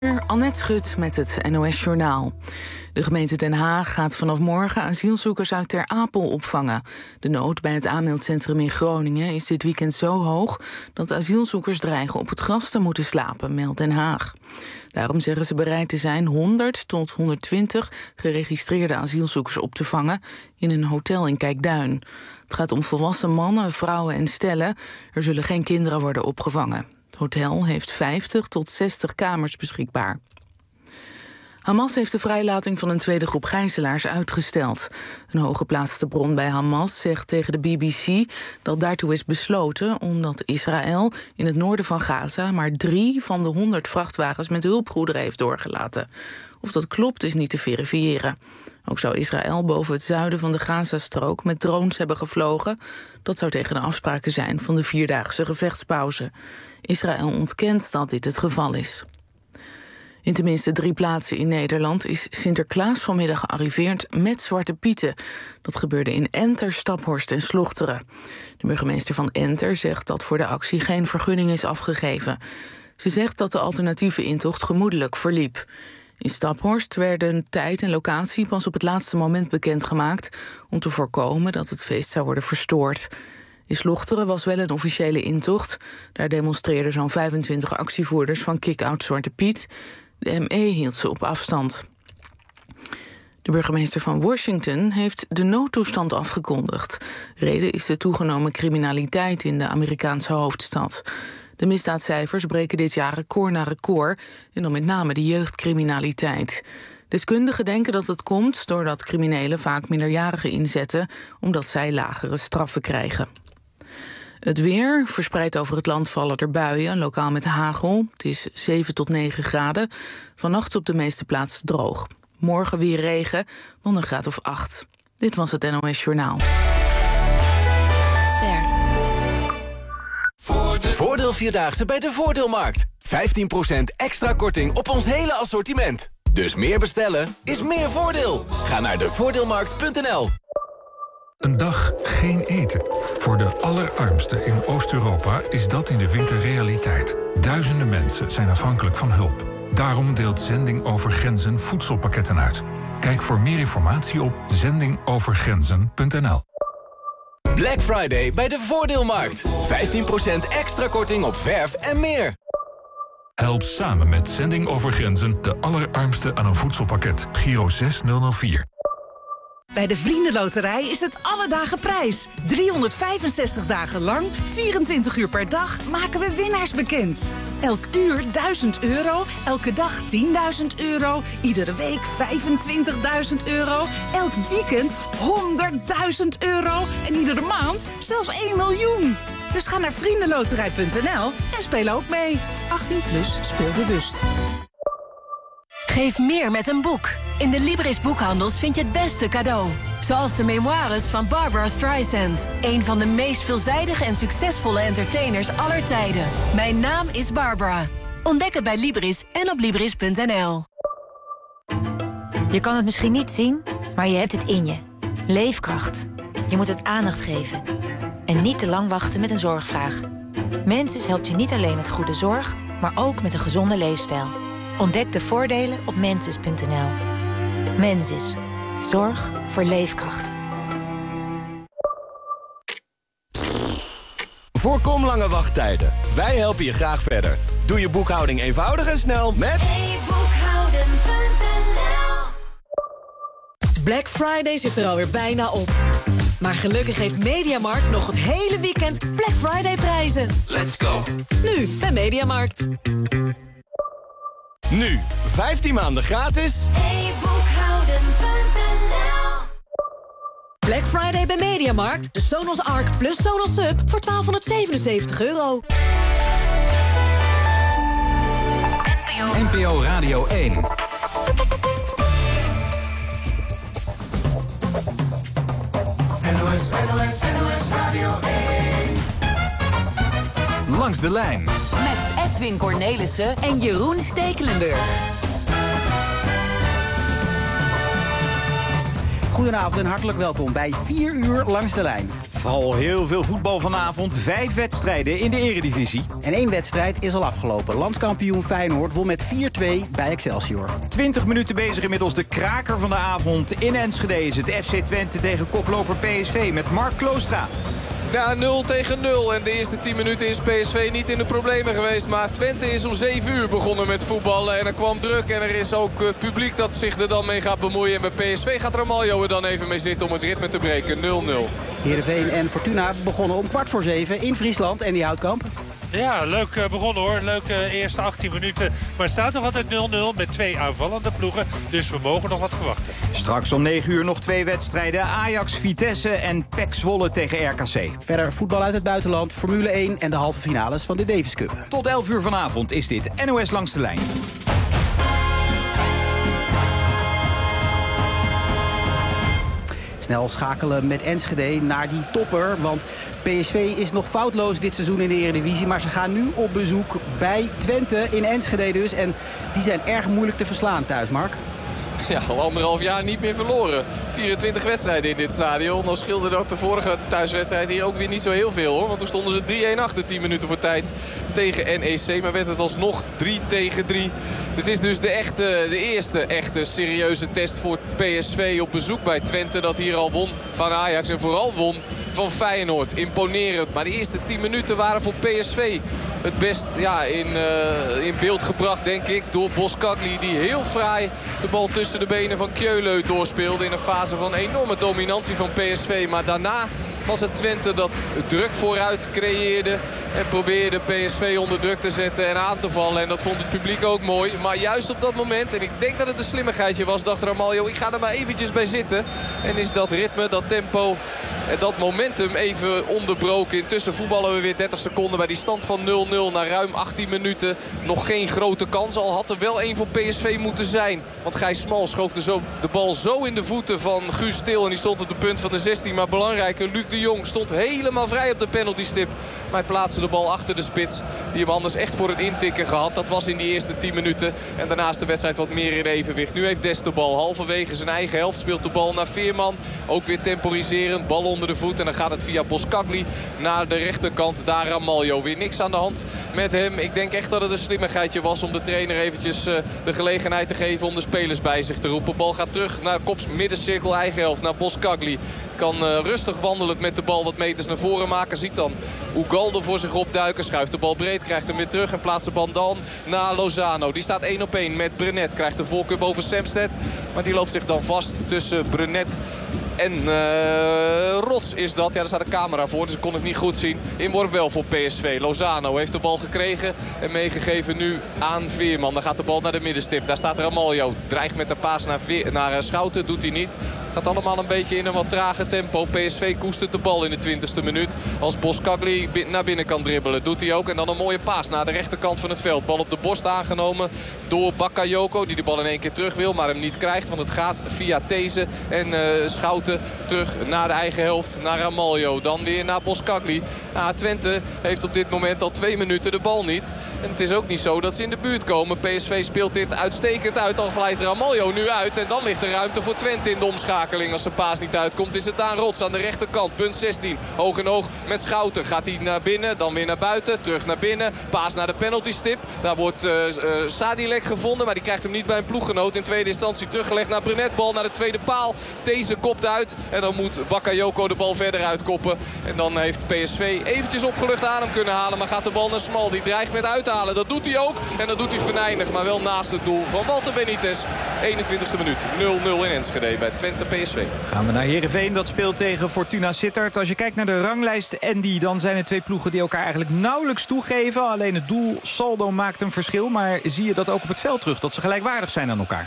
Annette Schut met het NOS Journaal. De gemeente Den Haag gaat vanaf morgen asielzoekers uit Ter Apel opvangen. De nood bij het aanmeldcentrum in Groningen is dit weekend zo hoog dat asielzoekers dreigen op het gras te moeten slapen, meldt Den Haag. Daarom zeggen ze bereid te zijn 100 tot 120 geregistreerde asielzoekers op te vangen in een hotel in Kijkduin. Het gaat om volwassen mannen, vrouwen en stellen. Er zullen geen kinderen worden opgevangen. Het hotel heeft 50 tot 60 kamers beschikbaar. Hamas heeft de vrijlating van een tweede groep gijzelaars uitgesteld. Een hooggeplaatste bron bij Hamas zegt tegen de BBC dat daartoe is besloten omdat Israël in het noorden van Gaza maar 3 van de 100 vrachtwagens met hulpgoederen heeft doorgelaten. Of dat klopt is niet te verifiëren. Ook zou Israël boven het zuiden van de Gazastrook met drones hebben gevlogen. Dat zou tegen de afspraken zijn van de 4-daagse gevechtspauze. Israël ontkent dat dit het geval is. In tenminste 3 plaatsen in Nederland is Sinterklaas vanmiddag gearriveerd met Zwarte Pieten. Dat gebeurde in Enter, Staphorst en Slochteren. De burgemeester van Enter zegt dat voor de actie geen vergunning is afgegeven. Ze zegt dat de alternatieve intocht gemoedelijk verliep. In Staphorst werden tijd en locatie pas op het laatste moment bekendgemaakt om te voorkomen dat het feest zou worden verstoord. In Slochteren was wel een officiële intocht. Daar demonstreerden zo'n 25 actievoerders van Kick-Out Zwarte Piet. De ME hield ze op afstand. De burgemeester van Washington heeft de noodtoestand afgekondigd. Reden is de toegenomen criminaliteit in de Amerikaanse hoofdstad. De misdaadcijfers breken dit jaar record na record, en dan met name de jeugdcriminaliteit. Deskundigen denken dat het komt doordat criminelen vaak minderjarigen inzetten, omdat zij lagere straffen krijgen. Het weer, verspreid over het land vallen er buien, lokaal met hagel. Het is 7 tot 9 graden. Vannacht op de meeste plaatsen droog. Morgen weer regen, dan een graad of 8. Dit was het NOS Journaal. Voordeel 4-daagse bij de Voordeelmarkt. 15% extra korting op ons hele assortiment. Dus meer bestellen is meer voordeel. Ga naar devoordeelmarkt.nl. Een dag geen eten. Voor de allerarmsten in Oost-Europa is dat in de winter realiteit. Duizenden mensen zijn afhankelijk van hulp. Daarom deelt Zending Over Grenzen voedselpakketten uit. Kijk voor meer informatie op zendingovergrenzen.nl. Black Friday bij de Voordeelmarkt. 15% extra korting op verf en meer. Help samen met Zending Over Grenzen de allerarmsten aan een voedselpakket. Giro 6004. Bij de Vriendenloterij is het alle dagen prijs. 365 dagen lang, 24 uur per dag maken we winnaars bekend. Elk uur 1000 euro, elke dag 10.000 euro, iedere week 25.000 euro, elk weekend 100.000 euro en iedere maand zelfs 1 miljoen. Dus ga naar vriendenloterij.nl en speel ook mee. 18 plus, speel bewust. Geef meer met een boek. In de Libris boekhandels vind je het beste cadeau. Zoals de memoires van Barbara Streisand. Een van de meest veelzijdige en succesvolle entertainers aller tijden. Mijn naam is Barbara. Ontdek het bij Libris en op Libris.nl. Je kan het misschien niet zien, maar je hebt het in je. Leefkracht. Je moet het aandacht geven. En niet te lang wachten met een zorgvraag. Mensis helpt je niet alleen met goede zorg, maar ook met een gezonde leefstijl. Ontdek de voordelen op mensis.nl. Mensis. Zorg voor leefkracht. Voorkom lange wachttijden. Wij helpen je graag verder. Doe je boekhouding eenvoudig en snel met e-boekhouden.nl. Black Friday zit er alweer bijna op. Maar gelukkig heeft Mediamarkt nog het hele weekend Black Friday prijzen. Let's go. Nu bij Mediamarkt. Nu, 15 maanden gratis. e-boekhouden.nl. Black Friday bij Mediamarkt. De Sonos Arc plus Sonos Sub voor €1277. NPO Radio 1. NOS Radio 1. Langs de lijn. Met Edwin Cornelissen en Jeroen Stekelenburg. Goedenavond en hartelijk welkom bij 4 uur langs de lijn. Vooral heel veel voetbal vanavond. 5 wedstrijden in de eredivisie. En 1 wedstrijd is al afgelopen. Landskampioen Feyenoord won met 4-2 bij Excelsior. 20 minuten bezig inmiddels. De kraker van de avond in Enschede is het FC Twente tegen koploper PSV met Mark Kloostra. Ja, 0-0. En de eerste 10 minuten is PSV niet in de problemen geweest. Maar Twente is om 7 uur begonnen met voetballen. En er kwam druk. En er is ook publiek dat zich er dan mee gaat bemoeien. En bij PSV gaat Ramaljo er dan even mee zitten om het ritme te breken. 0-0. Heerenveen en Fortuna begonnen om 6:15 in Friesland. En die Houtkamp. Ja, leuk begonnen hoor. Leuke eerste 18 minuten. Maar het staat nog altijd 0-0 met 2 aanvallende ploegen. Dus we mogen nog wat verwachten. Straks om 9 uur nog 2 wedstrijden. Ajax, Vitesse en PEC Zwolle tegen RKC. Verder voetbal uit het buitenland, Formule 1 en de halve finales van de Davis Cup. Tot 11 uur vanavond is dit NOS Langs de Lijn. Snel schakelen met Enschede naar die topper. Want PSV is nog foutloos dit seizoen in de Eredivisie. Maar ze gaan nu op bezoek bij Twente in Enschede dus. En die zijn erg moeilijk te verslaan thuis, Mark. Ja, al 1,5 jaar niet meer verloren. 24 wedstrijden in dit stadion. Dan scheelde dat de vorige thuiswedstrijd hier ook weer niet zo heel veel, hoor. Want toen stonden ze 3-1 achter 10 minuten voor tijd tegen NEC. Maar werd het alsnog 3-3. Dit is dus de eerste echte serieuze test voor PSV op bezoek bij Twente. Dat hier al won van Ajax en vooral won van Feyenoord. Imponerend. Maar de eerste 10 minuten waren voor PSV het best in beeld gebracht, denk ik. Door Boskagli, die heel fraai de bal tussen de benen van Kjöle doorspeelde. In een fase van enorme dominantie van PSV. Maar daarna was het Twente dat druk vooruit creëerde. En probeerde PSV onder druk te zetten en aan te vallen. En dat vond het publiek ook mooi. Maar juist op dat moment, en ik denk dat het een slimmigheidje was, dacht Ramaljo, ik ga er maar eventjes bij zitten. En is dat ritme, dat tempo, dat momentum even onderbroken. Intussen voetballen we weer 30 seconden bij die stand van 0-0 na ruim 18 minuten. Nog geen grote kans, al had er wel één voor PSV moeten zijn. Want Gijs Smal schoof de bal zo in de voeten van Guus Til. En die stond op de punt van de 16. Maar belangrijker, Luc de Jong stond helemaal vrij op de penaltystip. Maar hij plaatste de bal achter de spits. Die hem anders echt voor het intikken gehad. Dat was in die eerste 10 minuten. En daarnaast de wedstrijd wat meer in evenwicht. Nu heeft Des de bal. Halverwege zijn eigen helft speelt de bal naar Veerman. Ook weer temporiserend. Bal onder de voet. En dan gaat het via Boskagli naar de rechterkant. Daar Ramaljo. Weer niks aan de hand met hem. Ik denk echt dat het een slimmigheidje was om de trainer eventjes de gelegenheid te geven om de spelers bij zich te roepen. Bal gaat terug naar Kops middencirkel eigen helft. Naar Boskagli. Kan rustig wandelend met de bal wat meters naar voren maken. Ziet dan Ugalde voor zich opduiken. Schuift de bal breed. Krijgt hem weer terug. En plaatst de bal dan naar Lozano. Die staat 1-op-1 met Brenet. Krijgt de voorkeur boven Semstedt. Maar die loopt zich dan vast tussen Brenet en Rots is dat. Ja, daar staat de camera voor, dus ik kon het niet goed zien. Inworp wel voor PSV. Lozano heeft de bal gekregen en meegegeven nu aan Veerman. Dan gaat de bal naar de middenstip. Daar staat Ramaljo. Dreigt met de paas naar Schouten. Doet hij niet. Het gaat allemaal een beetje in een wat trage tempo. PSV koestert de bal in de 20e minuut. Als Boskagli naar binnen kan dribbelen. Doet hij ook. En dan een mooie paas naar de rechterkant van het veld. Bal op de borst aangenomen door Bakayoko. Die de bal in één keer terug wil, maar hem niet krijgt. Want het gaat via These en Schouten terug naar de eigen helft. Naar Ramaljo. Dan weer naar Boskagli. Twente heeft op dit moment al 2 minuten de bal niet. En het is ook niet zo dat ze in de buurt komen. PSV speelt dit uitstekend uit. Al glijdt Ramaljo nu uit. En dan ligt er ruimte voor Twente in de omschakeling. Als zijn paas niet uitkomt is het aan Rots aan de rechterkant. Punt 16. Hoog en hoog met Schouten. Gaat hij naar binnen. Dan weer naar buiten. Terug naar binnen. Paas naar de penaltystip. Daar wordt Sadilek gevonden. Maar die krijgt hem niet bij een ploeggenoot. In tweede instantie teruggelegd naar Brenet. Bal naar de tweede paal. Deze kopt uit. En dan moet Bakayoko de bal verder uitkoppen. En dan heeft PSV eventjes opgelucht adem kunnen halen. Maar gaat de bal naar Smal. Die dreigt met uithalen. Dat doet hij ook. En dat doet hij venijnig. Maar wel naast het doel van Walter Benitez. 21e minuut. 0-0 in Enschede bij Twente PSV. Gaan we naar Heerenveen. Dat speelt tegen Fortuna Sittard. Als je kijkt naar de ranglijst, Andy, dan zijn er 2 ploegen die elkaar eigenlijk nauwelijks toegeven. Alleen het doelsaldo maakt een verschil. Maar zie je dat ook op het veld terug? Dat ze gelijkwaardig zijn aan elkaar?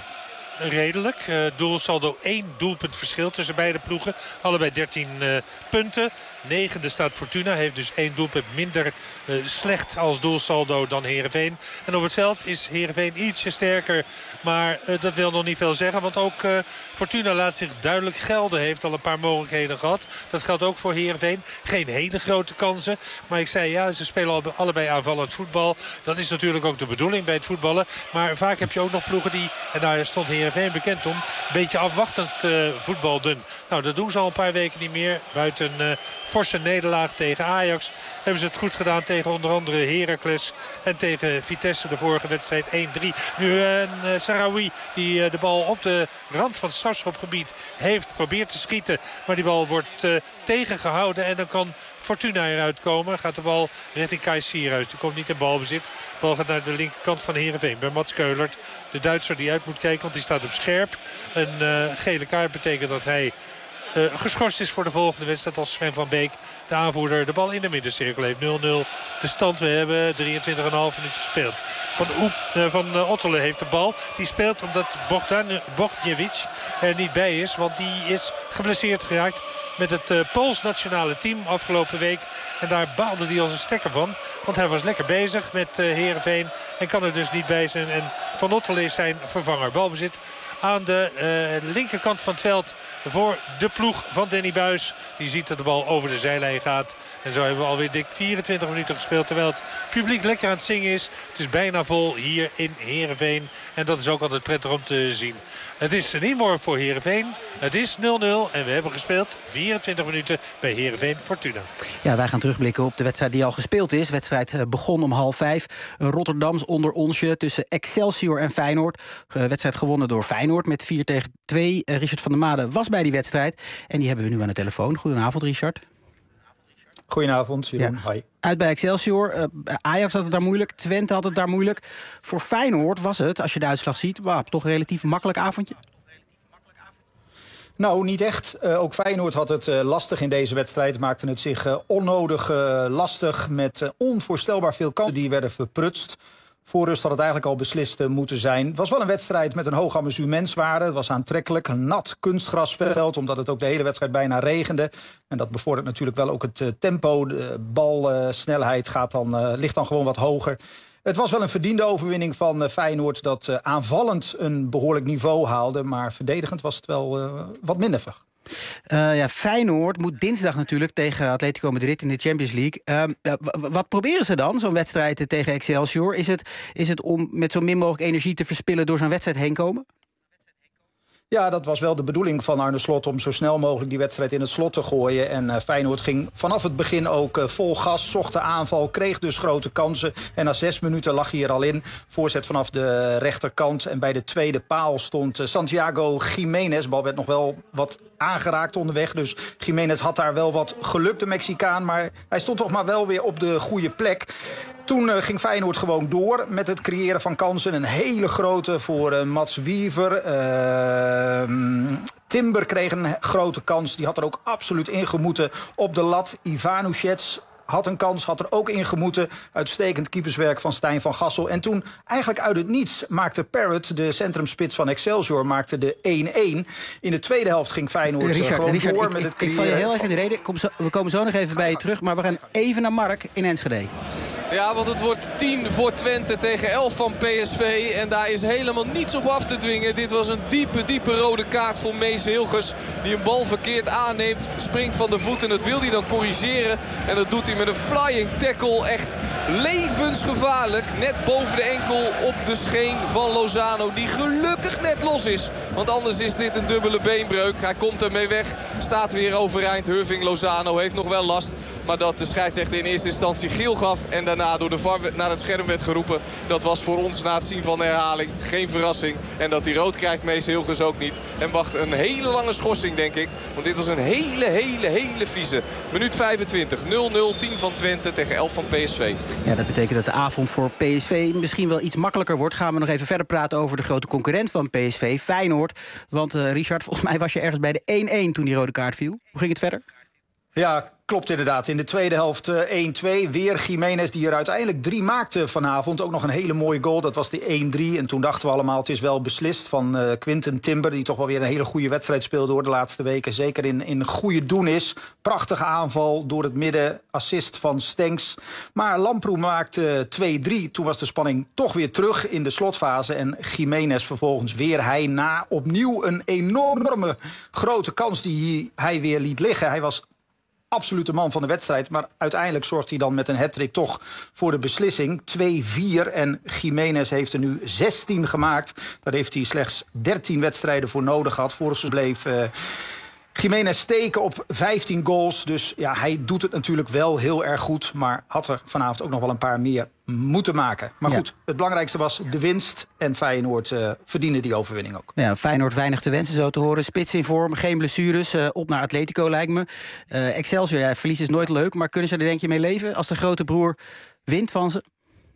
Redelijk. Doelsaldo 1 doelpunt verschil tussen beide ploegen. Allebei 13 punten. 9e staat Fortuna. Heeft dus 1 doelpunt minder slecht als doelsaldo dan Heerenveen. En op het veld is Heerenveen ietsje sterker. Maar dat wil nog niet veel zeggen. Want ook Fortuna laat zich duidelijk gelden. Heeft al een paar mogelijkheden gehad. Dat geldt ook voor Heerenveen. Geen hele grote kansen. Maar ik zei ja, ze spelen allebei aanvallend voetbal. Dat is natuurlijk ook de bedoeling bij het voetballen. Maar vaak heb je ook nog ploegen die, en daar stond Heerenveen bekend om, een beetje afwachtend voetbalden. Nou, dat doen ze al een paar weken niet meer. Buiten forse nederlaag tegen Ajax hebben ze het goed gedaan tegen onder andere Heracles en tegen Vitesse de vorige wedstrijd 1-3. Nu Sarawi die de bal op de rand van het strafschopgebied heeft probeert te schieten. Maar die bal wordt tegengehouden en dan kan Fortuna eruit komen. Gaat de bal richting Kai Sierhuis. Die komt niet in balbezit. De bal gaat naar de linkerkant van Heerenveen. Bij Mats Keulert. De Duitser die uit moet kijken. Want die staat op scherp. Een gele kaart betekent dat hij geschorst is voor de volgende wedstrijd als Sven van Beek, de aanvoerder, de bal in de middencirkel heeft. 0-0 de stand. We hebben 23,5 minuten gespeeld. Van Ottelen heeft de bal. Die speelt omdat Bogdanovic er niet bij is. Want die is geblesseerd geraakt met het Pools nationale team afgelopen week. En daar baalde hij als een stekker van. Want hij was lekker bezig met Heerenveen en kan er dus niet bij zijn. En Van Ottelen is zijn vervanger. Balbezit aan de linkerkant van het veld voor de ploeg van Danny Buijs. Die ziet dat de bal over de zijlijn gaat. En zo hebben we alweer dik 24 minuten gespeeld. Terwijl het publiek lekker aan het zingen is. Het is bijna vol hier in Heerenveen. En dat is ook altijd prettig om te zien. Het is een inworp voor Heerenveen. Het is 0-0 en we hebben gespeeld 24 minuten bij Heerenveen Fortuna. Ja, wij gaan terugblikken op de wedstrijd die al gespeeld is. De wedstrijd begon om 4:30. Rotterdams onder onsje tussen Excelsior en Feyenoord. Wedstrijd gewonnen door Feyenoord met 4-2. Richard van der Made was bij die wedstrijd. En die hebben we nu aan de telefoon. Goedenavond, Richard. Goedenavond, Jeroen. Ja. Hi. Uit bij Excelsior. Ajax had het daar moeilijk. Twente had het daar moeilijk. Voor Feyenoord was het, als je de uitslag ziet, toch een relatief makkelijk avondje? Nou, niet echt. Ook Feyenoord had het lastig in deze wedstrijd. Maakte het zich onnodig lastig met onvoorstelbaar veel kansen die werden verprutst. Voor rust had het eigenlijk al beslist moeten zijn. Het was wel een wedstrijd met een hoge amusementswaarde. Het was aantrekkelijk, een nat kunstgrasveld, omdat het ook de hele wedstrijd bijna regende. En dat bevordert natuurlijk wel ook het tempo. De balsnelheid ligt dan gewoon wat hoger. Het was wel een verdiende overwinning van Feyenoord dat aanvallend een behoorlijk niveau haalde. Maar verdedigend was het wel wat minder vlug. Feyenoord moet dinsdag natuurlijk tegen Atletico Madrid in de Champions League. Wat proberen ze dan, zo'n wedstrijd tegen Excelsior? Is het om met zo min mogelijk energie te verspillen door zo'n wedstrijd heen komen? Ja, dat was wel de bedoeling van Arne Slot om zo snel mogelijk die wedstrijd in het slot te gooien. En Feyenoord ging vanaf het begin ook vol gas, zocht de aanval, kreeg dus grote kansen. En na 6 minuten lag hij er al in. Voorzet vanaf de rechterkant. En bij de tweede paal stond Santiago Jiménez. Bal werd nog wel wat aangeraakt onderweg. Dus Jiménez had daar wel wat geluk, de Mexicaan. Maar hij stond toch maar wel weer op de goede plek. Toen ging Feyenoord gewoon door met het creëren van kansen. Een hele grote voor Mats Wiever. Timber kreeg een grote kans. Die had er ook absoluut ingemoeten op de lat. Ivanušec had een kans, had er ook ingemoeten. Uitstekend keeperswerk van Stijn van Gassel. En toen, eigenlijk uit het niets, maakte Parrott, de centrumspits van Excelsior, maakte de 1-1. In de tweede helft ging Feyenoord gewoon door met het creëren. Ik val je heel even in de reden. We komen zo nog even bij je terug. Maar we gaan even naar Mark in Enschede. Ja, want het wordt 10 voor Twente tegen 11 van PSV. En daar is helemaal niets op af te dwingen. Dit was een diepe rode kaart voor Mees Hilgers. Die een bal verkeerd aanneemt. Springt van de voet en dat wil hij dan corrigeren. En dat doet hij met een flying tackle. Echt levensgevaarlijk. Net boven de enkel op de scheen van Lozano. Die gelukkig net los is. Want anders is dit een dubbele beenbreuk. Hij komt ermee weg. Staat weer overeind. Hurving Lozano heeft nog wel last. Maar dat de scheidsrechter in eerste instantie geel gaf. En daarna door de VAR naar het scherm werd geroepen. Dat was voor ons na het zien van de herhaling geen verrassing. En dat hij rood krijgt, Mees Hilgers ook niet. En wacht een hele lange schorsing, denk ik. Want dit was een hele vieze. Minuut 25. 0-0, 10 van Twente tegen 11 van PSV. Ja, dat betekent dat de avond voor PSV misschien wel iets makkelijker wordt. Gaan we nog even verder praten over de grote concurrent van PSV, Feyenoord. Want Richard, volgens mij was je ergens bij de 1-1 toen die rode kaart viel. Hoe ging het verder? Ja, klopt inderdaad. In de tweede helft 1-2. Weer Giménez die er uiteindelijk 3 maakte vanavond. Ook nog een hele mooie goal. Dat was de 1-3. En toen dachten we allemaal, het is wel beslist van Quinten Timber. Die toch wel weer een hele goede wedstrijd speelde door de laatste weken. Zeker in goede doen is. Prachtige aanval door het midden. Assist van Stenks. Maar Lamproe maakte 2-3. Toen was de spanning toch weer terug in de slotfase. En Giménez vervolgens weer hij na opnieuw een enorme grote kans die hij weer liet liggen. Hij was absoluut de man van de wedstrijd. Maar uiteindelijk zorgt hij dan met een hattrick toch voor de beslissing. 2-4 en Giménez heeft er nu 16 gemaakt. Daar heeft hij slechts 13 wedstrijden voor nodig gehad. Vorig seizoen bleef Giménez steken op 15 goals. Dus ja, hij doet het natuurlijk wel heel erg goed. Maar had er vanavond ook nog wel een paar meer moeten maken. Maar goed, het belangrijkste was de winst. En Feyenoord verdiende die overwinning ook. Ja, Feyenoord weinig te wensen zo te horen. Spits in vorm, geen blessures. Op naar Atletico lijkt me. Excelsior, ja, verlies is nooit leuk. Maar kunnen ze er denk je mee leven als de grote broer wint van ze?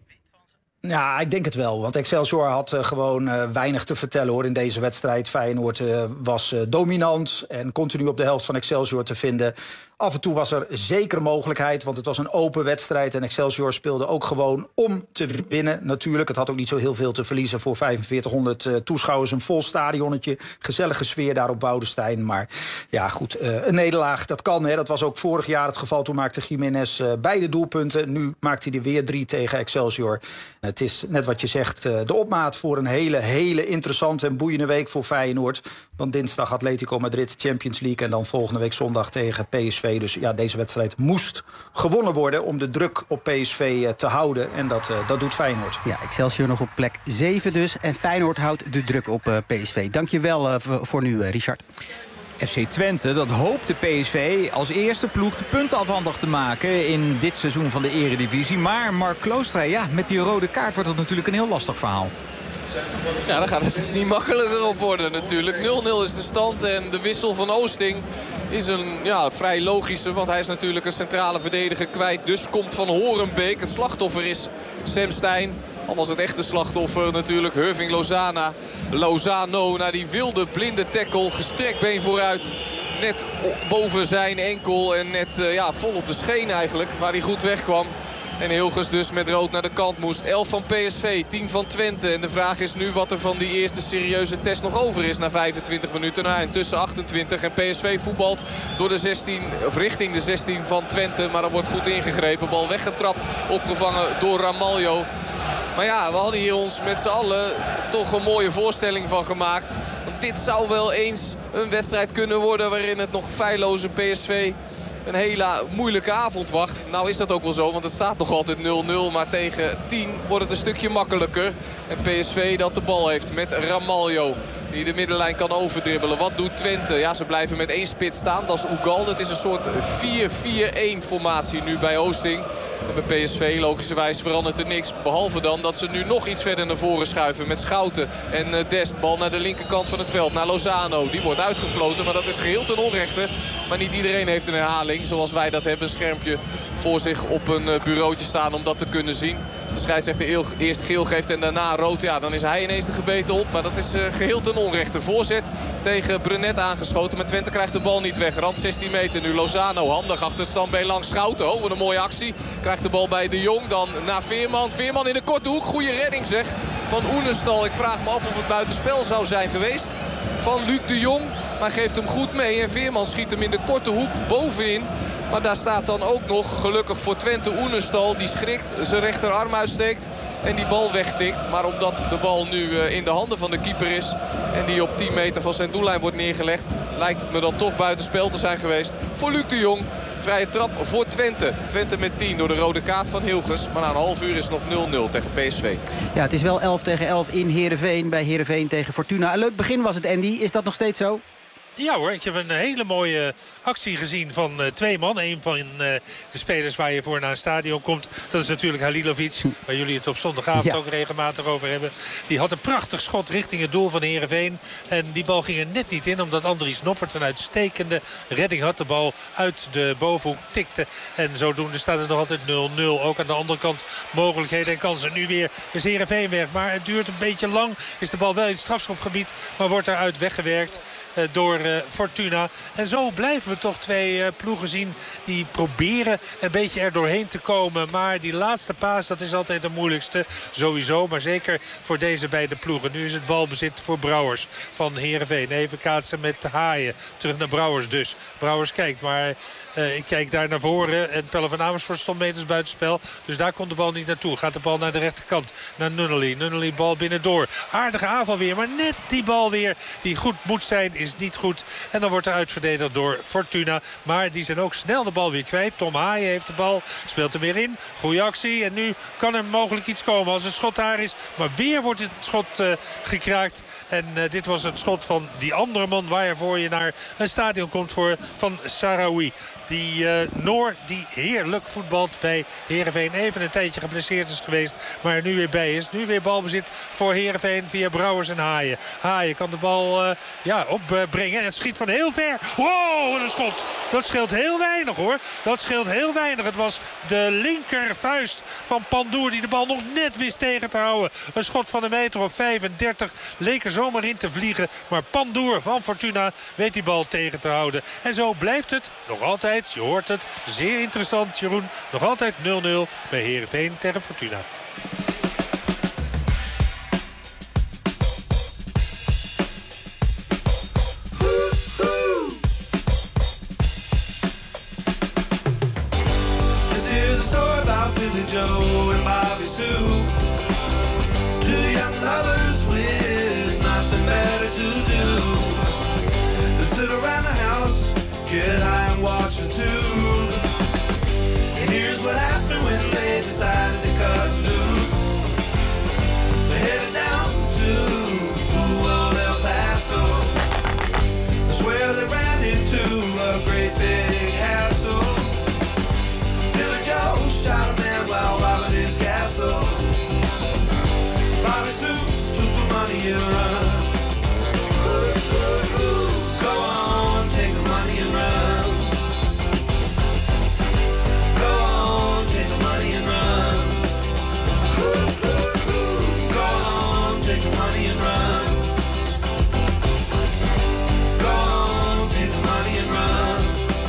Ja, ik denk het wel. Want Excelsior had gewoon weinig te vertellen hoor in deze wedstrijd. Feyenoord was dominant en continu op de helft van Excelsior te vinden. Af en toe was er zeker mogelijkheid, want het was een open wedstrijd. En Excelsior speelde ook gewoon om te winnen natuurlijk. Het had ook niet zo heel veel te verliezen voor 4500 toeschouwers. Een vol stadionnetje, gezellige sfeer daar op Boudestein. Maar ja goed, een nederlaag, dat kan. Hè. Dat was ook vorig jaar het geval. Toen maakte Giménez beide doelpunten. Nu maakt hij er weer 3 tegen Excelsior. Het is net wat je zegt, de opmaat voor een hele interessante en boeiende week voor Feyenoord. Want dinsdag Atletico Madrid, Champions League. En dan volgende week zondag tegen PSV. Dus ja, deze wedstrijd moest gewonnen worden om de druk op PSV te houden. En dat doet Feyenoord. Ja, Excelsior nog op plek 7 dus. En Feyenoord houdt de druk op PSV. Dank je wel voor nu, Richard. FC Twente, dat hoopte PSV als eerste ploeg de punten afhandig te maken in dit seizoen van de Eredivisie. Maar Mark Kloostra, ja, met die rode kaart wordt dat natuurlijk een heel lastig verhaal. Ja, dan gaat het niet makkelijker op worden natuurlijk. 0-0 is de stand en de wissel van Oosting is een vrij logische. Want hij is natuurlijk een centrale verdediger kwijt. Dus komt Van Horenbeek. Het slachtoffer is Sam Stein. Al was het echte slachtoffer natuurlijk Hirving Lozano naar die wilde blinde tackle. Gestrekt been vooruit. Net boven zijn enkel en net vol op de scheen eigenlijk. Waar hij goed wegkwam. En Hilgers dus met rood naar de kant moest. 11 van PSV, 10 van Twente. En de vraag is nu wat er van die eerste serieuze test nog over is na 25 minuten. Nou, intussen 28. En PSV voetbalt door de 16, of richting de 16 van Twente. Maar er wordt goed ingegrepen. Bal weggetrapt, opgevangen door Ramaljo. Maar ja, we hadden hier ons met z'n allen toch een mooie voorstelling van gemaakt. Want dit zou wel eens een wedstrijd kunnen worden waarin het nog feilloze PSV een hele moeilijke avond wacht. Nou is dat ook wel zo, want het staat nog altijd 0-0. Maar tegen 10 wordt het een stukje makkelijker. En PSV dat de bal heeft met Ramaljo. Die de middenlijn kan overdribbelen. Wat doet Twente? Ja, ze blijven met 1 spits staan. Dat is Ugalde. Het is een soort 4-4-1 formatie nu bij Oosting. En bij PSV logischerwijs verandert er niks. Behalve dan dat ze nu nog iets verder naar voren schuiven. Met Schouten en Dest. Bal naar de linkerkant van het veld. Naar Lozano. Die wordt uitgefloten. Maar dat is geheel ten onrechte. Maar niet iedereen heeft een herhaling. Zoals wij dat hebben. Een schermpje voor zich op een bureautje staan om dat te kunnen zien. Als de scheidsrechter eerst geel geeft en daarna rood. Ja, dan is hij ineens de gebeten op. Maar dat is geheel ten onrechte. Voorzet tegen Brenet aangeschoten. Maar Twente krijgt de bal niet weg. Rand 16 meter nu. Lozano handig achter het standbeen langs Schouten. Oh, wat een mooie actie. Krijgt de bal bij De Jong. Dan naar Veerman. Veerman in de korte hoek. Goede redding zeg. Van Oenerstal. Ik vraag me af of het buitenspel zou zijn geweest. Van Luc De Jong. Maar geeft hem goed mee. En Veerman schiet hem in de korte hoek bovenin. Maar daar staat dan ook nog, gelukkig voor Twente, Oenerstal. Die schrikt, zijn rechterarm uitsteekt en die bal wegtikt. Maar omdat de bal nu in de handen van de keeper is en die op 10 meter van zijn doellijn wordt neergelegd, lijkt het me dan toch buitenspel te zijn geweest voor Luc de Jong. Vrije trap voor Twente. Twente met 10 door de rode kaart van Hilgers. Maar na een half uur is het nog 0-0 tegen PSV. Ja, het is wel 11-11 in Heerenveen. Bij Heerenveen tegen Fortuna. Een leuk begin was het, Andy. Is dat nog steeds zo? Ja hoor, ik heb een hele mooie actie gezien van 2 man. Een van de spelers waar je voor naar een stadion komt. Dat is natuurlijk Halilovic, waar jullie het op zondagavond ook regelmatig over hebben. Die had een prachtig schot richting het doel van Heerenveen. En die bal ging er net niet in, omdat Andries Noppert een uitstekende redding had. De bal uit de bovenhoek tikte. En zodoende staat het nog altijd 0-0. Ook aan de andere kant mogelijkheden en kansen. Nu weer is Heerenveen weg. Maar het duurt een beetje lang. Is de bal wel in het strafschopgebied, maar wordt eruit weggewerkt door Fortuna. En zo blijven we toch twee ploegen zien die proberen een beetje er doorheen te komen. Maar die laatste paas, dat is altijd de moeilijkste. Sowieso, maar zeker voor deze beide ploegen. Nu is het balbezit voor Brouwers van Heerenveen. Even kaatsen met Haaien. Terug naar Brouwers dus. Brouwers kijkt, maar ik kijk daar naar voren. En Pelle van Amersfoort stond meters buitenspel. Dus daar komt de bal niet naartoe. Gaat de bal naar de rechterkant. Naar Nunnally. Nunnally bal binnendoor. Aardige aanval weer. Maar net die bal weer die goed moet zijn is niet goed. En dan wordt er uitverdedigd door Fortuna. Maar die zijn ook snel de bal weer kwijt. Tom Haaien heeft de bal. Speelt hem weer in. Goeie actie. En nu kan er mogelijk iets komen als een schot daar is. Maar weer wordt het schot gekraakt. En dit was het schot van die andere man waarvoor je naar een stadion komt van Sahraoui. Die Noor die heerlijk voetbalt bij Heerenveen. Even een tijdje geblesseerd is geweest. Maar er nu weer bij is. Nu weer balbezit voor Heerenveen via Brouwers en Haaien. Haaien kan de bal opbrengen. En schiet van heel ver. Wow, wat een schot. Dat scheelt heel weinig hoor. Dat scheelt heel weinig. Het was de linkervuist van Pandoer die de bal nog net wist tegen te houden. Een schot van 1,35 meter. Leek er zomaar in te vliegen. Maar Pandoer van Fortuna weet die bal tegen te houden. En zo blijft het nog altijd. Je hoort het. Zeer interessant, Jeroen. Nog altijd 0-0 bij Heerenveen tegen Fortuna. This is a story about Billy Joe and Bobby Sue. Two young lovers with nothing better to do than sit around the house, get high and watch the tube. And here's what happened when they decided to cut loose. They headed down to El Paso. That's where they ran into a great big hassle. Billy Joe shot a man while robbing his castle. Bobby Sue took the money and run. Go on, take the money and run. Go on, take the money and run. Go on, take the money and run. Go on, take the money and run.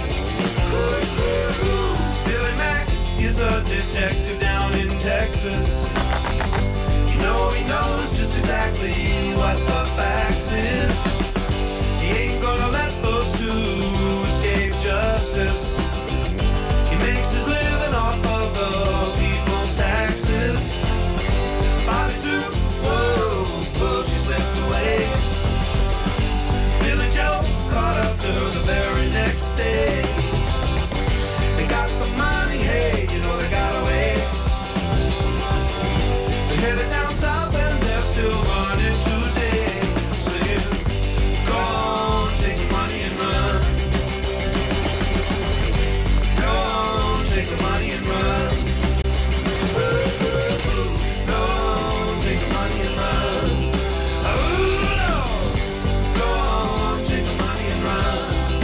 Billy Mack is a detective down in Texas. You know he knows just exactly what the facts is. He ain't gonna let those two escape justice. He makes his living off of the people's taxes. Bobby Sue, whoa, she slipped away. Billy Joe caught up to her the very next day. They got the money, hey, you know they got away. They're headed down south and they're still running today. Saying, go on, take the money and run. Go on, take the money and run. Go on, take the money and run. Oh, Lord. Go on, take the money and run.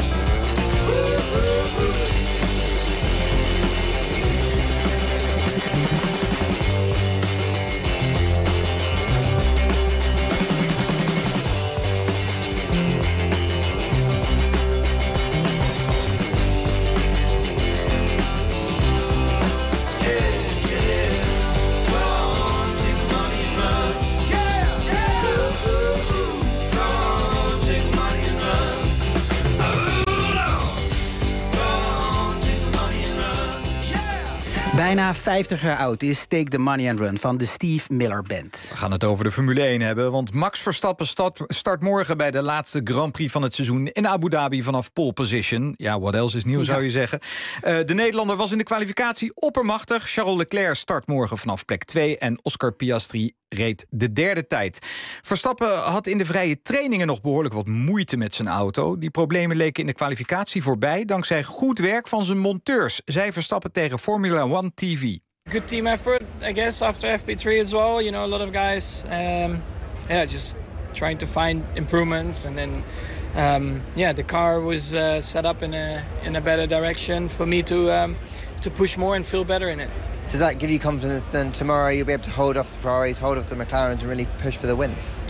Bijna 50 jaar oud is Take the Money and Run van de Steve Miller Band. We gaan het over de Formule 1 hebben, want Max Verstappen start morgen bij de laatste Grand Prix van het seizoen in Abu Dhabi vanaf pole position. Ja, what else is nieuw, zou je zeggen. De Nederlander was in de kwalificatie oppermachtig. Charles Leclerc start morgen vanaf plek 2 en Oscar Piastri reed de derde tijd. Verstappen had in de vrije trainingen nog behoorlijk wat moeite met zijn auto. Die problemen leken in de kwalificatie voorbij dankzij goed werk van zijn monteurs, zei Verstappen tegen Formula 1 TV. Good team effort, I guess, after FP3 as well. You know, a lot of guys, just trying to find improvements, and then, the car was set up in a better direction for me to push more and feel better in it. Does that give you confidence then tomorrow you'll be able to hold off the Ferraris, hold off the McLarens and really push for the win?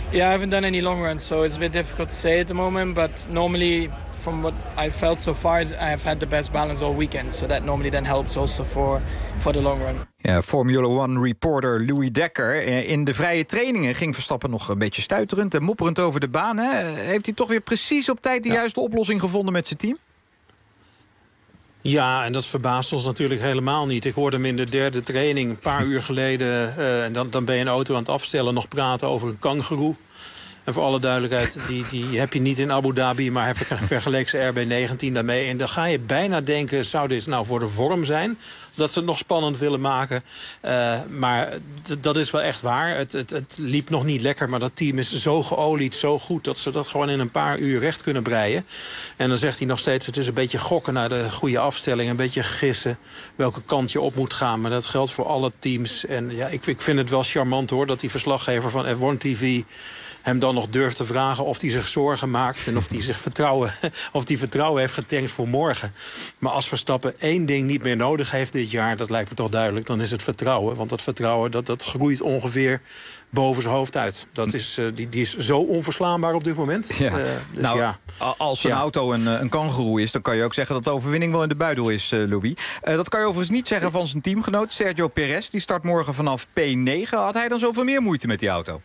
Yeah, I haven't done any long runs, so it's a bit difficult to say at the moment. But normally, from what I felt so far, I have had the best balance all weekend. So that normally then helps also for the long run. Ja, Formula One reporter Louis Dekker. In de vrije trainingen ging Verstappen nog een beetje stuiterend en mopperend over de baan. Hè? Heeft hij toch weer precies op tijd de juiste oplossing gevonden met zijn team? Ja, en dat verbaast ons natuurlijk helemaal niet. Ik hoorde hem in de derde training een paar uur geleden... en dan ben je een auto aan het afstellen, nog praten over een kangoeroe. En voor alle duidelijkheid, die heb je niet in Abu Dhabi... maar vergeleek ze RB19 daarmee. En dan ga je bijna denken, zou dit nou voor de vorm zijn... dat ze het nog spannend willen maken. Maar dat is wel echt waar. Het liep nog niet lekker, maar dat team is zo geolied, zo goed... dat ze dat gewoon in een paar uur recht kunnen breien. En dan zegt hij nog steeds, het is een beetje gokken naar de goede afstelling... een beetje gissen welke kant je op moet gaan. Maar dat geldt voor alle teams. En ja, ik vind het wel charmant hoor, dat die verslaggever van F1 TV... hem dan nog durft te vragen of hij zich zorgen maakt... en of hij vertrouwen heeft getankt voor morgen. Maar als Verstappen één ding niet meer nodig heeft dit jaar... dat lijkt me toch duidelijk, dan is het vertrouwen. Want dat vertrouwen dat groeit ongeveer boven zijn hoofd uit. Dat is, die is zo onverslaanbaar op dit moment. Ja. Als een auto een kangoeroe is... dan kan je ook zeggen dat de overwinning wel in de buidel is, Louis. Dat kan je overigens niet zeggen van zijn teamgenoot Sergio Perez. Die start morgen vanaf P9. Had hij dan zoveel meer moeite met die auto?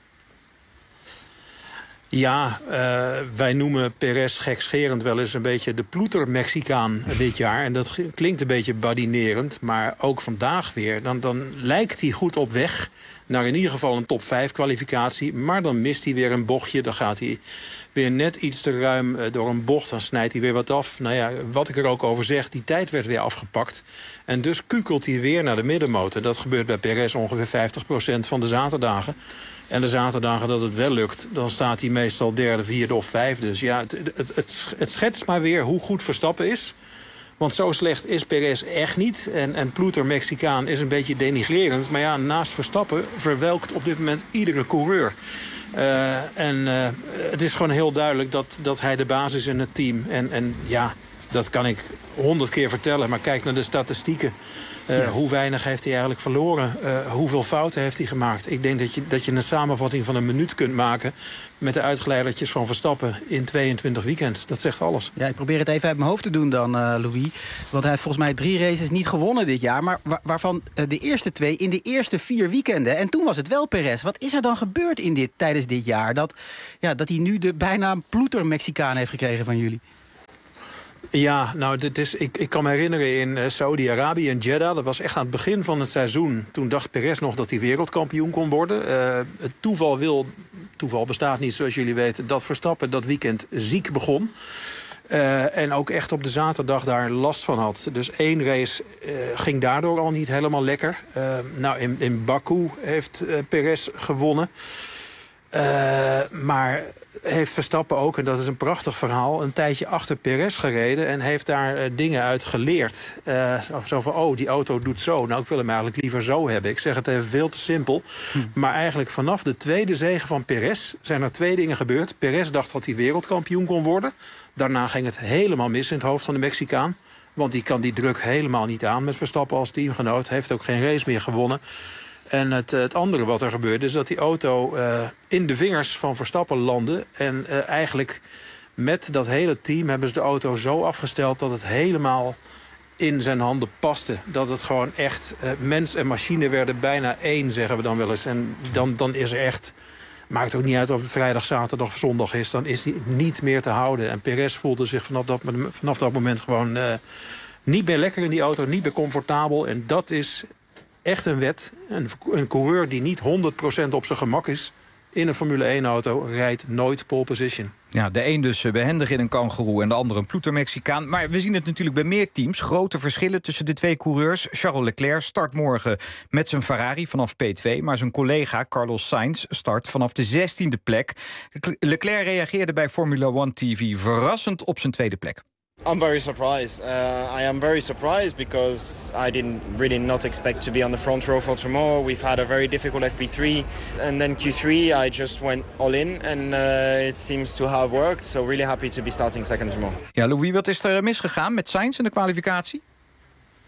Ja, wij noemen Perez gekscherend wel eens een beetje de ploeter-Mexicaan dit jaar. En dat klinkt een beetje badinerend, maar ook vandaag weer. Dan lijkt hij goed op weg naar in ieder geval een top 5 kwalificatie. Maar dan mist hij weer een bochtje. Dan gaat hij weer net iets te ruim door een bocht. Dan snijdt hij weer wat af. Nou ja, wat ik er ook over zeg, die tijd werd weer afgepakt. En dus kukelt hij weer naar de middenmotor. Dat gebeurt bij Perez ongeveer 50% van de zaterdagen. En de zaterdagen dat het wel lukt, dan staat hij meestal derde, vierde of vijfde. Dus ja, het schetst maar weer hoe goed Verstappen is. Want zo slecht is Perez echt niet. En ploeter Mexicaan is een beetje denigrerend. Maar ja, naast Verstappen verwelkt op dit moment iedere coureur. Het is gewoon heel duidelijk dat hij de baas is in het team. En ja, dat kan ik 100 keer vertellen. Maar kijk naar de statistieken. Hoe weinig heeft hij eigenlijk verloren? Hoeveel fouten heeft hij gemaakt? Ik denk dat je een samenvatting van een minuut kunt maken... met de uitgeleidertjes van Verstappen in 22 weekends. Dat zegt alles. Ja, ik probeer het even uit mijn hoofd te doen dan, Louis. Want hij heeft volgens mij 3 races niet gewonnen dit jaar. Maar waarvan de eerste 2 in de eerste 4 weekenden. En toen was het wel Perez. Wat is er dan gebeurd tijdens dit jaar? Dat hij nu de bijna ploeter-Mexicaan heeft gekregen van jullie? Ja, nou, ik kan me herinneren in Saudi-Arabië en Jeddah. Dat was echt aan het begin van het seizoen. Toen dacht Perez nog dat hij wereldkampioen kon worden. Het toeval bestaat niet, zoals jullie weten, dat Verstappen dat weekend ziek begon. En ook echt op de zaterdag daar last van had. Dus 1 race ging daardoor al niet helemaal lekker. In Baku heeft Perez gewonnen. Maar heeft Verstappen ook, en dat is een prachtig verhaal... een tijdje achter Perez gereden en heeft daar dingen uit geleerd. Zo van, die auto doet zo. Nou, ik wil hem eigenlijk liever zo hebben. Ik zeg het even veel te simpel. Maar eigenlijk vanaf de tweede zege van Perez zijn er 2 dingen gebeurd. Perez dacht dat hij wereldkampioen kon worden. Daarna ging het helemaal mis in het hoofd van de Mexicaan. Want die kan die druk helemaal niet aan met Verstappen als teamgenoot. Heeft ook geen race meer gewonnen. En het andere wat er gebeurde is dat die auto in de vingers van Verstappen landde. En eigenlijk met dat hele team hebben ze de auto zo afgesteld... dat het helemaal in zijn handen paste. Dat het gewoon echt mens en machine werden bijna één, zeggen we dan wel eens. En dan is er echt... Maakt ook niet uit of het vrijdag, zaterdag of zondag is. Dan is hij niet meer te houden. En Perez voelde zich vanaf dat moment gewoon niet meer lekker in die auto. Niet meer comfortabel. En dat is... echt een wet. Een coureur die niet 100% op zijn gemak is... in een Formule 1-auto rijdt nooit pole position. Ja, de een dus behendig in een kangoeroe en de andere een ploeter-Mexicaan. Maar we zien het natuurlijk bij meer teams. Grote verschillen tussen de 2 coureurs. Charles Leclerc start morgen met zijn Ferrari vanaf P2. Maar zijn collega Carlos Sainz start vanaf de 16e plek. Leclerc reageerde bij Formula One TV verrassend op zijn 2e plek. I'm very surprised. I am very surprised because I didn't really not expect to be on the front row for tomorrow. We've had a very difficult FP3 and then Q3 I just went all in and it seems to have worked. So really happy to be starting second tomorrow. Ja, Louis, wat is er misgegaan met Sainz in de kwalificatie?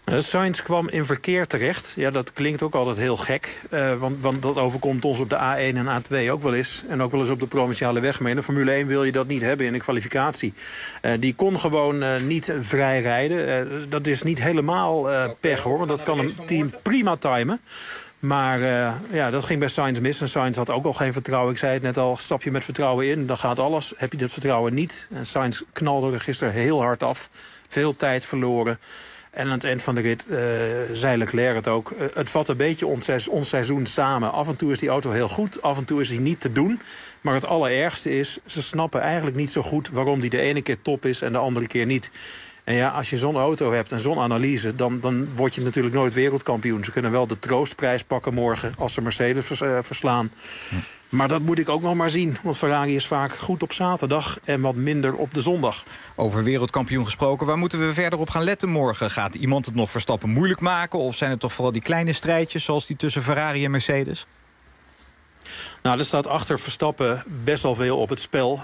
Sainz kwam in verkeer terecht. Ja, dat klinkt ook altijd heel gek. Want dat overkomt ons op de A1 en A2 ook wel eens. En ook wel eens op de provinciale weg. Maar in de Formule 1 wil je dat niet hebben in de kwalificatie. Die kon gewoon niet vrij rijden. Dat is niet helemaal pech, hoor. Want dat kan een team prima timen. Maar dat ging bij Sainz mis. En Sainz had ook al geen vertrouwen. Ik zei het net al, stap je met vertrouwen in, dan gaat alles. Heb je dat vertrouwen niet? En Sainz knalde er gisteren heel hard af. Veel tijd verloren. En aan het eind van de rit zei Leclerc het ook. Het vat een beetje ons seizoen samen. Af en toe is die auto heel goed, af en toe is die niet te doen. Maar het allerergste is, ze snappen eigenlijk niet zo goed waarom die de ene keer top is en de andere keer niet. En ja, als je zo'n auto hebt en zo'n analyse, dan word je natuurlijk nooit wereldkampioen. Ze kunnen wel de troostprijs pakken morgen als ze Mercedes verslaan. Maar dat moet ik ook nog maar zien. Want Ferrari is vaak goed op zaterdag en wat minder op de zondag. Over wereldkampioen gesproken, waar moeten we verder op gaan letten morgen? Gaat iemand het nog Verstappen moeilijk maken? Of zijn het toch vooral die kleine strijdjes zoals die tussen Ferrari en Mercedes? Nou, er staat achter Verstappen best wel veel op het spel.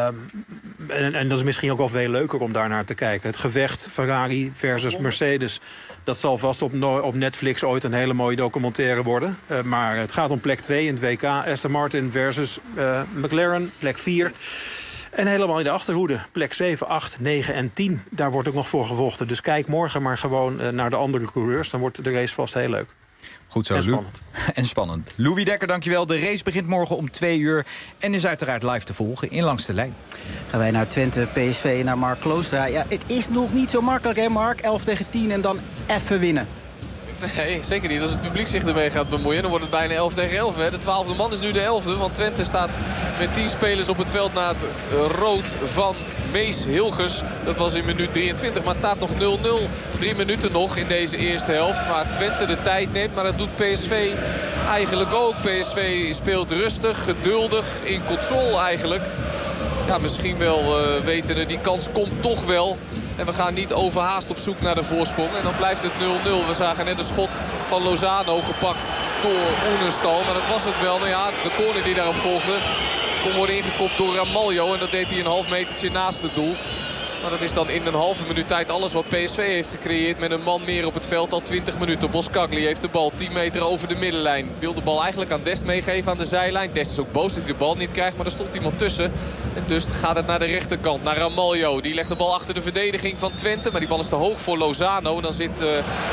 En dat is misschien ook wel veel leuker om daarnaar te kijken. Het gevecht Ferrari versus Mercedes, dat zal vast op Netflix ooit een hele mooie documentaire worden. Maar het gaat om plek 2 in het WK. Aston Martin versus McLaren, plek 4. En helemaal in de achterhoede, plek 7, 8, 9 en 10. Daar wordt ook nog voor gevochten. Dus kijk morgen maar gewoon naar de andere coureurs. Dan wordt de race vast heel leuk. Goed zo, en spannend. En spannend. Louis Dekker, dankjewel. De race begint morgen om 2 uur en is uiteraard live te volgen in Langs de Lijn. Gaan wij naar Twente, PSV, naar Mark Kloostra. Ja, het is nog niet zo makkelijk, hè Mark? 11 tegen 10 en dan even winnen. Nee, zeker niet. Als het publiek zich ermee gaat bemoeien, dan wordt het bijna 11 tegen 11. Hè. De 12e man is nu de 11e, want Twente staat met 10 spelers op het veld na het rood van Mees Hilgers. Dat was in minuut 23, maar het staat nog 0-0. 3 minuten nog in deze eerste helft, waar Twente de tijd neemt. Maar dat doet PSV eigenlijk ook. PSV speelt rustig, geduldig, in controle eigenlijk. Ja, misschien wel weten die kans komt toch wel. En we gaan niet overhaast op zoek naar de voorsprong. En dan blijft het 0-0. We zagen net een schot van Lozano gepakt door Oenestal. Maar dat was het wel. Nou ja, de corner die daarop volgde kon worden ingekopt door Ramaljo. En dat deed hij een half metertje naast het doel. Maar dat is dan in een halve minuut tijd alles wat PSV heeft gecreëerd. Met een man meer op het veld al 20 minuten. Boskagli heeft de bal 10 meter over de middenlijn. Wil de bal eigenlijk aan Dest meegeven aan de zijlijn. Dest is ook boos dat hij de bal niet krijgt. Maar er stond iemand tussen. En dus gaat het naar de rechterkant. Naar Ramaljo. Die legt de bal achter de verdediging van Twente. Maar die bal is te hoog voor Lozano. Dan zit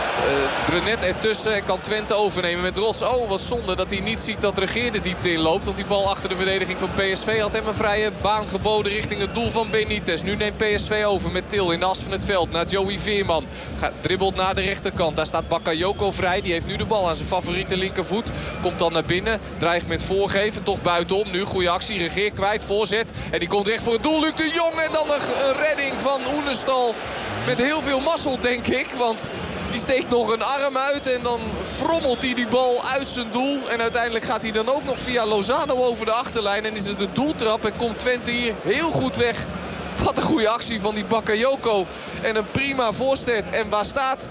Brenet ertussen. En kan Twente overnemen met Rots. Oh, wat zonde dat hij niet ziet dat Regeer de diepte inloopt. Want die bal achter de verdediging van PSV had hem een vrije baan geboden richting het doel van Benitez. Nu neemt PSV over met Til in de as van het veld naar Joey Veerman. Dribbelt naar de rechterkant. Daar staat Bakayoko vrij. Die heeft nu de bal aan zijn favoriete linkervoet. Komt dan naar binnen. Dreigt met voorgeven. Toch buitenom. Nu goede actie. Regeer kwijt. Voorzet. En die komt recht voor het doel. Luc de Jong. En dan een redding van Oenestal. Met heel veel mazzel denk ik. Want die steekt nog een arm uit. En dan frommelt hij die bal uit zijn doel. En uiteindelijk gaat hij dan ook nog via Lozano over de achterlijn. En is het de doeltrap. En komt Twente hier heel goed weg. Wat een goede actie van die Bakayoko. En een prima voorzet. En waar staat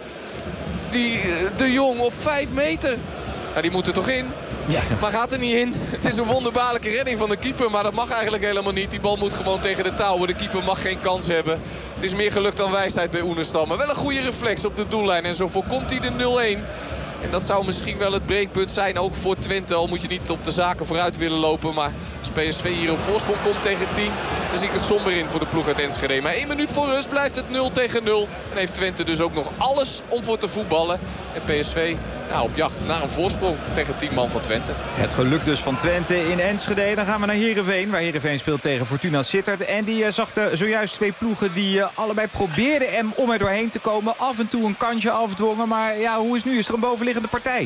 die de Jong op 5 meter? Nou, die moet er toch in. Ja. Maar gaat er niet in. Het is een wonderbaarlijke redding van de keeper. Maar dat mag eigenlijk helemaal niet. Die bal moet gewoon tegen de touwen. De keeper mag geen kans hebben. Het is meer geluk dan wijsheid bij Oenestal. Maar wel een goede reflex op de doellijn. En zo voorkomt hij de 0-1. En dat zou misschien wel het breekpunt zijn, ook voor Twente. Al moet je niet op de zaken vooruit willen lopen. Maar als PSV hier op voorsprong komt tegen 10... dan zie ik het somber in voor de ploeg uit Enschede. Maar 1 minuut voor rust blijft het 0 tegen 0. En heeft Twente dus ook nog alles om voor te voetballen. En PSV op jacht naar een voorsprong tegen 10 man van Twente. Het geluk dus van Twente in Enschede. Dan gaan we naar Heerenveen, waar Heerenveen speelt tegen Fortuna Sittard. En die zag zojuist 2 ploegen die allebei probeerden om er doorheen te komen. Af en toe een kansje afdwongen. Maar ja, hoe is nu? Is er een bovenliggende partij?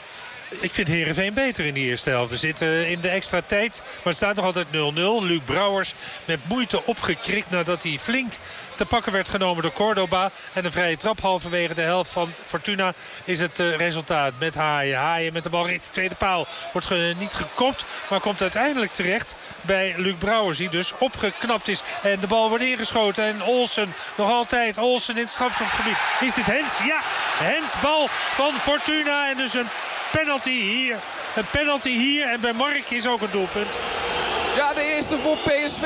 Ik vind Heerenveen beter in de eerste helft. We zitten in de extra tijd, maar het staat nog altijd 0-0. Luc Brouwers met moeite opgekrikt nadat hij flink te pakken werd genomen door Cordoba. En een vrije trap halverwege de helft van Fortuna is het resultaat met Haaien. Haaien met de bal richting de tweede paal. Wordt niet gekopt, maar komt uiteindelijk terecht bij Luc Brouwers. Die dus opgeknapt is. En de bal wordt ingeschoten. En Olsen, nog altijd Olsen in het strafschopgebied. Is dit Hens? Ja, Hens bal van Fortuna. En dus een penalty hier. Een penalty hier. En bij Mark is ook een doelpunt. Ja, de eerste voor PSV,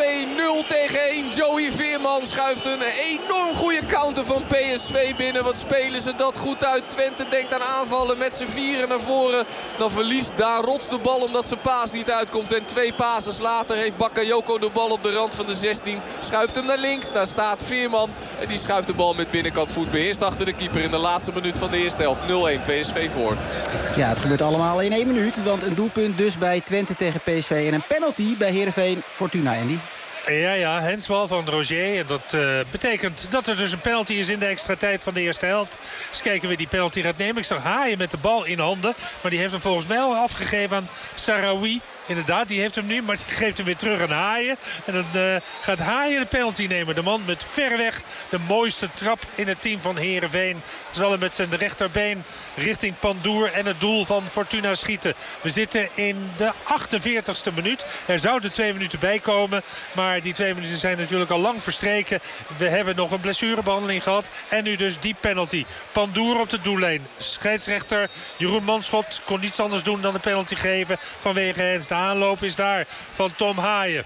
0-1. Joey Veerman schuift een enorm goede counter van PSV binnen. Wat spelen ze dat goed uit. Twente denkt aan aanvallen met z'n vieren naar voren. Dan verliest Daan Rots de bal omdat zijn paas niet uitkomt. En 2 passes later heeft Bakayoko de bal op de rand van de 16. Schuift hem naar links, daar staat Veerman. En die schuift de bal met binnenkant voet beheerst achter de keeper in de laatste minuut van de eerste helft. 0-1 PSV voor. Ja, het gebeurt allemaal in 1 minuut. Want een doelpunt dus bij Twente tegen PSV. En een penalty bij Heerenveen Fortuna, Andy. Ja, hensbal van Roger. En dat betekent dat er dus een penalty is in de extra tijd van de eerste helft. Dus kijken wie die penalty gaat nemen. Ik zag Haaien met de bal in handen. Maar die heeft hem volgens mij al afgegeven aan Sarawi. Inderdaad, die heeft hem nu, maar die geeft hem weer terug aan Haaien. En dan gaat Haaien de penalty nemen. De man met verreweg de mooiste trap in het team van Heerenveen. Zal hem met zijn rechterbeen richting Pandoer en het doel van Fortuna schieten. We zitten in de 48e minuut. Er zouden 2 minuten bij komen. Maar die 2 minuten zijn natuurlijk al lang verstreken. We hebben nog een blessurebehandeling gehad. En nu dus die penalty. Pandoer op de doellijn. Scheidsrechter Jeroen Manschot kon niets anders doen dan de penalty geven vanwege Hens. De aanloop is daar van Tom Haaien.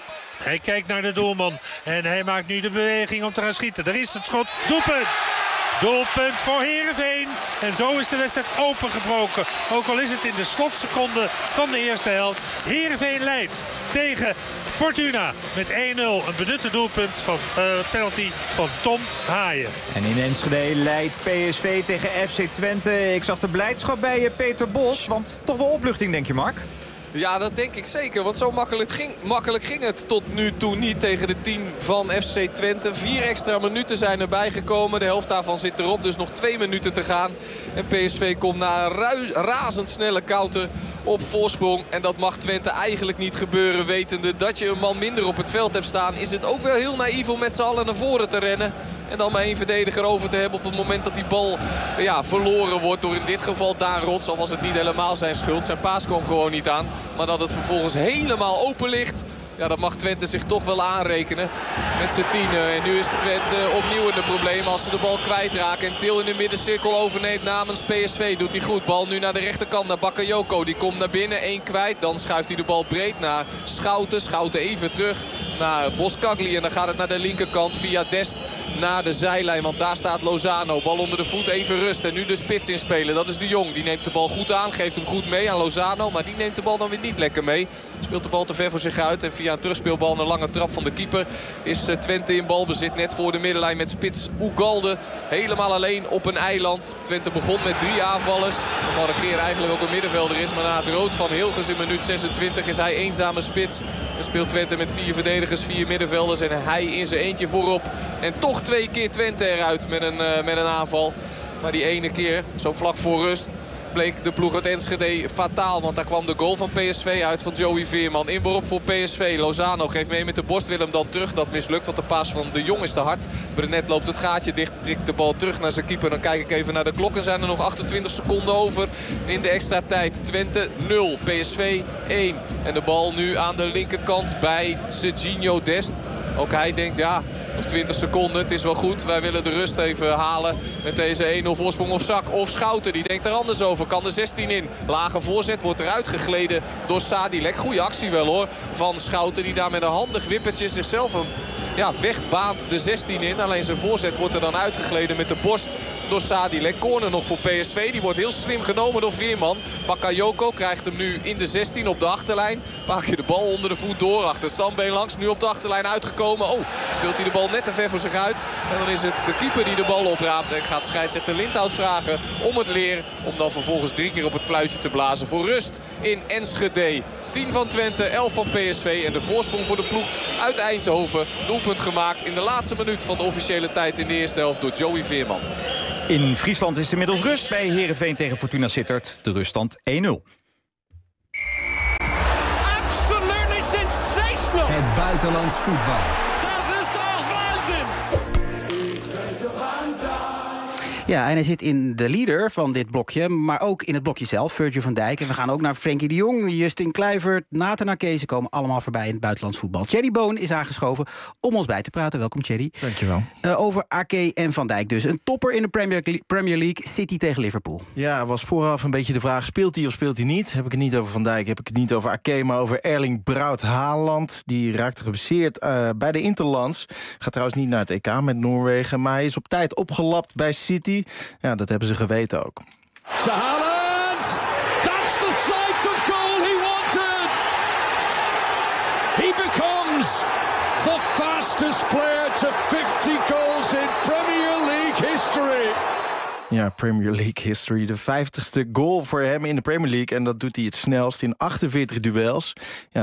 Hij kijkt naar de doelman en hij maakt nu de beweging om te gaan schieten. Daar is het schot. Doelpunt! Doelpunt voor Heerenveen. En zo is de wedstrijd opengebroken. Ook al is het in de slotseconde van de eerste helft. Heerenveen leidt tegen Fortuna met 1-0. Een benutte doelpunt van penalty van Tom Haaien. En in Enschede leidt PSV tegen FC Twente. Ik zag de blijdschap bij Peter Bos. Want toch wel opluchting, denk je, Mark? Ja, dat denk ik zeker. Want zo makkelijk ging het tot nu toe niet tegen de team van FC Twente. 4 extra minuten zijn erbij gekomen. De helft daarvan zit erop, dus nog 2 minuten te gaan. En PSV komt na een razendsnelle counter op voorsprong. En dat mag Twente eigenlijk niet gebeuren. Wetende dat je een man minder op het veld hebt staan, is het ook wel heel naïef om met z'n allen naar voren te rennen. En dan maar 1 verdediger over te hebben op het moment dat die bal verloren wordt. Door in dit geval Daan Rots. Al was het niet helemaal zijn schuld. Zijn paas kwam gewoon niet aan. Maar dat het vervolgens helemaal open ligt. Ja, dat mag Twente zich toch wel aanrekenen met z'n 10. En nu is Twente opnieuw in de problemen als ze de bal kwijtraken. En Til in de middencirkel overneemt namens PSV. Doet hij goed. Bal nu naar de rechterkant naar Bakayoko. Die komt naar binnen. 1 kwijt. Dan schuift hij de bal breed naar Schouten. Schouten even terug naar Boskagli. En dan gaat het naar de linkerkant via Dest naar de zijlijn. Want daar staat Lozano. Bal onder de voet. Even rust. En nu de spits inspelen. Dat is de Jong. Die neemt de bal goed aan. Geeft hem goed mee aan Lozano. Maar die neemt de bal dan weer niet lekker mee. Speelt de bal te ver voor zich uit. En via een terugspeelbal een lange trap van de keeper is Twente in balbezit net voor de middenlijn met spits Ugalde. Helemaal alleen op een eiland. Twente begon met 3 aanvallers. Waarvan Regeer eigenlijk ook een middenvelder is. Maar na het rood van Hilgers in minuut 26 is hij eenzame spits. En speelt Twente met 4 verdedigers, 4 middenvelders. En hij in zijn eentje voorop. En toch 2 keer Twente eruit met een aanval. Maar die ene keer, zo vlak voor rust, bleek de ploeg uit Enschede fataal. Want daar kwam de goal van PSV uit van Joey Veerman. Inworp voor PSV. Lozano geeft mee met de borst. Wil hem dan terug. Dat mislukt, want de paas van de Jong is te hard. Brenet loopt het gaatje dicht. Trekt de bal terug naar zijn keeper. Dan kijk ik even naar de klok. En zijn er nog 28 seconden over in de extra tijd. Twente 0. PSV 1. En de bal nu aan de linkerkant bij Serginho Dest. Ook hij denkt, ja, nog 20 seconden. Het is wel goed. Wij willen de rust even halen met deze 1-0 voorsprong op zak. Of Schouten, die denkt er anders over. Kan de 16 in. Lage voorzet wordt eruit gegleden door Sadilek. Goeie actie wel hoor van Schouten. Die daar met een handig wippertje zichzelf wegbaant de 16 in. Alleen zijn voorzet wordt er dan uitgegleden met de borst door Sadilek. Corner nog voor PSV. Die wordt heel slim genomen door Veerman. Bakayoko krijgt hem nu in de 16 op de achterlijn. Paar keer de bal onder de voet door. Achter het standbeen langs. Nu op de achterlijn uitgekomen. Oh, speelt hij de bal net te ver voor zich uit. En dan is het de keeper die de bal opraapt. En gaat scheidsrechter Lindhout vragen om het leer. Om dan vervolgens 3 keer op het fluitje te blazen voor rust in Enschede. 10 van Twente, 11 van PSV. En de voorsprong voor de ploeg uit Eindhoven. Doelpunt gemaakt in de laatste minuut van de officiële tijd in de eerste helft door Joey Veerman. In Friesland is inmiddels rust bij Heerenveen tegen Fortuna Sittard. De ruststand 1-0. Absolutely sensational. Het buitenlands voetbal. Ja, en hij zit in de leader van dit blokje, maar ook in het blokje zelf, Virgil van Dijk. En we gaan ook naar Frenkie de Jong, Justin Kluivert, Nathan Ake. Ze komen allemaal voorbij in het buitenlands voetbal. Thierry Boon is aangeschoven om ons bij te praten. Welkom, Thierry. Dankjewel. Over Ake en Van Dijk dus. Een topper in de Premier League, City tegen Liverpool. Ja, was vooraf een beetje de vraag, speelt hij of speelt hij niet? Heb ik het niet over Van Dijk, heb ik het niet over Ake, maar over Erling Braut Haaland. Die raakte geblesseerd bij de Interlands. Gaat trouwens niet naar het EK met Noorwegen, maar hij is op tijd opgelapt bij City. Ja, dat hebben ze geweten ook. To Haaland! That's the sight of goal he wanted! He becomes the fastest player to 50 goals in Premier League history. Ja, Premier League history. De 50ste goal voor hem in de Premier League. En dat doet hij het snelst in 48 duels. Ja,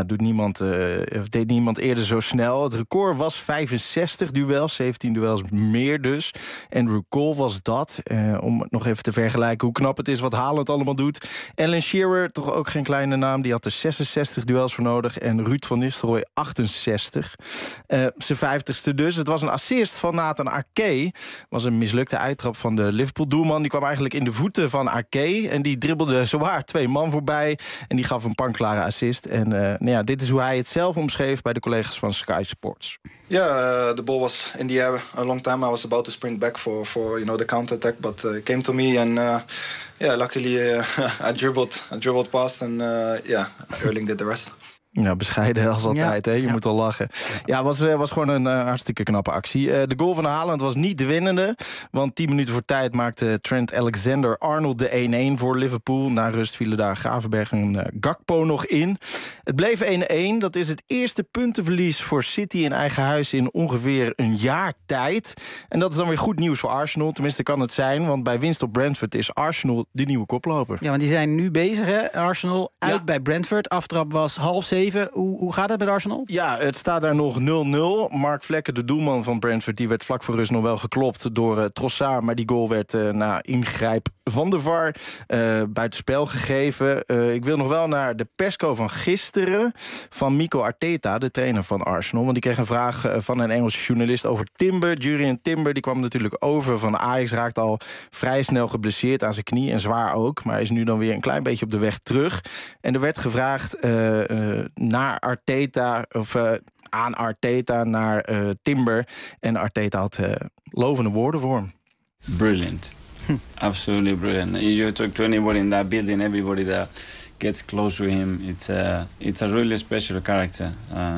deed niemand eerder zo snel. Het record was 65 duels, 17 duels meer dus. Andrew Cole was dat. Om nog even te vergelijken hoe knap het is wat Haaland allemaal doet. Alan Shearer, toch ook geen kleine naam, die had er 66 duels voor nodig. En Ruud van Nistelrooy 68. Zijn 50ste dus. Het was een assist van Nathan Ake. Was een mislukte uittrap van de Liverpool doelman. Die kwam eigenlijk in de voeten van Ake. En die dribbelde zowaar 2 man voorbij. En die gaf een panklare assist. En dit is hoe hij het zelf omschreef bij de collega's van Sky Sports. Yeah, the ball was in the air a long time. I was about to sprint back for the counter attack, but it came to me and luckily I dribbled past and Erling did the rest. Ja, bescheiden als altijd, hè? Je moet al lachen. Ja, was gewoon een hartstikke knappe actie. De goal van Haaland was niet de winnende. Want 10 minuten voor tijd maakte Trent Alexander-Arnold de 1-1 voor Liverpool. Na rust vielen daar Gravenberch en Gakpo nog in. Het bleef 1-1. Dat is het eerste puntenverlies voor City in eigen huis in ongeveer een jaar tijd. En dat is dan weer goed nieuws voor Arsenal. Tenminste kan het zijn, want bij winst op Brentford is Arsenal de nieuwe koploper. Ja, want die zijn nu bezig, hè? Arsenal uit bij Brentford. Aftrap was 6:30. Hoe gaat het met Arsenal? Ja, het staat daar nog 0-0. Mark Vlekken, de doelman van Brentford, die werd vlak voor rust nog wel geklopt door Trossard. Maar die goal werd na ingrijp van de VAR buitenspel gegeven. Ik wil nog wel naar de persco van gisteren van Mikel Arteta, de trainer van Arsenal. Want die kreeg een vraag van een Engelse journalist over Timber. Jurrien Timber, die kwam natuurlijk over van Ajax. Raakte al vrij snel geblesseerd aan zijn knie en zwaar ook. Maar hij is nu dan weer een klein beetje op de weg terug. En er werd gevraagd naar Arteta, of aan Arteta, naar Timber. En Arteta had lovende woorden voor hem. Brilliant. Absolutely brilliant. You talk to anybody in that building, everybody that gets close to him. It's a really special character.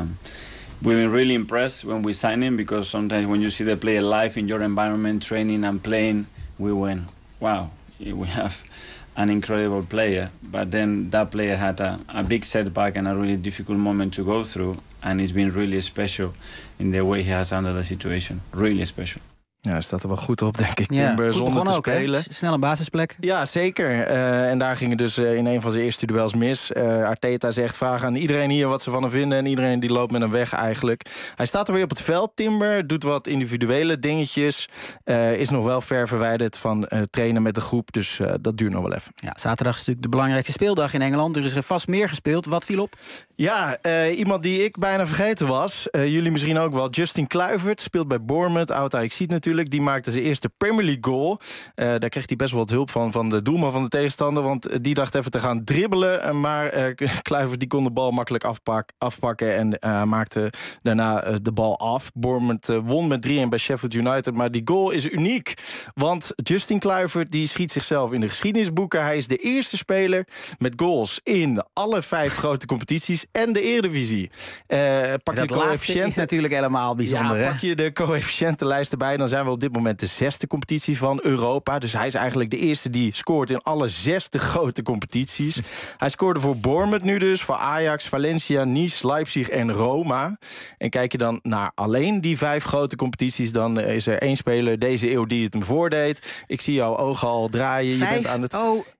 We've been really impressed when we sign him, because sometimes when you see the player live in your environment, training and playing, we went, wow, we have an incredible player. But then that player had a big setback and a really difficult moment to go through. And he's been really special in the way he has handled the situation. Really special. Ja, hij staat er wel goed op, denk ik. Ja, Timber zonder te spelen. Snel een basisplek. Ja, zeker. En daar ging het dus in een van zijn eerste duels mis. Arteta zegt, vraag aan iedereen hier wat ze van hem vinden. En iedereen die loopt met hem weg eigenlijk. Hij staat er weer op het veld, Timber. Doet wat individuele dingetjes. Is nog wel ver verwijderd van trainen met de groep. Dus dat duurt nog wel even. Ja, zaterdag is natuurlijk de belangrijkste speeldag in Engeland. Er is er vast meer gespeeld. Wat viel op? Ja, iemand die ik bijna vergeten was. Jullie misschien ook wel. Justin Kluivert speelt bij Bournemouth. Oud-Ajaxiet natuurlijk. Die maakte zijn eerste Premier League goal. Daar kreeg hij best wel wat hulp van de doelman van de tegenstander. Want die dacht even te gaan dribbelen. Maar Kluivert die kon de bal makkelijk afpakken. En maakte daarna de bal af. Bournemouth won met 3-1 bij Sheffield United. Maar die goal is uniek. Want Justin Kluivert die schiet zichzelf in de geschiedenisboeken. Hij is de eerste speler met goals in alle 5 grote competities. En de Eredivisie. Pak dat je laatste is natuurlijk helemaal bijzonder. Ja, pak je de coëfficiëntenlijst erbij, dan zijn we op dit moment de 6e competitie van Europa. Dus hij is eigenlijk de eerste die scoort in alle 6 grote competities. Hij scoorde voor Bournemouth nu dus, voor Ajax, Valencia, Nice, Leipzig en Roma. En kijk je dan naar alleen die 5 grote competities, dan is er 1 speler deze eeuw die het hem voordeed. Ik zie jouw ogen al draaien. 5? Je bent aan het...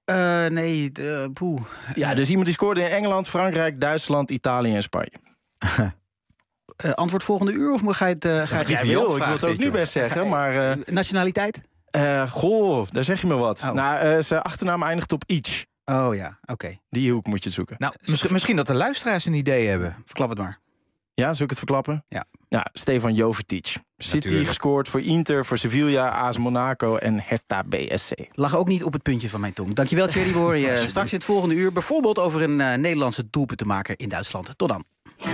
Nee, poeh. Ja, dus iemand die scoorde in Engeland, Frankrijk, Duitsland, Italië en Spanje. Antwoord volgende uur, of ga je het... Ik wil het ook nu best zeggen, maar... Nationaliteit? Daar zeg je me wat. Oh. Nou, zijn achternaam eindigt op iets. Oh ja, oké. Die hoek moet je zoeken. Nou, misschien dat de luisteraars een idee hebben. Verklap het maar. Ja, zou ik het verklappen? Ja. Stefan Jovetic. City gescoord voor Inter, voor Sevilla, AS Monaco en Hertha BSC. Lag ook niet op het puntje van mijn tong. Dankjewel, Thierry. We horen je straks in het volgende uur bijvoorbeeld over een Nederlandse doelpuntenmaker in Duitsland. Tot dan.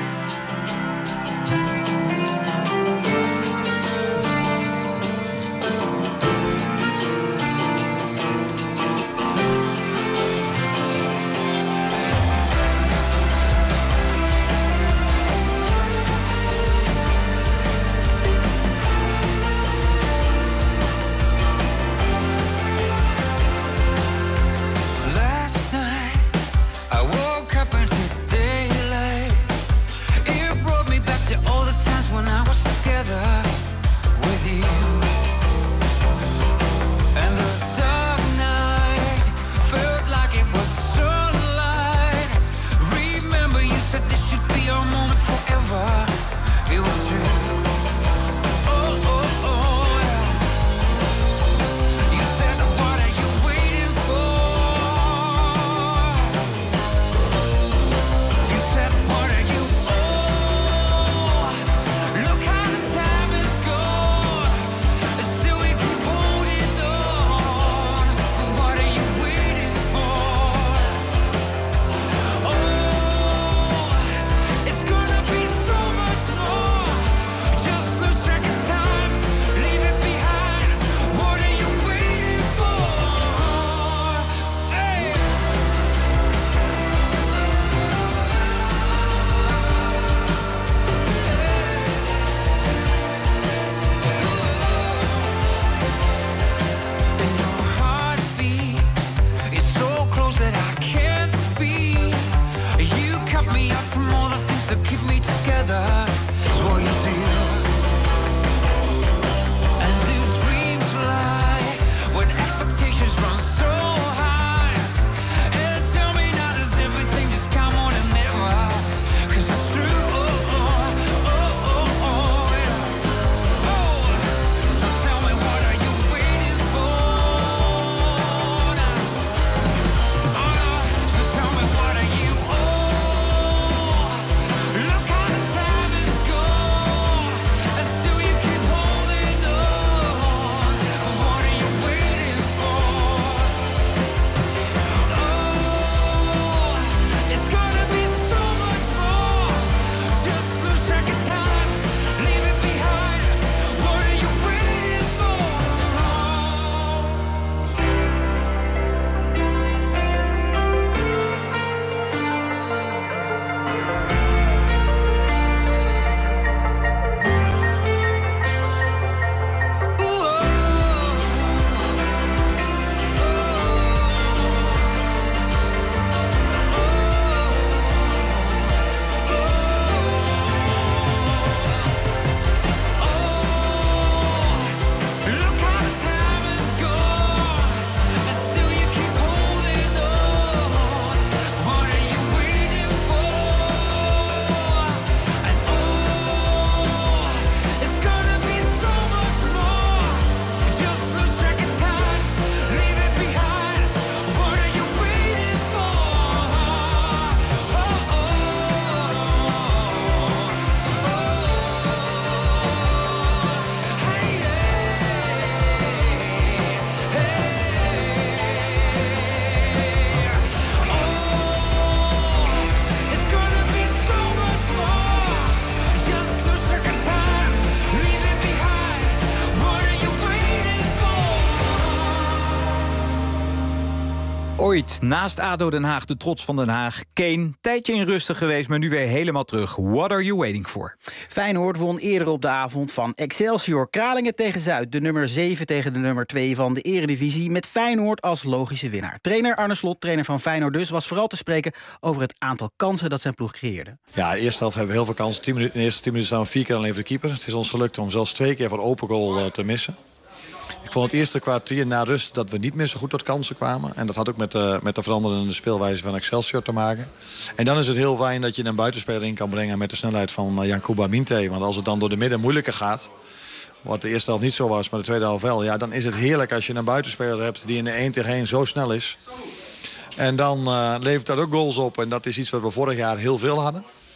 Ooit naast ADO Den Haag de trots van Den Haag. Kane, tijdje in rustig geweest, maar nu weer helemaal terug. What are you waiting for? Feyenoord won eerder op de avond van Excelsior. Kralingen tegen Zuid, de nummer 7 tegen de nummer 2 van de Eredivisie, met Feyenoord als logische winnaar. Trainer Arne Slot, trainer van Feyenoord dus, was vooral te spreken over het aantal kansen dat zijn ploeg creëerde. Ja, de eerste helft hebben we heel veel kansen. In de eerste 10 minuten staan we 4 keer alleen voor de keeper. Het is ons gelukt om zelfs 2 keer voor open goal te missen. Ik vond het eerste kwartier na rust dat we niet meer zo goed tot kansen kwamen. En dat had ook met de veranderende speelwijze van Excelsior te maken. En dan is het heel fijn dat je een buitenspeler in kan brengen met de snelheid van Yankuba Minte. Want als het dan door de midden moeilijker gaat, wat de eerste helft niet zo was, maar de tweede helft wel, ja, dan is het heerlijk als je een buitenspeler hebt die in de 1 tegen 1 zo snel is. En dan levert dat ook goals op. En dat is iets wat we vorig jaar heel veel hadden.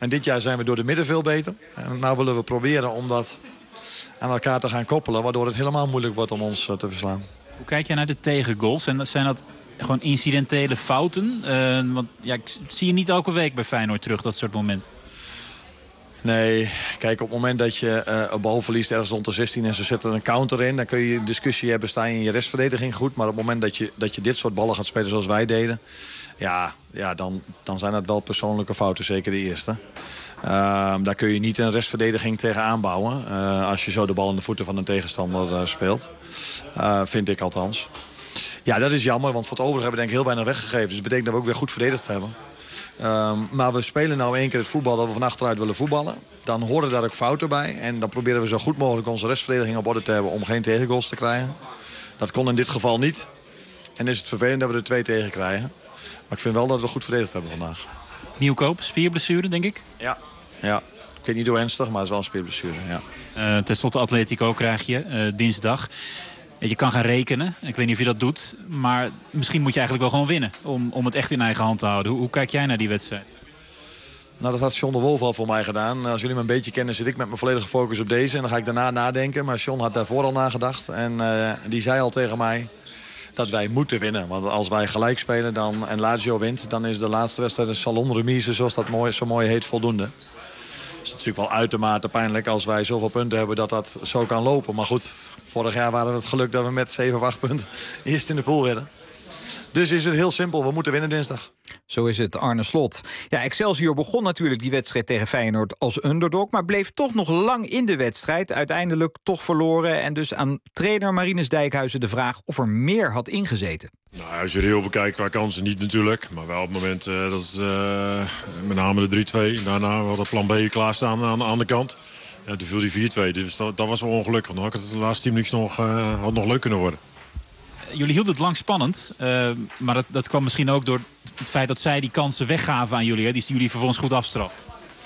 En dit jaar zijn we door de midden veel beter. En nou willen we proberen om dat aan elkaar te gaan koppelen, waardoor het helemaal moeilijk wordt om ons te verslaan. Hoe kijk jij naar de tegengoals? Zijn dat gewoon incidentele fouten? Want ja, ik zie je niet elke week bij Feyenoord terug, dat soort momenten. Nee, kijk, op het moment dat je een bal verliest ergens rond de 16 en ze zetten een counter in, dan kun je een discussie hebben, sta je in je restverdediging goed. Maar op het moment dat je dit soort ballen gaat spelen zoals wij deden, dan zijn dat wel persoonlijke fouten, zeker de eerste. Daar kun je niet een restverdediging tegen aanbouwen als je zo de bal in de voeten van een tegenstander speelt. Vind ik althans. Ja, dat is jammer, want voor het overige hebben we denk ik heel weinig weggegeven. Dus dat betekent dat we ook weer goed verdedigd hebben. Maar we spelen nou 1 keer het voetbal dat we van achteruit willen voetballen. Dan horen daar ook fouten bij. En dan proberen we zo goed mogelijk onze restverdediging op orde te hebben om geen tegengoals te krijgen. Dat kon in dit geval niet. En is het vervelend dat we er 2 tegen krijgen. Maar ik vind wel dat we goed verdedigd hebben vandaag. Nieuwkoop, spierblessure, denk ik? Ja. Ik weet niet hoe ernstig, maar het is wel een spierblessure, ja. Ten slotte Atletico krijg je dinsdag. Je kan gaan rekenen. Ik weet niet of je dat doet. Maar misschien moet je eigenlijk wel gewoon winnen. Om het echt in eigen hand te houden. Hoe kijk jij naar die wedstrijd? Nou, dat had John de Wolf al voor mij gedaan. Als jullie me een beetje kennen, zit ik met mijn volledige focus op deze. En dan ga ik daarna nadenken. Maar John had daarvoor al nagedacht. En die zei al tegen mij dat wij moeten winnen. Want als wij gelijk spelen en Lazio wint, dan is de laatste wedstrijd een salonremise, zoals dat zo mooi heet, voldoende. Het is natuurlijk wel uitermate pijnlijk als wij zoveel punten hebben dat zo kan lopen. Maar goed, vorig jaar waren we het geluk dat we met 7 of 8 punten eerst in de pool werden. Dus is het heel simpel, we moeten winnen dinsdag. Zo is het, Arne Slot. Ja, Excelsior begon natuurlijk die wedstrijd tegen Feyenoord als underdog, maar bleef toch nog lang in de wedstrijd. Uiteindelijk toch verloren en dus aan trainer Marinus Dijkhuizen de vraag of er meer had ingezeten. Nou, als je reëel bekijkt qua kansen niet natuurlijk. Maar wel op het moment dat het met name de 3-2. Daarna we hadden plan B klaarstaan aan de kant. En toen viel die 4-2. Dus dat was wel ongelukkig. Dan had het de laatste 10 minuten nog leuk kunnen worden. Jullie hielden het lang spannend. Maar dat kwam misschien ook door het feit dat zij die kansen weggaven aan jullie. Hè, die jullie vervolgens goed afstraffen.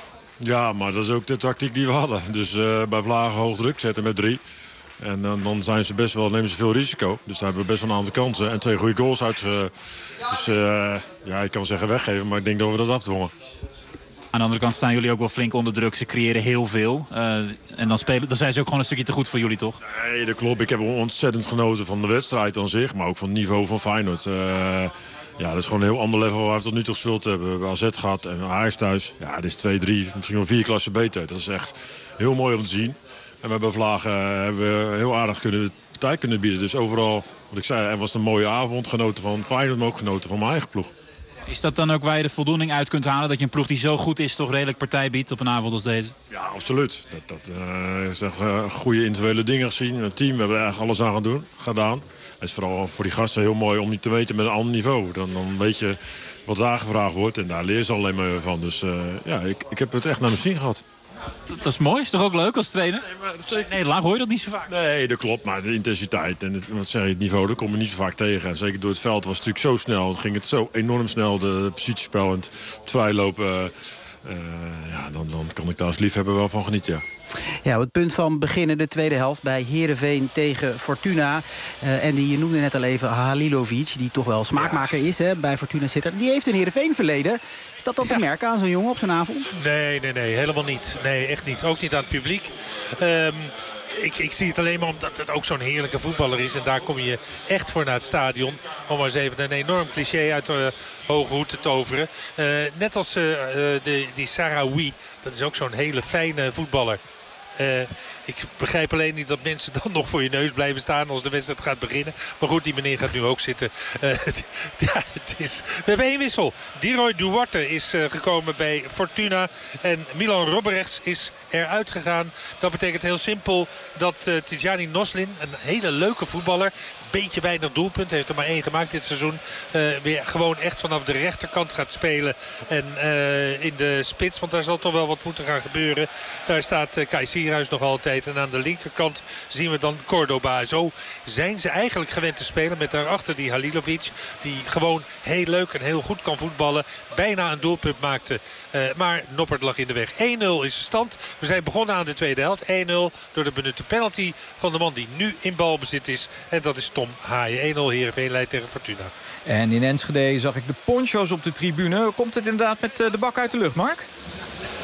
Ja, maar dat is ook de tactiek die we hadden. Dus bij Vlagen hoog druk zetten met 3. En dan zijn ze nemen ze veel risico. Dus daar hebben we best wel een aantal kansen. En 2 goede goals uit. Dus ik kan wel zeggen weggeven, maar ik denk dat we dat afdwongen. Aan de andere kant staan jullie ook wel flink onder druk. Ze creëren heel veel. En dan zijn ze ook gewoon een stukje te goed voor jullie, toch? Nee, dat klopt. Ik heb ontzettend genoten van de wedstrijd aan zich. Maar ook van het niveau van Feyenoord. Dat is gewoon een heel ander level waar we tot nu toe gespeeld hebben. We hebben AZ gehad en Ajax thuis. Ja, dit is 2, 3, misschien wel 4 klassen beter. Dat is echt heel mooi om te zien. En we hebben Vlagen hebben we heel aardig partij kunnen bieden. Dus overal, wat ik zei, er was een mooie avond. Genoten van Feyenoord, maar ook genoten van mijn eigen ploeg. Is dat dan ook waar je de voldoening uit kunt halen? Dat je een ploeg die zo goed is toch redelijk partij biedt op een avond als deze? Ja, absoluut. Dat is echt goede individuele dingen gezien. Een team, we hebben er eigenlijk alles aan gedaan. Het is vooral voor die gasten heel mooi om niet te weten met een ander niveau. Dan weet je wat daar gevraagd wordt en daar leer je alleen maar van. Dus ik heb het echt naar mijn zin gehad. Dat is mooi. Is toch ook leuk als trainer? Nee, laag hoor je dat niet zo vaak. Nee, dat klopt. Maar de intensiteit en het niveau, dat kom je niet zo vaak tegen. En zeker door het veld was het natuurlijk zo snel. Het ging het zo enorm snel, de positiespel en het vrijlopen. Dan kan ik daar als liefhebber wel van genieten, ja. Ja, op het punt van beginnen de tweede helft bij Heerenveen tegen Fortuna. En je noemde net al even Halilovic, die toch wel smaakmaker is bij Fortuna Sittard. Die heeft een Heerenveen verleden. Is dat te merken aan zo'n jongen op zijn avond? Nee, helemaal niet. Nee, echt niet. Ook niet aan het publiek. Ik zie het alleen maar omdat het ook zo'n heerlijke voetballer is. En daar kom je echt voor naar het stadion. Om maar eens even een enorm cliché uit de hoge hoed te toveren. Net als die Sahraoui. Dat is ook zo'n hele fijne voetballer. Ik begrijp alleen niet dat mensen dan nog voor je neus blijven staan als de wedstrijd gaat beginnen. Maar goed, die meneer gaat nu ook zitten. We hebben 1 wissel. Diroy Duarte is gekomen bij Fortuna. En Milan Robrechts is eruit gegaan. Dat betekent heel simpel dat Tijani Noslin, een hele leuke voetballer, beetje weinig doelpunt, heeft er maar 1 gemaakt dit seizoen, weer gewoon echt vanaf de rechterkant gaat spelen. En in de spits, want daar zal toch wel wat moeten gaan gebeuren. Daar staat Kai Sierhuis nog altijd. En aan de linkerkant zien we dan Cordoba. Zo zijn ze eigenlijk gewend te spelen met daarachter die Halilovic, die gewoon heel leuk en heel goed kan voetballen. Bijna een doelpunt maakte, maar Noppert lag in de weg. 1-0 is de stand. We zijn begonnen aan de tweede helft. 1-0 door de benutte penalty van de man die nu in balbezit is. En dat is Tom Haaien. 1-0 Heerenveen leidt tegen Fortuna. En in Enschede zag ik de poncho's op de tribune. Komt het inderdaad met de bak uit de lucht, Mark?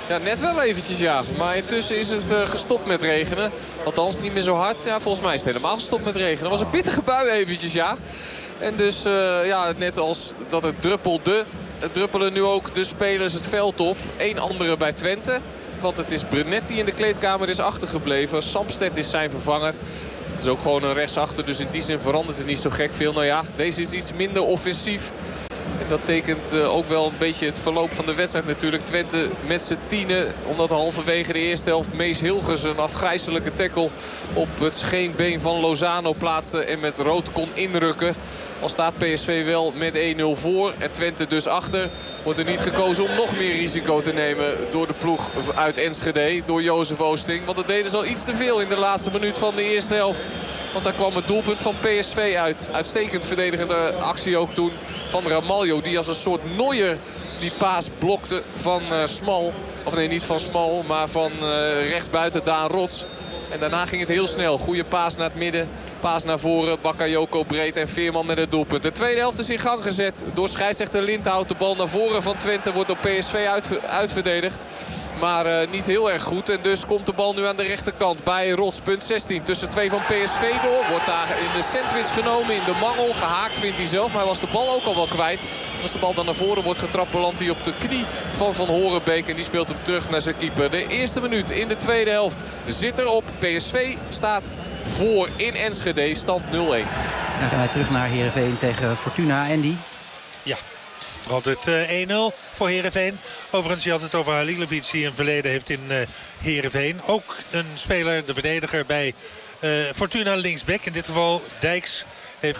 Ja, net wel eventjes, ja. Maar intussen is het gestopt met regenen. Althans, niet meer zo hard. Ja, volgens mij is het helemaal gestopt met regenen. Het was een pittige bui eventjes, ja. En dus, net als dat het druppelde, druppelen nu ook de spelers het veld op. 1 andere bij Twente. Want het is Brunet die in de kleedkamer is achtergebleven. Samsted is zijn vervanger. Het is ook gewoon een rechtsachter, dus in die zin verandert het niet zo gek veel. Nou ja, deze is iets minder offensief. En dat tekent ook wel een beetje het verloop van de wedstrijd natuurlijk. Twente met z'n tienen, omdat halverwege de eerste helft Mees Hilgers een afgrijselijke tackle op het scheenbeen van Lozano plaatste en met rood kon inrukken. Al staat PSV wel met 1-0 voor en Twente dus achter. Wordt er niet gekozen om nog meer risico te nemen door de ploeg uit Enschede, door Jozef Oosting. Want dat deden ze al iets te veel in de laatste minuut van de eerste helft. Want daar kwam het doelpunt van PSV uit. Uitstekend verdedigende actie ook toen van Ramaljo, die als een soort Neuer die paas blokte van Smal. Of nee, niet van Smal, maar van rechtsbuiten Daan Rots. En daarna ging het heel snel. Goede paas naar het midden. Paas naar voren. Bakayoko breed en Veerman met het doelpunt. De tweede helft is in gang gezet door scheidsrechter Lindhout. De bal naar voren van Twente wordt door PSV uitverdedigd. Maar niet heel erg goed. En dus komt de bal nu aan de rechterkant bij Rots. Punt 16 tussen 2 van PSV door. Wordt daar in de sandwich genomen. In de mangel. Gehaakt vindt hij zelf. Maar hij was de bal ook al wel kwijt. Als de bal dan naar voren wordt getrapt, belandt hij op de knie van Van Horenbeek. En die speelt hem terug naar zijn keeper. De eerste minuut in de tweede helft zit erop. PSV staat voor in Enschede. Stand 0-1. Dan gaan wij terug naar Heerenveen tegen Fortuna. Andy? Ja. Nog altijd 1-0 voor Heerenveen. Overigens, je had het over Halilovic die een verleden heeft in Heerenveen. Ook een speler, de verdediger bij Fortuna linksback. In dit geval Dijks. Heeft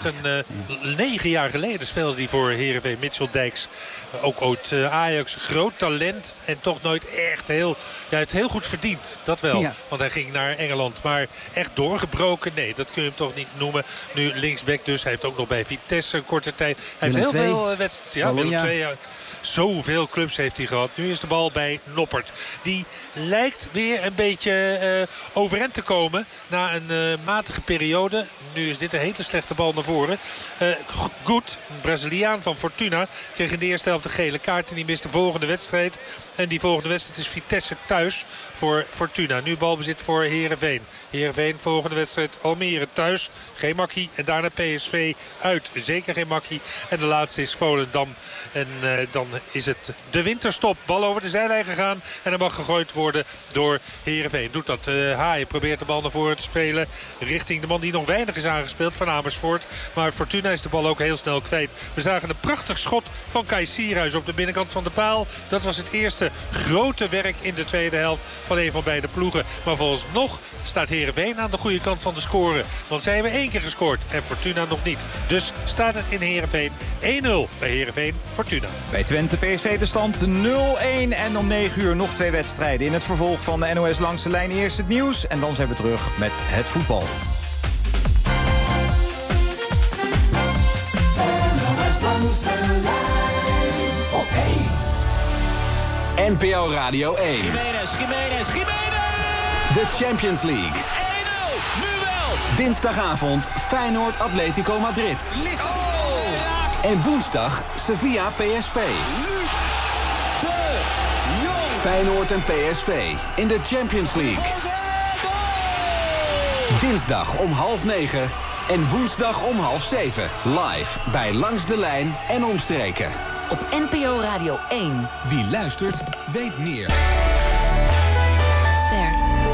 9 jaar geleden speelde hij voor Heerenveen. Mitchell Dijks. Ook ooit Ajax. Groot talent. En toch nooit echt heel... Ja, het heel goed verdiend. Dat wel. Ja. Want hij ging naar Engeland. Maar echt doorgebroken? Nee, dat kun je hem toch niet noemen. Nu linksback dus. Hij heeft ook nog bij Vitesse een korte tijd. Hij heeft heel veel wedstrijden. Ja, Willem II. Zoveel clubs heeft hij gehad. Nu is de bal bij Noppert. Die lijkt weer een beetje overeind te komen na een matige periode. Nu is dit een hele slechte bal naar voren. Goed, een Braziliaan van Fortuna, kreeg in de eerste helft de gele kaart en die mist de volgende wedstrijd. En die volgende wedstrijd is Vitesse thuis voor Fortuna. Nu balbezit voor Heerenveen. Heerenveen, volgende wedstrijd Almere thuis. Geen makkie. En daarna PSV uit. Zeker geen makkie. En de laatste is Volendam. En dan is het de winterstop. Bal over de zijlijn gegaan. En er mag gegooid worden door Heerenveen. Doet dat. Haaien probeert de bal naar voren te spelen. Richting de man die nog weinig is aangespeeld. Van Amersfoort. Maar Fortuna is de bal ook heel snel kwijt. We zagen een prachtig schot van Kai Sierhuis op de binnenkant van de paal. Dat was het eerste grote werk in de tweede helft van een van beide ploegen. Maar vooralsnog staat Heerenveen aan de goede kant van de score. Want zij hebben 1 keer gescoord en Fortuna nog niet. Dus staat het in Heerenveen 1-0 bij Heerenveen Fortuna. Bij Twente PSV de stand 0-1 en om 9 uur nog 2 wedstrijden. In het vervolg van de NOS Langs de Lijn eerst het nieuws en dan zijn we terug met het voetbal. NOS Langs de Lijn op 1. NPO Radio 1. Jiménez. De Champions League. 1-0, nu wel! Dinsdagavond Feyenoord Atletico Madrid. En woensdag Sevilla PSV. Feyenoord en PSV in de Champions League. Dinsdag om 8:30 en woensdag om 6:30. Live bij Langs de Lijn en omstreken. Op NPO Radio 1. Wie luistert, weet meer. Ster.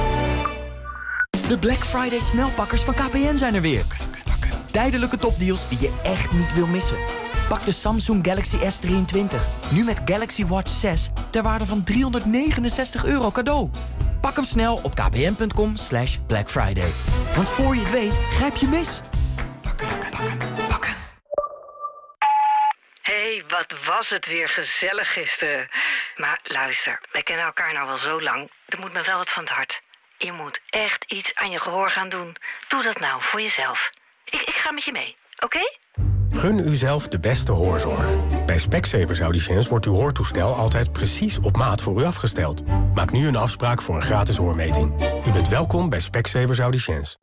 De Black Friday snelpakkers van KPN zijn er weer. Tijdelijke topdeals die je echt niet wil missen. Pak de Samsung Galaxy S23. Nu met Galaxy Watch 6 ter waarde van €369 cadeau. Pak hem snel op kpn.com/Black Friday. Want voor je het weet, grijp je mis. Hé, wat was het weer gezellig gisteren. Maar luister, wij kennen elkaar nou wel zo lang. Er moet me wel wat van het hart. Je moet echt iets aan je gehoor gaan doen. Doe dat nou voor jezelf. Ik ga met je mee, oké? Gun uzelf de beste hoorzorg. Bij Specsavers Audiciëns wordt uw hoortoestel altijd precies op maat voor u afgesteld. Maak nu een afspraak voor een gratis hoormeting. U bent welkom bij Specsavers Audiciëns.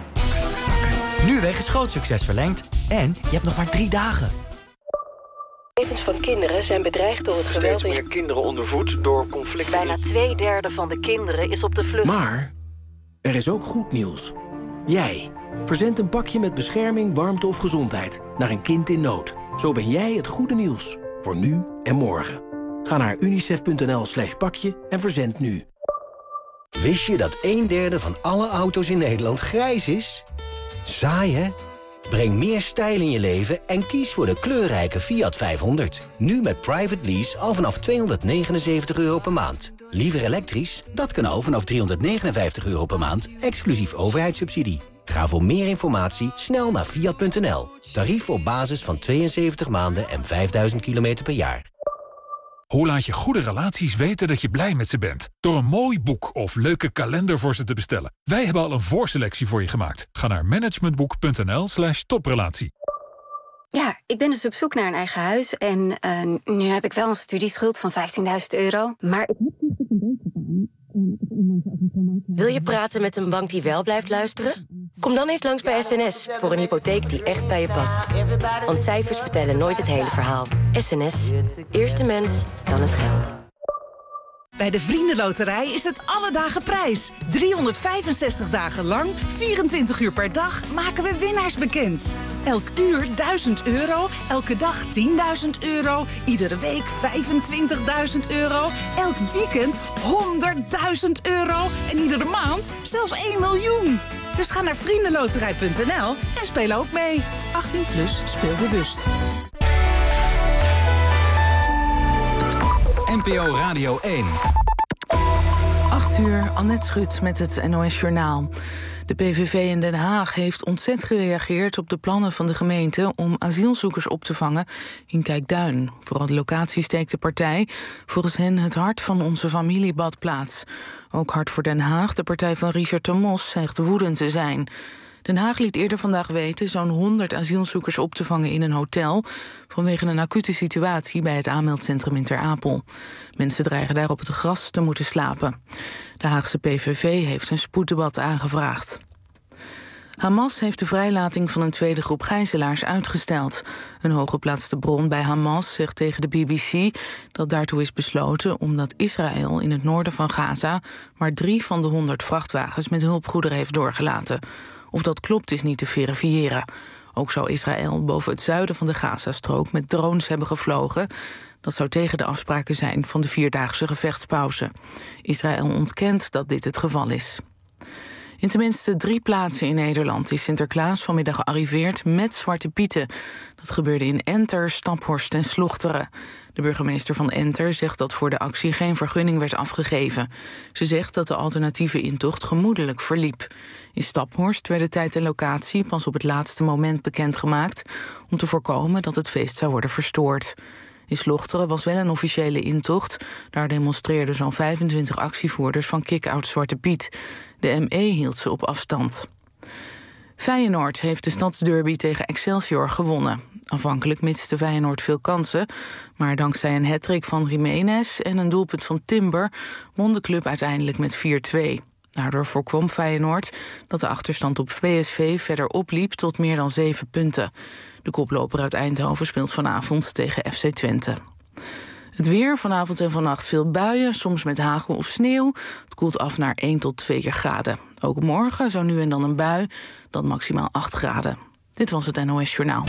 Nu wegens groot succes verlengd. En je hebt nog maar 3 dagen. Levens van kinderen zijn bedreigd door het geweld. Steeds meer kinderen ondervoed door conflicten. Bijna 2/3 van de kinderen is op de vlucht. Maar er is ook goed nieuws. Jij verzendt een pakje met bescherming, warmte of gezondheid naar een kind in nood. Zo ben jij het goede nieuws voor nu en morgen. Ga naar unicef.nl/pakje en verzend nu. Wist je dat 1/3 van alle auto's in Nederland grijs is? Saai, hè? Breng meer stijl in je leven en kies voor de kleurrijke Fiat 500. Nu met private lease al vanaf €279 per maand. Liever elektrisch? Dat kan al vanaf €359 per maand, exclusief overheidssubsidie. Ga voor meer informatie snel naar Fiat.nl. Tarief op basis van 72 maanden en 5000 kilometer per jaar. Hoe laat je goede relaties weten dat je blij met ze bent? Door een mooi boek of leuke kalender voor ze te bestellen. Wij hebben al een voorselectie voor je gemaakt. Ga naar managementboek.nl/toprelatie. Ja, ik ben dus op zoek naar een eigen huis. En nu heb ik wel een studieschuld van €15.000. Maar ik heb niet een beetje gedaan. Wil je praten met een bank die wel blijft luisteren? Kom dan eens langs bij SNS voor een hypotheek die echt bij je past. Want cijfers vertellen nooit het hele verhaal. SNS. Eerst de mens, dan het geld. Bij de Vriendenloterij is het alle dagen prijs. 365 dagen lang, 24 uur per dag, maken we winnaars bekend. Elk uur €1000, elke dag €10.000, iedere week €25.000, elk weekend €100.000 en iedere maand zelfs 1 miljoen. Dus ga naar vriendenloterij.nl en speel ook mee. 18 plus, speel bewust. NPO Radio 1. 8 uur, Annette Schut met het NOS Journaal. De PVV in Den Haag heeft ontzet gereageerd op de plannen van de gemeente om asielzoekers op te vangen in Kijkduin. Vooral de locatie steekt de partij volgens hen het hart van onze familiebadplaats. Ook Hart voor Den Haag, de partij van Richard de Mos, zegt woedend te zijn. Den Haag liet eerder vandaag weten zo'n 100 asielzoekers op te vangen in een hotel vanwege een acute situatie bij het aanmeldcentrum in Ter Apel. Mensen dreigen daar op het gras te moeten slapen. De Haagse PVV heeft een spoeddebat aangevraagd. Hamas heeft de vrijlating van een tweede groep gijzelaars uitgesteld. Een hooggeplaatste bron bij Hamas zegt tegen de BBC dat daartoe is besloten omdat Israël in het noorden van Gaza maar 3 van de 100 vrachtwagens met hulpgoederen heeft doorgelaten. Of dat klopt is niet te verifiëren. Ook zou Israël boven het zuiden van de Gazastrook met drones hebben gevlogen. Dat zou tegen de afspraken zijn van de 4-daagse gevechtspauze. Israël ontkent dat dit het geval is. In tenminste 3 plaatsen in Nederland is Sinterklaas vanmiddag gearriveerd met Zwarte Pieten. Dat gebeurde in Enter, Staphorst en Slochteren. De burgemeester van Enter zegt dat voor de actie geen vergunning werd afgegeven. Ze zegt dat de alternatieve intocht gemoedelijk verliep. In Staphorst werd de tijd en locatie pas op het laatste moment bekendgemaakt om te voorkomen dat het feest zou worden verstoord. In Slochteren was wel een officiële intocht. Daar demonstreerden zo'n 25 actievoerders van Kick-Out Zwarte Piet. De ME hield ze op afstand. Feyenoord heeft de stadsderby tegen Excelsior gewonnen. Aanvankelijk miste Feyenoord veel kansen, maar dankzij een hattrick van Jiménez en een doelpunt van Timber won de club uiteindelijk met 4-2. Daardoor voorkwam Feyenoord dat de achterstand op PSV verder opliep tot meer dan 7 punten. De koploper uit Eindhoven speelt vanavond tegen FC Twente. Het weer, vanavond en vannacht veel buien, soms met hagel of sneeuw. Het koelt af naar 1 tot 2 graden. Ook morgen zo nu en dan een bui, dan maximaal 8 graden. Dit was het NOS Journaal.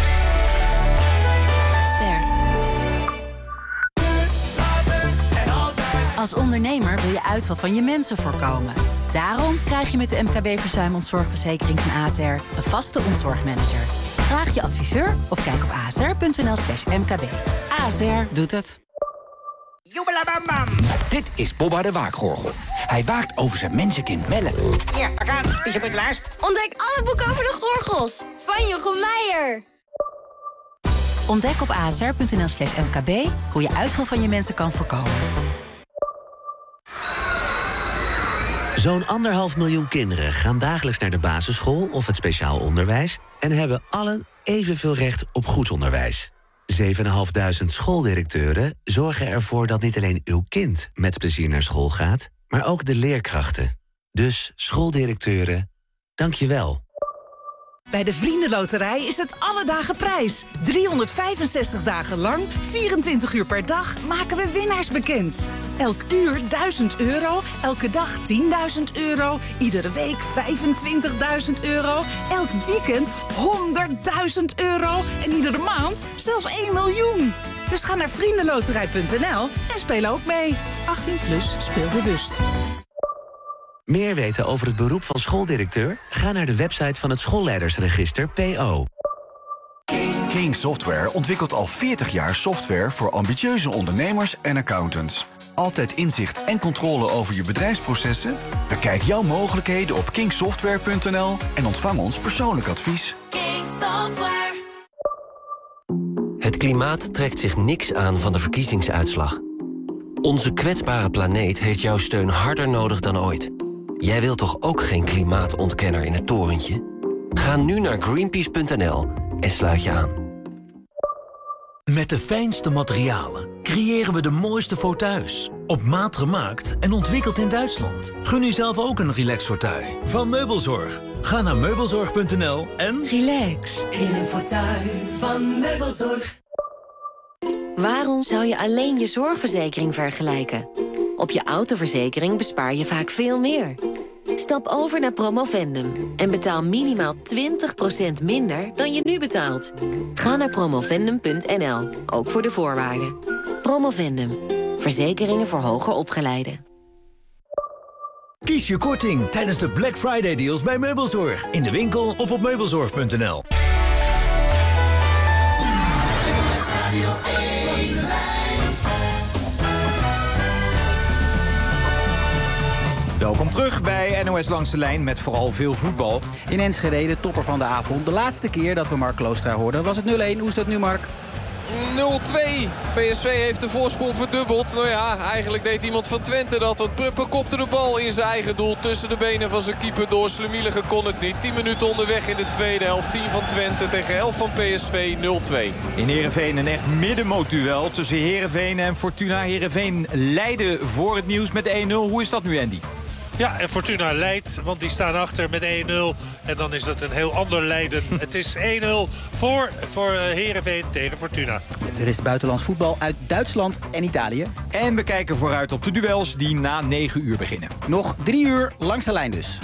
Als ondernemer wil je uitval van je mensen voorkomen. Daarom krijg je met de MKB-verzuimontzorgverzekering van ASR een vaste ontzorgmanager. Vraag je adviseur of kijk op asr.nl/mkb. ASR doet het. Dit is Bobba de Waakgorgel. Hij waakt over zijn mensenkind Melle. Ja, Akaan, Pietje-Puntelaars. Ontdek alle boeken over de gorgels van Jochem Meijer. Ontdek op asr.nl/mkb hoe je uitval van je mensen kan voorkomen. Zo'n 1,5 miljoen kinderen gaan dagelijks naar de basisschool of het speciaal onderwijs en hebben allen evenveel recht op goed onderwijs. 7.500 schooldirecteuren zorgen ervoor dat niet alleen uw kind met plezier naar school gaat, maar ook de leerkrachten. Dus schooldirecteuren, dank je wel. Bij de Vriendenloterij is het alle dagen prijs. 365 dagen lang, 24 uur per dag maken we winnaars bekend. Elk uur 1000 euro, elke dag 10.000 euro, iedere week 25.000 euro, elk weekend 100.000 euro en iedere maand zelfs 1 miljoen. Dus ga naar vriendenloterij.nl en speel ook mee. 18 plus, speel bewust. Meer weten over het beroep van schooldirecteur? Ga naar de website van het schoolleidersregister PO. King Software ontwikkelt al 40 jaar software voor ambitieuze ondernemers en accountants. Altijd inzicht en controle over je bedrijfsprocessen? Bekijk jouw mogelijkheden op kingsoftware.nl en ontvang ons persoonlijk advies. King Software. Het klimaat trekt zich niks aan van de verkiezingsuitslag. Onze kwetsbare planeet heeft jouw steun harder nodig dan ooit. Jij wilt toch ook geen klimaatontkenner in het torentje? Ga nu naar greenpeace.nl en sluit je aan. Met de fijnste materialen creëren we de mooiste fauteuils. Op maat gemaakt en ontwikkeld in Duitsland. Gun u zelf ook een relax fauteuil van Meubelzorg. Ga naar meubelzorg.nl en relax in een fauteuil van Meubelzorg. Waarom zou je alleen je zorgverzekering vergelijken? Op je autoverzekering bespaar je vaak veel meer. Stap over naar Promovendum en betaal minimaal 20% minder dan je nu betaalt. Ga naar promovendum.nl, ook voor de voorwaarden. Promovendum, verzekeringen voor hoger opgeleiden. Kies je korting tijdens de Black Friday deals bij Meubelzorg. In de winkel of op meubelzorg.nl. Welkom terug bij NOS Langs de Lijn met vooral veel voetbal. In Enschede, de topper van de avond. De laatste keer dat we Mark Kloostra hoorden was het 0-1. Hoe is dat nu, Mark? 0-2. PSV heeft de voorsprong verdubbeld. Nou ja, eigenlijk deed iemand van Twente dat. Want Pruppen kopte de bal in zijn eigen doel tussen de benen van zijn keeper door. Slumielige kon het niet. 10 minuten onderweg in de tweede helft. 10 van Twente tegen 11 van PSV 0-2. In Heerenveen een echt middenmootduel tussen Heerenveen en Fortuna. Heerenveen leidde voor het nieuws met 1-0. Hoe is dat nu, Andy? Ja, en Fortuna leidt, want die staan achter met 1-0. En dan is dat een heel ander Leiden. Het is 1-0 voor Heerenveen tegen Fortuna. Er is buitenlands voetbal uit Duitsland en Italië. En we kijken vooruit op de duels die na 9 uur beginnen. Nog 3 uur langs de lijn dus.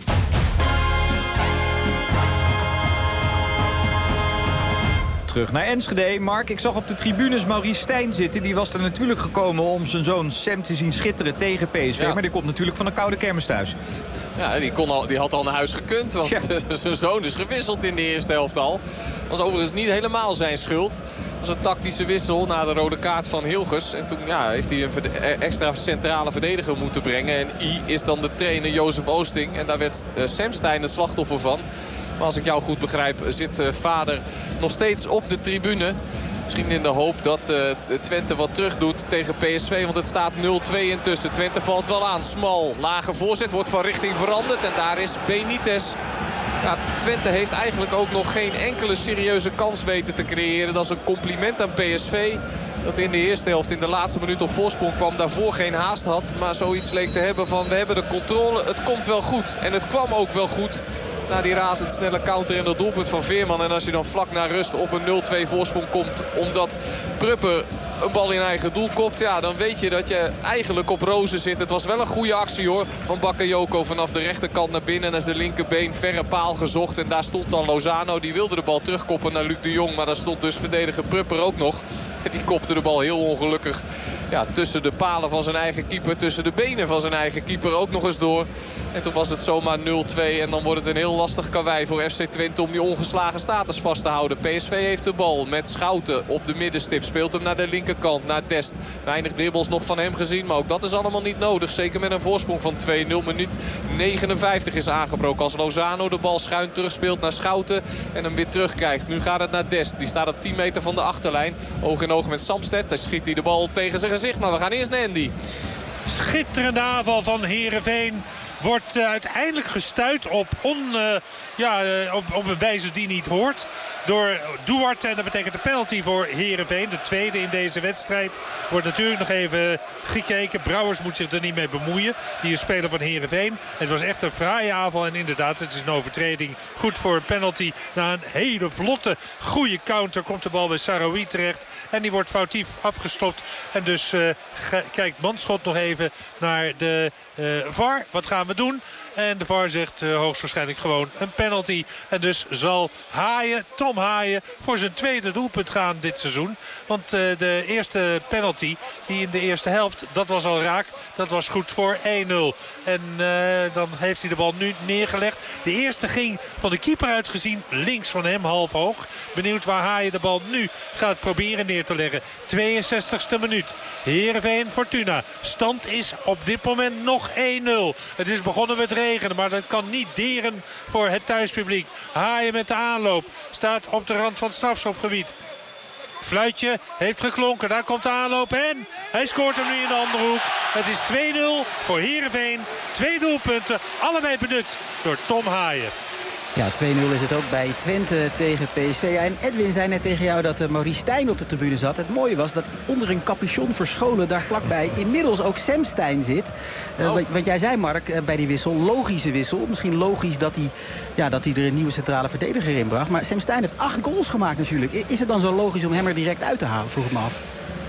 Terug naar Enschede. Mark, ik zag op de tribunes Maurice Stijn zitten. Die was er natuurlijk gekomen om zijn zoon Sam te zien schitteren tegen PSV. Ja. Maar die komt natuurlijk van een koude kermis thuis. Ja, die had al naar huis gekund. Want zijn zoon is gewisseld in de eerste helft al. Dat was overigens niet helemaal zijn schuld. Dat was een tactische wissel na de rode kaart van Hilgers. En toen heeft hij een extra centrale verdediger moeten brengen. En is dan de trainer Jozef Oosting. En daar werd Sam Stijn het slachtoffer van. Maar als ik jou goed begrijp zit vader nog steeds op de tribune. Misschien in de hoop dat Twente wat terug doet tegen PSV. Want het staat 0-2 intussen. Twente valt wel aan. Smal, lage voorzet, wordt van richting veranderd. En daar is Benitez. Ja, Twente heeft eigenlijk ook nog geen enkele serieuze kans weten te creëren. Dat is een compliment aan PSV. Dat in de eerste helft in de laatste minuut op voorsprong kwam. Daarvoor geen haast had. Maar zoiets leek te hebben van we hebben de controle. Het komt wel goed. En het kwam ook wel goed. Na die razendsnelle counter en het doelpunt van Veerman. En als je dan vlak na rust op een 0-2 voorsprong komt. Omdat Pruppen een bal in eigen doel kopt. Ja, dan weet je dat je eigenlijk op rozen zit. Het was wel een goede actie hoor. Van Bakayoko vanaf de rechterkant naar binnen. En zijn linkerbeen verre paal gezocht. En daar stond dan Lozano. Die wilde de bal terugkoppen naar Luc de Jong. Maar daar stond dus verdediger Prupper ook nog. En die kopte de bal heel ongelukkig tussen de palen van zijn eigen keeper. Tussen de benen van zijn eigen keeper ook nog eens door. En toen was het zomaar 0-2. En dan wordt het een heel lastig karwei voor FC Twente om die ongeslagen status vast te houden. PSV heeft de bal met Schouten op de middenstip. Speelt hem naar de linkerkant, naar Dest. Weinig dribbles nog van hem gezien. Maar ook dat is allemaal niet nodig. Zeker met een voorsprong van 2-0. Minuut 59 is aangebroken als Lozano de bal schuin terugspeelt naar Schouten. En hem weer terugkrijgt. Nu gaat het naar Dest. Die staat op 10 meter van de achterlijn. Oog in oog met Samsted. Daar schiet hij de bal tegen zijn gezicht. Maar we gaan eerst naar Andy. Schitterende aanval van Heerenveen. wordt uiteindelijk gestuit op een wijze die niet hoort. Door Duarte. En dat betekent de penalty voor Heerenveen. De tweede in deze wedstrijd. Wordt natuurlijk nog even gekeken. Brouwers moet zich er niet mee bemoeien. Die is speler van Heerenveen. Het was echt een fraaie aanval. En inderdaad, het is een overtreding. Goed voor een penalty. Na een hele vlotte, goede counter komt de bal bij Sarawi terecht. En die wordt foutief afgestopt. En dus kijkt Manschot nog even naar de VAR. Wat gaan we doen? En de VAR zegt hoogstwaarschijnlijk gewoon een penalty. En dus zal Tom Haaien voor zijn tweede doelpunt gaan dit seizoen. Want de eerste penalty die in de eerste helft, dat was al raak. Dat was goed voor 1-0. En dan heeft hij de bal nu neergelegd. De eerste ging van de keeper uitgezien links van hem, half hoog. Benieuwd waar Haaien de bal nu gaat proberen neer te leggen. 62e minuut. Heerenveen Fortuna. Stand is op dit moment nog 1-0. Het is begonnen met regenen, maar dat kan niet deren voor het thuispubliek. Haaien met de aanloop. Staat op de rand van het strafschopgebied. Fluitje heeft geklonken. Daar komt de aanloop en hij scoort hem nu in de andere hoek. Het is 2-0 voor Heerenveen. 2 doelpunten, allebei benut door Tom Haaien. Ja, 2-0 is het ook bij Twente tegen PSV. Ja, en Edwin zei net tegen jou dat Maurice Stijn op de tribune zat. Het mooie was dat onder een capuchon verscholen daar vlakbij inmiddels ook Sam Stein zit. Want jij zei, Mark, bij die wissel, logische wissel. Misschien logisch dat hij er een nieuwe centrale verdediger in bracht. Maar Sam Stein heeft 8 goals gemaakt natuurlijk. Is het dan zo logisch om hem er direct uit te halen, vroeg ik me af.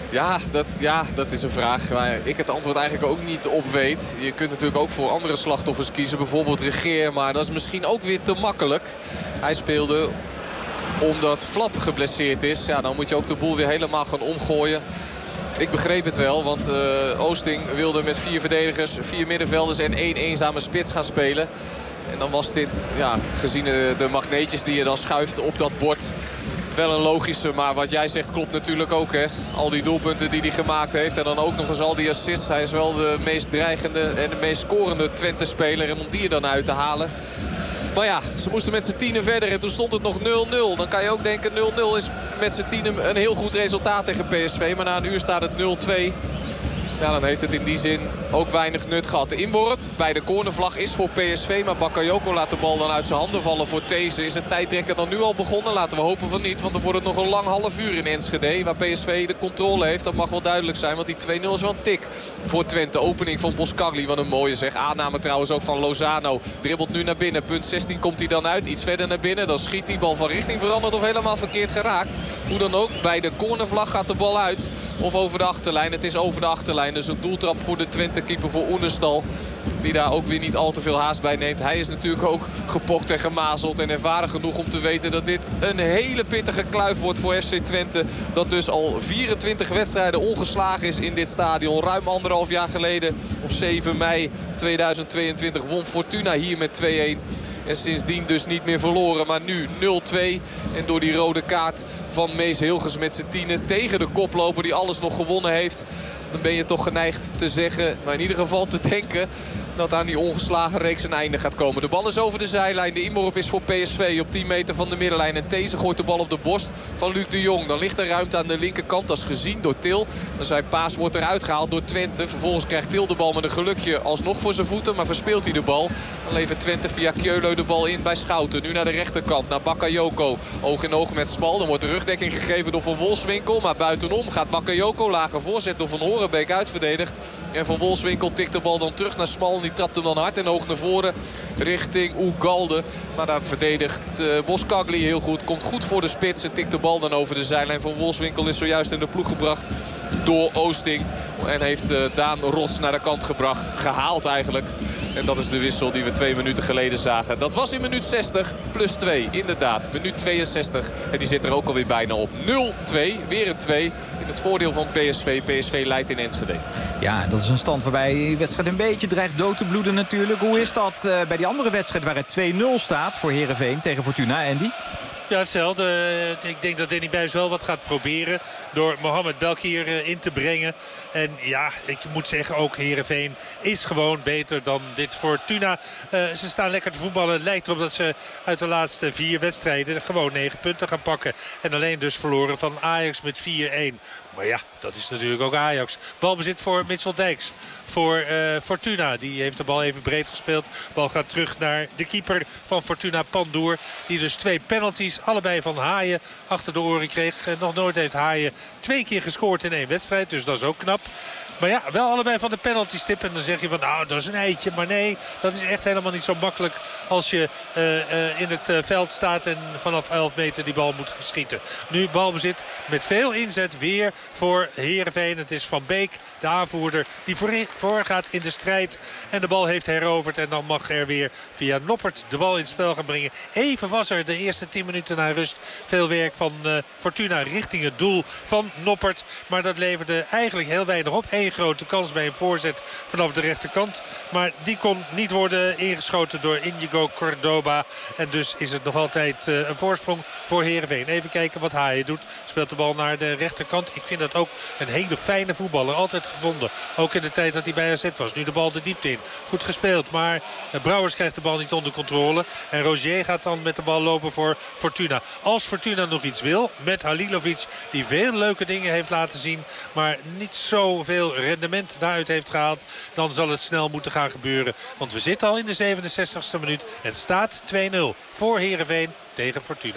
Ja, dat is een vraag waar ik het antwoord eigenlijk ook niet op weet. Je kunt natuurlijk ook voor andere slachtoffers kiezen. Bijvoorbeeld Regeer, maar dat is misschien ook weer te makkelijk. Hij speelde omdat Flap geblesseerd is. Ja, dan moet je ook de boel weer helemaal gaan omgooien. Ik begreep het wel, want Oosting wilde met 4 verdedigers, 4 middenvelders en 1 eenzame spits gaan spelen. En dan was dit, gezien de magneetjes die je dan schuift op dat bord, wel een logische, maar wat jij zegt klopt natuurlijk ook. Hè? Al die doelpunten die hij gemaakt heeft en dan ook nog eens al die assists. Hij is wel de meest dreigende en de meest scorende Twente-speler. En om die er dan uit te halen. Maar ja, ze moesten met z'n 10 verder en toen stond het nog 0-0. Dan kan je ook denken 0-0 is met z'n 10 een heel goed resultaat tegen PSV. Maar na een uur staat het 0-2. Ja, dan heeft het in die zin ook weinig nut gehad. De inworp bij de cornervlag is voor PSV. Maar Bakayoko laat de bal dan uit zijn handen vallen voor These. Is het tijdrekken dan nu al begonnen? Laten we hopen van niet. Want dan wordt het nog een lang half uur in Enschede. Waar PSV de controle heeft. Dat mag wel duidelijk zijn. Want die 2-0 is wel een tik voor Twente. Opening van Boskagli. Wat een mooie zeg. Aanname trouwens ook van Lozano. Dribbelt nu naar binnen. Punt 16 komt hij dan uit. Iets verder naar binnen. Dan schiet die bal van richting veranderd of helemaal verkeerd geraakt. Hoe dan ook. Bij de cornervlag gaat de bal uit. Of over de achterlijn. Het is over de achterlijn. Dus een doeltrap voor de Twente-keeper voor Oenestal. Die daar ook weer niet al te veel haast bij neemt. Hij is natuurlijk ook gepokt en gemazeld. En ervaren genoeg om te weten dat dit een hele pittige kluif wordt voor FC Twente. Dat dus al 24 wedstrijden ongeslagen is in dit stadion. Ruim 1,5 jaar geleden op 7 mei 2022 won Fortuna hier met 2-1. En sindsdien dus niet meer verloren. Maar nu 0-2. En door die rode kaart van Mees Hilgers met z'n 10 tegen de koploper die alles nog gewonnen heeft. Dan ben je toch geneigd te zeggen, maar in ieder geval te denken, dat aan die ongeslagen reeks een einde gaat komen. De bal is over de zijlijn. De inworp is voor PSV op 10 meter van de middenlijn. En These gooit de bal op de borst van Luc de Jong. Dan ligt er ruimte aan de linkerkant. Dat is gezien door Til. Dan zijn paas wordt eruit gehaald door Twente. Vervolgens krijgt Til de bal met een gelukje alsnog voor zijn voeten. Maar verspeelt hij de bal. Dan levert Twente via Kjölo de bal in bij Schouten. Nu naar de rechterkant, naar Bakayoko. Oog in oog met Smal. Dan wordt de rugdekking gegeven door Van Wolfswinkel. Maar buitenom gaat Bakayoko. Lage voorzet door Van Horenbeek uitverdedigd. En Van Wolfswinkel tikt de bal dan terug naar Smal. Die trapt hem dan hard en hoog naar voren richting Ugalde. Maar daar verdedigt Boskagli heel goed. Komt goed voor de spits en tikt de bal dan over de zijlijn. Van Wolfswinkel is zojuist in de ploeg gebracht door Oosting. En heeft Daan Rots naar de kant gebracht. Gehaald eigenlijk. En dat is de wissel die we 2 minuten geleden zagen. Dat was in minuut 60 plus 2. Inderdaad, minuut 62. En die zit er ook alweer bijna op. 0-2. Weer een 2 in het voordeel van PSV. PSV leidt in Enschede. Ja, dat is een stand waarbij die wedstrijd een beetje dreigt dood te bloeden natuurlijk. Hoe is dat bij die andere wedstrijd waar het 2-0 staat voor Heerenveen tegen Fortuna, Andy? Ja, hetzelfde. Ik denk dat Danny Buijs wel wat gaat proberen door Mohamed Belkir in te brengen. En ja, ik moet zeggen, ook Heerenveen is gewoon beter dan dit Fortuna. Ze staan lekker te voetballen. Het lijkt erop dat ze uit de laatste 4 wedstrijden gewoon 9 punten gaan pakken. En alleen dus verloren van Ajax met 4-1. Maar ja, dat is natuurlijk ook Ajax. Balbezit voor Mitchell Dijks. Voor Fortuna. Die heeft de bal even breed gespeeld. Bal gaat terug naar de keeper van Fortuna, Pandoer. Die dus 2 penalties, allebei van Haaien, achter de oren kreeg. Nog nooit heeft Haaien 2 keer gescoord in 1 wedstrijd. Dus dat is ook knap. Maar ja, wel allebei van de penaltystip. En dan zeg je van, nou, dat is een eitje. Maar nee, dat is echt helemaal niet zo makkelijk als je in het veld staat en vanaf 11 meter die bal moet gaan schieten. Nu balbezit met veel inzet weer voor Heerenveen. Het is Van Beek, de aanvoerder, die voorgaat in de strijd. En de bal heeft heroverd. En dan mag er weer via Noppert de bal in het spel gaan brengen. Even was er de eerste 10 minuten na rust veel werk van Fortuna richting het doel van Noppert. Maar dat leverde eigenlijk heel weinig op. 1 grote kans bij een voorzet vanaf de rechterkant. Maar die kon niet worden ingeschoten door Inigo Cordoba. En dus is het nog altijd een voorsprong voor Heerenveen. Even kijken wat Haaien doet. Speelt de bal naar de rechterkant. Ik vind dat ook een hele fijne voetballer. Altijd gevonden. Ook in de tijd dat hij bij AZ was. Nu de bal de diepte in. Goed gespeeld. Maar Brouwers krijgt de bal niet onder controle. En Rogier gaat dan met de bal lopen voor Fortuna. Als Fortuna nog iets wil met Halilovic. Die veel leuke dingen heeft laten zien. Maar niet zoveel rendement daaruit heeft gehaald. Dan zal het snel moeten gaan gebeuren. Want we zitten al in de 67e minuut. En staat 2-0 voor Heerenveen tegen Fortuna.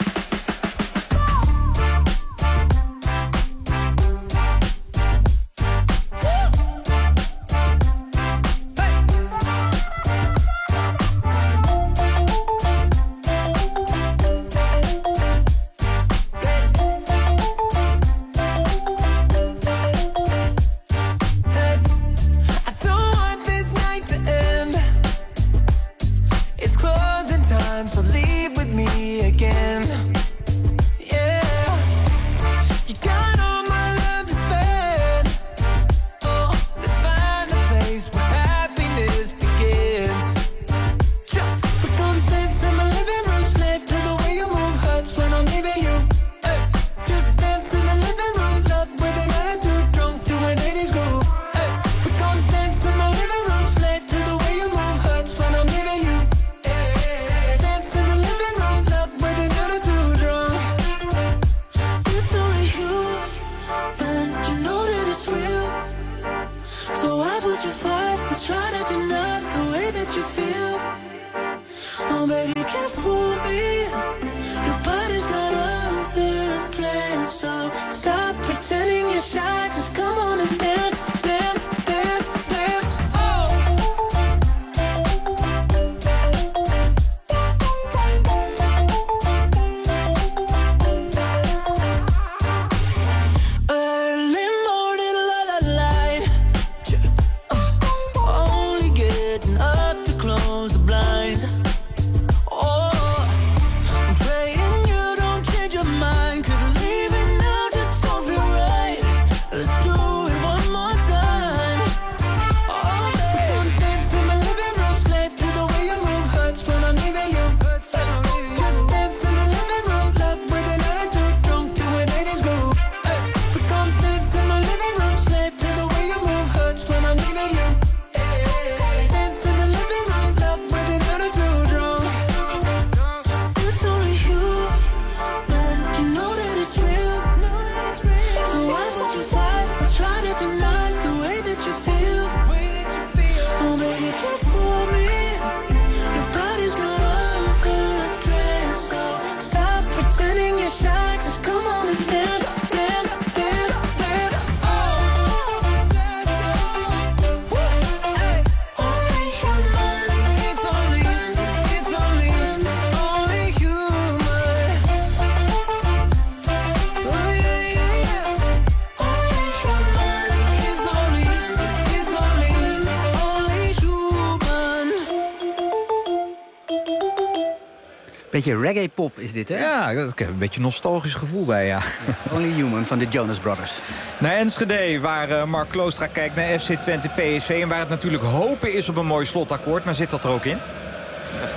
Beetje reggae-pop is dit, hè? Ja, ik heb een beetje een nostalgisch gevoel bij, ja. Only Human van de Jonas Brothers. Naar Enschede, waar Mark Kloostra kijkt naar FC Twente PSV... en waar het natuurlijk hopen is op een mooi slotakkoord. Maar zit dat er ook in?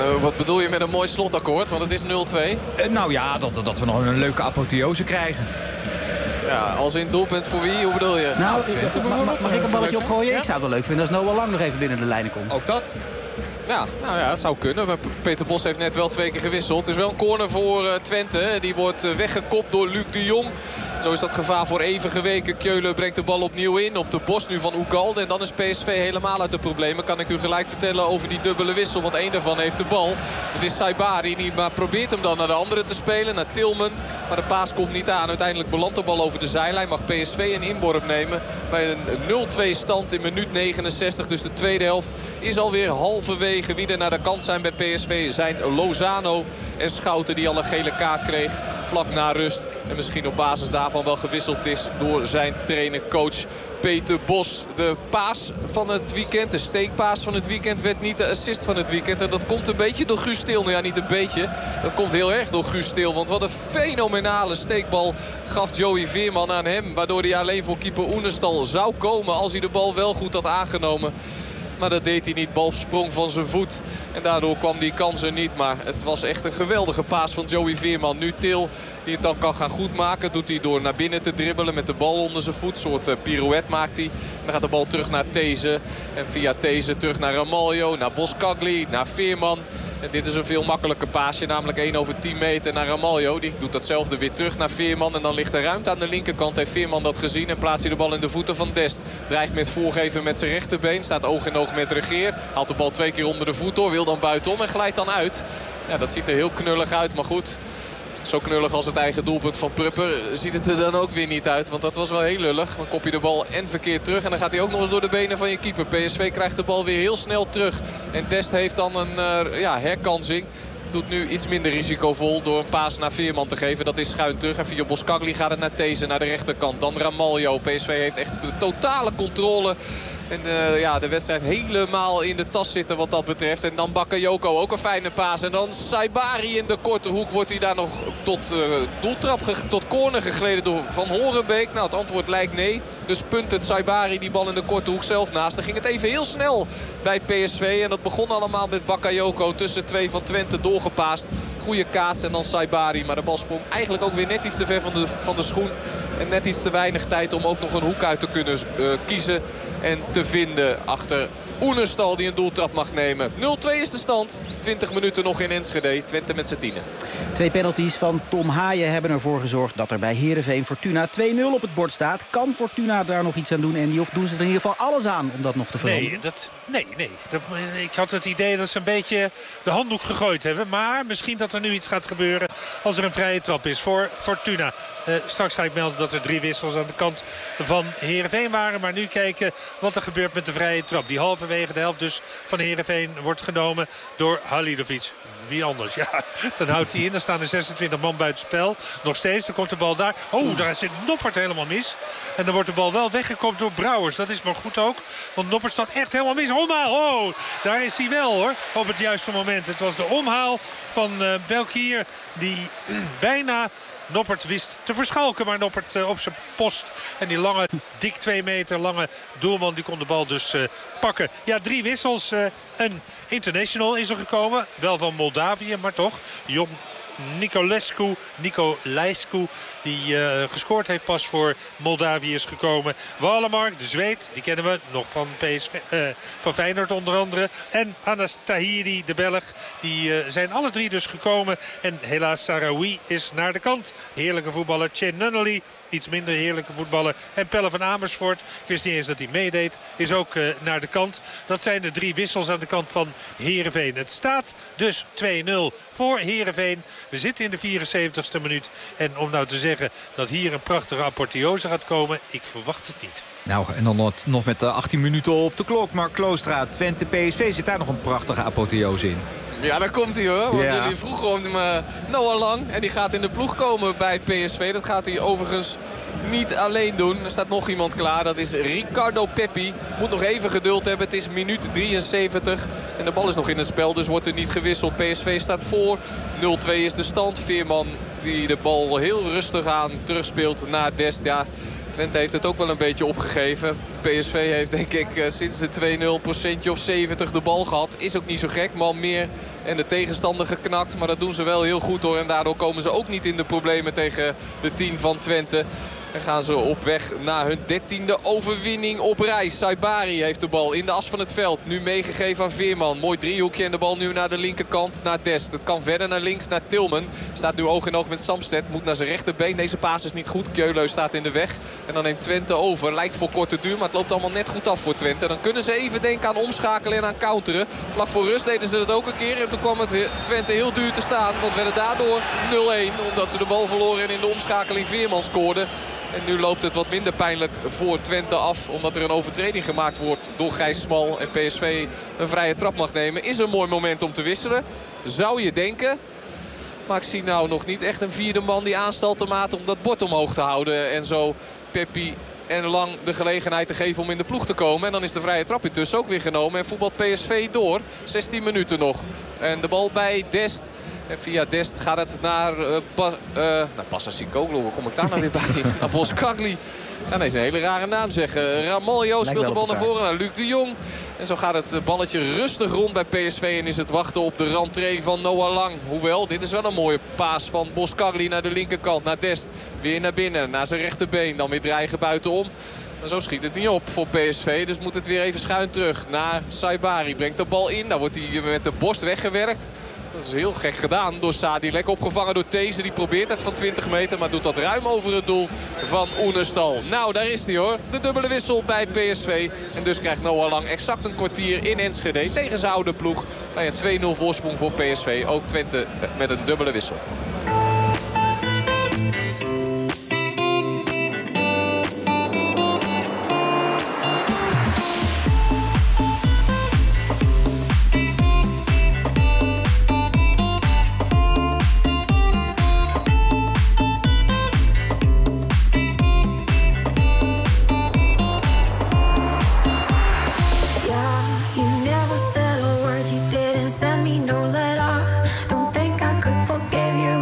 Wat bedoel je met een mooi slotakkoord? Want het is 0-2. Nou ja, dat we nog een leuke apotheose krijgen. Ja, als in doelpunt voor wie? Hoe bedoel je? Nou, mag ik een balletje opgooien? Ja? Ik zou het wel leuk vinden als Noah Lang nog even binnen de lijnen komt. Ook dat? Ja, nou ja, het zou kunnen. Maar Peter Bos heeft net wel 2 keer gewisseld. Het is wel een corner voor Twente. Die wordt weggekopt door Luc de Jong. Zo is dat gevaar voor even geweken. Keulen brengt de bal opnieuw in. Op de Bos nu van Ugalde. En dan is PSV helemaal uit de problemen. Kan ik u gelijk vertellen over die dubbele wissel. Want één daarvan heeft de bal. Het is Saibari. Die maar probeert hem dan naar de andere te spelen. Naar Tilman. Maar de paas komt niet aan. Uiteindelijk belandt de bal over de zijlijn. Mag PSV een inworp nemen. Bij een 0-2 stand in minuut 69. Dus de tweede helft is alweer halverwege. Wie er naar de kant zijn bij PSV zijn Lozano en Schouten, die al een gele kaart kreeg vlak na rust. En misschien op basis daarvan wel gewisseld is door zijn trainer-coach Peter Bos. De paas van het weekend, de steekpaas van het weekend, werd niet de assist van het weekend. En dat komt een beetje door Guus Til. Nou ja, niet een beetje. Dat komt heel erg door Guus Til. Want wat een fenomenale steekbal gaf Joey Veerman aan hem. Waardoor hij alleen voor keeper Oenestal zou komen als hij de bal wel goed had aangenomen. Maar dat deed hij niet. Bal sprong van zijn voet. En daardoor kwam die kans er niet. Maar het was echt een geweldige paas van Joey Veerman. Nu Til, die het dan kan gaan goedmaken. Doet hij door naar binnen te dribbelen met de bal onder zijn voet. Een soort pirouette maakt hij. En dan gaat de bal terug naar These. En via These terug naar Ramaljo. Naar Boskagli. Naar Veerman. En dit is een veel makkelijker paasje. Namelijk 1 over 10 meter naar Ramaljo. Die doet datzelfde weer terug naar Veerman. En dan ligt er ruimte aan de linkerkant. Heeft Veerman dat gezien. En plaatst hij de bal in de voeten van Dest. Dreigt met voorgeven met zijn rechterbeen. Staat oog in oog met Regeer. Haalt de bal 2 keer onder de voet door. Wil dan buitenom en glijdt dan uit. Ja, dat ziet er heel knullig uit. Maar goed, zo knullig als het eigen doelpunt van Prupper ziet het er dan ook weer niet uit. Want dat was wel heel lullig. Dan kop je de bal en verkeerd terug. En dan gaat hij ook nog eens door de benen van je keeper. PSV krijgt de bal weer heel snel terug. En Dest heeft dan een herkansing. Doet nu iets minder risicovol door een paas naar Veerman te geven. Dat is schuin terug. En via Boskagli gaat het naar These, naar de rechterkant. Dan Ramaljo. PSV heeft echt de totale controle. En de wedstrijd helemaal in de tas zitten wat dat betreft. En dan Bakayoko, ook een fijne paas. En dan Saibari in de korte hoek. Wordt hij daar nog tot corner gegleden door Van Horenbeek? Nou, het antwoord lijkt nee. Dus punt het Saibari die bal in de korte hoek zelf naast. Dan ging het even heel snel bij PSV. En dat begon allemaal met Bakayoko tussen 2 van Twente doorgepaast. Goede kaats en dan Saibari. Maar de bal sprong eigenlijk ook weer net iets te ver van de schoen. En net iets te weinig tijd om ook nog een hoek uit te kunnen kiezen. En te vinden achter Oenerstal die een doeltrap mag nemen. 0-2 is de stand. 20 minuten nog in Enschede. Twente met z'n tienen. 2 penalties van Tom Haaien hebben ervoor gezorgd dat er bij Heerenveen Fortuna 2-0 op het bord staat. Kan Fortuna daar nog iets aan doen? En of doen ze er in ieder geval alles aan om dat nog te veranderen? Nee. Ik had het idee dat ze een beetje de handdoek gegooid hebben. Maar misschien dat er nu iets gaat gebeuren als er een vrije trap is voor Fortuna. Straks ga ik melden dat er 3 wissels aan de kant van Heerenveen waren. Maar nu kijken wat er gebeurt met de vrije trap. Die halverwege de helft dus van Heerenveen wordt genomen door Halilovic. Wie anders? Ja, dan houdt hij in. Dan staan er 26 man buiten spel. Nog steeds, dan komt de bal daar. Oh, daar zit Noppert helemaal mis. En dan wordt de bal wel weggekopt door Brouwers. Dat is maar goed ook. Want Noppert staat echt helemaal mis. Omhaal, oh, daar is hij wel hoor. Op het juiste moment. Het was de omhaal van Belkier die bijna Noppert wist te verschalken. Maar Noppert op zijn post. En die lange, dik 2 meter lange doelman die kon de bal dus pakken. Ja, 3 wissels. Een international is er gekomen. Wel van Moldavië, maar toch. Jong Nicolescu, die gescoord heeft pas voor Moldavië is gekomen. Walemark, de Zweed, die kennen we nog van PSV, van Feyenoord onder andere. En Anas Tahiri, de Belg, die zijn alle 3 dus gekomen. En helaas Sarawi is naar de kant. Heerlijke voetballer. Chen Nunnally, iets minder heerlijke voetballer. En Pelle van Amersfoort, ik wist niet eens dat hij meedeed, is ook naar de kant. Dat zijn de 3 wissels aan de kant van Heerenveen. Het staat dus 2-0 voor Heerenveen. We zitten in de 74ste minuut. En om nou te zeggen dat hier een prachtige apotheose gaat komen, ik verwacht het niet. Nou, en dan nog met 18 minuten op de klok. Mark Kloostra, Twente, PSV, zit daar nog een prachtige apotheose in? Ja, daar komt hij hoor. Want jullie vroegen om Noah Lang. En die gaat in de ploeg komen bij PSV. Dat gaat hij overigens niet alleen doen. Er staat nog iemand klaar. Dat is Ricardo Peppi. Moet nog even geduld hebben. Het is minuut 73. En de bal is nog in het spel. Dus wordt er niet gewisseld. PSV staat voor. 0-2 is de stand. Veerman die de bal heel rustig aan terugspeelt naar Dest. Ja, Twente heeft het ook wel een beetje opgegeven. PSV heeft denk ik sinds de 2-0 procentje of 70 de bal gehad. Is ook niet zo gek. Man meer en de tegenstander geknakt. Maar dat doen ze wel heel goed hoor. En daardoor komen ze ook niet in de problemen tegen de 10 van Twente. En gaan ze op weg naar hun 13e overwinning op rij. Saibari heeft de bal in de as van het veld. Nu meegegeven aan Veerman. Mooi driehoekje en de bal nu naar de linkerkant naar Dest. Het kan verder naar links naar Tilman. Staat nu oog in oog met Samsted. Moet naar zijn rechterbeen. Deze paas is niet goed. Kjeuleu staat in de weg. En dan neemt Twente over. Lijkt voor korte duur, maar het loopt allemaal net goed af voor Twente. Dan kunnen ze even denken aan omschakelen en aan counteren. Vlak voor rust deden ze dat ook een keer. En toen kwam het Twente heel duur te staan. Want werden daardoor 0-1. Omdat ze de bal verloren en in de omschakeling Veerman scoorde. En nu loopt het wat minder pijnlijk voor Twente af. Omdat er een overtreding gemaakt wordt door Gijs Smal. En PSV een vrije trap mag nemen. Is een mooi moment om te wisselen. Zou je denken. Maar ik zie nou nog niet echt een vierde man die aanstalten om dat bord omhoog te houden. En zo Peppi en Lang de gelegenheid te geven om in de ploeg te komen. En dan is de vrije trap intussen ook weer genomen. En voetbalt PSV door. 16 minuten nog. En de bal bij Dest. En via Dest gaat het naar Passassikoglu. Hoe kom ik daar nou weer bij? Naar Boskagli. Ja, nee, is een hele rare naam zeggen. Ramaljo speelt de bal naar voren naar Luc de Jong. En zo gaat het balletje rustig rond bij PSV. En is het wachten op de rentree van Noah Lang. Hoewel, dit is wel een mooie paas van Boskagli naar de linkerkant. Naar Dest. Weer naar binnen. Naar zijn rechterbeen. Dan weer dreigen buitenom. Maar zo schiet het niet op voor PSV. Dus moet het weer even schuin terug naar Saibari. Brengt de bal in. Dan wordt hij met de borst weggewerkt. Dat is heel gek gedaan door Sadilek. Opgevangen door These. Die probeert het van 20 meter. Maar doet dat ruim over het doel van Oenerstal. Nou, daar is hij hoor. De dubbele wissel bij PSV. En dus krijgt Noah Lang exact een kwartier in Enschede. Tegen zijn oude ploeg. Bij een 2-0 voorsprong voor PSV. Ook Twente met een dubbele wissel. Send me no letter. Don't think I could forgive you.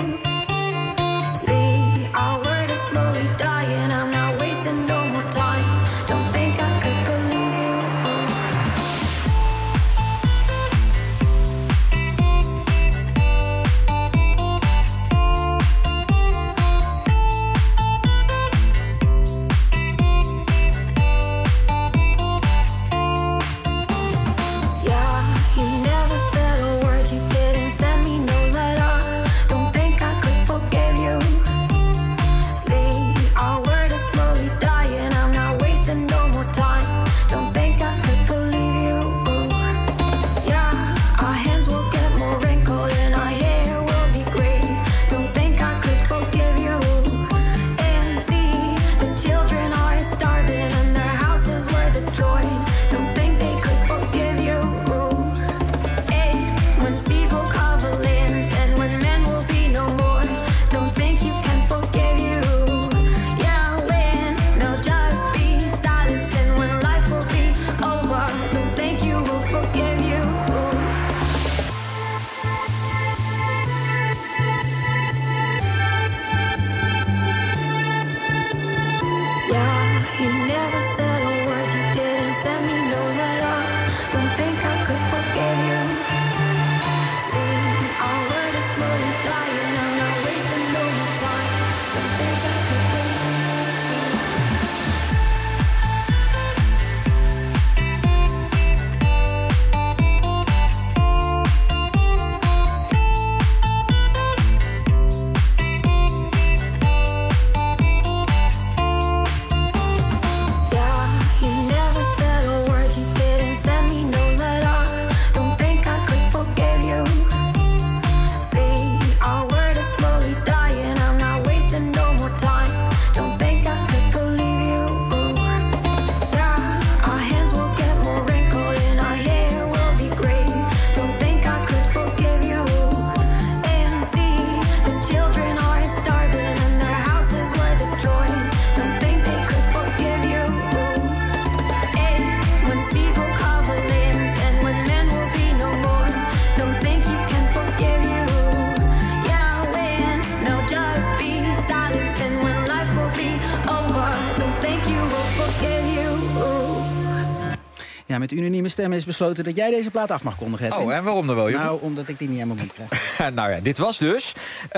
met unanieme stemmen is besloten dat jij deze plaat af mag kondigen. Oh, en waarom dan wel, Jeroen? Nou, omdat ik die niet aan mijn mond krijg. Nou ja, dit was dus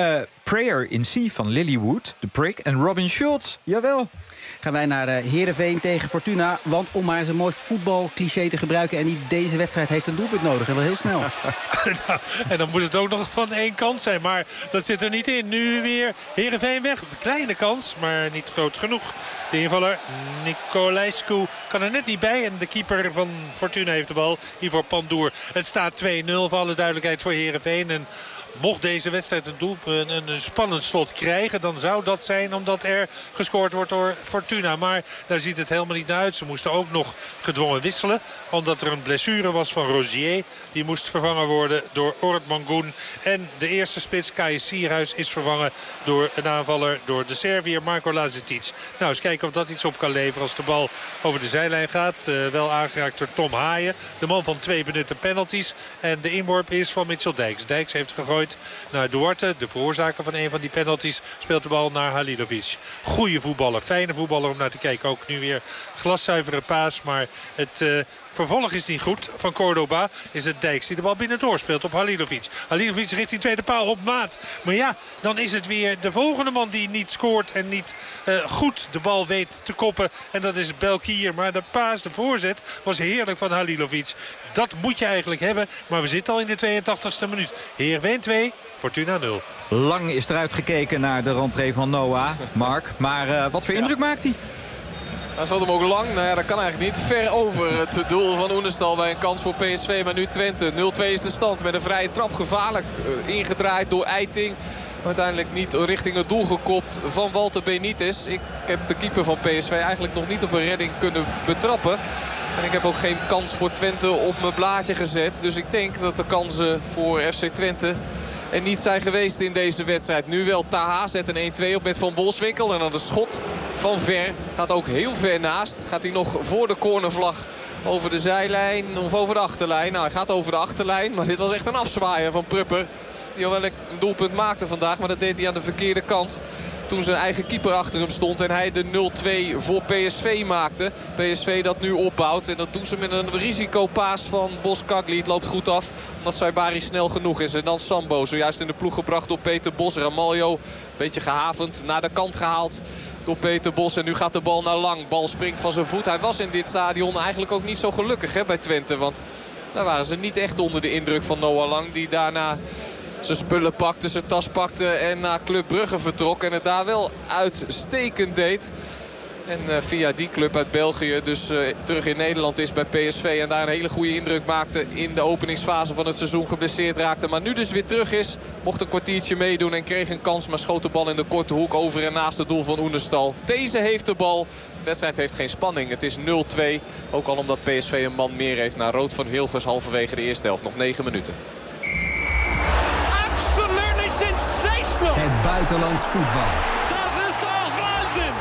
Prayer in C van Lilywood, The Prick en Robin Schulz. Jawel. Gaan wij naar Heerenveen tegen Fortuna. Want om maar eens een mooi voetbalcliché te gebruiken... en deze wedstrijd heeft een doelpunt nodig. En wel heel snel. Nou, en dan moet het ook nog van 1 kant zijn. Maar dat zit er niet in. Nu weer Heerenveen weg. Kleine kans, maar niet groot genoeg. De invaller Nicolaescu kan er net niet bij. En de keeper van Fortuna heeft de bal. Ivor Pandoer. Het staat 2-0 voor alle duidelijkheid voor Heerenveen. En mocht deze wedstrijd een spannend slot krijgen... dan zou dat zijn omdat er gescoord wordt door Fortuna. Maar daar ziet het helemaal niet naar uit. Ze moesten ook nog gedwongen wisselen. Omdat er een blessure was van Rozier. Die moest vervangen worden door Orad Mangoen. En de eerste spits, Kai Sierhuis, is vervangen door een aanvaller... door de Serviër Marko Lazetic. Nou, eens kijken of dat iets op kan leveren als de bal over de zijlijn gaat. Wel aangeraakt door Tom Haaien. De man van 2 benutte penalties. En de inworp is van Mitchell Dijks. Dijks heeft gegooid naar Duarte, de veroorzaker van een van die penalties, speelt de bal naar Halilovic. Goeie voetballer, fijne voetballer om naar te kijken. Ook nu weer glaszuivere paas, maar het vervolg is niet goed. Van Cordoba is het Dijks die de bal binnendoor speelt op Halilovic. Halilovic richting tweede paal op maat. Maar ja, dan is het weer de volgende man die niet scoort en niet goed de bal weet te koppen. En dat is Belkier. Maar de paas, de voorzet, was heerlijk van Halilovic. Dat moet je eigenlijk hebben. Maar we zitten al in de 82e minuut. Heerenveen 2, Fortuna 0. Lang is eruit gekeken naar de rentree van Noah, Mark. Maar wat voor indruk maakt hij? Hij schoot hem ook lang. Nou ja, dat kan eigenlijk niet. Ver over het doel van Oenestal bij een kans voor PSV. Maar nu Twente. 0-2 is de stand met een vrije trap. Gevaarlijk ingedraaid door Eiting. Uiteindelijk niet richting het doel gekopt van Walter Benitez. Ik heb de keeper van PSV eigenlijk nog niet op een redding kunnen betrappen. En ik heb ook geen kans voor Twente op mijn blaadje gezet. Dus ik denk dat de kansen voor FC Twente en niet zijn geweest in deze wedstrijd. Nu wel Taha zet een 1-2 op met Van Wolfswinkel. En dan de schot van ver. Gaat ook heel ver naast. Gaat hij nog voor de cornervlag over de zijlijn of over de achterlijn? Nou, hij gaat over de achterlijn. Maar dit was echt een afzwaaier van Prupper. Die al wel een doelpunt maakte vandaag. Maar dat deed hij aan de verkeerde kant. Toen zijn eigen keeper achter hem stond. En hij de 0-2 voor PSV maakte. PSV dat nu opbouwt. En dat doen ze met een risicopaas van Boskagli. Het loopt goed af. Omdat Saibari snel genoeg is. En dan Sambo. Zojuist in de ploeg gebracht door Peter Bos. Ramaljo een beetje gehavend. Naar de kant gehaald door Peter Bos. En nu gaat de bal naar Lang. Bal springt van zijn voet. Hij was in dit stadion eigenlijk ook niet zo gelukkig bij Twente. Want daar waren ze niet echt onder de indruk van Noah Lang. Die daarna zijn spullen pakte, zijn tas pakte en naar Club Brugge vertrok. En het daar wel uitstekend deed. En via die club uit België dus terug in Nederland is bij PSV. En daar een hele goede indruk maakte in de openingsfase van het seizoen. Geblesseerd raakte, maar nu dus weer terug is. Mocht een kwartiertje meedoen en kreeg een kans. Maar schoot de bal in de korte hoek over en naast het doel van Oenestal. Deze heeft de bal. De wedstrijd heeft geen spanning. Het is 0-2. Ook al omdat PSV een man meer heeft naar rood van Hilgers halverwege de eerste helft. Nog 9 minuten. Het buitenlands voetbal. Dat is toch waanzin!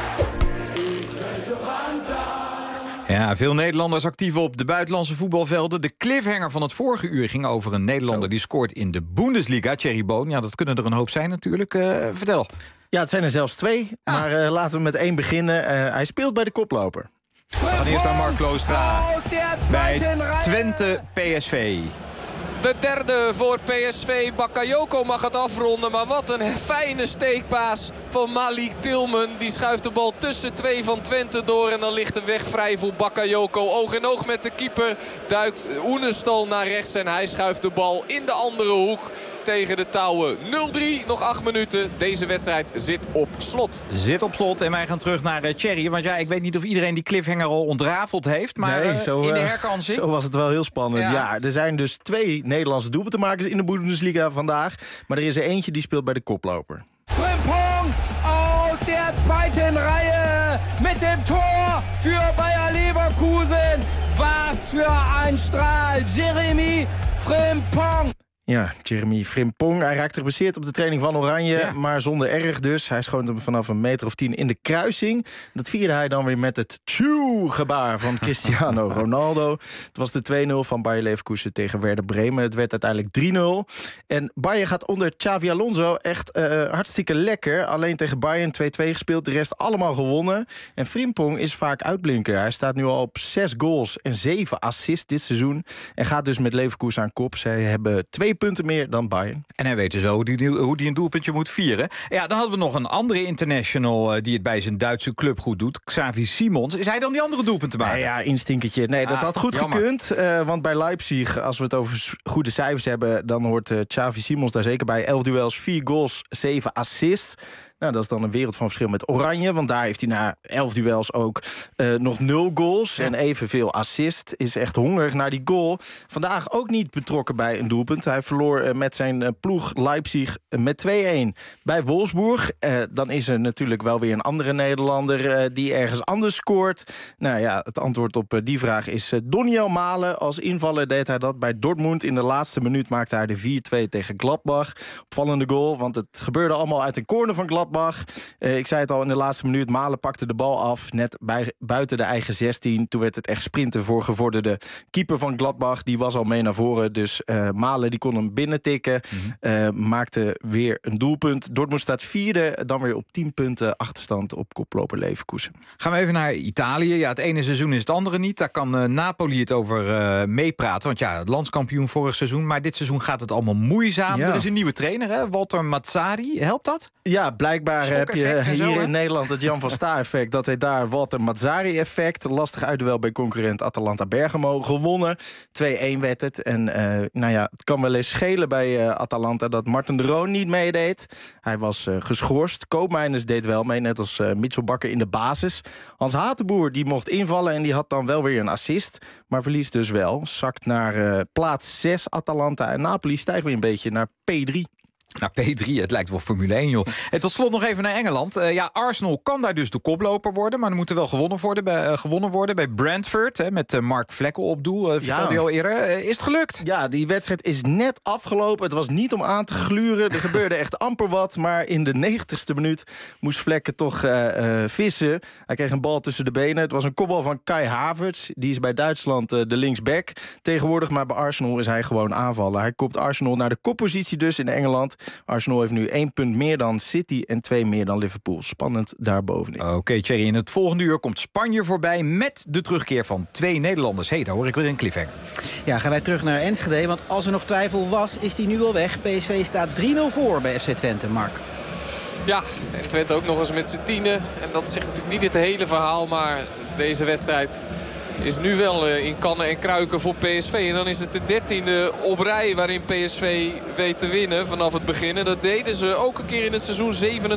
Ja, veel Nederlanders actief op de buitenlandse voetbalvelden. De cliffhanger van het vorige uur ging over een Nederlander die scoort in de Bundesliga. Thierry Boon, ja, dat kunnen er een hoop zijn natuurlijk. Vertel. Ja, het zijn er zelfs 2. Maar laten we met 1 beginnen. Hij speelt bij de koploper. We gaan eerst naar Mark Kloostra bij Twente PSV. De derde voor PSV. Bakayoko mag het afronden. Maar wat een fijne steekpaas van Malik Tilman. Die schuift de bal tussen 2 van Twente door. En dan ligt de weg vrij voor Bakayoko. Oog in oog met de keeper. Duikt Oenestal naar rechts. En hij schuift de bal in de andere hoek tegen de touwen. 0-3, nog 8 minuten. Deze wedstrijd zit op slot. Zit op slot en wij gaan terug naar Thierry. Want ja, ik weet niet of iedereen die cliffhanger al ontrafeld heeft. Maar nee, zo, in de herkansing. Zo was het wel heel spannend. Ja, er zijn dus 2 Nederlandse doelpuntenmakers in de Bundesliga vandaag. Maar er is er eentje die speelt bij de koploper. Frimpong aus der zweiten Reihe mit dem Tor für Bayer Leverkusen. Was für ein Strahl. Jeremy Frimpong. Ja, Jeremy Frimpong. Hij raakte geblesseerd op de training van Oranje, maar zonder erg dus. Hij schoot hem vanaf 1,10 meter in de kruising. Dat vierde hij dan weer met het tjoe-gebaar van Cristiano Ronaldo. Het was de 2-0 van Bayer Leverkusen tegen Werder Bremen. Het werd uiteindelijk 3-0. En Bayer gaat onder Xavi Alonso echt hartstikke lekker. Alleen tegen Bayern 2-2 gespeeld, de rest allemaal gewonnen. En Frimpong is vaak uitblinker. Hij staat nu al op 6 goals en 7 assists dit seizoen. En gaat dus met Leverkusen aan kop. Zij hebben 2 punten meer dan Bayern. En hij weet dus hoe die een doelpuntje moet vieren. Ja, dan hadden we nog een andere international die het bij zijn Duitse club goed doet. Xavi Simons. Is hij dan die andere doelpunt te maken? Ja, instinkertje. Nee, dat had goed gekund. Want bij Leipzig, als we het over goede cijfers hebben, dan hoort Xavi Simons daar zeker bij. 11 duels, 4 goals, 7 assists. Nou, dat is dan een wereld van verschil met Oranje. Want daar heeft hij na 11 duels ook nog 0 goals. En evenveel assist. Is echt hongerig naar die goal. Vandaag ook niet betrokken bij een doelpunt. Hij verloor met zijn ploeg Leipzig met 2-1 bij Wolfsburg. Dan is er natuurlijk wel weer een andere Nederlander die ergens anders scoort. Nou ja, het antwoord op die vraag is Doniel Malen. Als invaller deed hij dat bij Dortmund. In de laatste minuut maakte hij de 4-2 tegen Gladbach. Opvallende goal, want het gebeurde allemaal uit een corner van Gladbach. Ik zei het al in de laatste minuut. Malen pakte de bal af, net buiten de eigen 16. Toen werd het echt sprinten voor gevorderde keeper van Gladbach. Die was al mee naar voren, dus Malen die kon hem binnentikken. Maakte weer een doelpunt. Dortmund staat 4e, dan weer op 10 punten achterstand op koploper Leverkusen. Gaan we even naar Italië. Ja, het ene seizoen is het andere niet. Daar kan Napoli het over meepraten. Want ja, landskampioen vorig seizoen. Maar dit seizoen gaat het allemaal moeizaam. Ja. Er is een nieuwe trainer, hè? Walter Mazzarri. Helpt dat? Ja, blijkbaar heb je hier in Nederland het Jan van Sta-effect. Dat heet daar Walter Mazzarri-effect. Lastig uitduel bij concurrent Atalanta Bergamo. Gewonnen. 2-1 werd het. En nou ja, het kan wel eens schelen bij Atalanta dat Marten de Roon niet meedeed. Hij was geschorst. Koopmeiners deed wel mee, net als Mitchell Bakker in de basis. Hans Hatenboer die mocht invallen en die had dan wel weer een assist. Maar verliest dus wel. Zakt naar plaats 6 Atalanta. En Napoli stijgt weer een beetje naar P3. Nou, P3, het lijkt wel Formule 1, joh. En tot slot nog even naar Engeland. Ja, Arsenal kan daar dus de koploper worden, maar er moet er wel gewonnen worden bij Brentford, hè, met Mark Vleckel op doel. Vertelde je al eerder. Is het gelukt? Ja, die wedstrijd is net afgelopen. Het was niet om aan te gluren. Er gebeurde echt amper wat, maar in de 90ste minuut moest Vlekken toch vissen. Hij kreeg een bal tussen de benen. Het was een kopbal van Kai Havertz. Die is bij Duitsland de linksback tegenwoordig, maar bij Arsenal is hij gewoon aanvallen. Hij kopt Arsenal naar de koppositie dus in Engeland. Arsenal heeft nu 1 punt meer dan City en 2 meer dan Liverpool. Spannend daarbovenin. Oké, Thierry, in het volgende uur komt Spanje voorbij met de terugkeer van 2 Nederlanders. Daar hoor ik weer een cliffhanger. Ja, gaan wij terug naar Enschede, want als er nog twijfel was, is die nu al weg. PSV staat 3-0 voor bij FC Twente, Mark. Ja, en Twente ook nog eens met z'n tienen. En dat zegt natuurlijk niet het hele verhaal, maar deze wedstrijd is nu wel in kannen en kruiken voor PSV. En dan is het de 13e op rij waarin PSV weet te winnen vanaf het begin. En dat deden ze ook een keer in het seizoen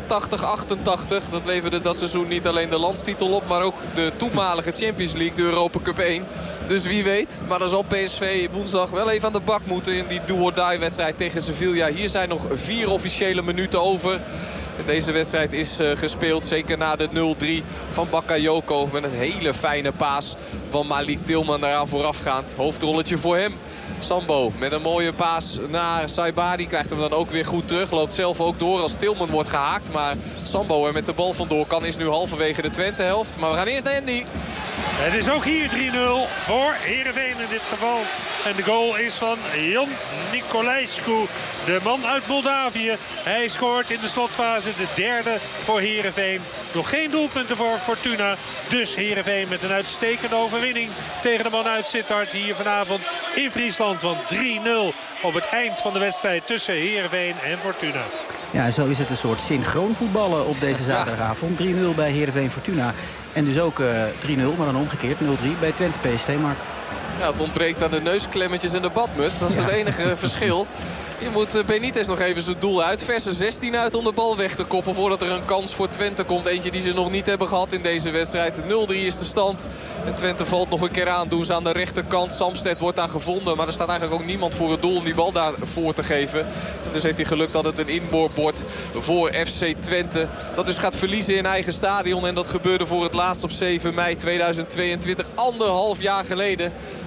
87-88. Dat leverde dat seizoen niet alleen de landstitel op, maar ook de toenmalige Champions League, de Europa Cup 1. Dus wie weet. Maar dan zal PSV woensdag wel even aan de bak moeten in die do-or-die-wedstrijd tegen Sevilla. Hier zijn nog 4 officiële minuten over. Deze wedstrijd is gespeeld, zeker na de 0-3 van Bakayoko. Met een hele fijne paas van Malik Tilman daaraan voorafgaand. Hoofdrolletje voor hem. Sambo met een mooie paas naar Saibari. Krijgt hem dan ook weer goed terug. Loopt zelf ook door als Tilman wordt gehaakt. Maar Sambo er met de bal vandoor kan. Is nu halverwege de Twente-helft. Maar we gaan eerst naar Andy. Het is ook hier 3-0 voor Heerenveen in dit geval. En de goal is van Jan Nicolaescu, de man uit Moldavië. Hij scoort in de slotfase de 3e voor Heerenveen. Nog geen doelpunten voor Fortuna. Dus Heerenveen met een uitstekende overwinning tegen de man uit Sittard hier vanavond in Friesland. Want 3-0 op het eind van de wedstrijd tussen Heerenveen en Fortuna. Ja, zo is het een soort synchroon voetballen op deze zaterdagavond. 3-0 bij Heerenveen Fortuna. En dus ook 3-0, maar dan omgekeerd 0-3 bij Twente PSV, Mark. Ja, het ontbreekt aan de neusklemmetjes en de badmuts. Dat is het enige verschil. Je moet Benitez nog even zijn doel uit. Verse 16 uit om de bal weg te koppen voordat er een kans voor Twente komt. Eentje die ze nog niet hebben gehad in deze wedstrijd. 0-3 is de stand. En Twente valt nog een keer aan. Doen ze aan de rechterkant. Samsted wordt daar gevonden. Maar er staat eigenlijk ook niemand voor het doel om die bal daarvoor te geven. En dus heeft hij geluk dat het een inboorbord voor FC Twente. Dat dus gaat verliezen in eigen stadion. En dat gebeurde voor het laatst op 7 mei 2022. 1,5 jaar geleden.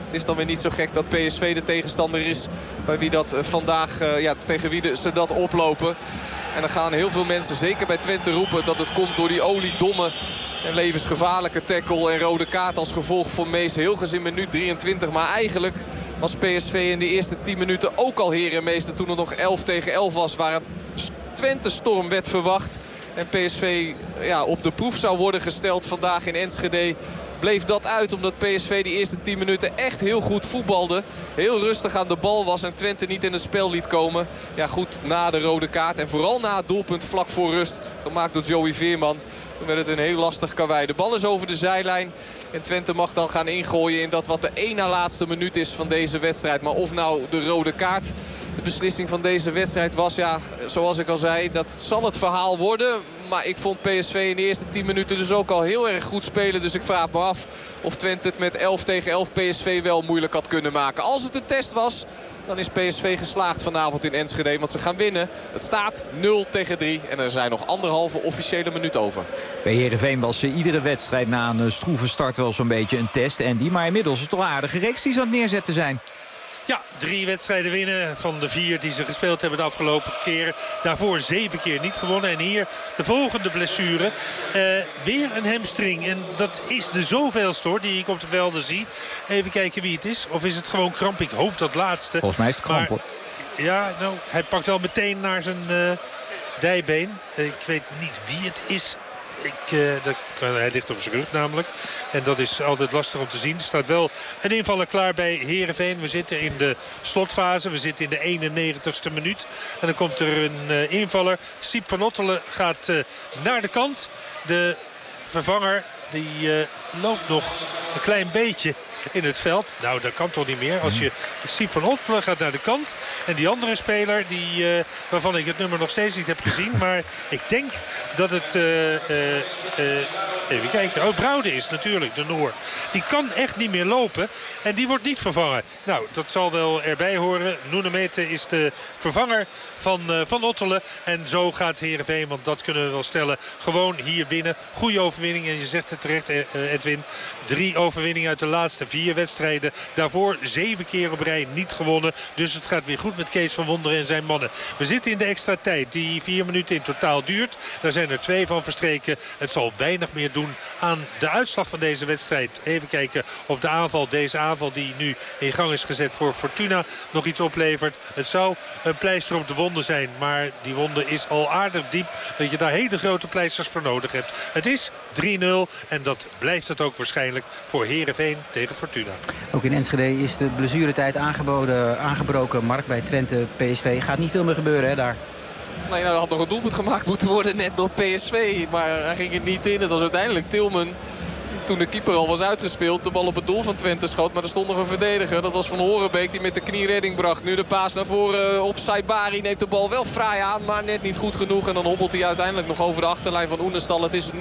Het is dan weer niet zo gek dat PSV de tegenstander is bij wie dat vandaag, tegen wie ze dat oplopen. En dan gaan heel veel mensen, zeker bij Twente, roepen dat het komt door die oliedomme en levensgevaarlijke tackle en rode kaart als gevolg van Mees Hilgers in minuut 23. Maar eigenlijk was PSV in de eerste 10 minuten ook al heer en meester toen het nog 11-11 was. Waar een Twente-storm werd verwacht. En PSV op de proef zou worden gesteld vandaag in Enschede. Bleef dat uit omdat PSV die eerste 10 minuten echt heel goed voetbalde. Heel rustig aan de bal was en Twente niet in het spel liet komen. Ja, goed na de rode kaart en vooral na het doelpunt vlak voor rust. Gemaakt door Joey Veerman. Toen werd het een heel lastig karwei. De bal is over de zijlijn. En Twente mag dan gaan ingooien in dat wat de één na laatste minuut is van deze wedstrijd. Maar of nou de rode kaart de beslissing van deze wedstrijd was, zoals ik al zei, dat zal het verhaal worden. Maar ik vond PSV in de eerste 10 minuten dus ook al heel erg goed spelen. Dus ik vraag me af of Twente het met 11-11 PSV wel moeilijk had kunnen maken. Als het een test was, dan is PSV geslaagd vanavond in Enschede. Want ze gaan winnen. Het staat 0-3 en er zijn nog 1,5 officiële minuut over. Bij Heerenveen was iedere wedstrijd na een stroeve start wel zo'n beetje een test. Maar inmiddels is het toch aardige reeks die ze aan het neerzetten zijn. Ja, 3 wedstrijden winnen van de 4 die ze gespeeld hebben de afgelopen keren. Daarvoor 7 keer niet gewonnen. En hier de volgende blessure. Weer een hamstring. En dat is de zoveelste hoor, die ik op de velden zie. Even kijken wie het is. Of is het gewoon kramp? Ik hoop dat laatste. Volgens mij is het kramp hoor. Ja, nou, hij pakt wel meteen naar zijn dijbeen. Ik weet niet wie het is. Hij ligt op zijn rug namelijk. En dat is altijd lastig om te zien. Er staat wel een invaller klaar bij Heerenveen. We zitten in de slotfase. We zitten in de 91ste minuut. En dan komt er een invaller. Siep van Ottelen gaat naar de kant. De vervanger die loopt nog een klein beetje in het veld. Nou, dat kan toch niet meer. Als je Siep van Ottelen gaat naar de kant. En die andere speler, waarvan ik het nummer nog steeds niet heb gezien. Maar ik denk dat het... even kijken. Brouwde is natuurlijk, de Noor. Die kan echt niet meer lopen. En die wordt niet vervangen. Nou, dat zal wel erbij horen. Noenemete is de vervanger van Ottelen. En zo gaat Heerenveen, want dat kunnen we wel stellen, gewoon hier winnen. Goede overwinning. En je zegt het terecht, Edwin. 3 overwinningen uit de laatste 4 wedstrijden. Daarvoor 7 keer op rij niet gewonnen. Dus het gaat weer goed met Kees van Wonderen en zijn mannen. We zitten in de extra tijd die 4 minuten in totaal duurt. Daar zijn er 2 van verstreken. Het zal weinig meer doen aan de uitslag van deze wedstrijd. Even kijken of deze aanval die nu in gang is gezet voor Fortuna nog iets oplevert. Het zou een pleister op de wonde zijn. Maar die wonde is al aardig diep dat je daar hele grote pleisters voor nodig hebt. Het is 3-0 en dat blijft het ook waarschijnlijk voor Heerenveen tegen Fortuna. Ook in Enschede is de blessuretijd aangebroken. Mark, bij Twente, PSV. Gaat niet veel meer gebeuren hè, daar. Nee, er had nog een doelpunt gemaakt moeten worden net door PSV. Maar hij ging het niet in. Het was uiteindelijk Tilman. Toen de keeper al was uitgespeeld, de bal op het doel van Twente schoot. Maar er stond nog een verdediger. Dat was Van Horenbeek die met de knie redding bracht. Nu de paas naar voren op Saibari. Neemt de bal wel fraai aan, maar net niet goed genoeg. En dan hobbelt hij uiteindelijk nog over de achterlijn van Oenestal. Het is 0-3.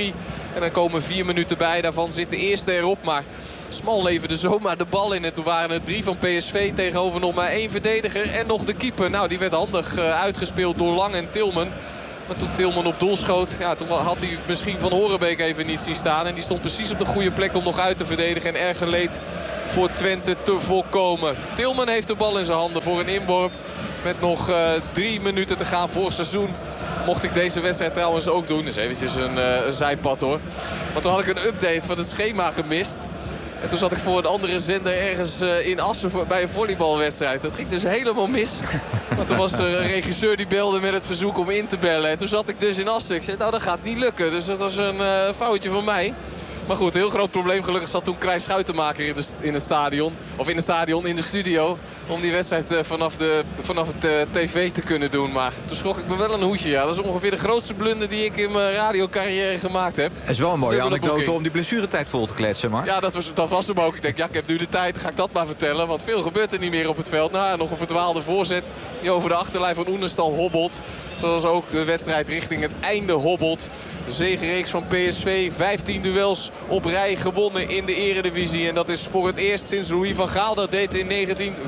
En dan komen 4 minuten bij. Daarvan zit de eerste erop. Maar Smal leverde zomaar de bal in. En toen waren er 3 van PSV tegenover nog maar 1 verdediger. En nog de keeper. Nou, die werd handig uitgespeeld door Lang en Tilman. Maar toen Tilman op doel schoot, toen had hij misschien Van Horenbeek even niet zien staan. En die stond precies op de goede plek om nog uit te verdedigen. En erg leed voor Twente te voorkomen. Tilman heeft de bal in zijn handen voor een inworp. Met nog 3 minuten te gaan voor het seizoen. Mocht ik deze wedstrijd trouwens ook doen. Dus eventjes een zijpad hoor. Maar toen had ik een update van het schema gemist. En toen zat ik voor een andere zender ergens in Assen bij een volleybalwedstrijd. Dat ging dus helemaal mis. Want toen was er een regisseur die belde met het verzoek om in te bellen. En toen zat ik dus in Assen. Ik zei, nou dat gaat niet lukken. Dus dat was een foutje van mij. Maar goed, een heel groot probleem. Gelukkig zat toen Krijs Schuitenmaker in het stadion. Of in het stadion, in de studio. Om die wedstrijd vanaf het tv te kunnen doen. Maar toen schrok ik me wel een hoedje. Ja. Dat is ongeveer de grootste blunder die ik in mijn radiocarrière gemaakt heb. Het is wel een mooie anekdote om die blessuretijd vol te kletsen, maar. Ja, dat was hem ook. Ik denk, ja, ik heb nu de tijd. Ga ik dat maar vertellen. Want veel gebeurt er niet meer op het veld. Nou, nog een verdwaalde voorzet die over de achterlijn van Oenestal hobbelt. Zoals ook de wedstrijd richting het einde hobbelt. De zegenreeks van PSV. 15 duels op rij gewonnen in de Eredivisie. En dat is voor het eerst sinds Louis van Gaal dat deed in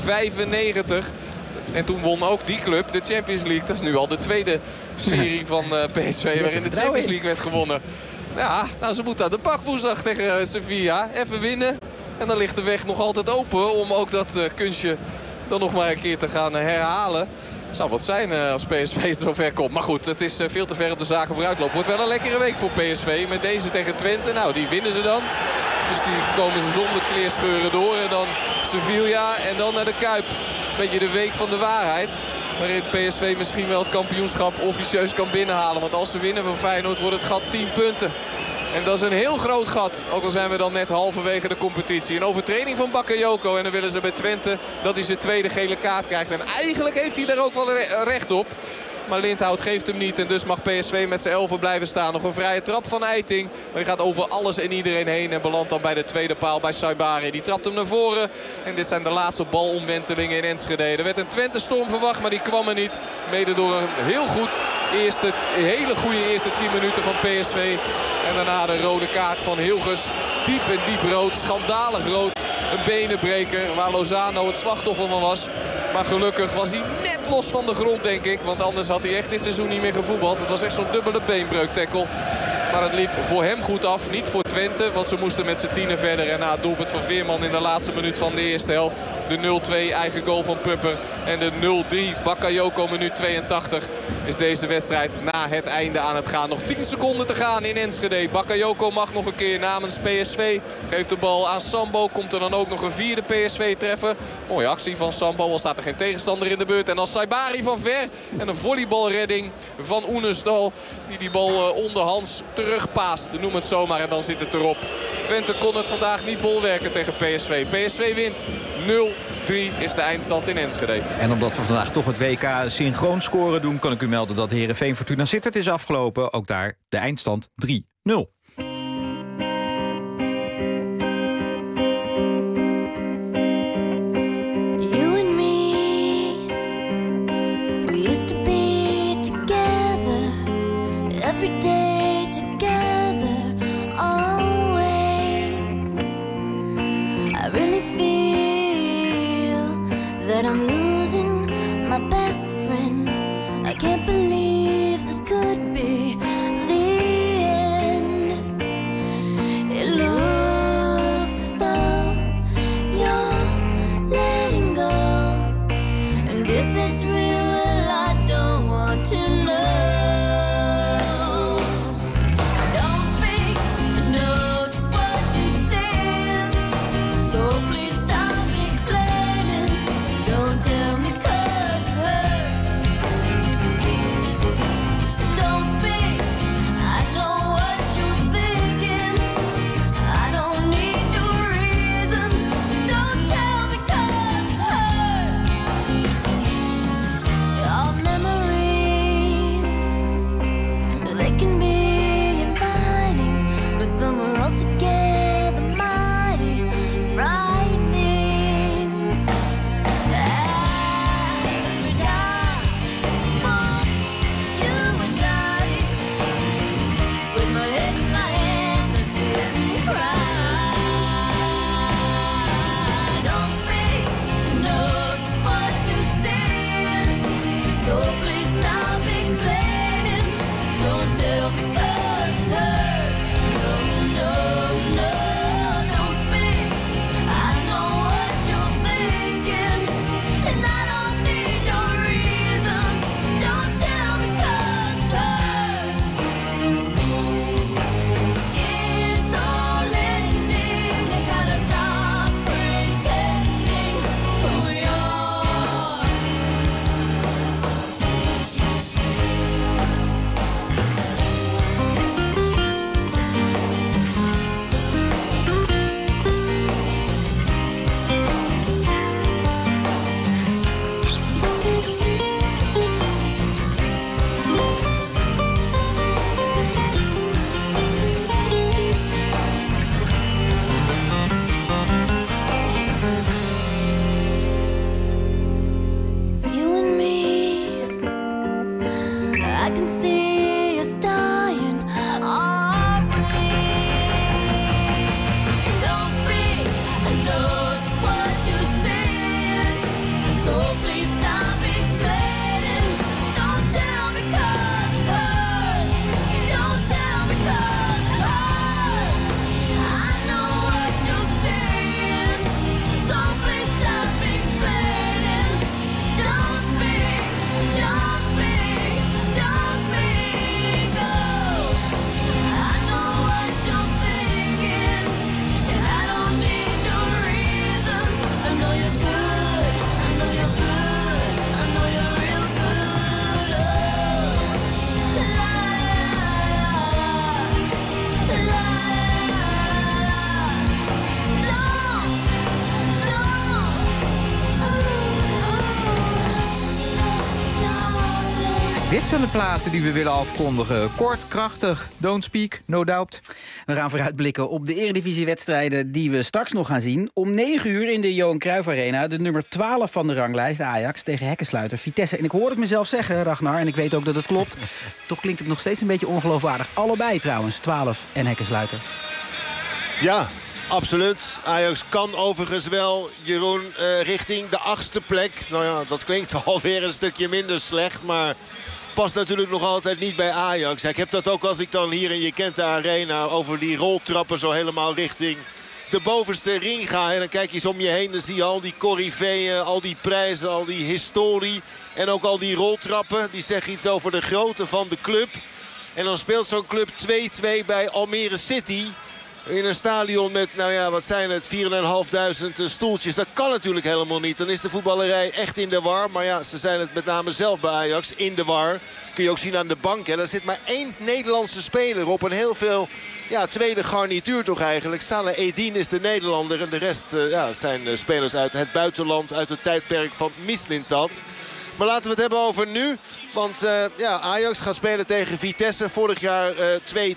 1995. En toen won ook die club de Champions League. Dat is nu al de tweede serie van PSV waarin de Champions League werd gewonnen. Ja, nou ze moeten aan de bak woensdag tegen Sevilla. Even winnen. En dan ligt de weg nog altijd open om ook dat kunstje dan nog maar een keer te gaan herhalen. Zou wat zijn als PSV het zover komt. Maar goed, het is veel te ver op de zaken vooruitlopen. Wordt wel een lekkere week voor PSV. Met deze tegen Twente. Nou, die winnen ze dan. Dus die komen ze zonder kleerscheuren door. En dan Sevilla en dan naar de Kuip. Beetje de week van de waarheid. Waarin PSV misschien wel het kampioenschap officieus kan binnenhalen. Want als ze winnen van Feyenoord wordt het gat 10 punten. En dat is een heel groot gat. Ook al zijn we dan net halverwege de competitie. Een overtreding van Bakayoko. En dan willen ze bij Twente dat hij zijn tweede gele kaart krijgt. En eigenlijk heeft hij daar ook wel recht op. Maar Lindhout geeft hem niet. En dus mag PSV met z'n 11 blijven staan. Nog een vrije trap van Eiting. Maar die gaat over alles en iedereen heen. En belandt dan bij de tweede paal bij Saibari. Die trapt hem naar voren. En dit zijn de laatste balomwentelingen in Enschede. Er werd een Twente-storm verwacht, maar die kwam er niet. Mede door een hele goede eerste 10 minuten van PSV. En daarna de rode kaart van Hilgers. Diep rood. Schandalig rood. Een benenbreker waar Lozano het slachtoffer van was. Maar gelukkig was hij net los van de grond, denk ik. Want anders had hij echt dit seizoen niet meer gevoetbald. Het was echt zo'n dubbele beenbreuk-tackle. Maar het liep voor hem goed af. Niet voor Twente, want ze moesten met z'n 10 verder. En na het doelpunt van Veerman in de laatste minuut van de eerste helft. De 0-2 eigen goal van Pupper. En de 0-3 Bakayoko minuut 82 is deze wedstrijd na het einde aan het gaan. Nog 10 seconden te gaan in Enschede. Bakayoko mag nog een keer namens PSV. Geeft de bal aan Sambo. Komt er dan ook nog een vierde PSV-treffer. Mooie actie van Sambo. Al staat er geen tegenstander in de beurt. En dan Saibari van ver. En een volleybalredding van Oenerstal. Die bal onderhands terugpaast. Noem het zomaar. En dan zit het erop. Twente kon het vandaag niet bolwerken tegen PSV. PSV wint 0-3 is de eindstand in Enschede. En omdat we vandaag toch het WK synchroon scoren doen, kan ik u melden dat Heerenveen Fortuna Sittard is afgelopen. Ook daar de eindstand 3-0. Every day together, always. I really feel that I'm losing my best friend. I can't believe this could be the end. It looks as though you're letting go, and if it's real, well, I don't want to know. Dit zijn de platen die we willen afkondigen. Kort, krachtig, don't speak, no doubt. We gaan vooruitblikken op de eredivisiewedstrijden die we straks nog gaan zien. Om 9 uur in de Johan Cruijff Arena de nummer 12 van de ranglijst, Ajax, tegen hekkensluiter Vitesse. En ik hoor het mezelf zeggen, Ragnar, en ik weet ook dat het klopt. Toch klinkt het nog steeds een beetje ongeloofwaardig. Allebei trouwens, 12 en hekkensluiter. Ja, absoluut. Ajax kan overigens wel, Jeroen, richting de 8e plek. Nou ja, dat klinkt alweer een stukje minder slecht, maar past natuurlijk nog altijd niet bij Ajax. Ik heb dat ook als ik dan hier in Je Kent de Arena over die roltrappen zo helemaal richting de bovenste ring ga. En dan kijk je eens om je heen, dan zie je al die coryfeeën, al die prijzen, al die historie. En ook al die roltrappen, die zeggen iets over de grootte van de club. En dan speelt zo'n club 2-2 bij Almere City. In een stadion met, nou ja, wat zijn het, 4.500 stoeltjes. Dat kan natuurlijk helemaal niet. Dan is de voetballerij echt in de war. Maar ja, ze zijn het met name zelf bij Ajax in de war. Kun je ook zien aan de bank. Hè. Daar zit maar 1 Nederlandse speler op. En heel veel tweede garnituur toch eigenlijk. Saleh Eddin is de Nederlander. En de rest zijn spelers uit het buitenland. Uit het tijdperk van Mislintat. Maar laten we het hebben over nu. Want Ajax gaat spelen tegen Vitesse. Vorig jaar 2-2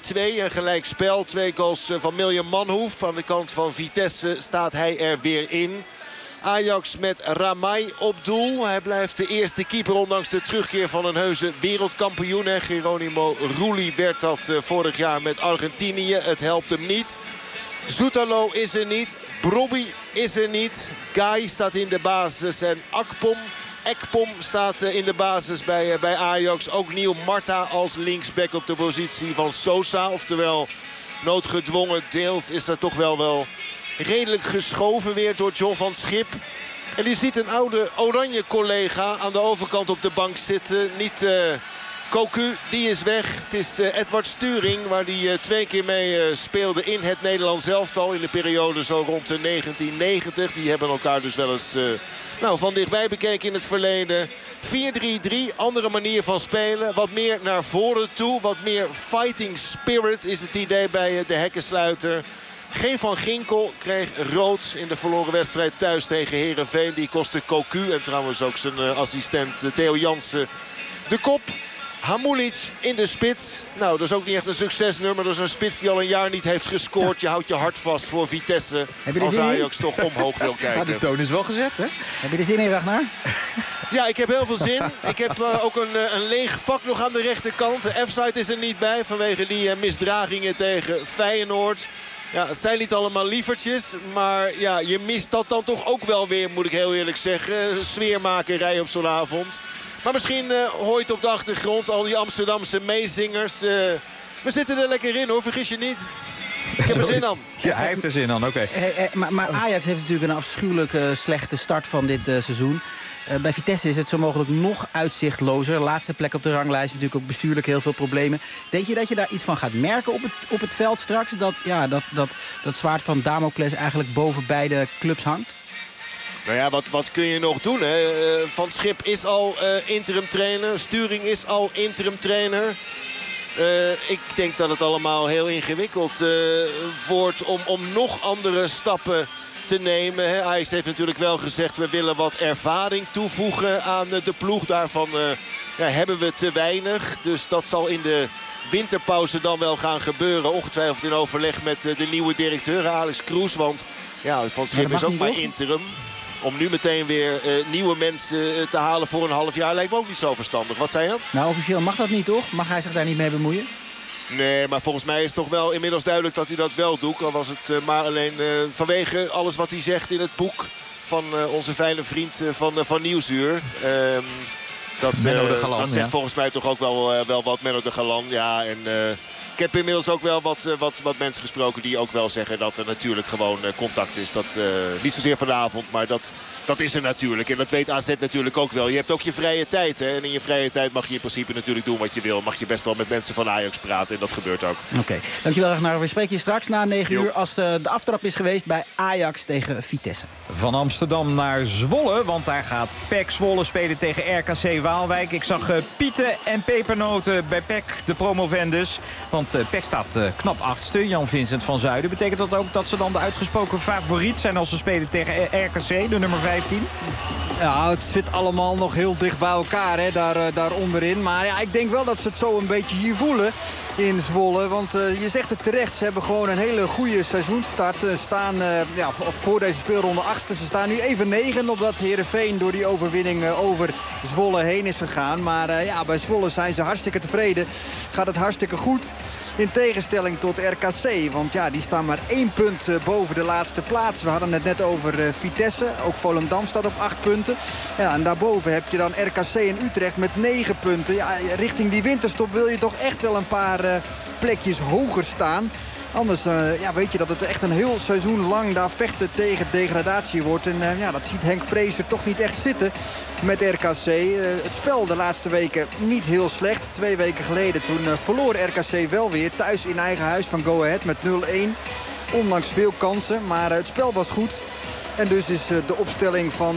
en gelijk spel. 2 goals van Miljan Manhoef. Aan de kant van Vitesse staat hij er weer in. Ajax met Ramai op doel. Hij blijft de eerste keeper ondanks de terugkeer van een heuse wereldkampioen. Geronimo Rulli werd dat vorig jaar met Argentinië. Het helpt hem niet. Zoetalo is er niet. Brobby is er niet. Guy staat in de basis en Ekpom staat in de basis bij Ajax. Ook Neil Marta als linksback op de positie van Sosa. Oftewel noodgedwongen deels is dat toch wel redelijk geschoven weer door John van Schip. En die ziet een oude oranje collega aan de overkant op de bank zitten. Niet Cocu, die is weg. Het is Edward Sturing waar die 2 keer mee speelde in het Nederlands elftal. In de periode zo rond de 1990. Die hebben elkaar dus wel eens van dichtbij bekeken in het verleden. 4-3-3, andere manier van spelen. Wat meer naar voren toe. Wat meer fighting spirit is het idee bij de hekkensluiter. Geen Van Ginkel kreeg rood in de verloren wedstrijd thuis tegen Heerenveen. Die kostte Cocu en trouwens ook zijn assistent Theo Jansen de kop. Hamulic in de spits. Nou, dat is ook niet echt een succesnummer. Dat is een spits die al een jaar niet heeft gescoord. Je houdt je hart vast voor Vitesse als Ajax toch omhoog wil kijken. De toon is wel gezet, hè? Heb je er zin in, Ragnar? Ja, ik heb heel veel zin. Ik heb ook een leeg vak nog aan de rechterkant. De F-side is er niet bij vanwege die misdragingen tegen Feyenoord. Ja, het zijn niet allemaal lievertjes, maar ja, je mist dat dan toch ook wel weer, moet ik heel eerlijk zeggen. Sfeermakerij op zo'n avond. Maar misschien hoor je het op de achtergrond, al die Amsterdamse meezingers. We zitten er lekker in hoor, vergis je niet. Ik heb er zin aan. Ja, hij heeft er zin aan, oké. Maar Ajax heeft natuurlijk een afschuwelijk slechte start van dit seizoen. Bij Vitesse is het zo mogelijk nog uitzichtlozer. Laatste plek op de ranglijst, natuurlijk ook bestuurlijk heel veel problemen. Denk je dat je daar iets van gaat merken op het veld straks? Dat zwaard van Damocles eigenlijk boven beide clubs hangt? Nou ja, wat kun je nog doen? Hè? Van Schip is al interim trainer. Sturing is al interim trainer. Ik denk dat het allemaal heel ingewikkeld wordt om nog andere stappen te nemen. Ajax heeft natuurlijk wel gezegd, we willen wat ervaring toevoegen aan de ploeg. Daarvan hebben we te weinig. Dus dat zal in de winterpauze dan wel gaan gebeuren. Ongetwijfeld in overleg met de nieuwe directeur Alex Kroes. Want ja, Van Schip is ook maar interim. Om nu meteen weer nieuwe mensen te halen voor een half jaar lijkt me ook niet zo verstandig. Wat zei je? Nou, officieel mag dat niet, toch? Mag hij zich daar niet mee bemoeien? Nee, maar volgens mij is het toch wel inmiddels duidelijk dat hij dat wel doet. Al was het maar alleen vanwege alles wat hij zegt in het boek van onze fijne vriend van Nieuwsuur. Dat zegt volgens mij toch ook wel wat Menno de Galan. Ja, en ik heb inmiddels ook wel wat mensen gesproken die ook wel zeggen dat er natuurlijk gewoon contact is. Dat, niet zozeer vanavond, maar dat is er natuurlijk. En dat weet AZ natuurlijk ook wel. Je hebt ook je vrije tijd. Hè? En in je vrije tijd mag je in principe natuurlijk doen wat je wil. Mag je best wel met mensen van Ajax praten. En dat gebeurt ook. Oké. Dankjewel Ragnar. We spreken je straks na 9 uur als de aftrap is geweest bij Ajax tegen Vitesse. Van Amsterdam naar Zwolle, want daar gaat PEC Zwolle spelen tegen RKC Waalwijk. Ik zag pieten en pepernoten bij PEC, de promovendus. Want PEC staat knap 8e. Jan Vincent van Zuiden. Betekent dat ook dat ze dan de uitgesproken favoriet zijn als ze spelen tegen RKC, de nummer 15? Ja, het zit allemaal nog heel dicht bij elkaar, hè, daar onderin. Maar ja, ik denk wel dat ze het zo een beetje hier voelen in Zwolle. Want je zegt het terecht, ze hebben gewoon een hele goede seizoensstart. Staan voor deze speelronde 8e. Ze staan nu even 9, omdat Heerenveen door die overwinning over Zwolle heen is gegaan. Maar bij Zwolle zijn ze hartstikke tevreden. Gaat het hartstikke goed. In tegenstelling tot RKC. Want ja, die staan maar 1 punt boven de laatste plaats. We hadden het net over Vitesse. Ook Volendam staat op 8 punten. Ja, en daarboven heb je dan RKC en Utrecht met 9 punten. Ja, richting die winterstop wil je toch echt wel een paar plekjes hoger staan. Anders weet je dat het echt een heel seizoen lang daar vechten tegen degradatie wordt. En dat ziet Henk Vrezer toch niet echt zitten met RKC. Het spel de laatste weken niet heel slecht. 2 weken geleden toen verloor RKC wel weer thuis in eigen huis van Go Ahead met 0-1. Ondanks veel kansen, maar het spel was goed. En dus is de opstelling van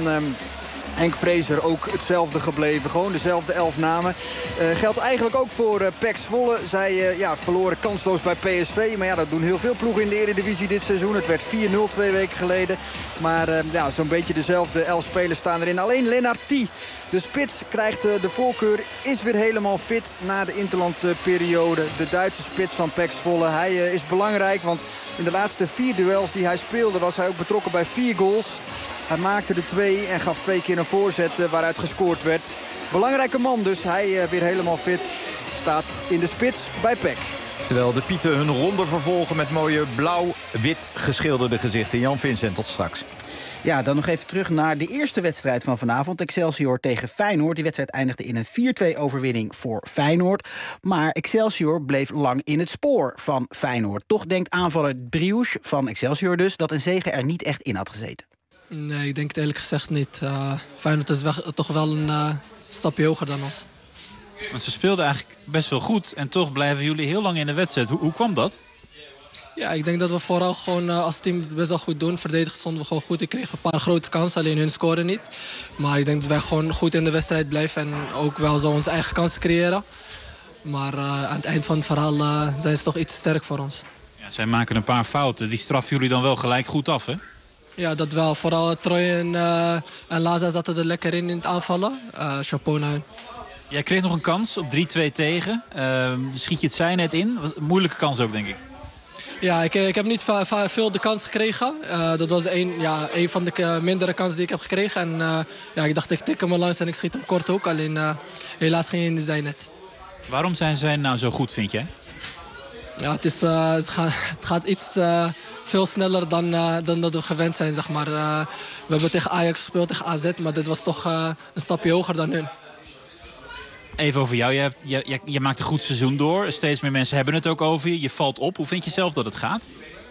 Henk Vrezer ook hetzelfde gebleven. Gewoon dezelfde 11 namen. Geldt eigenlijk ook voor PEC Zwolle. Zij verloren kansloos bij PSV. Maar ja, dat doen heel veel ploegen in de Eredivisie dit seizoen. Het werd 4-0 2 weken geleden. Maar zo'n beetje dezelfde 11 spelers staan erin. Alleen Lennart T, de spits, krijgt de voorkeur. Is weer helemaal fit na de interlandperiode. De Duitse spits van PEC Zwolle. Hij is belangrijk, want in de laatste 4 duels die hij speelde was hij ook betrokken bij 4 goals. Hij maakte de 2 en gaf 2 keer een voorzet waaruit gescoord werd. Belangrijke man dus. Hij weer helemaal fit. Staat in de spits bij PEC. Terwijl de Pieten hun ronde vervolgen met mooie blauw-wit geschilderde gezichten. Jan Vincent, tot straks. Ja, dan nog even terug naar de eerste wedstrijd van vanavond. Excelsior tegen Feyenoord. Die wedstrijd eindigde in een 4-2 overwinning voor Feyenoord. Maar Excelsior bleef lang in het spoor van Feyenoord. Toch denkt aanvaller Driouche van Excelsior dus dat een zege er niet echt in had gezeten. Nee, ik denk het eerlijk gezegd niet. Feyenoord is toch wel een stapje hoger dan ons. Want ze speelden eigenlijk best wel goed en toch blijven jullie heel lang in de wedstrijd. Hoe kwam dat? Ja, ik denk dat we vooral gewoon als team best wel goed doen. Verdedigd stonden we gewoon goed. Ik kreeg een paar grote kansen, alleen hun scoren niet. Maar ik denk dat wij gewoon goed in de wedstrijd blijven en ook wel zo onze eigen kansen creëren. Maar aan het eind van het verhaal zijn ze toch iets te sterk voor ons. Ja, zij maken een paar fouten. Die straffen jullie dan wel gelijk goed af, hè? Ja, dat wel. Vooral Troy en Laza zaten er lekker in het aanvallen. Chapeau naar hun. Jij kreeg nog een kans op 3-2 tegen. Schiet je het zij net in? Een moeilijke kans ook, denk ik. Ja, ik heb niet veel de kans gekregen. Dat was een van de mindere kansen die ik heb gekregen. En ik dacht, ik tik hem langs en ik schiet hem kort ook. Alleen helaas ging hij in de zijnet. Waarom zijn zij nou zo goed, vind jij? Ja, het gaat iets veel sneller dan dat we gewend zijn, zeg maar. We hebben tegen Ajax gespeeld, tegen AZ, maar dit was toch een stapje hoger dan hun. Even over jou. Je maakt een goed seizoen door. Steeds meer mensen hebben het ook over je. Je valt op. Hoe vind je zelf dat het gaat?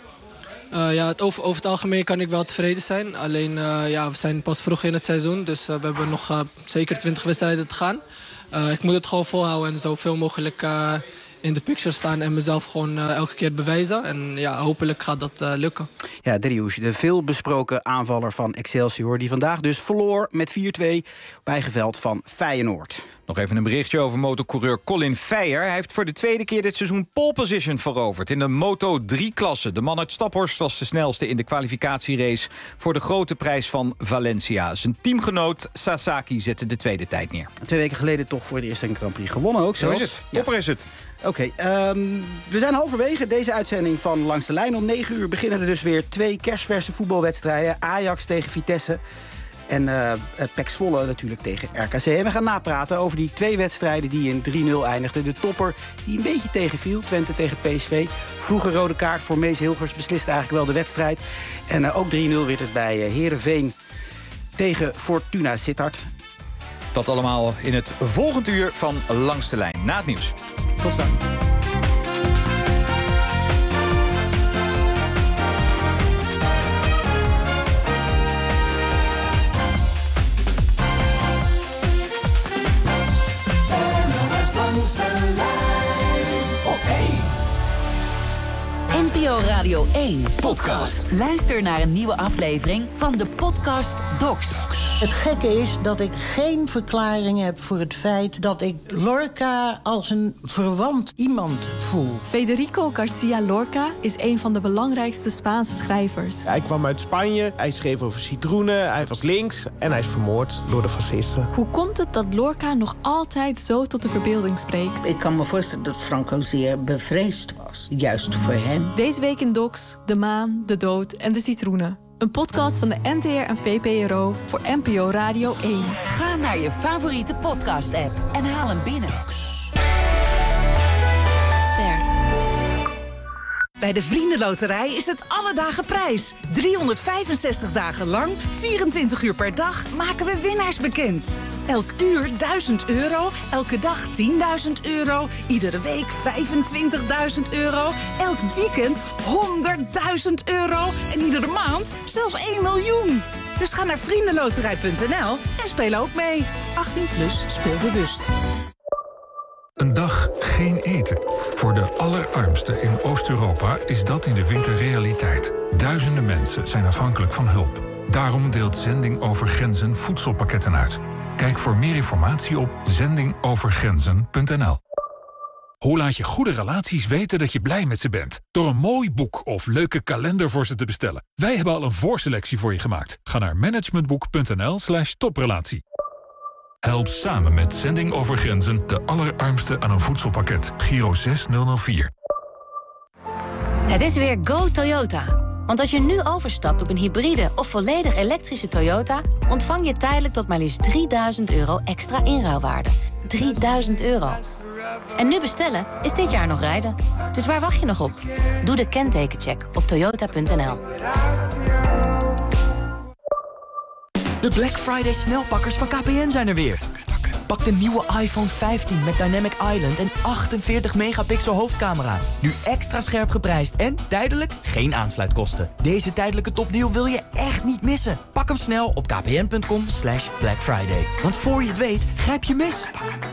Over het algemeen kan ik wel tevreden zijn. Alleen, we zijn pas vroeg in het seizoen. Dus we hebben nog zeker 20 wedstrijden te gaan. Ik moet het gewoon volhouden en zoveel mogelijk in de picture staan en mezelf gewoon elke keer bewijzen. En ja, hopelijk gaat dat lukken. Ja, Driouche, de veelbesproken aanvaller van Excelsior, die vandaag dus verloor met 4-2 op eigen veld van Feyenoord. Nog even een berichtje over motocoureur Colin Feijer. Hij heeft voor de tweede keer dit seizoen pole position veroverd in de Moto3-klasse. De man uit Staphorst was de snelste in de kwalificatierace voor de grote prijs van Valencia. Zijn teamgenoot Sasaki zette de tweede tijd neer. 2 weken geleden toch voor het eerst een Grand Prix gewonnen ook. Zo is het. Topper is het. Oké, we zijn halverwege deze uitzending van Langs de Lijn. Om 9 uur beginnen er dus weer 2 kersverse voetbalwedstrijden. Ajax tegen Vitesse. En PEC Zwolle natuurlijk tegen RKC. En we gaan napraten over die 2 wedstrijden die in 3-0 eindigden. De topper die een beetje tegenviel, Twente tegen PSV. Vroege rode kaart voor Mees Hilgers besliste eigenlijk wel de wedstrijd. En ook 3-0 werd het bij Heerenveen tegen Fortuna Sittard. Dat allemaal in het volgende uur van Langs de Lijn. Na het nieuws. Tot straks. NPO Radio 1 podcast. Luister naar een nieuwe aflevering van de podcast Docs. Het gekke is dat ik geen verklaring heb voor het feit dat ik Lorca als een verwant iemand voel. Federico Garcia Lorca is een van de belangrijkste Spaanse schrijvers. Hij kwam uit Spanje, hij schreef over citroenen, hij was links en hij is vermoord door de fascisten. Hoe komt het dat Lorca nog altijd zo tot de verbeelding spreekt? Ik kan me voorstellen dat Franco zeer bevreesd was, juist voor hem. Deze week in Docs, De Maan, De Dood en de Citroenen. Een podcast van de NTR en VPRO voor NPO Radio 1. Ga naar je favoriete podcast-app en haal hem binnen. Bij de Vriendenloterij is het alle dagen prijs. 365 dagen lang, 24 uur per dag maken we winnaars bekend. Elk uur 1000 euro, elke dag 10.000 euro, iedere week 25.000 euro, elk weekend 100.000 euro en iedere maand zelfs 1 miljoen. Dus ga naar vriendenloterij.nl en speel ook mee. 18 plus, speel bewust. Een dag geen eten. Voor de allerarmsten in Oost-Europa is dat in de winter realiteit. Duizenden mensen zijn afhankelijk van hulp. Daarom deelt Zending Over Grenzen voedselpakketten uit. Kijk voor meer informatie op zendingovergrenzen.nl. Hoe laat je goede relaties weten dat je blij met ze bent? Door een mooi boek of leuke kalender voor ze te bestellen. Wij hebben al een voorselectie voor je gemaakt. Ga naar managementboek.nl/toprelatie. Help samen met Zending Over Grenzen de allerarmsten aan een voedselpakket. Giro 6004. Het is weer Go Toyota. Want als je nu overstapt op een hybride of volledig elektrische Toyota, ontvang je tijdelijk tot maar liefst €3.000 extra inruilwaarde. €3.000. En nu bestellen is dit jaar nog rijden. Dus waar wacht je nog op? Doe de kentekencheck op toyota.nl. De Black Friday snelpakkers van KPN zijn er weer. Pak de nieuwe iPhone 15 met Dynamic Island en 48 megapixel hoofdcamera. Nu extra scherp geprijsd en tijdelijk geen aansluitkosten. Deze tijdelijke topdeal wil je echt niet missen. Pak hem snel op kpn.com/Black Friday. Want voor je het weet, grijp je mis.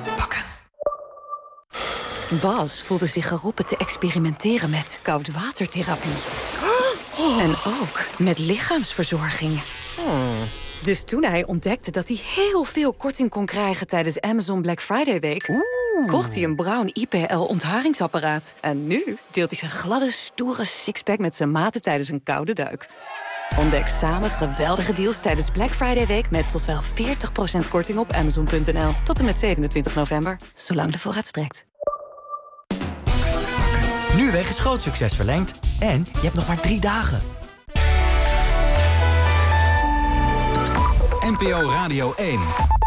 Bas voelde zich geroepen te experimenteren met koudwatertherapie. En ook met lichaamsverzorging. Dus toen hij ontdekte dat hij heel veel korting kon krijgen tijdens Amazon Black Friday Week, kocht hij een Braun IPL ontharingsapparaat. En nu deelt hij zijn gladde, stoere sixpack met zijn maten tijdens een koude duik. Ontdek samen geweldige deals tijdens Black Friday Week met tot wel 40% korting op Amazon.nl. Tot en met 27 november, zolang de voorraad strekt. Nu Weg is groot succes verlengd. En je hebt nog maar 3 dagen. NPO Radio 1.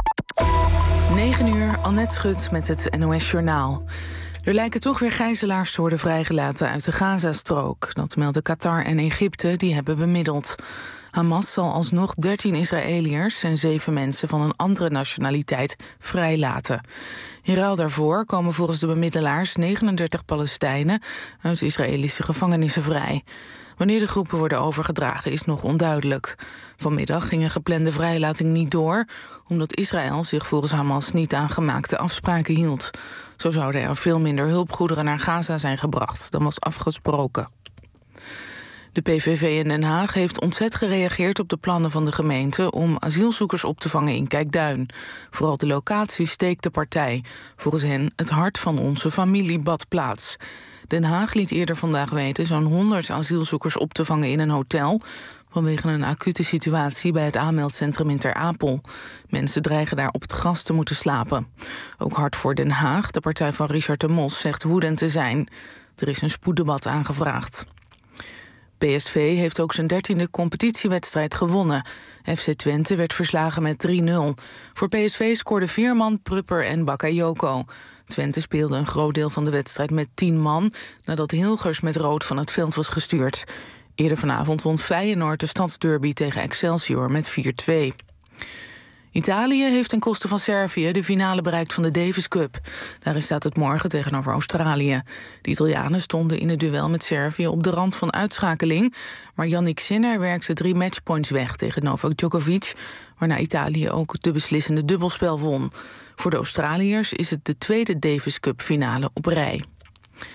9 uur, Annette Schut met het NOS Journaal. Er lijken toch weer gijzelaars te worden vrijgelaten uit de Gazastrook. Dat melden Qatar en Egypte, die hebben bemiddeld. Hamas zal alsnog 13 Israëliërs en 7 mensen van een andere nationaliteit vrijlaten. In ruil daarvoor komen volgens de bemiddelaars 39 Palestijnen uit Israëlische gevangenissen vrij. Wanneer de groepen worden overgedragen is nog onduidelijk. Vanmiddag ging een geplande vrijlating niet door, omdat Israël zich volgens Hamas niet aan gemaakte afspraken hield. Zo zouden er veel minder hulpgoederen naar Gaza zijn gebracht dan was afgesproken. De PVV in Den Haag heeft ontzet gereageerd op de plannen van de gemeente om asielzoekers op te vangen in Kijkduin. Vooral de locatie steekt de partij. Volgens hen het hart van onze familiebadplaats. Den Haag liet eerder vandaag weten zo'n 100 asielzoekers op te vangen in een hotel vanwege een acute situatie bij het aanmeldcentrum in Ter Apel. Mensen dreigen daar op het gras te moeten slapen. Ook Hart voor Den Haag, de partij van Richard de Mos, zegt woedend te zijn. Er is een spoeddebat aangevraagd. PSV heeft ook zijn 13e competitiewedstrijd gewonnen. FC Twente werd verslagen met 3-0. Voor PSV scoorden Veerman, Prupper en Bakayoko. Twente speelde een groot deel van de wedstrijd met 10 man nadat Hilgers met rood van het veld was gestuurd. Eerder vanavond won Feyenoord de stadsderby tegen Excelsior met 4-2. Italië heeft ten koste van Servië de finale bereikt van de Davis Cup. Daarin staat het morgen tegenover Australië. De Italianen stonden in het duel met Servië op de rand van uitschakeling, maar Yannick Sinner werkte 3 matchpoints weg tegen Novak Djokovic, waarna Italië ook de beslissende dubbelspel won. Voor de Australiërs is het de tweede Davis Cup finale op rij.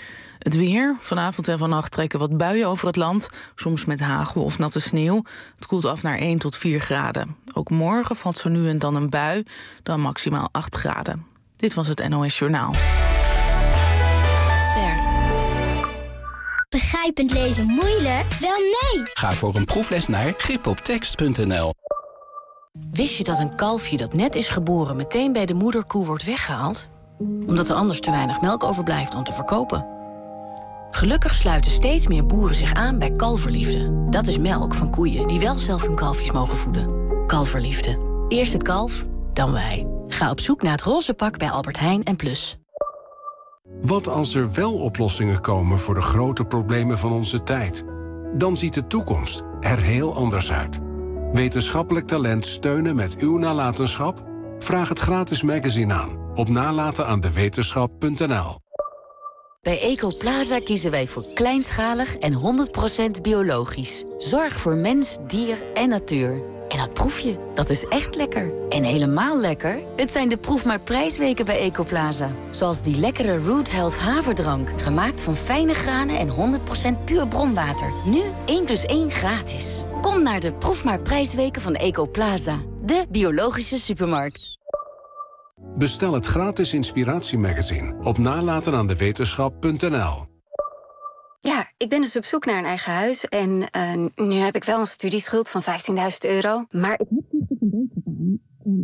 Het weer. Vanavond en vannacht trekken wat buien over het land. Soms met hagel of natte sneeuw. Het koelt af naar 1 tot 4 graden. Ook morgen valt zo nu en dan een bui. Dan maximaal 8 graden. Dit was het NOS Journaal. Ster. Begrijpend lezen moeilijk? Wel nee! Ga voor een proefles naar gripoptekst.nl. Wist je dat een kalfje dat net is geboren meteen bij de moederkoe wordt weggehaald? Omdat er anders te weinig melk overblijft om te verkopen. Gelukkig sluiten steeds meer boeren zich aan bij Kalverliefde. Dat is melk van koeien die wel zelf hun kalfjes mogen voeden. Kalverliefde. Eerst het kalf, dan wij. Ga op zoek naar het roze pak bij Albert Heijn en Plus. Wat als er wel oplossingen komen voor de grote problemen van onze tijd? Dan ziet de toekomst er heel anders uit. Wetenschappelijk talent steunen met uw nalatenschap? Vraag het gratis magazine aan op nalatenaandewetenschap.nl. Bij Ecoplaza kiezen wij voor kleinschalig en 100% biologisch. Zorg voor mens, dier en natuur. En dat proef je, dat is echt lekker. En helemaal lekker? Het zijn de proef maar prijsweken bij Ecoplaza. Zoals die lekkere Root Health haverdrank. Gemaakt van fijne granen en 100% puur bronwater. Nu 1+1 gratis. Kom naar de proef maar prijsweken van Ecoplaza. De biologische supermarkt. Bestel het gratis inspiratiemagazine op nalatenaandewetenschap.nl. Ja, ik ben dus op zoek naar een eigen huis. En nu heb ik wel een studieschuld van €15.000. Maar ik heb niet een beetje gedaan.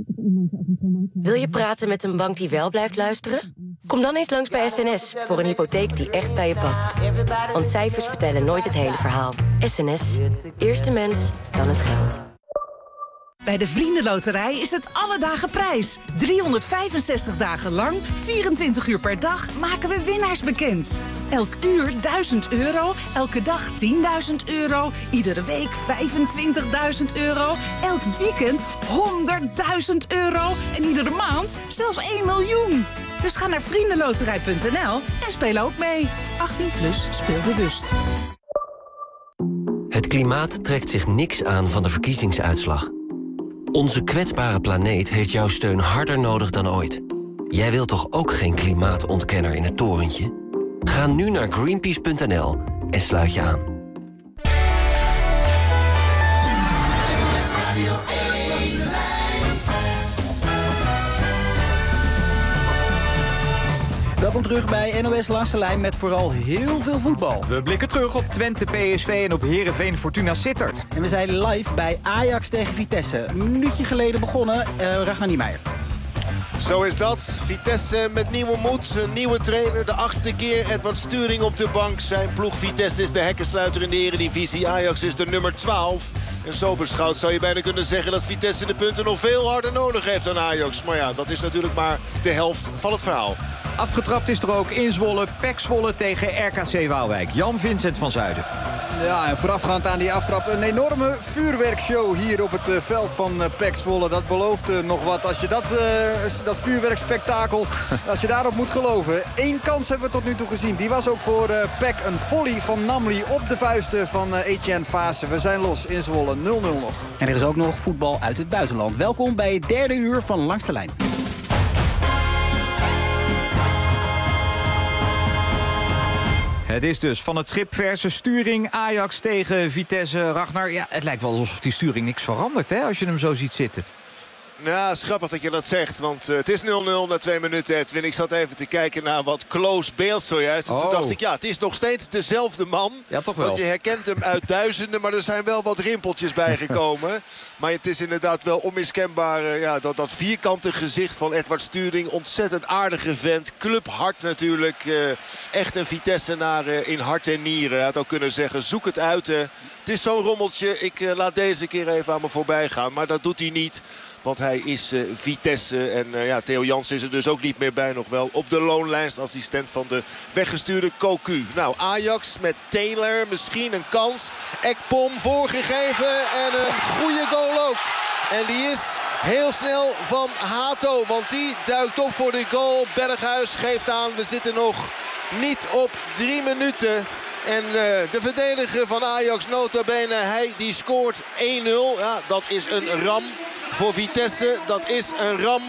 Wil je praten met een bank die wel blijft luisteren? Kom dan eens langs bij SNS voor een hypotheek die echt bij je past. Want cijfers vertellen nooit het hele verhaal. SNS. Eerst de mens, dan het geld. Bij de Vriendenloterij is het alle dagen prijs. 365 dagen lang, 24 uur per dag maken we winnaars bekend. Elk uur €1.000, elke dag €10.000, iedere week €25.000, elk weekend €100.000 en iedere maand zelfs 1 miljoen. Dus ga naar vriendenloterij.nl en speel ook mee. 18+ speelbewust. Het klimaat trekt zich niks aan van de verkiezingsuitslag. Onze kwetsbare planeet heeft jouw steun harder nodig dan ooit. Jij wilt toch ook geen klimaatontkenner in het torentje? Ga nu naar greenpeace.nl en sluit je aan. Welkom terug bij NOS Langs de Lijn met vooral heel veel voetbal. We blikken terug op Twente PSV en op Heerenveen Fortuna Sittard. En we zijn live bij Ajax tegen Vitesse. Een minuutje geleden begonnen, Ragnar Niemeyer. Zo is dat. Vitesse met nieuwe moed, een nieuwe trainer. De 8e keer Edward Sturing op de bank. Zijn ploeg Vitesse is de hekkensluiter in de Eredivisie. Ajax is de nummer 12. En zo beschouwd zou je bijna kunnen zeggen dat Vitesse de punten nog veel harder nodig heeft dan Ajax. Maar ja, dat is natuurlijk maar de helft van het verhaal. Afgetrapt is er ook in Zwolle, PEC Zwolle tegen RKC Waalwijk. Jan-Vincent van Zuiden. Ja, en voorafgaand aan die aftrap een enorme vuurwerkshow hier op het veld van PEC Zwolle. Dat belooft nog wat als je dat vuurwerkspektakel, als je daarop moet geloven. 1 kans hebben we tot nu toe gezien. Die was ook voor PEC een volley van Namli op de vuisten van Etienne Fase. We zijn los in Zwolle, 0-0 nog. En er is ook nog voetbal uit het buitenland. Welkom bij het 3e uur van Langs de Lijn. Het is dus van het schip versus Sturing, Ajax tegen Vitesse. Ragnar, ja, het lijkt wel alsof die Sturing niks verandert, hè, als je hem zo ziet zitten. Ja, het is grappig dat je dat zegt. Want het is 0-0 na 2 minuten, Edwin. Ik zat even te kijken naar wat close beeld zojuist. En toen dacht ik, ja, het is nog steeds dezelfde man. Ja, toch wel. Want je herkent hem uit duizenden, maar er zijn wel wat rimpeltjes bijgekomen. Maar het is inderdaad wel onmiskenbaar. Dat vierkante gezicht van Edward Sturing. Ontzettend aardige vent. Clubhart natuurlijk. Echt een Vitesse-naar in hart en nieren. Hij had ook kunnen zeggen, zoek het uit. Het is zo'n rommeltje. Ik laat deze keer even aan me voorbij gaan. Maar dat doet hij niet. Want hij is Vitesse. En Theo Jansen is er dus ook niet meer bij. Nog wel op de loonlijst. Assistent van de weggestuurde Cocu. Nou, Ajax met Taylor. Misschien een kans. Ekpom voorgegeven. En een goede goal ook. En die is heel snel van Hato. Want die duikt op voor de goal. Berghuis geeft aan. We zitten nog niet op 3 minuten. En de verdediger van Ajax, nota bene, hij die scoort 1-0. Ja, dat is een ram voor Vitesse. Dat is een ram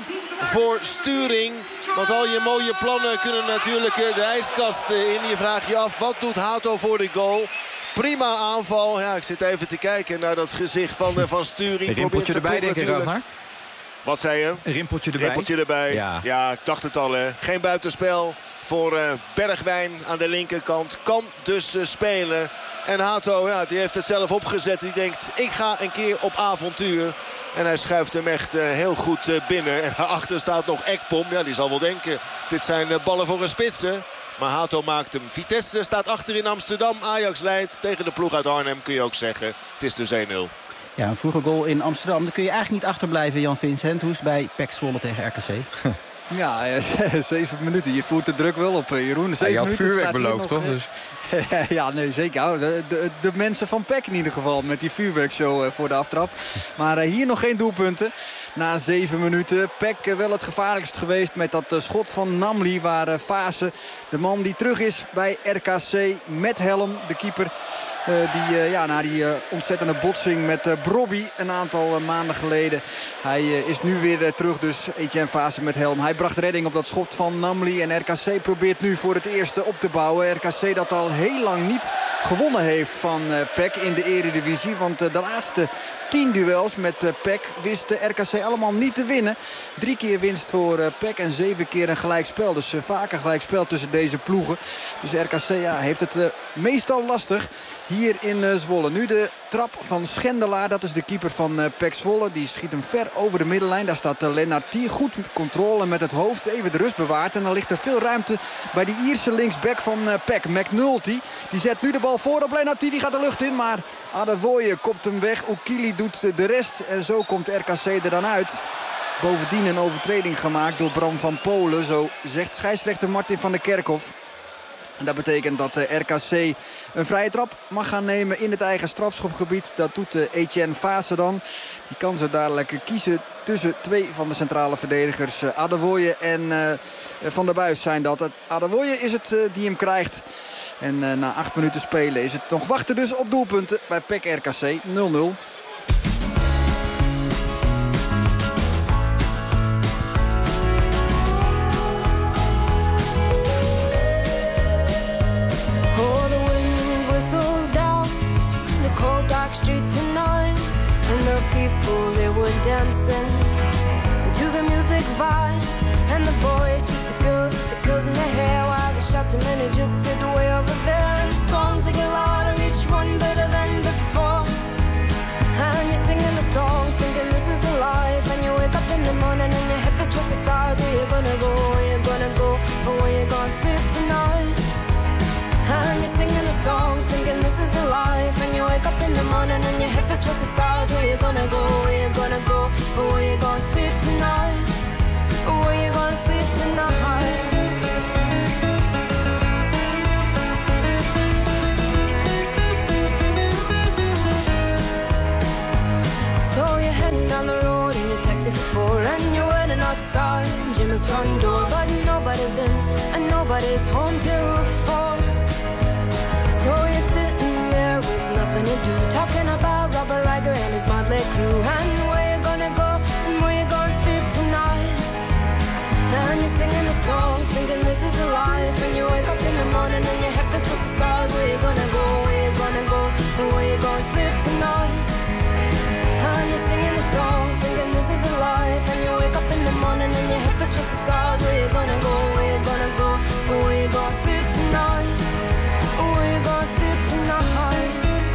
voor Sturing. Want al je mooie plannen kunnen natuurlijk de ijskast in. Je vraagt je af, wat doet Hato voor de goal? Prima aanval. Ja, ik zit even te kijken naar dat gezicht van Sturing. Een rimpeltje erbij, denk ik, Ragnar. Wat zei je? Een rimpeltje erbij. Rimpeltje erbij. Ja, ik dacht het al, hè. Geen buitenspel voor Bergwijn aan de linkerkant. Kan dus spelen. En Hato, ja, die heeft het zelf opgezet. Die denkt, ik ga een keer op avontuur. En hij schuift hem echt heel goed binnen. En daarachter staat nog Ekpom. Ja, die zal wel denken, dit zijn ballen voor een spitsen. Maar Hato maakt hem. Vitesse staat achter in Amsterdam. Ajax leidt tegen de ploeg uit Arnhem, kun je ook zeggen. Het is dus 1-0. Ja, een vroege goal in Amsterdam. Daar kun je eigenlijk niet achterblijven, Jan-Vincent. Hoe is het bij PEC Zwolle tegen RKC? Ja, 7 minuten. Je voert de druk wel op, Jeroen. 7 je had minuten vuurwerk beloofd, toch? Dus. Ja, nee, zeker. De mensen van PEC in ieder geval met die vuurwerkshow voor de aftrap. Maar hier nog geen doelpunten. Na 7 minuten. PEC wel het gevaarlijkst geweest met dat schot van Namli. Waar Fase, de man die terug is bij RKC met helm, de keeper. Na die ontzettende botsing met Brobby een aantal maanden geleden. Hij is nu weer terug, dus Etienne Fase met helm. Hij bracht redding op dat schot van Namli. En RKC probeert nu voor het eerste op te bouwen. RKC dat al heel lang niet gewonnen heeft van PEC in de Eredivisie. Want de laatste 10 duels met PEC wist RKC allemaal niet te winnen. 3 keer winst voor PEC en 7 keer een gelijkspel. Dus vaker gelijkspel tussen deze ploegen. Dus RKC heeft het meestal lastig hier in Zwolle. Nu de trap van Schendelaar. Dat is de keeper van PEC Zwolle. Die schiet hem ver over de middenlijn. Daar staat Lennart Thier goed controle met het hoofd. Even de rust bewaard. En dan ligt er veel ruimte bij die Ierse linksback van PEC. McNulty. Die zet nu de bal voor op Lennart Thier. Die gaat de lucht in. Maar Adewoye kopt hem weg. Oekili doet de rest. En zo komt RKC er dan uit. Bovendien een overtreding gemaakt door Bram van Polen. Zo zegt scheidsrechter Martin van der Kerkhof. En dat betekent dat RKC een vrije trap mag gaan nemen in het eigen strafschopgebied. Dat doet Etienne Fase dan. Die kan zo dadelijk kiezen tussen 2 van de centrale verdedigers. Adewoye en Van der Buis zijn dat. Adewoye is het die hem krijgt. En na 8 minuten spelen is het nog wachten dus op doelpunten bij PEC RKC 0-0. Dancing to the music vibe. And the boys, just the girls with the curls in their hair. While the shouting men who just sit way over there. And the songs they get louder, each one better than before. And you're singing the songs, thinking this is a life. And you wake up in the morning and your head is twisted the stars. Where you gonna go, where you gonna go, or where you gonna sleep tonight. And you're singing the songs, thinking this is a life. And you wake up in the morning and your head is twisted the stars. Where you gonna go, where you gonna go, or where you gonna sleep tonight, or where you gonna sleep tonight. So you're heading down the road in your taxi for 4. And you're waiting outside Jim's front door. But nobody's in and nobody's home till 4. So you're sitting there with nothing to do, talking about Robert Riger and his motley crew. And where you gonna go and where you gonna sleep tonight. And you're singing the songs, thinking this is the life. And you wake up in the morning and your head feels towards the stars. Where you gonna go, where you gonna go, and where you gonna sleep tonight. And you're singing the songs, thinking this is a life. And you wake up in the morning and your head feels towards the stars. Where you gonna go, where you gonna go, and where you gonna sleep tonight. Where you gonna sleep tonight.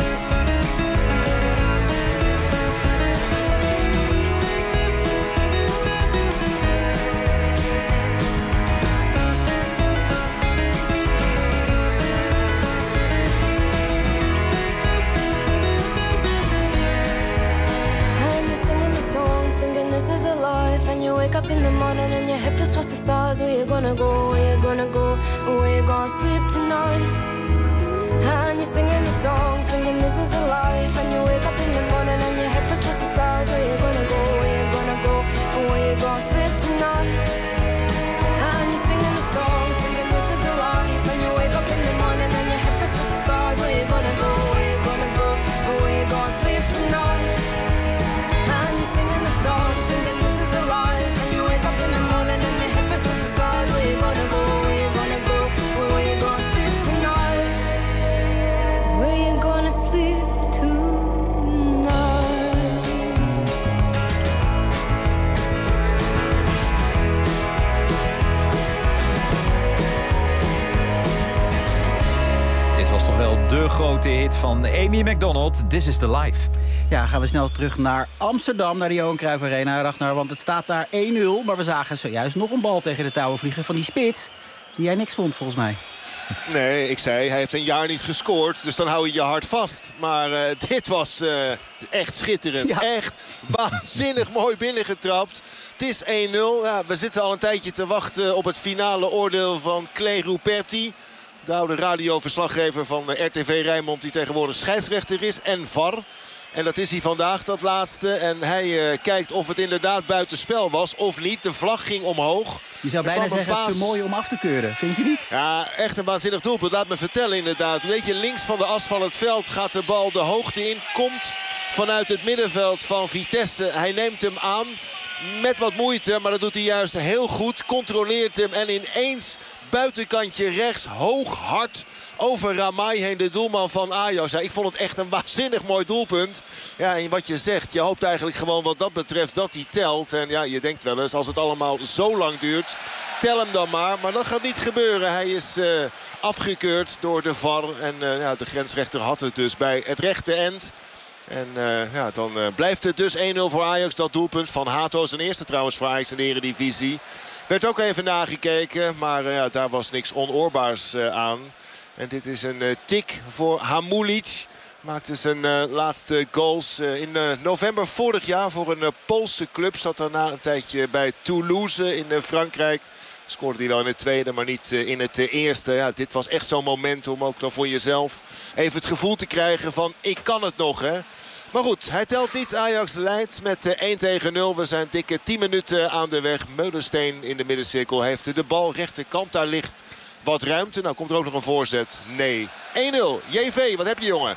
This is a life, and you wake up in the morning and your head feels towards the stars. Where you gonna go, where you gonna go, where you gonna sleep tonight. And you're singing the songs, thinking this is a life. And you wake up in the morning and your head feels towards the stars. Where you gonna go, where you gonna go, where you gonna sleep tonight. And you're singing the songs, thinking this is a life. And you wake up in the morning and your head feels towards the stars. Where you gonna go, where you gonna go, where you gonna sleep tonight. And you're singing the songs, thinking this is a life. And you wake up in the de grote hit van Amy Macdonald, This is the Life. Ja, gaan we snel terug naar Amsterdam, naar de Johan Cruijff Arena, Ragnar. Want het staat daar 1-0, maar we zagen zojuist nog een bal tegen de touwen vliegen van die spits. Die jij niks vond, volgens mij. Nee, ik zei, hij heeft een jaar niet gescoord. Dus dan hou je je hart vast. Maar dit was echt schitterend. Ja. Echt waanzinnig mooi binnengetrapt. Het is 1-0. Ja, we zitten al een tijdje te wachten op het finale oordeel van Clay Ruperti. De oude radioverslaggever van RTV Rijnmond, die tegenwoordig scheidsrechter is. En VAR. En dat is hij vandaag, dat laatste. En hij kijkt of het inderdaad buitenspel was of niet. De vlag ging omhoog. Je zou bijna zeggen, te mooi om af te keuren. Vind je niet? Ja, echt een waanzinnig doelpunt. Laat me vertellen inderdaad. Weet je, links van de as van het veld gaat de bal de hoogte in. Komt vanuit het middenveld van Vitesse. Hij neemt hem aan met wat moeite, maar dat doet hij juist heel goed. Controleert hem en ineens buitenkantje rechts, hoog, hard over Ramai heen, de doelman van Ajax. Ja, ik vond het echt een waanzinnig mooi doelpunt. Ja, en wat je zegt, je hoopt eigenlijk gewoon wat dat betreft dat hij telt. En ja, je denkt wel eens, als het allemaal zo lang duurt, tel hem dan maar. Maar dat gaat niet gebeuren. Hij is afgekeurd door de VAR. En ja, de grensrechter had het dus bij het rechte end. En ja, dan blijft het dus 1-0 voor Ajax. Dat doelpunt van Hato, zijn eerste trouwens voor Ajax in de Eredivisie. Werd ook even nagekeken, maar ja, daar was niks onoorbaars aan. En dit is een tik voor Hamulic. Maakte zijn laatste goals in november vorig jaar voor een Poolse club. Zat daarna een tijdje bij Toulouse in Frankrijk. Scoorde hij wel in het tweede, maar niet in het eerste. Ja, dit was echt zo'n moment om ook dan voor jezelf even het gevoel te krijgen van ik kan het nog, hè. Maar goed, hij telt niet. Ajax leidt met 1-0. We zijn dikke 10 minuten aan de weg. Meulensteen in de middencirkel heeft de bal rechterkant. Daar ligt wat ruimte. Nou komt er ook nog een voorzet. Nee. 1-0. JV, wat heb je, jongen?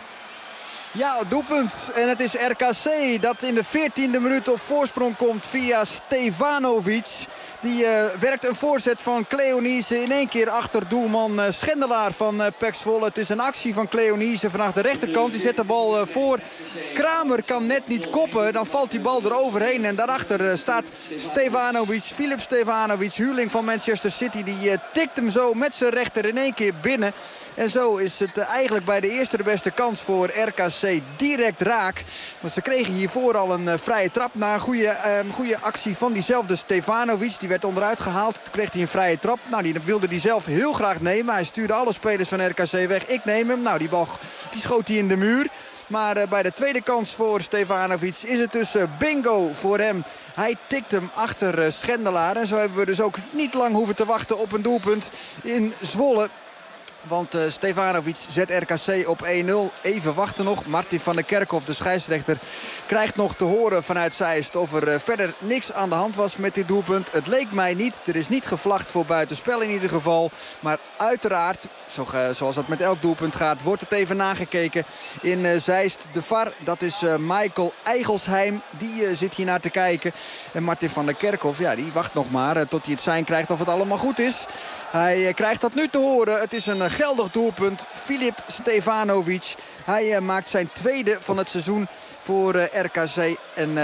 Ja, doelpunt. En het is RKC dat in de 14e minuut op voorsprong komt via Stevanovic. Die werkt een voorzet van Cleonice in één keer achter doelman Schendelaar van PEC Zwolle. Het is een actie van Cleonice vanaf de rechterkant. Die zet de bal voor. Kramer kan net niet koppen. Dan valt die bal eroverheen. En daarachter staat Stevanovic. Filip Stevanovic, huurling van Manchester City. Die tikt hem zo met zijn rechter in één keer binnen. En zo is het eigenlijk bij de eerste de beste kans voor RKC direct raak. Want ze kregen hiervoor al een vrije trap na een goede actie van diezelfde Stevanovic. Die werd onderuit gehaald. Toen kreeg hij een vrije trap. Nou, die wilde hij zelf heel graag nemen. Hij stuurde alle spelers van RKC weg. Ik neem hem. Nou, die bal die schoot hij in de muur. Maar bij de tweede kans voor Stevanovic is het dus bingo voor hem. Hij tikt hem achter Schendelaar. En zo hebben we dus ook niet lang hoeven te wachten op een doelpunt in Zwolle. Want Stevanovic zet RKC op 1-0. Even wachten nog. Martin van der Kerkhof, de scheidsrechter, krijgt nog te horen vanuit Zeist of er verder niks aan de hand was met dit doelpunt. Het leek mij niet. Er is niet gevlacht voor buitenspel in ieder geval. Maar uiteraard, zoals dat met elk doelpunt gaat, wordt het even nagekeken in Zeist. De VAR, dat is Michael Eigelsheim. Die zit hier naar te kijken. En Martin van der Kerkhof, ja, die wacht nog maar tot hij het sein krijgt of het allemaal goed is. Hij krijgt dat nu te horen. Het is een geldig doelpunt. Filip Stevanovic. Hij maakt zijn tweede van het seizoen voor RKC. En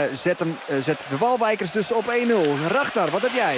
zet de Walwijkers dus op 1-0. Ragnar, wat heb jij?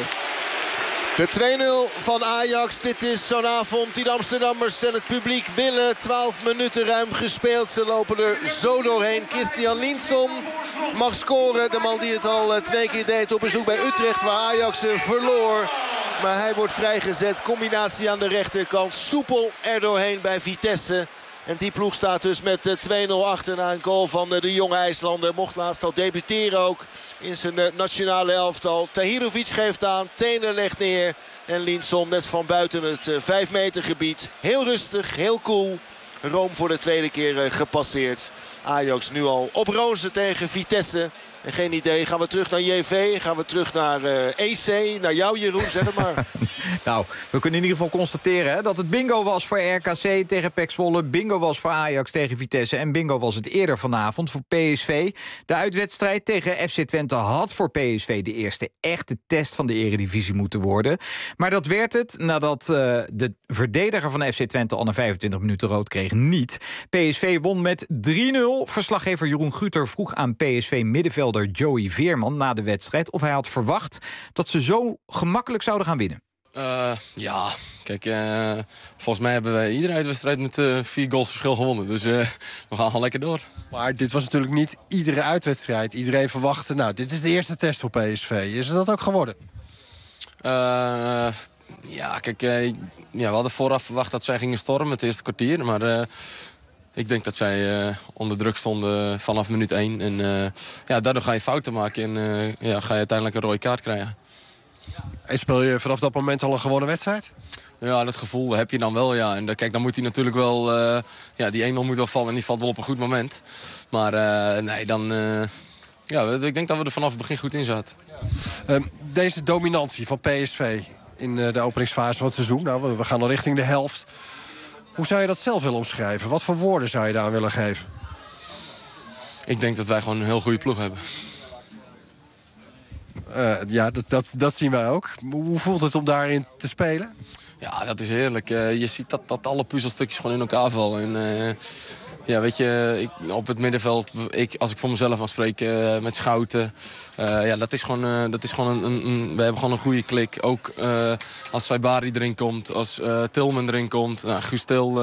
De 2-0 van Ajax. Dit is zo'n avond die de Amsterdammers en het publiek willen. 12 minuten ruim gespeeld. Ze lopen er zo doorheen. Christian Linson mag scoren. De man die het al 2 keer deed op bezoek bij Utrecht, waar Ajax verloor. Maar hij wordt vrijgezet. Combinatie aan de rechterkant. Soepel er doorheen bij Vitesse. En die ploeg staat dus met 2-0 achter na een goal van de jonge IJslander. Mocht laatst al debuteren ook in zijn nationale elftal. Tahirovic geeft aan. Tener legt neer. En Linson net van buiten het 5 meter gebied. Heel rustig, heel cool. Rome voor de tweede keer gepasseerd. Ajax nu al op rozen tegen Vitesse. En geen idee, gaan we terug naar JV, gaan we terug naar EC, naar jou Jeroen, zeg het maar. Nou, we kunnen in ieder geval constateren hè, dat het bingo was voor RKC tegen PEC Zwolle. Bingo was voor Ajax tegen Vitesse. En bingo was het eerder vanavond voor PSV. De uitwedstrijd tegen FC Twente had voor PSV de eerste echte test van de Eredivisie moeten worden. Maar dat werd het nadat de verdediger van FC Twente al na 25 minuten rood kreeg niet. PSV won met 3-0. Verslaggever Jeroen Guter vroeg aan PSV-middenvelder Joey Veerman na de wedstrijd of hij had verwacht dat ze zo gemakkelijk zouden gaan winnen. Ja, Kijk, volgens mij hebben wij iedere uitwedstrijd met 4 goals verschil gewonnen. Dus we gaan gewoon lekker door. Maar dit was natuurlijk niet iedere uitwedstrijd. Iedereen verwachtte, nou, dit is de eerste test voor PSV. Is het dat ook geworden? Ja, kijk, we hadden vooraf verwacht dat zij gingen stormen het eerste kwartier. Maar ik denk dat zij onder druk stonden vanaf minuut 1. En daardoor ga je fouten maken en ga je uiteindelijk een rode kaart krijgen. En speel je vanaf dat moment al een gewone wedstrijd? Ja, dat gevoel heb je dan wel, ja. En kijk, dan moet hij natuurlijk wel... die 1-0 moet wel vallen en die valt wel op een goed moment. Maar nee, dan... ik denk dat we er vanaf het begin goed in zaten. Deze dominantie van PSV in de openingsfase van het seizoen... Nou, we gaan al richting de helft. Hoe zou je dat zelf willen omschrijven? Wat voor woorden zou je daar willen geven? Ik denk dat wij gewoon een heel goede ploeg hebben. Dat zien wij ook. Hoe voelt het om daarin te spelen? Ja, dat is heerlijk. Je ziet dat alle puzzelstukjes gewoon in elkaar vallen. En, weet je, op het middenveld, als ik voor mezelf aan spreek, met Schouten... dat is gewoon we hebben gewoon een goede klik. Ook als Saibari erin komt, als Tilman erin komt. Guus Til,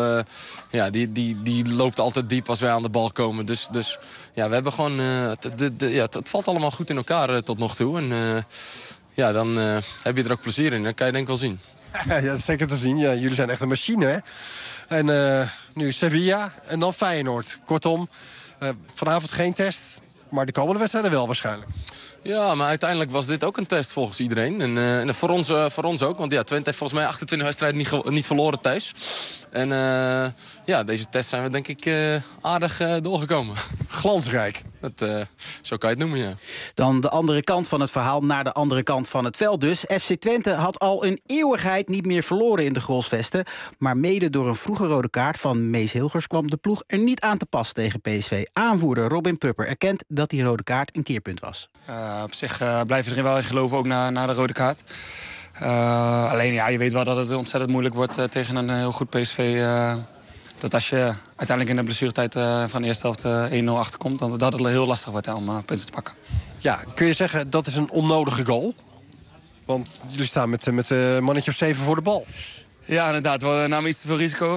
die loopt altijd diep als wij aan de bal komen. Dus we hebben gewoon... het valt allemaal goed in elkaar tot nog toe. En dan heb je er ook plezier in. Dat kan je denk ik wel zien. Ja, dat is zeker te zien. Ja, jullie zijn echt een machine, hè? En nu Sevilla en dan Feyenoord. Kortom, vanavond geen test, maar de komende wedstrijden wel waarschijnlijk. Ja, maar uiteindelijk was dit ook een test volgens iedereen. En voor ons ook, want Twente heeft volgens mij 28 wedstrijden niet verloren thuis. En deze test zijn we denk ik aardig doorgekomen. Glansrijk. Zo kan je het noemen, ja. Dan de andere kant van het verhaal, naar de andere kant van het veld dus. FC Twente had al een eeuwigheid niet meer verloren in de Grolsvesten. Maar mede door een vroege rode kaart van Mees Hilgers kwam de ploeg er niet aan te pas tegen PSV. Aanvoerder Robin Prupper erkent dat die rode kaart een keerpunt was. Op zich blijf je erin wel in geloven, ook na de rode kaart. Alleen je weet wel dat het ontzettend moeilijk wordt tegen een heel goed PSV. Dat als je uiteindelijk in de blessuretijd van de eerste helft 1-0 achterkomt... dan dat het heel lastig wordt om punten te pakken. Ja, kun je zeggen dat is een onnodige goal? Want jullie staan met een mannetje of 7 voor de bal. Ja, inderdaad. We namen iets te veel risico.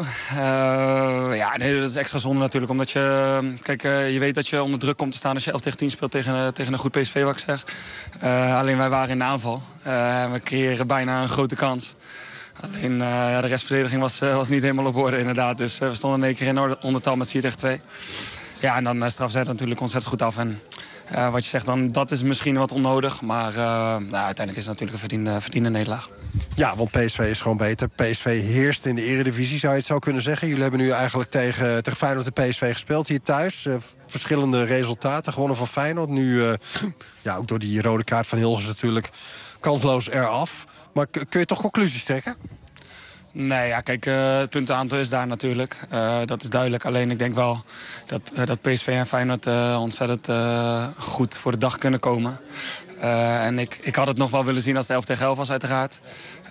Dat is extra zonde natuurlijk. Omdat je weet dat je onder druk komt te staan als je 11 tegen 10 speelt tegen een goed PSV, wat ik zeg. Alleen wij waren in de aanval. We creëren bijna een grote kans. Alleen de restverdediging was niet helemaal op orde inderdaad. Dus we stonden in één keer in ondertal met 4 tegen 2. Ja, en dan straf zij natuurlijk ontzettend goed af. En wat je zegt, dan, dat is misschien wat onnodig. Maar uiteindelijk is het natuurlijk een verdiende nederlaag. Ja, want PSV is gewoon beter. PSV heerst in de Eredivisie, zou je het zo kunnen zeggen. Jullie hebben nu eigenlijk tegen Feyenoord en PSV gespeeld hier thuis. Verschillende resultaten, gewonnen van Feyenoord. Nu, ook door die rode kaart van Hilgers natuurlijk kansloos eraf. Maar kun je toch conclusies trekken? Nee, ja, kijk, het puntenaantal is daar natuurlijk. Dat is duidelijk. Alleen ik denk wel dat PSV en Feyenoord ontzettend goed voor de dag kunnen komen. En ik had het nog wel willen zien als het 11 tegen 11 was uiteraard.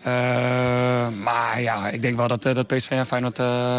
Maar ja, ik denk wel dat PSV en Feyenoord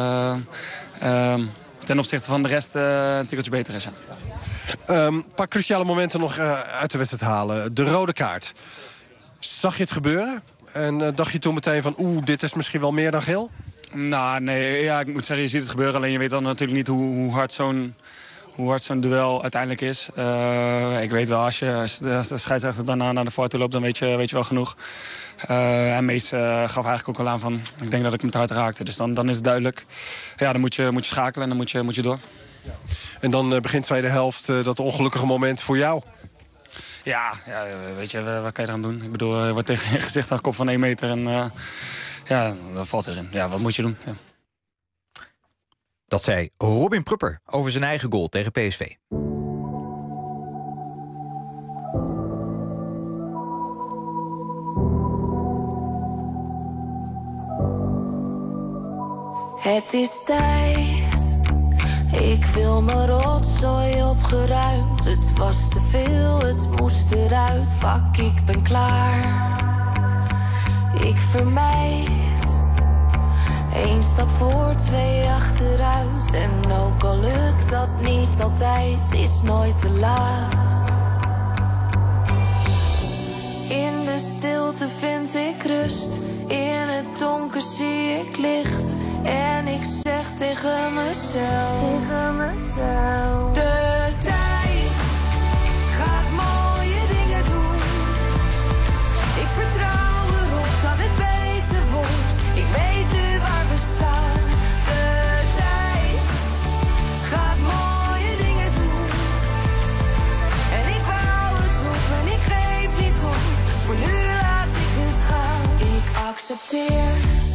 ten opzichte van de rest een tikkeltje beter is. Ja. Een paar cruciale momenten nog uit de wedstrijd halen. De rode kaart. Zag je het gebeuren? En dacht je toen meteen van, dit is misschien wel meer dan geel? Nou, nee, ja, ik moet zeggen, je ziet het gebeuren. Alleen je weet dan natuurlijk niet hoe hard zo'n duel uiteindelijk is. Ik weet wel, als de scheidsrechter daarna naar de foto loopt, dan weet je wel genoeg. En Mees gaf eigenlijk ook al aan van, ik denk dat ik hem te hard raakte. Dus dan is het duidelijk. Ja, dan moet je schakelen en dan moet je door. Ja. En dan begint tweede helft dat ongelukkige moment voor jou. Ja, weet je, wat kan je eraan doen? Ik bedoel, je wordt tegen je gezicht aan de kop van 1 meter en dat valt erin. Ja, wat moet je doen? Ja. Dat zei Robin Prupper over zijn eigen goal tegen PSV. Het is tijd. Ik wil mijn rotzooi opgeruimd. Het was te veel, het moest eruit. Fuck, ik ben klaar. Ik vermijd 1 stap voor, 2 achteruit. En ook al lukt dat niet altijd, is nooit te laat. In de stilte vind ik rust. In het donker donker zie ik licht. En ik zeg tegen mezelf, de tijd gaat mooie dingen doen. Ik vertrouw erop dat het beter wordt. Ik weet nu waar we staan. De tijd gaat mooie dingen doen. En ik bouw het op en ik geef niet op. Voor nu laat ik het gaan. Ik accepteer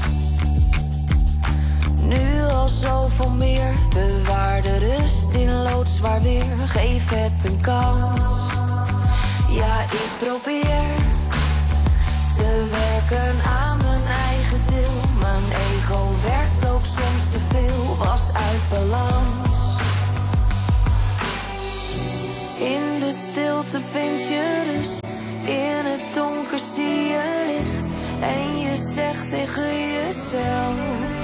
nu al zoveel meer. Bewaar de rust in loodzwaar weer. Geef het een kans. Ja, ik probeer te werken aan mijn eigen deel. Mijn ego werkt ook soms te veel. Was uit balans. In de stilte vind je rust. In het donker zie je licht. En je zegt tegen jezelf,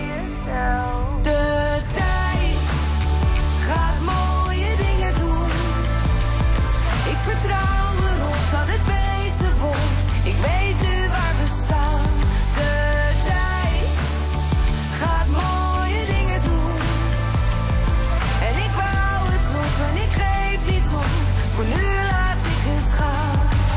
de tijd gaat mooie dingen doen. Ik vertrouw erop dat het beter wordt. Ik weet nu waar we staan. De tijd gaat mooie dingen doen. En ik bouw het op en ik geef niet op. Voor nu laat ik het gaan.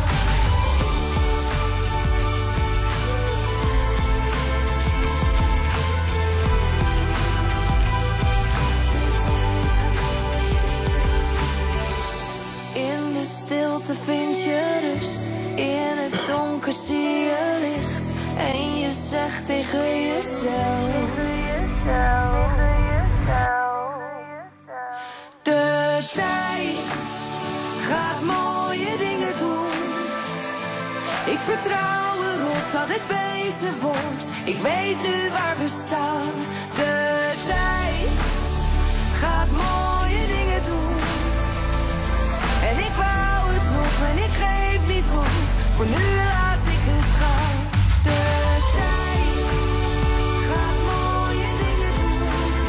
Stilte vind je rust. In het donker zie je licht. En je zegt tegen jezelf, de tijd gaat mooie dingen doen. Ik vertrouw erop dat het beter wordt. Ik weet nu waar we staan. De tijd gaat mooie dingen doen. En ik bouw het op en ik geef niet op. Voor nu laat ik het gaan. De tijd gaat mooie dingen doen.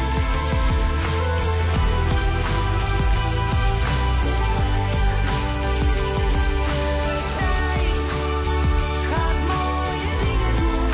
De tijd gaat mooie dingen doen.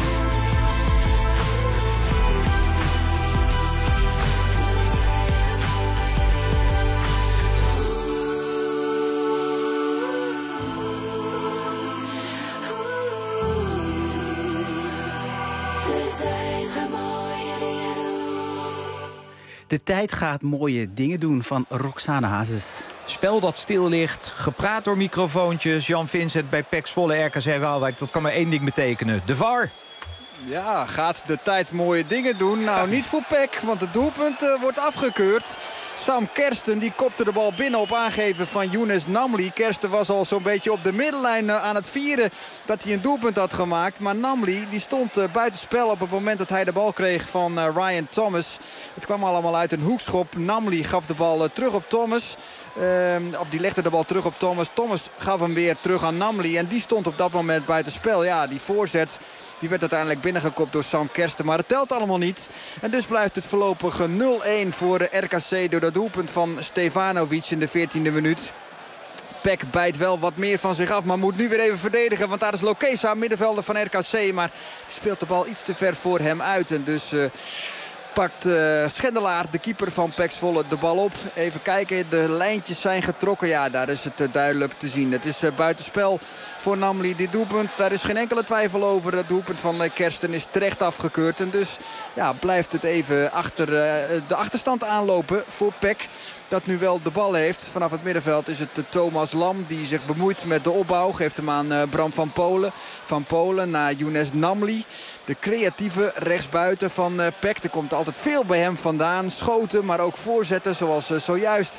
De tijd gaat mooie dingen doen van Roxane Hazes. Spel dat stil ligt, gepraat door microfoontjes. Jan Vincent bij PEC Zwolle, RKC Waalwijk. Dat kan maar één ding betekenen. De VAR. Ja, gaat de tijd mooie dingen doen? Nou, niet voor PEC, want het doelpunt wordt afgekeurd. Sam Kersten die kopte de bal binnen op aangeven van Younes Namli. Kersten was al zo'n beetje op de middenlijn aan het vieren dat hij een doelpunt had gemaakt. Maar Namli die stond buitenspel op het moment dat hij de bal kreeg van Ryan Thomas. Het kwam allemaal uit een hoekschop. Namli gaf de bal terug op Thomas. Of die legde de bal terug op Thomas. Thomas gaf hem weer terug aan Namli. En die stond op dat moment buitenspel. Ja, die voorzet die werd uiteindelijk binnengekopt door Sam Kersten. Maar het telt allemaal niet. En dus blijft het voorlopig 0-1 voor de RKC door dat doelpunt van Stefanovic in de 14e minuut. PEC bijt wel wat meer van zich af, maar moet nu weer even verdedigen. Want daar is Lokesa, middenvelder van RKC. Maar speelt de bal iets te ver voor hem uit. En dus pakt Schendelaar, de keeper van PEC Zwolle, de bal op. Even kijken, de lijntjes zijn getrokken. Ja, daar is het duidelijk te zien. Het is buitenspel voor Namli. Dit doelpunt, daar is geen enkele twijfel over. Het doelpunt van Kersten is terecht afgekeurd. En dus ja, blijft het even achter de achterstand aanlopen voor PEC. Dat nu wel de bal heeft. Vanaf het middenveld is het Thomas Lam die zich bemoeit met de opbouw. Geeft hem aan Bram van Polen. Van Polen naar Younes Namli. De creatieve rechtsbuiten van PEC. Er komt altijd veel bij hem vandaan. Schoten, maar ook voorzetten zoals zojuist.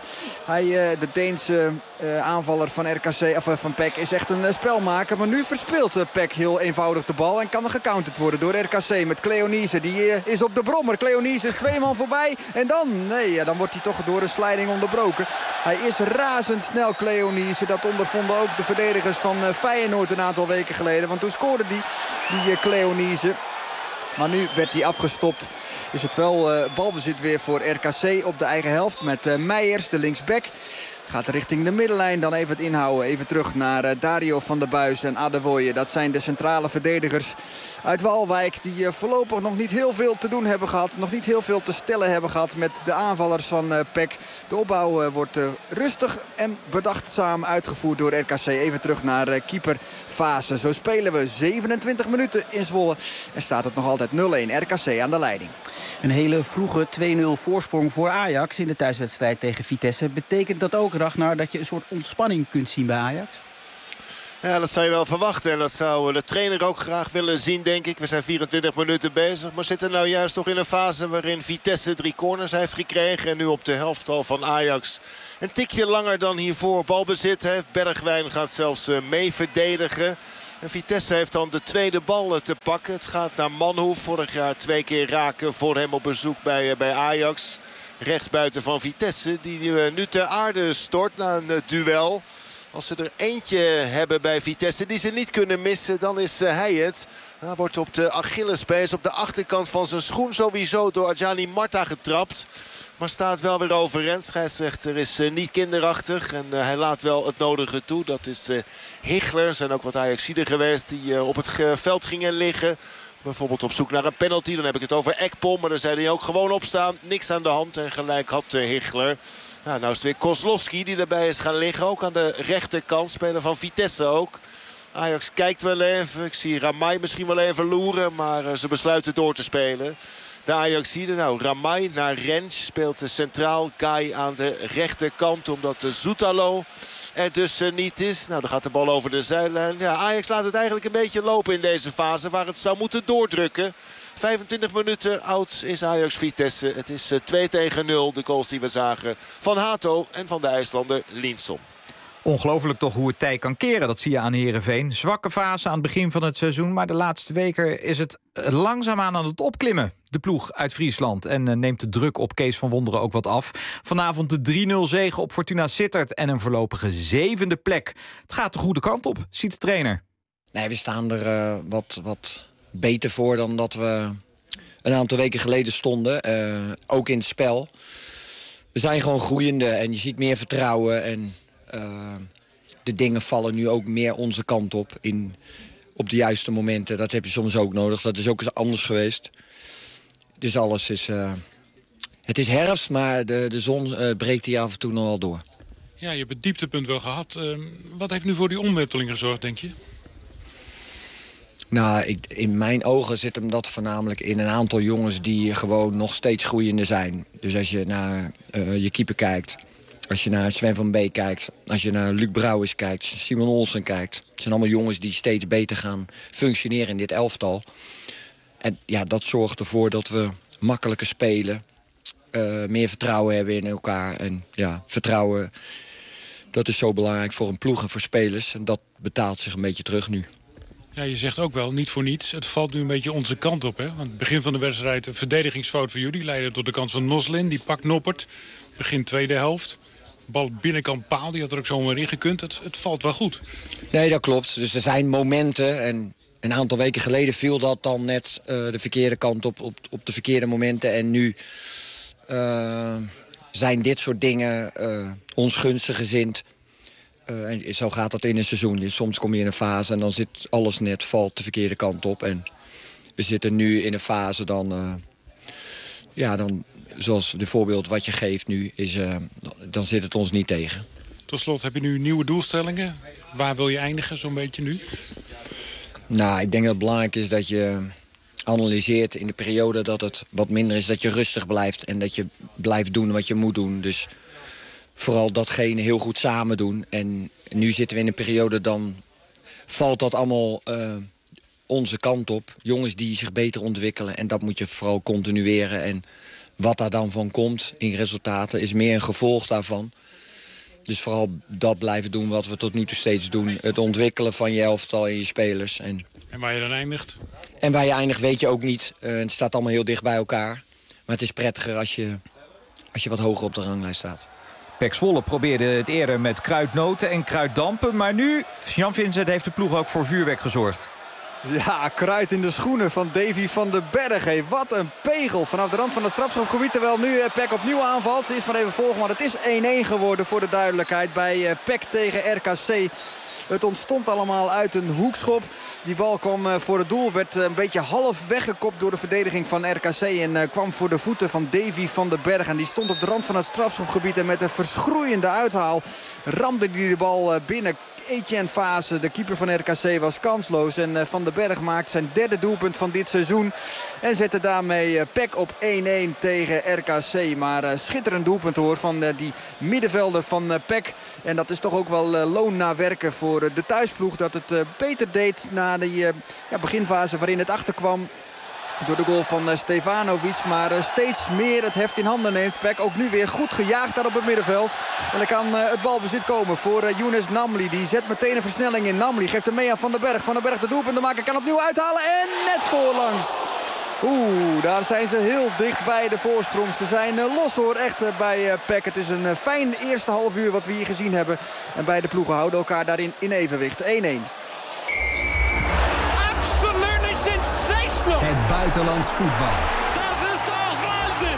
De Deense aanvaller van RKC, of van PEC is echt een spelmaker. Maar nu verspeelt PEC heel eenvoudig de bal. En kan er gecounterd worden door RKC met Cleonice. Die is op de brommer. Cleonice is 2 man voorbij. En dan, dan wordt hij toch door een slijding onderbroken. Hij is razendsnel, Cleonice. Dat ondervonden ook de verdedigers van Feyenoord een aantal weken geleden. Want toen scoorde die Cleonice. Maar nu werd hij afgestopt. Is het wel balbezit weer voor RKC op de eigen helft. Met Meijers, de linksback. Gaat richting de middenlijn. Dan even het inhouden. Even terug naar Dario van der Buijs en Adewoye. Dat zijn de centrale verdedigers uit Waalwijk. Die voorlopig nog niet heel veel te doen hebben gehad. Nog niet heel veel te stellen hebben gehad met de aanvallers van PEC. De opbouw wordt rustig en bedachtzaam uitgevoerd door RKC. Even terug naar keeperfase. Zo spelen we 27 minuten in Zwolle. En staat het nog altijd 0-1. RKC aan de leiding. Een hele vroege 2-0 voorsprong voor Ajax in de thuiswedstrijd tegen Vitesse. Betekent dat ook, Ragnar, dat je een soort ontspanning kunt zien bij Ajax? Ja, dat zou je wel verwachten. En dat zou de trainer ook graag willen zien, denk ik. We zijn 24 minuten bezig. Maar zitten nou juist toch in een fase waarin Vitesse 3 corners heeft gekregen. En nu op de helft al van Ajax een tikje langer dan hiervoor balbezit heeft. Bergwijn gaat zelfs mee verdedigen. En Vitesse heeft dan de tweede bal te pakken. Het gaat naar Manhoef. Vorig jaar 2 keer raken voor hem op bezoek bij Ajax. Rechtsbuiten van Vitesse. Die nu ter aarde stort na een duel. Als ze er eentje hebben bij Vitesse die ze niet kunnen missen, dan is hij het. Hij wordt op de Achillespees, op de achterkant van zijn schoen sowieso door Adjani Marta getrapt. Maar staat wel weer overeind. Scheidsrechter is niet kinderachtig en hij laat wel het nodige toe. Dat is Hichler. Er zijn ook wat Ajaxiden geweest die op het veld gingen liggen. Bijvoorbeeld op zoek naar een penalty. Dan heb ik het over Ekpom. Maar dan zei hij ook gewoon opstaan. Niks aan de hand. En gelijk had Hichler. Nou is het weer Kozlowski die erbij is gaan liggen. Ook aan de rechterkant. Speler van Vitesse ook. Ajax kijkt wel even. Ik zie Ramai misschien wel even loeren. Maar ze besluiten door te spelen. De Ajaxiden. Ramai naar Rens. Speelt centraal. Guy aan de rechterkant. Omdat de Zoetalo er dus niet is. Dan gaat de bal over de zijlijn. Ja, Ajax laat het eigenlijk een beetje lopen in deze fase. Waar het zou moeten doordrukken. 25 minuten oud is Ajax-Vitesse. Het is 2-0 de goals die we zagen van Hato en van de IJslander Linson. Ongelooflijk toch hoe het tij kan keren. Dat zie je aan Heerenveen. Zwakke fase aan het begin van het seizoen. Maar de laatste weken is het langzaamaan aan het opklimmen. De ploeg uit Friesland. En neemt de druk op Kees van Wonderen ook wat af. Vanavond de 3-0 zege op Fortuna Sittard. En een voorlopige 7e plek. Het gaat de goede kant op, ziet de trainer. Nee, we staan er wat beter voor dan dat we een aantal weken geleden stonden. Ook in het spel. We zijn gewoon groeiende en je ziet meer vertrouwen. En de dingen vallen nu ook meer onze kant op. Op de juiste momenten. Dat heb je soms ook nodig. Dat is ook eens anders geweest. Dus alles is... het is herfst, maar de zon breekt hier af en toe nog wel door. Ja, je hebt het dieptepunt wel gehad. Wat heeft nu voor die omwenteling gezorgd, denk je? Nou, in mijn ogen zit hem dat voornamelijk in een aantal jongens die gewoon nog steeds groeiende zijn. Dus als je naar je keeper kijkt, als je naar Sven van Beek kijkt, als je naar Luc Brouwers kijkt, Simon Olsen kijkt. Het zijn allemaal jongens die steeds beter gaan functioneren in dit elftal. En ja, dat zorgt ervoor dat we makkelijker spelen, meer vertrouwen hebben in elkaar. En ja, vertrouwen, dat is zo belangrijk voor een ploeg en voor spelers. En dat betaalt zich een beetje terug nu. Ja, je zegt ook wel, niet voor niets. Het valt nu een beetje onze kant op. Hè? Want het begin van de wedstrijd, een verdedigingsfout voor jullie leidde tot de kans van Noslin. Die pakt Noppert. Begin tweede helft. Bal binnenkant paal, die had er ook zomaar in gekund. Het valt wel goed. Nee, dat klopt. Dus er zijn momenten. En een aantal weken geleden viel dat dan net de verkeerde kant op de verkeerde momenten. En nu zijn dit soort dingen ons gunstig gezind. En zo gaat dat in een seizoen. Soms kom je in een fase en dan zit alles net, valt de verkeerde kant op. En we zitten nu in een fase dan zoals de voorbeeld wat je geeft nu, dan zit het ons niet tegen. Tot slot, heb je nu nieuwe doelstellingen? Waar wil je eindigen zo'n beetje nu? Nou, ik denk dat het belangrijk is dat je analyseert in de periode dat het wat minder is. Dat je rustig blijft en dat je blijft doen wat je moet doen. Dus vooral datgene heel goed samen doen. En nu zitten we in een periode, dan valt dat allemaal onze kant op. Jongens die zich beter ontwikkelen. En dat moet je vooral continueren. En wat daar dan van komt in resultaten is meer een gevolg daarvan. Dus vooral dat blijven doen wat we tot nu toe steeds doen. Het ontwikkelen van je elftal en je spelers. En waar je dan eindigt? En waar je eindigt weet je ook niet. Het staat allemaal heel dicht bij elkaar. Maar het is prettiger als je wat hoger op de ranglijst staat. PEC Zwolle probeerde het eerder met kruidnoten en kruiddampen. Maar nu, Jan Vincent, heeft de ploeg ook voor vuurwerk gezorgd. Ja, kruid in de schoenen van Davy van den Berg. Hey, wat een pegel vanaf de rand van het strafschopgebied. Terwijl nu PEC opnieuw aanvalt. Ze is maar even volgen, maar het is 1-1 geworden voor de duidelijkheid bij PEC tegen RKC. Het ontstond allemaal uit een hoekschop. Die bal kwam voor het doel. Werd een beetje half weggekopt door de verdediging van RKC. En kwam voor de voeten van Davy van den Berg. En die stond op de rand van het strafschopgebied. En met een verschroeiende uithaal ramde die de bal binnen. Etienne Fase, de keeper van RKC, was kansloos. En Van den Berg maakt zijn derde doelpunt van dit seizoen. En zette daarmee PEC op 1-1 tegen RKC. Maar schitterend doelpunt hoor van die middenvelder van PEC. En dat is toch ook wel loon na werken voor de thuisploeg. Dat het beter deed na die beginfase waarin het achterkwam. Door de goal van Stefanovic. Maar steeds meer het heft in handen neemt. PEC ook nu weer goed gejaagd daar op het middenveld. En dan kan het balbezit komen voor Younes Namli. Die zet meteen een versnelling in. Namli geeft hem mee aan Van den Berg. Van den Berg de doelpunt te maken. Kan opnieuw uithalen. En net voorlangs. Daar zijn ze heel dicht bij de voorsprong. Ze zijn los hoor, echt bij PEC. Het is een fijn eerste half uur wat we hier gezien hebben. En beide ploegen houden elkaar daarin in evenwicht. 1-1. Het buitenlands voetbal. Dat is toch waanzin!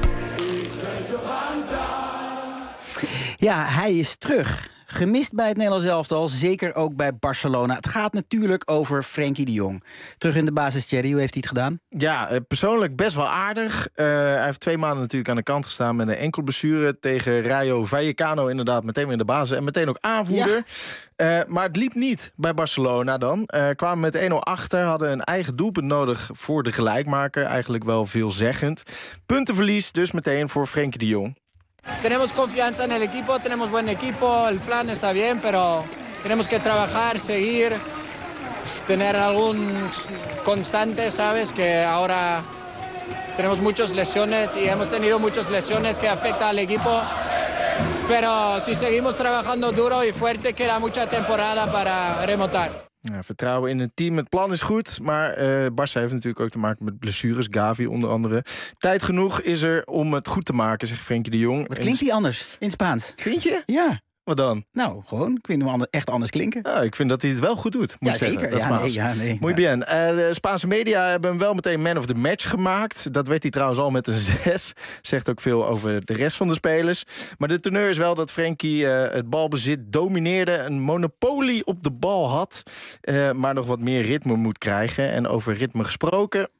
Ja, hij is terug. Gemist bij het Nederlands elftal, zeker ook bij Barcelona. Het gaat natuurlijk over Frenkie de Jong. Terug in de basis, Thierry, hoe heeft hij het gedaan? Ja, persoonlijk best wel aardig. Hij heeft 2 maanden natuurlijk aan de kant gestaan met een enkelblessure. Tegen Rayo Vallecano inderdaad meteen weer in de basis. En meteen ook aanvoerder. Ja. Maar het liep niet bij Barcelona dan. Kwamen met 1-0 achter, hadden een eigen doelpunt nodig voor de gelijkmaker. Eigenlijk wel veelzeggend. Puntenverlies dus meteen voor Frenkie de Jong. Tenemos confianza en el equipo, tenemos buen equipo, el plan está bien, pero tenemos que trabajar, seguir, tener algún constante, ¿sabes? Que ahora tenemos muchas lesiones y hemos tenido muchas lesiones que afectan al equipo. Pero si seguimos trabajando duro y fuerte, queda mucha temporada para remontar. Ja, vertrouwen in het team. Het plan is goed, maar Barça heeft natuurlijk ook te maken met blessures. Gavi onder andere. Tijd genoeg is er om het goed te maken, zegt Frenkie de Jong. Wat klinkt hij anders in Spaans? Vind je? Ja. Wat dan? Nou, gewoon. Ik vind hem echt anders klinken. Ja, ik vind dat hij het wel goed doet, moet ik zeggen. Zeker. Nee. Muy bien. De Spaanse media hebben hem wel meteen man of the match gemaakt. Dat werd hij trouwens al met een 6. Zegt ook veel over de rest van de spelers. Maar de teneur is wel dat Frenkie het balbezit domineerde. Een monopolie op de bal had. Maar nog wat meer ritme moet krijgen. En over ritme gesproken.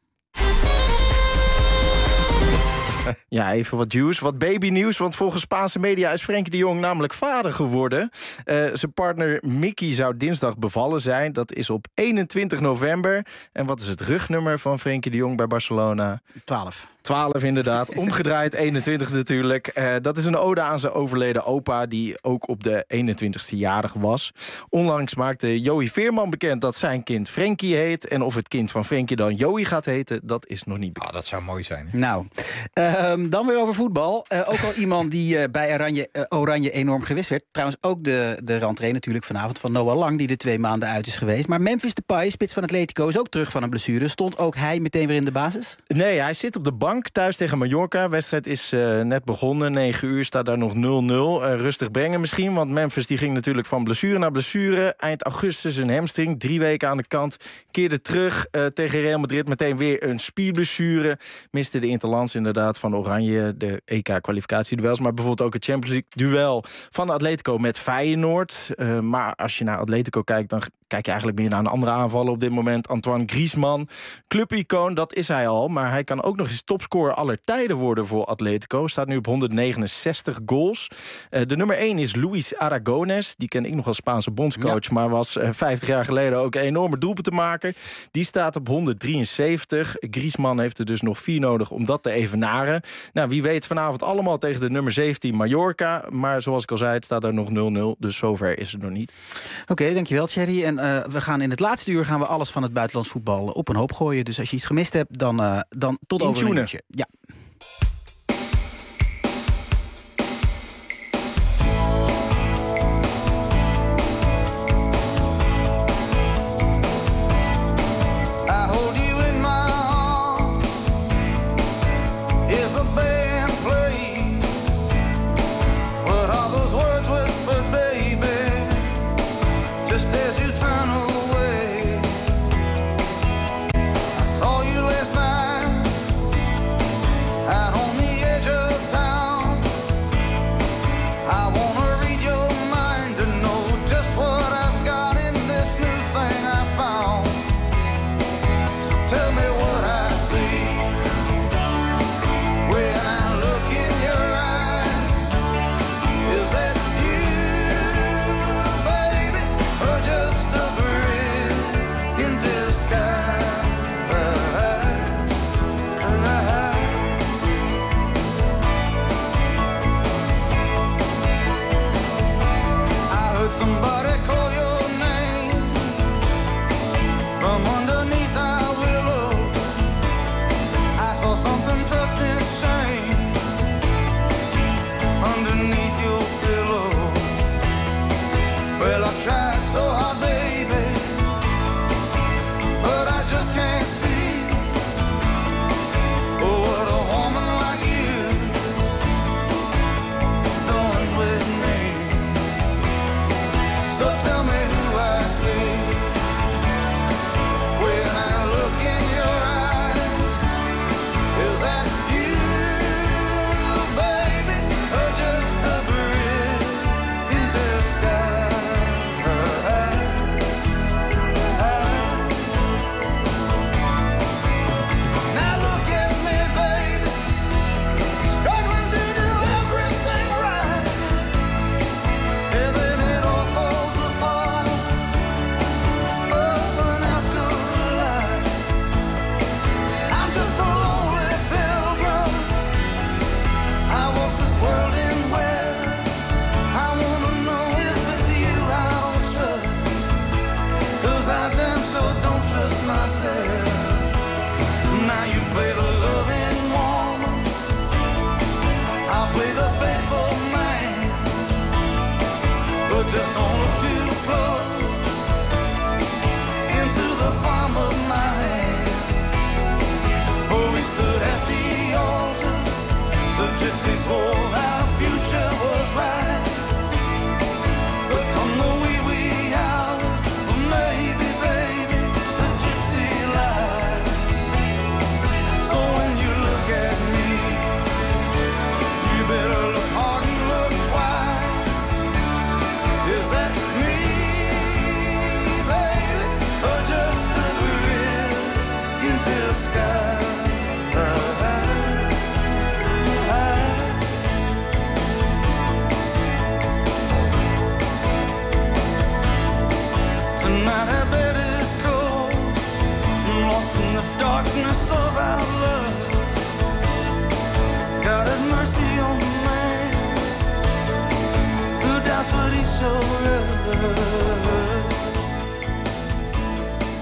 Ja, even wat juice, wat babynieuws. Want volgens Spaanse media is Frenkie de Jong namelijk vader geworden. Zijn partner Mickey zou dinsdag bevallen zijn. Dat is op 21 november. En wat is het rugnummer van Frenkie de Jong bij Barcelona? 12 inderdaad, omgedraaid 21 natuurlijk. Dat is een ode aan zijn overleden opa, die ook op de 21ste jarig was. Onlangs maakte Joey Veerman bekend dat zijn kind Frenkie heet. En of het kind van Frenkie dan Joey gaat heten, dat is nog niet bekend. Dat zou mooi zijn. Nou, dan weer over voetbal. Ook al iemand die bij Oranje enorm gewist werd. Trouwens ook de rentree natuurlijk vanavond van Noah Lang, die er 2 maanden uit is geweest. Maar Memphis Depay, spits van Atletico, is ook terug van een blessure. Stond ook hij meteen weer in de basis? Nee, hij zit op de bank thuis tegen Mallorca. De wedstrijd is net begonnen. 9 uur staat daar nog 0-0. Rustig brengen misschien, want Memphis die ging natuurlijk van blessure naar blessure. Eind augustus een hamstring, 3 weken aan de kant. Keerde terug tegen Real Madrid. Meteen weer een spierblessure. Miste de interlands inderdaad van Oranje. De EK-kwalificatieduels. Maar bijvoorbeeld ook het Champions League-duel van Atletico met Feyenoord. Maar als je naar Atletico kijkt, dan kijk je eigenlijk meer naar een andere aanvaller op dit moment. Antoine Griezmann, clubicoon, dat is hij al. Maar hij kan ook nog eens topscorer aller tijden worden voor Atletico. Staat nu op 169 goals. De nummer 1 is Luis Aragonés. Die ken ik nog als Spaanse bondscoach. Ja. Maar was 50 jaar geleden ook een enorme doelpuntenmaker. Die staat op 173. Griezmann heeft er dus nog 4 nodig om dat te evenaren. Nou, wie weet vanavond allemaal tegen de nummer 17 Mallorca. Maar zoals ik al zei, het staat er nog 0-0. Dus zover is het nog niet. Oké, dankjewel Thierry. En we gaan in het laatste uur gaan we alles van het buitenlands voetbal op een hoop gooien. Dus als je iets gemist hebt, dan tot over een uurtje. Ja.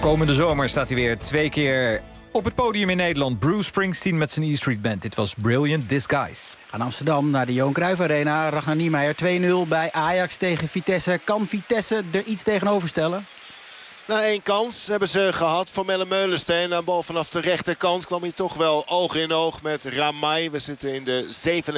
Komende zomer staat hij weer 2 keer op het podium in Nederland. Bruce Springsteen met zijn E Street Band. Dit was Brilliant Disguise. Gaan Amsterdam naar de Johan Cruijff Arena. Ragnar Niemeyer 2-0 bij Ajax tegen Vitesse. Kan Vitesse er iets tegenover stellen? Na 1 kans hebben ze gehad voor Melle Meulensteen. Aan bal vanaf de rechterkant kwam hij toch wel oog in oog met Ramai. We zitten in de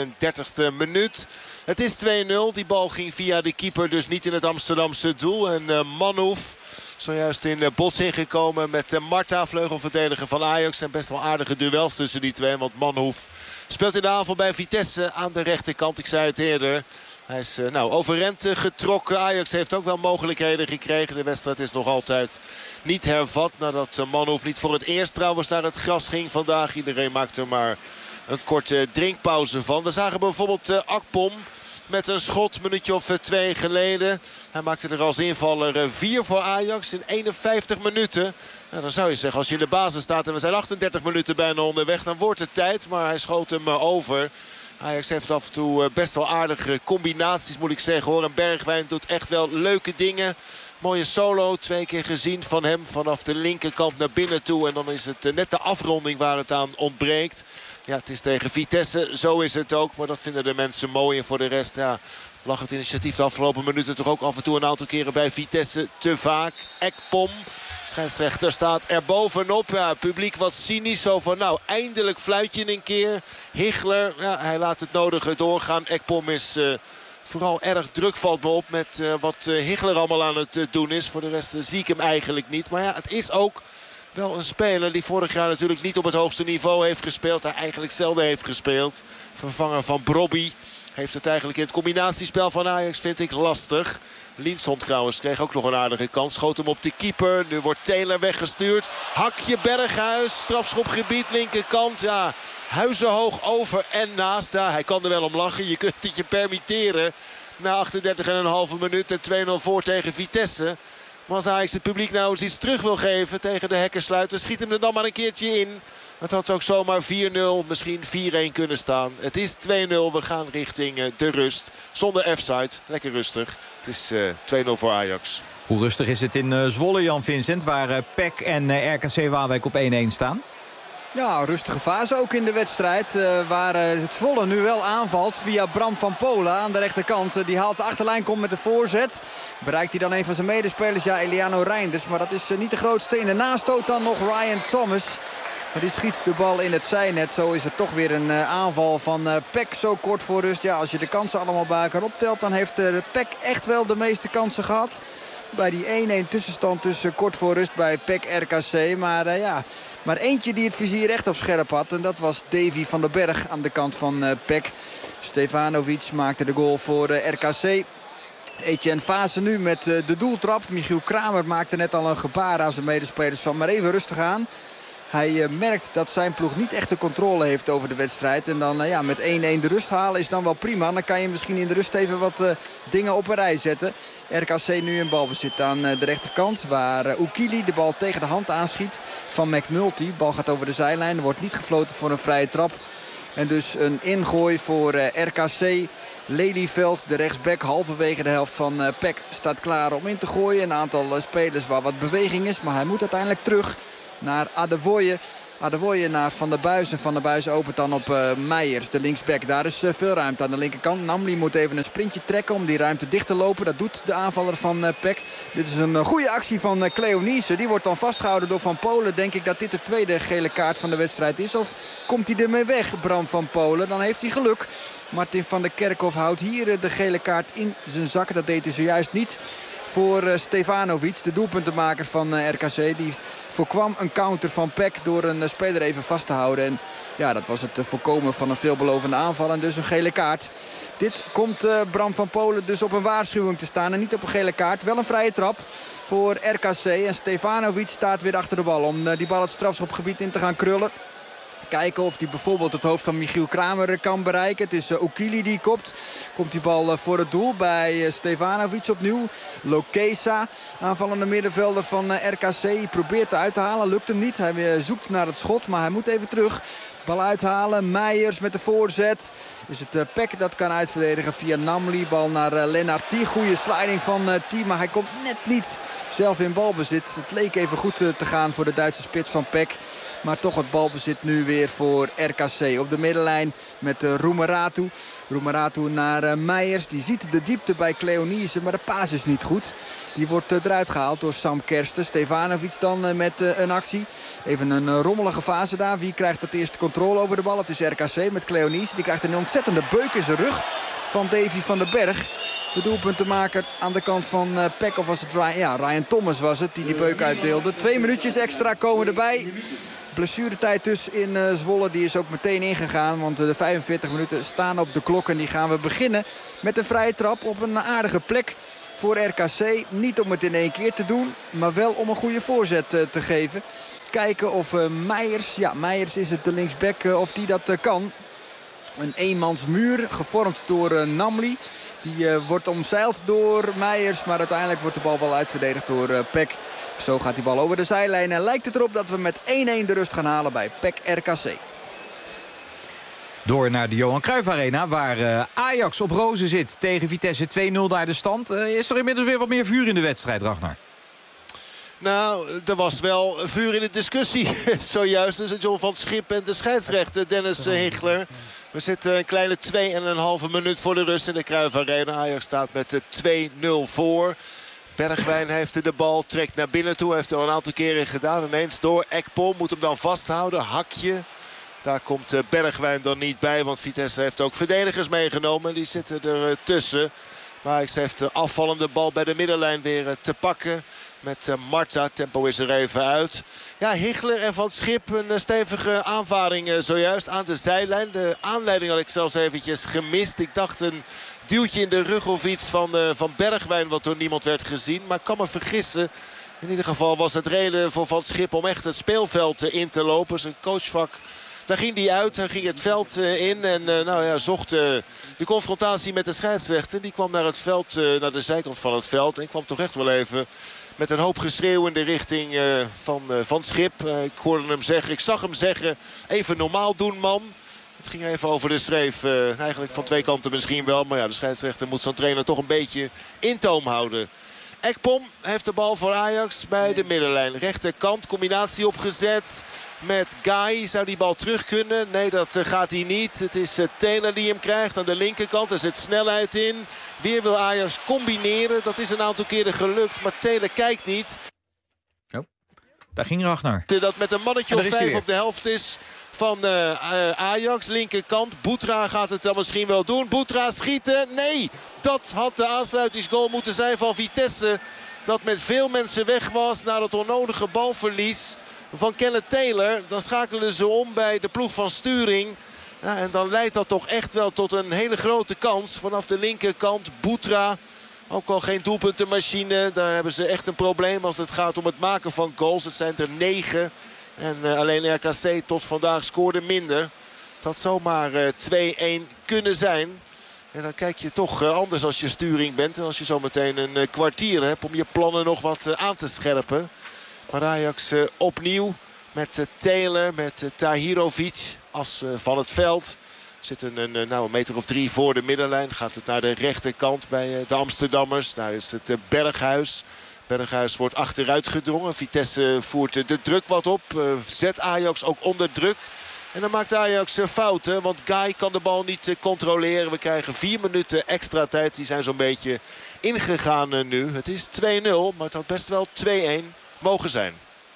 37e minuut. Het is 2-0. Die bal ging via de keeper, dus niet in het Amsterdamse doel. En Manhoef zojuist in botsing gekomen met Marta, vleugelverdediger van Ajax. En best wel aardige duels tussen die twee. Want Manhoef speelt in de aanval bij Vitesse aan de rechterkant. Ik zei het eerder. Hij is overend getrokken. Ajax heeft ook wel mogelijkheden gekregen. De wedstrijd is nog altijd niet hervat. Nadat Manhoef niet voor het eerst trouwens naar het gras ging vandaag. Iedereen maakte er maar een korte drinkpauze van. We zagen bijvoorbeeld Akpom met een schot, minuutje of 2 geleden. Hij maakte er als invaller 4 voor Ajax in 51 minuten. Nou, dan zou je zeggen, als je in de basis staat en we zijn 38 minuten bijna onderweg, dan wordt het tijd. Maar hij schoot hem over. Ajax heeft af en toe best wel aardige combinaties, moet ik zeggen, hoor. En Bergwijn doet echt wel leuke dingen. Mooie solo, 2 keer gezien van hem vanaf de linkerkant naar binnen toe. En dan is het net de afronding waar het aan ontbreekt. Ja, het is tegen Vitesse, zo is het ook. Maar dat vinden de mensen mooi. En voor de rest, ja, lag het initiatief de afgelopen minuten toch ook af en toe een aantal keren bij Vitesse te vaak. Ekpom, scheidsrechter, staat er bovenop. Ja, het publiek was cynisch, zo van nou, eindelijk fluit je een keer. Hichler, ja, hij laat het nodige doorgaan. Ekpom is vooral erg druk, valt me op, met wat Hichler allemaal aan het doen is. Voor de rest zie ik hem eigenlijk niet. Maar ja, het is ook wel een speler die vorig jaar natuurlijk niet op het hoogste niveau heeft gespeeld. Hij eigenlijk zelden heeft gespeeld. Vervanger van Brobby. Heeft het eigenlijk in het combinatiespel van Ajax, vind ik, lastig. Linson trouwens kreeg ook nog een aardige kans. Schoot hem op de keeper. Nu wordt Taylor weggestuurd. Hakje Berghuis. Strafschopgebied, linkerkant. Ja, huizenhoog over en naast. Ja, hij kan er wel om lachen. Je kunt het je permitteren. Na 38,5 minuut en 2-0 voor tegen Vitesse. Maar als Ajax het publiek nou eens iets terug wil geven tegen de hekkensluiter, schiet hem er dan maar een keertje in. Het had ook zomaar 4-0, misschien 4-1 kunnen staan. Het is 2-0, we gaan richting de rust. Zonder F-side, lekker rustig. Het is 2-0 voor Ajax. Hoe rustig is het in Zwolle, Jan Vincent, waar PEC en RKC Waalwijk op 1-1 staan? Ja, rustige fase ook in de wedstrijd. Waar het Zwolle nu wel aanvalt via Bram van Polen aan de rechterkant. Die haalt de achterlijn, komt met de voorzet. Bereikt hij dan een van zijn medespelers, ja, Eliano Reinders. Maar dat is niet de grootste. In de nastoot dan nog Ryan Thomas. Maar die schiet de bal in het zijnet. Zo is het toch weer een aanval van PEC zo kort voor rust. Ja, als je de kansen allemaal bij elkaar optelt, dan heeft de PEC echt wel de meeste kansen gehad. Bij die 1-1 tussenstand tussen kort voor rust bij PEC RKC. Maar ja, maar eentje die het vizier echt op scherp had. En dat was Davy van den Berg aan de kant van PEC. Stefanovic maakte de goal voor RKC. Etienne Fase nu met de doeltrap. Michiel Kramer maakte net al een gebaar aan zijn medespelers van maar even rustig aan. Hij merkt dat zijn ploeg niet echt de controle heeft over de wedstrijd. En dan ja, met 1-1 de rust halen is dan wel prima. Dan kan je misschien in de rust even wat dingen op een rij zetten. RKC nu in balbezit aan de rechterkant. Waar Oekili de bal tegen de hand aanschiet van McNulty. De bal gaat over de zijlijn. Er wordt niet gefloten voor een vrije trap. En dus een ingooi voor RKC. Lelyveld, de rechtsback, halverwege de helft van PEC, staat klaar om in te gooien. Een aantal spelers waar wat beweging is. Maar hij moet uiteindelijk terug naar Adevoye. Adevoye naar Van der Buijs. En Van der Buijs opent dan op Meijers, de linksback. Daar is veel ruimte aan de linkerkant. Namli moet even een sprintje trekken om die ruimte dicht te lopen. Dat doet de aanvaller van PEC. Dit is een goede actie van Cleonice. Die wordt dan vastgehouden door Van Polen. Denk ik dat dit de tweede gele kaart van de wedstrijd is. Of komt hij ermee weg, Bram van Polen? Dan heeft hij geluk. Martin van der Kerkhof houdt hier de gele kaart in zijn zak. Dat deed hij zojuist niet voor Stefanovic, de doelpuntenmaker van RKC. Die voorkwam een counter van PEC door een speler even vast te houden. En ja, dat was het voorkomen van een veelbelovende aanval en dus een gele kaart. Dit komt Bram van Polen dus op een waarschuwing te staan en niet op een gele kaart. Wel een vrije trap voor RKC. En Stefanovic staat weer achter de bal om die bal het strafschopgebied in te gaan krullen. Kijken of hij bijvoorbeeld het hoofd van Michiel Kramer kan bereiken. Het is Okili die kopt. Komt die bal voor het doel bij Stevanovic opnieuw. Lokesa, aanvallende middenvelder van RKC. Probeert uit te halen, lukt hem niet. Hij zoekt naar het schot, maar hij moet even terug. Bal uithalen, Meijers met de voorzet. Is het Peck dat kan uitverdedigen via Namli. Bal naar Lennarty. Goede sliding van T, maar hij komt net niet zelf in balbezit. Het leek even goed te gaan voor de Duitse spits van Peck. Maar toch het balbezit nu weer voor RKC. Op de middenlijn met Roemeratu. Roemeratu naar Meijers. Die ziet de diepte bij Cleonice, maar de paas is niet goed. Die wordt eruit gehaald door Sam Kersten. Stevanovic dan met een actie. Even een rommelige fase daar. Wie krijgt het eerst controle over de bal? Het is RKC met Cleonice. Die krijgt een ontzettende beuk in zijn rug van Davy van den Berg. De doelpuntenmaker aan de kant van Peck. Of was het Ryan Thomas was het die beuk uitdeelde. 2 minuutjes extra komen erbij. Blessuretijd dus in Zwolle. Die is ook meteen ingegaan. Want de 45 minuten staan op de klok. En die gaan we beginnen met een vrije trap op een aardige plek voor RKC. Niet om het in 1 keer te doen, maar wel om een goede voorzet te geven. Kijken of Meijers, Meijers is het de linksback, of die dat kan. Een eenmansmuur gevormd door Namli. Die wordt omzeild door Meijers, maar uiteindelijk wordt de bal wel uitverdedigd door Peck. Zo gaat die bal over de zijlijn en lijkt het erop dat we met 1-1 de rust gaan halen bij Peck RKC. Door naar de Johan Cruijff Arena, waar Ajax op rozen zit tegen Vitesse. 2-0 daar de stand. Is er inmiddels weer wat meer vuur in de wedstrijd, Ragnar? Nou, er was wel vuur in de discussie. Zojuist tussen John van Schip en de scheidsrechter Dennis Hichler. We zitten een kleine 2,5 minuut voor de rust in de Cruijff Arena. Ajax staat met 2-0 voor. Bergwijn heeft de bal, trekt naar binnen toe. Heeft al een aantal keren gedaan. Ineens door Ekpom, moet hem dan vasthouden. Hakje. Daar komt Bergwijn dan niet bij, want Vitesse heeft ook verdedigers meegenomen. Die zitten er tussen. Maar Ajax heeft de afvallende bal bij de middenlijn weer te pakken. Met Marta, tempo is er even uit. Ja, Hichler en Van Schip een stevige aanvaring zojuist aan de zijlijn. De aanleiding had ik zelfs eventjes gemist. Ik dacht een duwtje in de rug of iets van Bergwijn wat door niemand werd gezien. Maar ik kan me vergissen. In ieder geval was het reden voor Van Schip om echt het speelveld in te lopen. Zijn coachvak, daar ging hij uit. Hij ging het veld in en zocht de confrontatie met de scheidsrechter. Die kwam naar het veld, naar de zijkant van het veld. En kwam toch echt wel even met een hoop geschreeuw in de richting van Schip. Ik hoorde hem zeggen, ik zag hem zeggen, even normaal doen man. Het ging even over de schreef. Eigenlijk van 2 kanten misschien wel. Maar ja, de scheidsrechter moet zo'n trainer toch een beetje in toom houden. Ekpom heeft de bal voor Ajax bij de middenlijn. Rechterkant, combinatie opgezet met Guy. Zou die bal terug kunnen? Nee, dat gaat hij niet. Het is Taylor die hem krijgt aan de linkerkant. Er zit snelheid in. Weer wil Ajax combineren. Dat is een aantal keren gelukt, maar Taylor kijkt niet. Oh, daar ging Ragnar. Dat met een mannetje of 5 op de helft is van Ajax. Linkerkant. Boutra gaat het dan misschien wel doen. Boutra schieten. Nee, dat had de aansluitingsgoal moeten zijn van Vitesse. Dat met veel mensen weg was na het onnodige balverlies van Kenneth Taylor. Dan schakelen ze om bij de ploeg van Sturing. Ja, en dan leidt dat toch echt wel tot een hele grote kans. Vanaf de linkerkant Boutra. Ook al geen doelpuntenmachine. Daar hebben ze echt een probleem als het gaat om het maken van goals. Het zijn er 9. En alleen RKC tot vandaag scoorde minder. Het had zomaar 2-1 kunnen zijn. En dan kijk je toch anders als je Sturing bent. En als je zo meteen een kwartier hebt om je plannen nog wat aan te scherpen. Maar Ajax opnieuw met Taylor, met Tahirovic als van het veld. Zit een meter of 3 voor de middenlijn. Gaat het naar de rechterkant bij de Amsterdammers. Daar is het Berghuis. Berghuis wordt achteruit gedrongen. Vitesse voert de druk wat op. Zet Ajax ook onder druk. En dan maakt Ajax fouten. Want Guy kan de bal niet controleren. We krijgen 4 minuten extra tijd. Die zijn zo'n beetje ingegaan nu. Het is 2-0. Maar het had best wel 2-1 mogen zijn.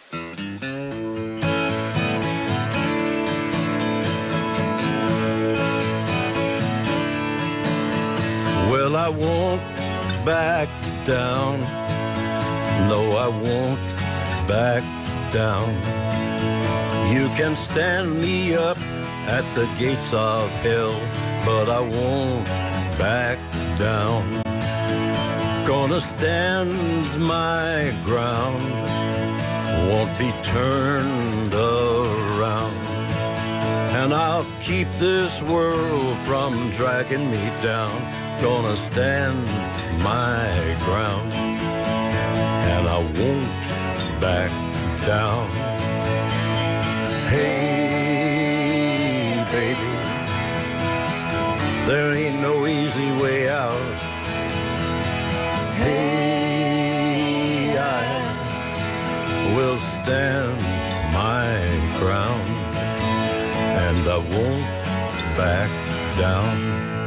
Well, I won't back down. No, I won't back down. You can stand me up at the gates of hell, but I won't back down. Gonna stand my ground, won't be turned around. And I'll keep this world from dragging me down. Gonna stand my ground. And I won't back down. Hey, baby, there ain't no easy way out. Hey, I will stand my ground. And I won't back down.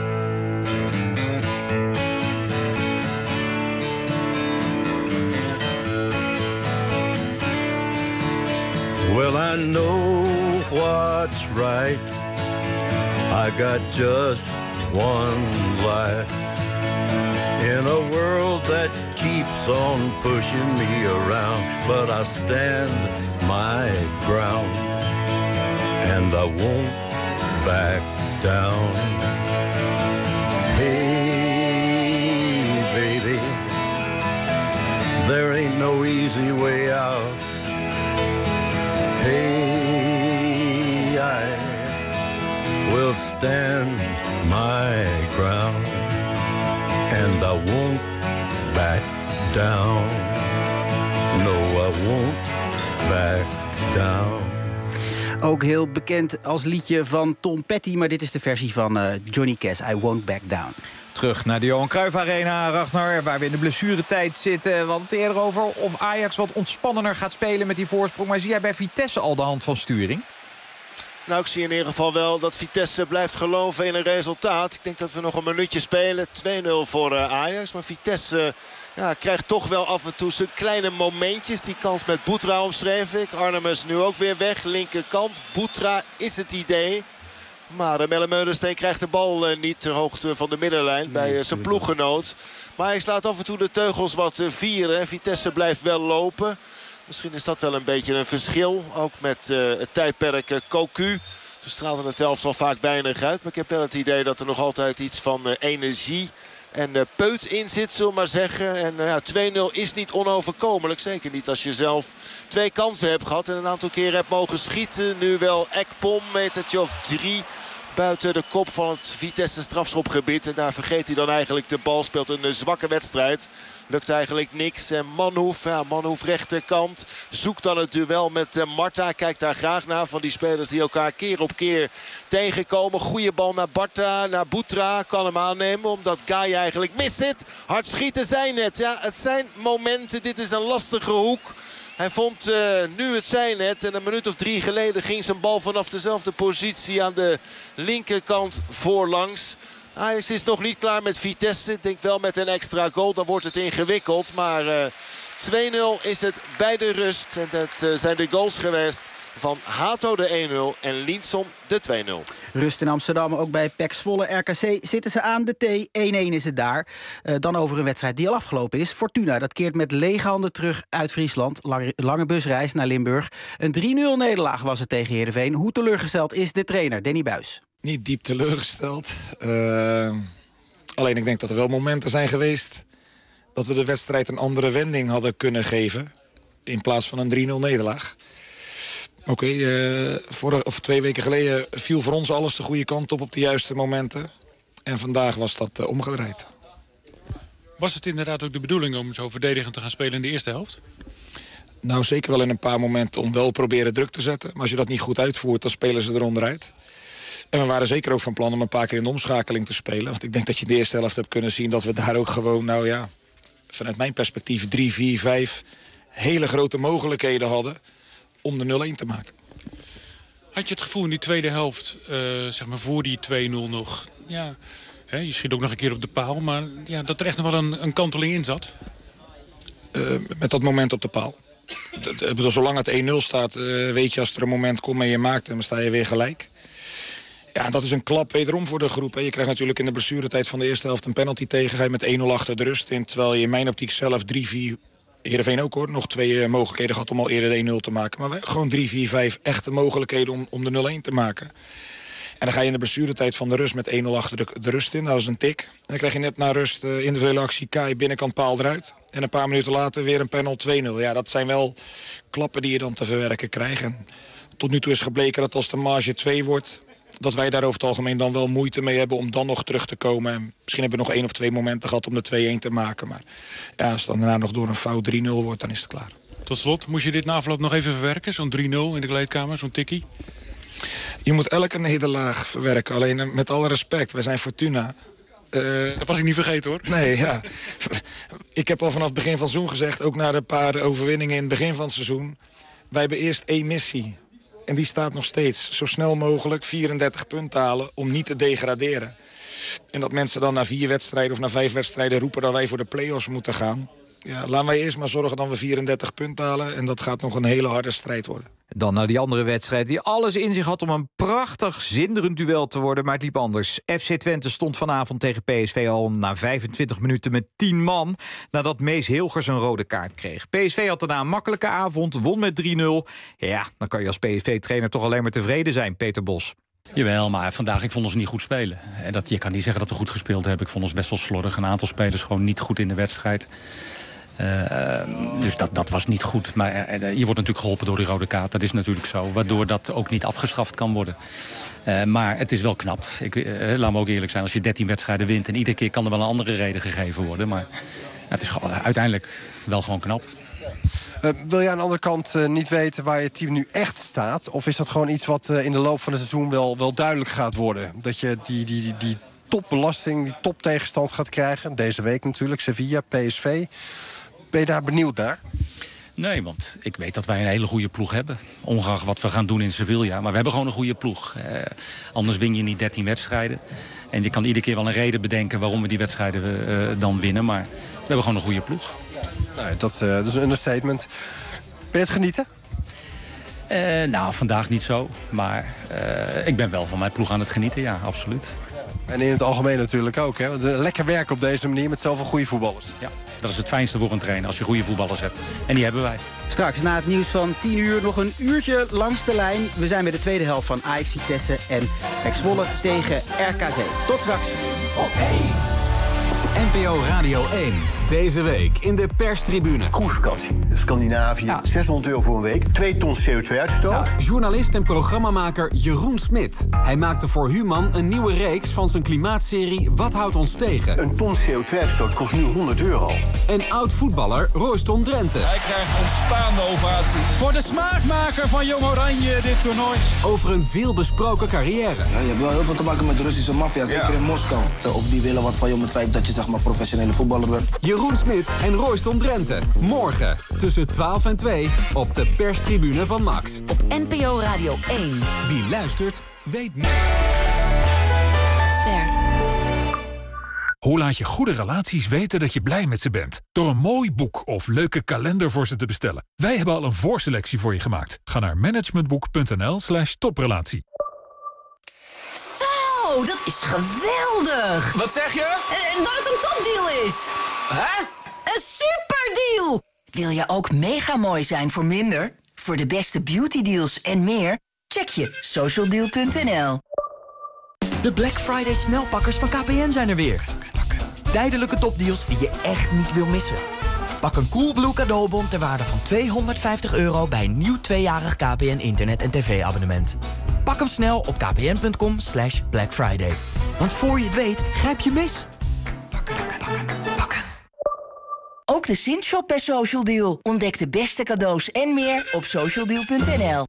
Well, I know what's right. I got just one life. In a world that keeps on pushing me around, but I stand my ground. And I won't back down. Hey, baby, there ain't no easy way out. Hey, I will stand my ground. And I won't back down. No, I won't back down. Ook heel bekend als liedje van Tom Petty, maar dit is de versie van Johnny Cash, I Won't Back Down. Terug naar de Johan Cruijff Arena, Ragnar, waar we in de blessuretijd zitten. We hadden het eerder over of Ajax wat ontspannender gaat spelen met die voorsprong. Maar zie jij bij Vitesse al de hand van sturing? Nou, ik zie in ieder geval wel dat Vitesse blijft geloven in een resultaat. Ik denk dat we nog een minuutje spelen. 2-0 voor Ajax. Maar Vitesse krijgt toch wel af en toe zijn kleine momentjes. Die kans met Boutra omschreef ik. Arnhem is nu ook weer weg. Linkerkant. Boutra is het idee. Maar Melle Meulensteen krijgt de bal niet ter hoogte van de middenlijn bij zijn ploeggenoot. Maar hij slaat af en toe de teugels wat vieren. Vitesse blijft wel lopen. Misschien is dat wel een beetje een verschil. Ook met het tijdperk Cocu. Ze straalde het elftal vaak weinig uit. Maar ik heb wel het idee dat er nog altijd iets van energie en peut in zit, zullen we maar zeggen. En 2-0 is niet onoverkomelijk. Zeker niet als je zelf 2 kansen hebt gehad en een aantal keren hebt mogen schieten. Nu wel Ekpom, metertje of 3 buiten de kop van het Vitesse strafschopgebied. En daar vergeet hij dan eigenlijk de bal. Speelt een zwakke wedstrijd. Lukt eigenlijk niks. En Manhoef rechterkant. Zoekt dan het duel met Marta. Kijkt daar graag naar, van die spelers die elkaar keer op keer tegenkomen. Goeie bal naar Barta, naar Boutra. Kan hem aannemen omdat Guy eigenlijk mist het. Hard schieten zijn net. Ja, het zijn momenten. Dit is een lastige hoek. Hij vond nu het zijn net. En een minuut of 3 geleden ging zijn bal vanaf dezelfde positie aan de linkerkant voorlangs. Ajax is nog niet klaar met Vitesse. Ik denk wel met een extra goal. Dan wordt het ingewikkeld. Maar 2-0 is het bij de rust. En dat zijn de goals geweest van Hato de 1-0 en Linson de 2-0. Rust in Amsterdam, ook bij PEC Zwolle RKC zitten ze aan de T. 1-1 is het daar. Dan over een wedstrijd die al afgelopen is. Fortuna, dat keert met lege handen terug uit Friesland. Lange busreis naar Limburg. Een 3-0 nederlaag was het tegen Heerenveen. Hoe teleurgesteld is de trainer, Danny Buijs? Niet diep teleurgesteld. Alleen ik denk dat er wel momenten zijn geweest dat we de wedstrijd een andere wending hadden kunnen geven. In plaats van een 3-0 nederlaag. Oké, 2 weken geleden viel voor ons alles de goede kant op de juiste momenten. En vandaag was dat omgedraaid. Was het inderdaad ook de bedoeling om zo verdedigend te gaan spelen in de eerste helft? Nou, zeker wel in een paar momenten om wel proberen druk te zetten. Maar als je dat niet goed uitvoert, dan spelen ze eronderuit. En we waren zeker ook van plan om een paar keer in de omschakeling te spelen. Want ik denk dat je in de eerste helft hebt kunnen zien dat we daar ook gewoon, vanuit mijn perspectief 3, 4, 5 hele grote mogelijkheden hadden om de 0-1 te maken. Had je het gevoel in die tweede helft, voor die 2-0 nog, je schiet ook nog een keer op de paal, maar dat er echt nog wel een kanteling in zat? Met dat moment op de paal. Zolang het 1-0 staat, weet je als er een moment komt en je maakt, dan sta je weer gelijk. Ja, dat is een klap wederom voor de groep. Hè. Je krijgt natuurlijk in de blessuretijd van de eerste helft een penalty tegen. Ga je met 1-0 achter de rust in. Terwijl je in mijn optiek zelf 3-4... Heerenveen ook hoor, nog 2 mogelijkheden gehad om al eerder de 1-0 te maken. Maar we hebben gewoon 3, 4, 5 echte mogelijkheden om de 0-1 te maken. En dan ga je in de blessuretijd van de rust met 1-0 achter de rust in. Dat is een tik. En dan krijg je net na rust individuele actie Kai binnenkant paal eruit. En een paar minuten later weer een panel 2-0. Ja, dat zijn wel klappen die je dan te verwerken krijgt. En Tot nu toe is gebleken dat als de marge 2 wordt, dat wij daar over het algemeen dan wel moeite mee hebben om dan nog terug te komen. En misschien hebben we nog 1 of 2 momenten gehad om de 2-1 te maken. Maar ja, als het dan daarna nog door een fout 3-0 wordt, dan is het klaar. Tot slot, moest je dit na afloop nog even verwerken? Zo'n 3-0 in de kleedkamer, zo'n tikkie? Je moet elke nederlaag verwerken. Alleen met alle respect, wij zijn Fortuna. Dat was ik niet vergeten, hoor. Nee, ja. Ik heb al vanaf het begin van het seizoen gezegd, ook na de paar overwinningen in het begin van het seizoen, wij hebben eerst 1 missie. En die staat nog steeds. Zo snel mogelijk 34 punten halen om niet te degraderen. En dat mensen dan na 4 wedstrijden of na 5 wedstrijden roepen dat wij voor de play-offs moeten gaan. Ja, laten wij eerst maar zorgen dat we 34 punten halen. En dat gaat nog een hele harde strijd worden. Dan naar die andere wedstrijd die alles in zich had om een prachtig zinderend duel te worden, maar het liep anders. FC Twente stond vanavond tegen PSV al na 25 minuten met 10 man, nadat Mees Hilgers een rode kaart kreeg. PSV had daarna een makkelijke avond, won met 3-0. Ja, dan kan je als PSV-trainer toch alleen maar tevreden zijn, Peter Bos. Jawel, maar vandaag, ik vond ons niet goed spelen. Je kan niet zeggen dat we goed gespeeld hebben. Ik vond ons best wel slordig. Een aantal spelers gewoon niet goed in de wedstrijd. Dus dat was niet goed. Maar je wordt natuurlijk geholpen door die rode kaart. Dat is natuurlijk zo. Waardoor dat ook niet afgestraft kan worden. Maar het is wel knap. Laat me ook eerlijk zijn. Als je 13 wedstrijden wint en iedere keer kan er wel een andere reden gegeven worden. Maar het is uiteindelijk wel gewoon knap. Wil je aan de andere kant niet weten waar je team nu echt staat? Of is dat gewoon iets wat in de loop van het seizoen wel duidelijk gaat worden? Dat je die topbelasting, die toptegenstand gaat krijgen. Deze week natuurlijk, Sevilla, PSV. Ben je daar benieuwd naar? Nee, want ik weet dat wij een hele goede ploeg hebben. Ongeacht wat we gaan doen in Sevilla. Maar we hebben gewoon een goede ploeg. Anders win je niet 13 wedstrijden. En je kan iedere keer wel een reden bedenken waarom we die wedstrijden dan winnen. Maar we hebben gewoon een goede ploeg. Nee, dat is een understatement. Ben je het genieten? Nou, vandaag niet zo. Maar ik ben wel van mijn ploeg aan het genieten, ja, absoluut. En in het algemeen natuurlijk ook, hè? Want lekker werken op deze manier met zoveel goede voetballers. Ja, dat is het fijnste voor een trainer, als je goede voetballers hebt. En die hebben wij. Straks na het nieuws van 10 uur nog een uurtje langs de lijn. We zijn bij de tweede helft van Ajax Vitesse en PEC Zwolle tegen RKC. Tot straks. NPO Radio 1. Deze week in de perstribune. Cruisevakantie. Scandinavië, ja. €600 voor een week. 2 ton CO2-uitstoot. Ja. Journalist en programmamaker Jeroen Smit. Hij maakte voor Human een nieuwe reeks van zijn klimaatserie Wat houdt ons tegen? Een ton CO2-uitstoot kost nu €100. En oud-voetballer Royston Drenthe. Hij krijgt een staande ovatie. Voor de smaakmaker van Jong Oranje dit toernooi. Over een veelbesproken carrière. Ja, je hebt wel heel veel te maken met de Russische maffia, zeker in Moskou. Of die willen wat van je om het feit dat je zeg maar professionele voetballer bent. Jeroen Smit en Royston Drenthe. Morgen tussen 12 en 2 op de perstribune van Max. Op NPO Radio 1. Wie luistert, weet meer. Ster. Hoe laat je goede relaties weten dat je blij met ze bent? Door een mooi boek of leuke kalender voor ze te bestellen. Wij hebben al een voorselectie voor je gemaakt. Ga naar managementboek.nl/toprelatie. Zo, dat is geweldig! Wat zeg je? Dat het een topdeal is! Hè? Een superdeal! Wil je ook mega mooi zijn voor minder? Voor de beste beautydeals en meer? Check je socialdeal.nl. De Black Friday snelpakkers van KPN zijn er weer. Tijdelijke topdeals die je echt niet wil missen. Pak een Coolblue cadeaubon ter waarde van €250 bij een nieuw 2-jarig KPN internet- en tv-abonnement. Pak hem snel op kpn.com/Black Friday. Want voor je het weet, grijp je mis. Pakken. Ook de Sint-shop bij Social Deal. Ontdek de beste cadeaus en meer op socialdeal.nl.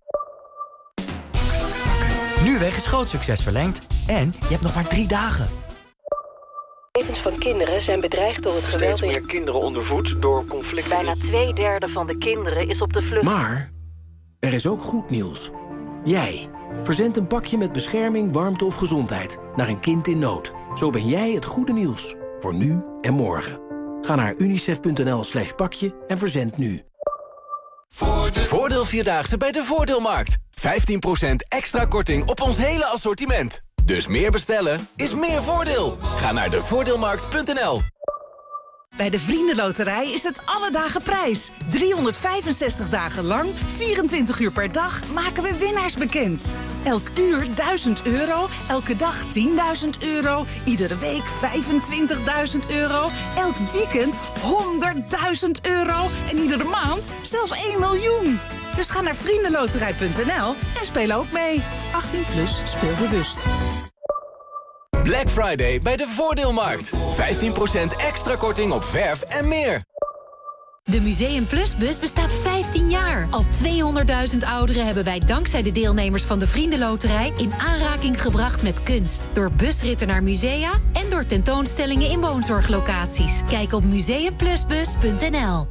Nu weg is groot succes verlengd. En je hebt nog maar 3 dagen. Levens van kinderen zijn bedreigd door het geweld. Steeds meer kinderen onder voet door conflicten. Bijna 2/3 van de kinderen is op de vlucht. Maar er is ook goed nieuws. Jij verzendt een pakje met bescherming, warmte of gezondheid naar een kind in nood. Zo ben jij het goede nieuws voor nu en morgen. Ga naar unicef.nl/pakje en verzend nu. Voordeel Vierdaagse bij de Voordeelmarkt. 15% extra korting op ons hele assortiment. Dus meer bestellen is meer voordeel. Ga naar devoordeelmarkt.nl. Bij de Vriendenloterij is het alle dagen prijs. 365 dagen lang, 24 uur per dag maken we winnaars bekend. Elk uur €1000, elke dag €10.000, iedere week €25.000, elk weekend €100.000 en iedere maand zelfs 1 miljoen. Dus ga naar vriendenloterij.nl en speel ook mee. 18 plus, speel bewust. Black Friday bij de Voordeelmarkt. 15% extra korting op verf en meer. De Museum Plus bus bestaat 15 jaar. Al 200.000 ouderen hebben wij dankzij de deelnemers van de Vriendenloterij in aanraking gebracht met kunst. Door busritten naar musea en door tentoonstellingen in woonzorglocaties. Kijk op museumplusbus.nl.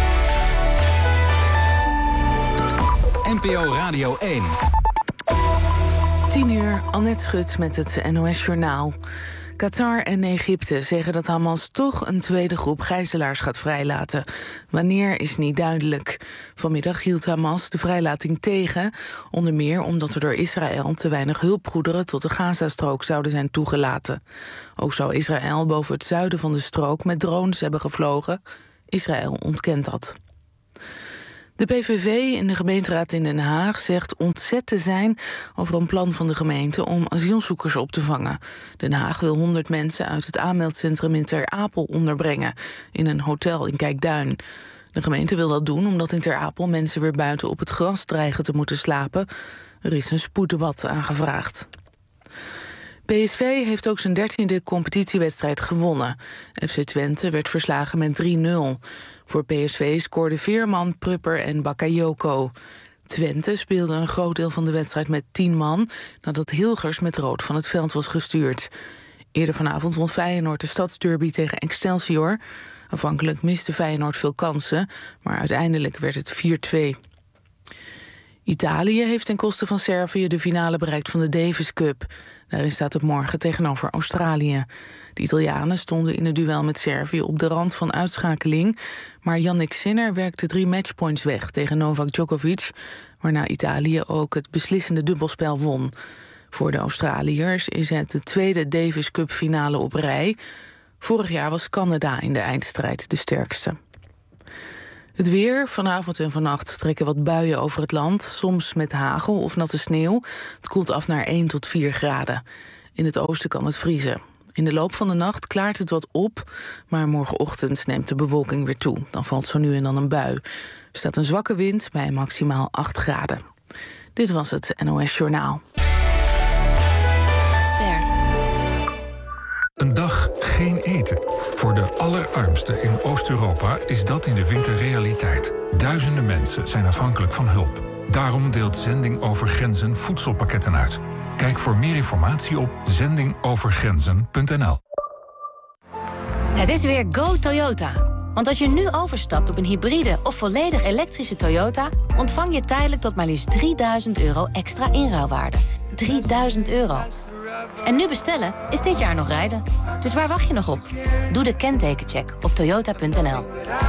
NPO Radio 1. 10:00, Annette Schut met het NOS Journaal. Qatar en Egypte zeggen dat Hamas toch een tweede groep gijzelaars gaat vrijlaten. Wanneer is niet duidelijk. Vanmiddag hield Hamas de vrijlating tegen, onder meer omdat er door Israël te weinig hulpgoederen tot de Gazastrook zouden zijn toegelaten. Ook zou Israël boven het zuiden van de strook met drones hebben gevlogen. Israël ontkent dat. De PVV in de gemeenteraad in Den Haag zegt ontzet te zijn over een plan van de gemeente om asielzoekers op te vangen. Den Haag wil 100 mensen uit het aanmeldcentrum in Ter Apel onderbrengen in een hotel in Kijkduin. De gemeente wil dat doen omdat in Ter Apel mensen weer buiten op het gras dreigen te moeten slapen. Er is een spoeddebat aangevraagd. PSV heeft ook zijn 13e competitiewedstrijd gewonnen. FC Twente werd verslagen met 3-0. Voor PSV scoorden Veerman, Prupper en Bakayoko. Twente speelde een groot deel van de wedstrijd met 10 man... nadat Hilgers met rood van het veld was gestuurd. Eerder vanavond won Feyenoord de stadsderby tegen Excelsior. Aanvankelijk miste Feyenoord veel kansen, maar uiteindelijk werd het 4-2. Italië heeft ten koste van Servië de finale bereikt van de Davis Cup. Daarin staat het morgen tegenover Australië. De Italianen stonden in het duel met Servië op de rand van uitschakeling, maar Jannik Sinner werkte 3 matchpoints weg tegen Novak Djokovic, waarna Italië ook het beslissende dubbelspel won. Voor de Australiërs is het de tweede Davis Cup finale op rij. Vorig jaar was Canada in de eindstrijd de sterkste. Het weer, vanavond en vannacht trekken wat buien over het land, soms met hagel of natte sneeuw. Het koelt af naar 1 tot 4 graden. In het oosten kan het vriezen. In de loop van de nacht klaart het wat op, maar morgenochtend neemt de bewolking weer toe. Dan valt zo nu en dan een bui. Er staat een zwakke wind bij maximaal 8 graden. Dit was het NOS Journaal. Een dag geen eten. Voor de allerarmsten in Oost-Europa is dat in de winter realiteit. Duizenden mensen zijn afhankelijk van hulp. Daarom deelt Zending Over Grenzen voedselpakketten uit. Kijk voor meer informatie op zendingovergrenzen.nl. Het is weer Go Toyota. Want als je nu overstapt op een hybride of volledig elektrische Toyota, ontvang je tijdelijk tot maar liefst €3.000 extra inruilwaarde. €3.000. En nu bestellen is dit jaar nog rijden. Dus waar wacht je nog op? Doe de kentekencheck op toyota.nl.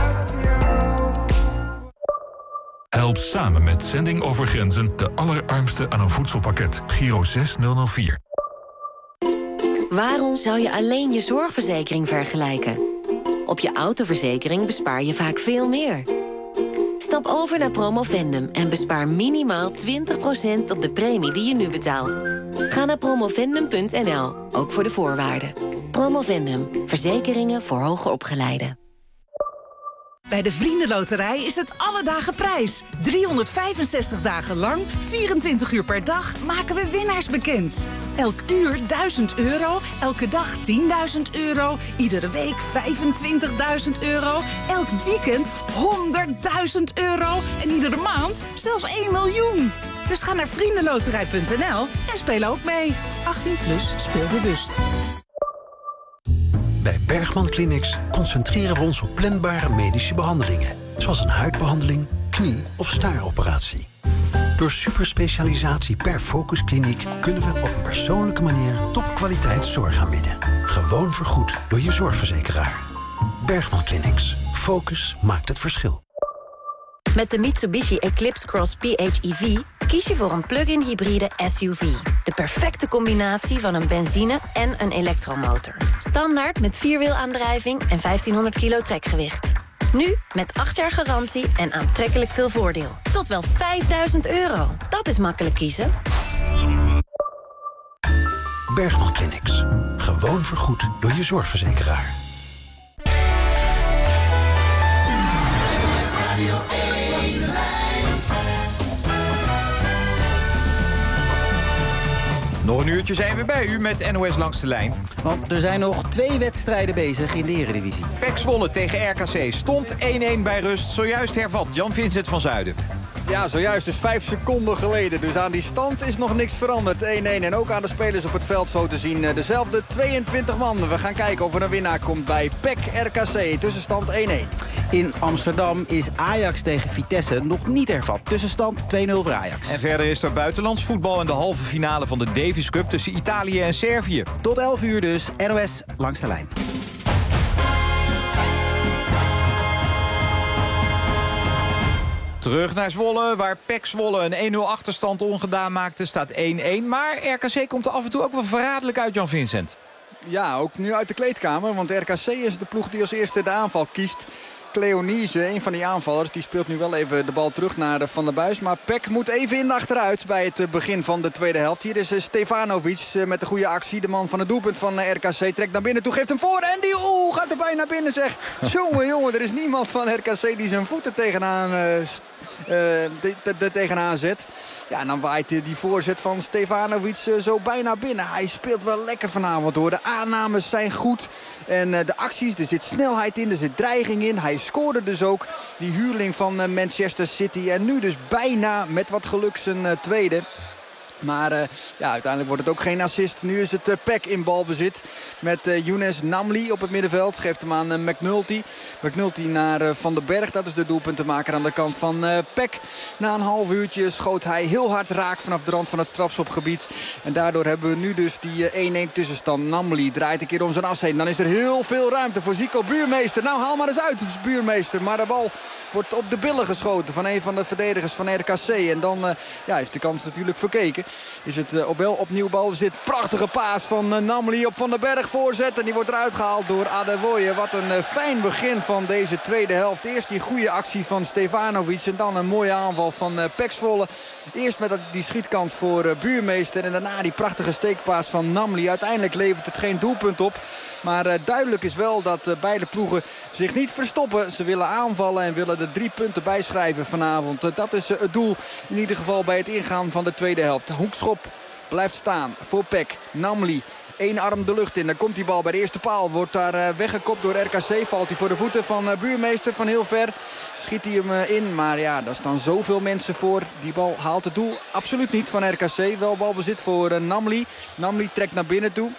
Help samen met Zending Over Grenzen de allerarmsten aan een voedselpakket. Giro 6004. Waarom zou je alleen je zorgverzekering vergelijken? Op je autoverzekering bespaar je vaak veel meer. Stap over naar Promovendum en bespaar minimaal 20% op de premie die je nu betaalt. Ga naar promovendum.nl, ook voor de voorwaarden. Promovendum, verzekeringen voor hoger opgeleiden. Bij de Vriendenloterij is het alle dagen prijs. 365 dagen lang, 24 uur per dag maken we winnaars bekend. Elk uur €1.000, elke dag €10.000, iedere week €25.000, elk weekend €100.000 en iedere maand zelfs 1 miljoen. Dus ga naar vriendenloterij.nl en speel ook mee. 18 plus, speel bewust. Bij Bergman Clinics concentreren we ons op planbare medische behandelingen. Zoals een huidbehandeling, knie- of staaroperatie. Door superspecialisatie per focuskliniek kunnen we op een persoonlijke manier topkwaliteit zorg aanbieden. Gewoon vergoed door je zorgverzekeraar. Bergman Clinics. Focus maakt het verschil. Met de Mitsubishi Eclipse Cross PHEV kies je voor een plug-in hybride SUV. De perfecte combinatie van een benzine- en een elektromotor. Standaard met 4wielaandrijving en 1500 kilo trekgewicht. Nu met 8 jaar garantie en aantrekkelijk veel voordeel. Tot wel €5.000. Dat is makkelijk kiezen. Bergman Clinics. Gewoon vergoed door je zorgverzekeraar. Nog een uurtje zijn we bij u met NOS Langs de Lijn. Want er zijn nog 2 wedstrijden bezig in de Eredivisie. PEC Zwolle tegen RKC stond 1-1 bij rust. Zojuist hervat Jan-Vincent van Zuiden. Ja, zojuist dus 5 seconden geleden. Dus aan die stand is nog niks veranderd. 1-1 en ook aan de spelers op het veld zo te zien. Dezelfde 22 man. We gaan kijken of er een winnaar komt bij PEC RKC. Tussenstand 1-1. In Amsterdam is Ajax tegen Vitesse nog niet hervat. Tussenstand 2-0 voor Ajax. En verder is er buitenlands voetbal in de halve finale van de Davis Cup tussen Italië en Servië. Tot 11 uur dus, NOS Langs de Lijn. Terug naar Zwolle, waar PEC Zwolle een 1-0 achterstand ongedaan maakte, staat 1-1. Maar RKC komt er af en toe ook wel verraderlijk uit, Jan-Vincent. Ja, ook nu uit de kleedkamer, want RKC is de ploeg die als eerste de aanval kiest. Cleonise, een van die aanvallers, die speelt nu wel even de bal terug naar Van der Buijs. Maar PEC moet even in de achteruit bij het begin van de tweede helft. Hier is Stefanovic met de goede actie. De man van het doelpunt van RKC trekt naar binnen toe, geeft hem voor. En die gaat er bijna binnen, zeg. Jongen, er is niemand van RKC die zijn voeten tegenaan zet. Ja, en dan waait die voorzet van Stefanovic zo bijna binnen. Hij speelt wel lekker vanavond hoor. De aannames zijn goed. En de acties, er zit snelheid in, er zit dreiging in. Hij scoorde dus ook, die huurling van Manchester City. En nu dus bijna met wat geluk zijn tweede. Maar uiteindelijk wordt het ook geen assist. Nu is het PEC in balbezit met Younes Namli op het middenveld. Geeft hem aan McNulty. McNulty naar Van den Berg. Dat is de doelpuntenmaker aan de kant van PEC. Na een half uurtje schoot hij heel hard raak vanaf de rand van het strafschopgebied. En daardoor hebben we nu dus die 1-1 tussenstand. Namli draait een keer om zijn as heen. Dan is er heel veel ruimte voor Zico Buurmeester. Nou, haal maar eens uit, Buurmeester. Maar de bal wordt op de billen geschoten van een van de verdedigers van RKC. En dan is de kans natuurlijk verkeken. Is het wel opnieuw balbezit. Prachtige paas van Namli op Van den Berg voorzet. En die wordt eruit gehaald door Adewoye. Wat een fijn begin van deze tweede helft. Eerst die goede actie van Stefanovic. En dan een mooie aanval van PEC Zwolle. Eerst met die schietkans voor Buurmeester. En daarna die prachtige steekpaas van Namli. Uiteindelijk levert het geen doelpunt op. Maar duidelijk is wel dat beide ploegen zich niet verstoppen. Ze willen aanvallen en willen er 3 punten bijschrijven vanavond. Dat is het doel in ieder geval bij het ingaan van de tweede helft. Hoekschop blijft staan voor PEC. Namli. 1 arm de lucht in. Dan komt die bal bij de eerste paal. Wordt daar weggekopt door RKC. Valt hij voor de voeten van Buurmeester van heel ver. Schiet hij hem in. Maar ja, daar staan zoveel mensen voor. Die bal haalt het doel absoluut niet van RKC. Wel balbezit voor Namli. Namli trekt naar binnen toe.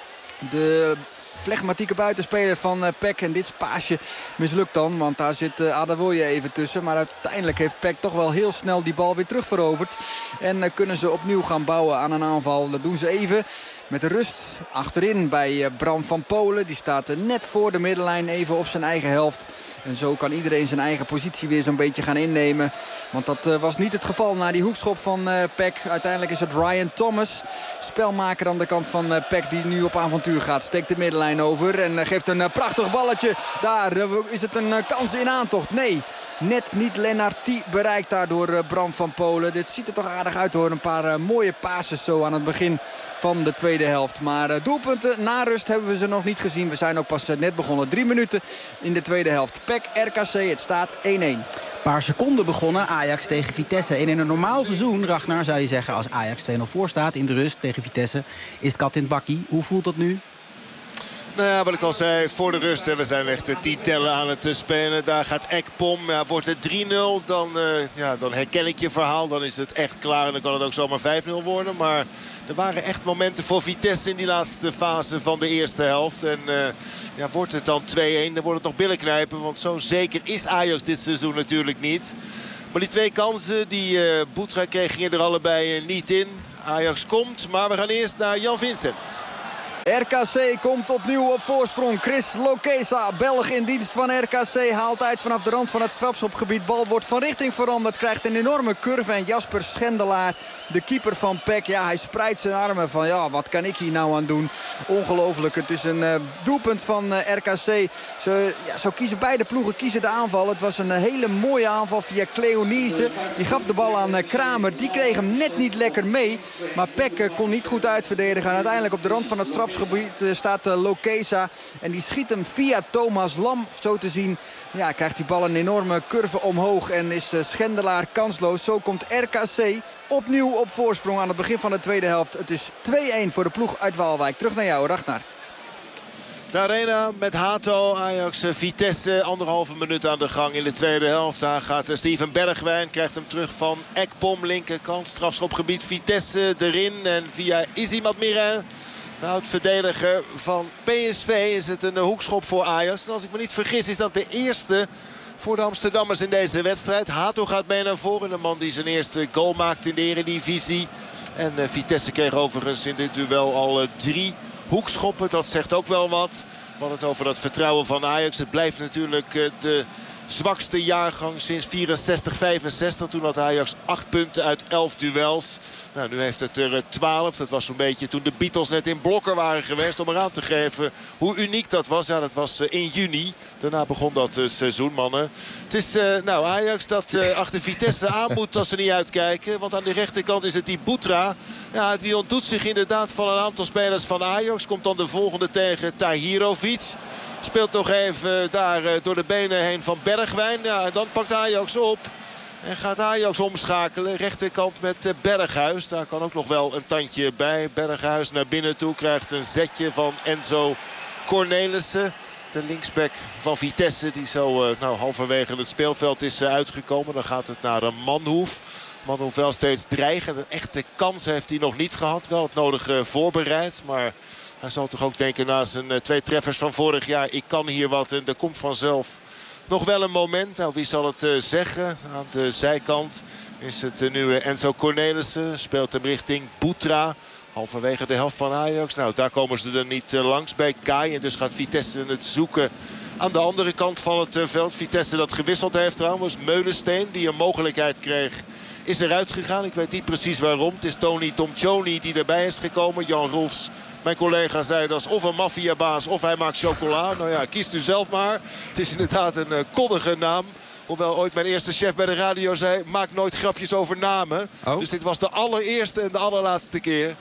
De flegmatieke buitenspeler van PEC. En dit paasje mislukt dan. Want daar zit Adewoye even tussen. Maar uiteindelijk heeft PEC toch wel heel snel die bal weer terugveroverd. En kunnen ze opnieuw gaan bouwen aan een aanval. Dat doen ze even. Met de rust achterin bij Bram van Polen. Die staat net voor de middenlijn even op zijn eigen helft. En zo kan iedereen zijn eigen positie weer zo'n beetje gaan innemen. Want dat was niet het geval na die hoekschop van PEC. Uiteindelijk is het Ryan Thomas. Spelmaker aan de kant van PEC die nu op avontuur gaat. Steekt de middenlijn over en geeft een prachtig balletje. Daar is het een kans in aantocht. Nee, net niet Lennarty bereikt daardoor Bram van Polen. Dit ziet er toch aardig uit hoor. Een paar mooie passes zo aan het begin van de tweede helft. Maar doelpunten na rust hebben we ze nog niet gezien. We zijn ook pas net begonnen. 3 minuten in de tweede helft. PEC RKC, het staat 1-1. Een paar seconden begonnen Ajax tegen Vitesse. En in een normaal seizoen, Ragnar, zou je zeggen, als Ajax 2-0 voor staat in de rust tegen Vitesse, is het kat in het bakkie. Hoe voelt dat nu? Nou ja, wat ik al zei, voor de rust. We zijn echt 10 tellen aan het spelen. Daar gaat Ekpom. Ja, wordt het 3-0, dan herken ik je verhaal. Dan is het echt klaar en dan kan het ook zomaar 5-0 worden. Maar er waren echt momenten voor Vitesse in die laatste fase van de eerste helft. En wordt het dan 2-1, dan wordt het nog billen knijpen. Want zo zeker is Ajax dit seizoen natuurlijk niet. Maar die 2 kansen die Boutra kreeg, gingen er allebei niet in. Ajax komt, maar we gaan eerst naar Jan-Vincent. RKC komt opnieuw op voorsprong. Chris Lokesa, Belg in dienst van RKC, haalt uit vanaf de rand van het strafschopgebied. Bal wordt van richting veranderd, krijgt een enorme curve. En Jasper Schendelaar, de keeper van PEC, hij spreidt zijn armen van wat kan ik hier nou aan doen? Ongelooflijk, het is een doelpunt van RKC. Zo kiezen beide ploegen de aanval. Het was een hele mooie aanval via Cleonise. Die gaf de bal aan Kramer, die kreeg hem net niet lekker mee. Maar PEC kon niet goed uitverdedigen. En uiteindelijk op de rand van het strafschopgebied strafschopgebied staat Lokesa. En die schiet hem via Thomas Lam, zo te zien. Ja, krijgt die bal een enorme curve omhoog en is Schendelaar kansloos. Zo komt RKC opnieuw op voorsprong aan het begin van de tweede helft. Het is 2-1 voor de ploeg uit Waalwijk. Terug naar jou, Ragnar. De Arena met Hato, Ajax, Vitesse, 1,5 minuut aan de gang in de tweede helft. Daar gaat Steven Bergwijn, krijgt hem terug van Ekpom, linkerkant, strafschopgebied Vitesse erin. En via Isimat Mirin, de oud-verdediger van PSV, is het een hoekschop voor Ajax. En als ik me niet vergis is dat de eerste voor de Amsterdammers in deze wedstrijd. Hato gaat mee naar voren, de man die zijn eerste goal maakt in de Eredivisie. En Vitesse kreeg overigens in dit duel al 3 hoekschoppen. Dat zegt ook wel wat. We hadden het over dat vertrouwen van Ajax. Het blijft natuurlijk de zwakste jaargang sinds 64-65. Toen had Ajax 8 punten uit 11 duels. Nou, nu heeft het er 12. Dat was zo'n beetje toen de Beatles net in Blokker waren geweest. Om eraan te geven hoe uniek dat was. Ja, dat was in juni. Daarna begon dat seizoen, mannen. Het is Ajax dat achter Vitesse aan moet als ze niet uitkijken. Want aan de rechterkant is het die Boutra. Ja, die ontdoet zich inderdaad van een aantal spelers van Ajax. Komt dan de volgende tegen Tahirovic. Speelt nog even daar door de benen heen van Bergwijn. Ja, en dan pakt Ajax op. En gaat Ajax omschakelen. Rechterkant met Berghuis. Daar kan ook nog wel een tandje bij. Berghuis naar binnen toe krijgt een zetje van Enzo Cornelissen. De linksback van Vitesse die zo halverwege het speelveld is uitgekomen. Dan gaat het naar een Manhoef. Manhoef wel steeds dreigend. Een echte kans heeft hij nog niet gehad. Wel het nodige voorbereid. Maar hij zal toch ook denken na zijn 2 treffers van vorig jaar. Ik kan hier wat en er komt vanzelf nog wel een moment. Nou, wie zal het zeggen? Aan de zijkant is het nu Enzo Cornelissen. Speelt hem richting Boutra. Halverwege de helft van Ajax. Nou, daar komen ze er niet langs bij Kai. En dus gaat Vitesse het zoeken aan de andere kant van het veld. Vitesse dat gewisseld heeft trouwens. Meulensteen die een mogelijkheid kreeg is eruit gegaan. Ik weet niet precies waarom. Het is Tony Tomcioni die erbij is gekomen. Jan Rolfs, mijn collega, zei dat is of een maffiabaas of hij maakt chocola. Nou ja, kiest u zelf maar. Het is inderdaad een koddige naam. Hoewel ooit mijn eerste chef bij de radio zei, maak nooit grapjes over namen. Oh. Dus dit was de allereerste en de allerlaatste keer.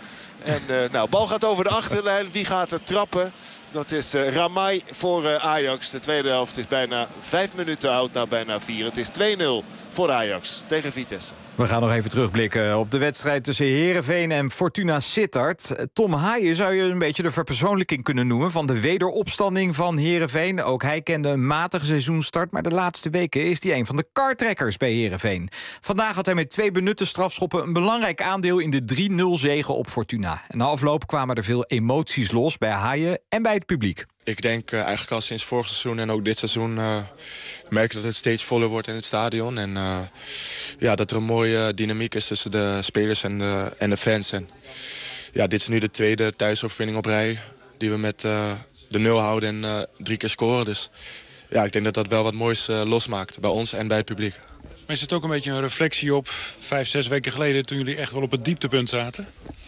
En bal gaat over de achterlijn. Wie gaat er trappen? Dat is Ramai voor Ajax. De tweede helft is bijna 5 minuten oud. Nou, bijna 4. Het is 2-0 voor Ajax tegen Vitesse. We gaan nog even terugblikken op de wedstrijd tussen Heerenveen en Fortuna Sittard. Tom Haaien zou je een beetje de verpersoonlijking kunnen noemen van de wederopstanding van Heerenveen. Ook hij kende een matige seizoenstart, maar de laatste weken is hij een van de kartrekkers bij Heerenveen. Vandaag had hij met 2 benutte strafschoppen een belangrijk aandeel in de 3-0 zege op Fortuna. En na afloop kwamen er veel emoties los bij Haaien en bij het publiek. Ik denk eigenlijk al sinds vorig seizoen en ook dit seizoen merk dat het steeds voller wordt in het stadion. En dat er een mooie dynamiek is tussen de spelers en de fans. En ja, dit is nu de tweede thuisoverwinning op rij die we met de 0 houden en 3 keer scoren. Dus ja, ik denk dat dat wel wat moois losmaakt bij ons en bij het publiek. Maar is het ook een beetje een reflectie op 5, 6 weken geleden toen jullie echt wel op het dieptepunt zaten?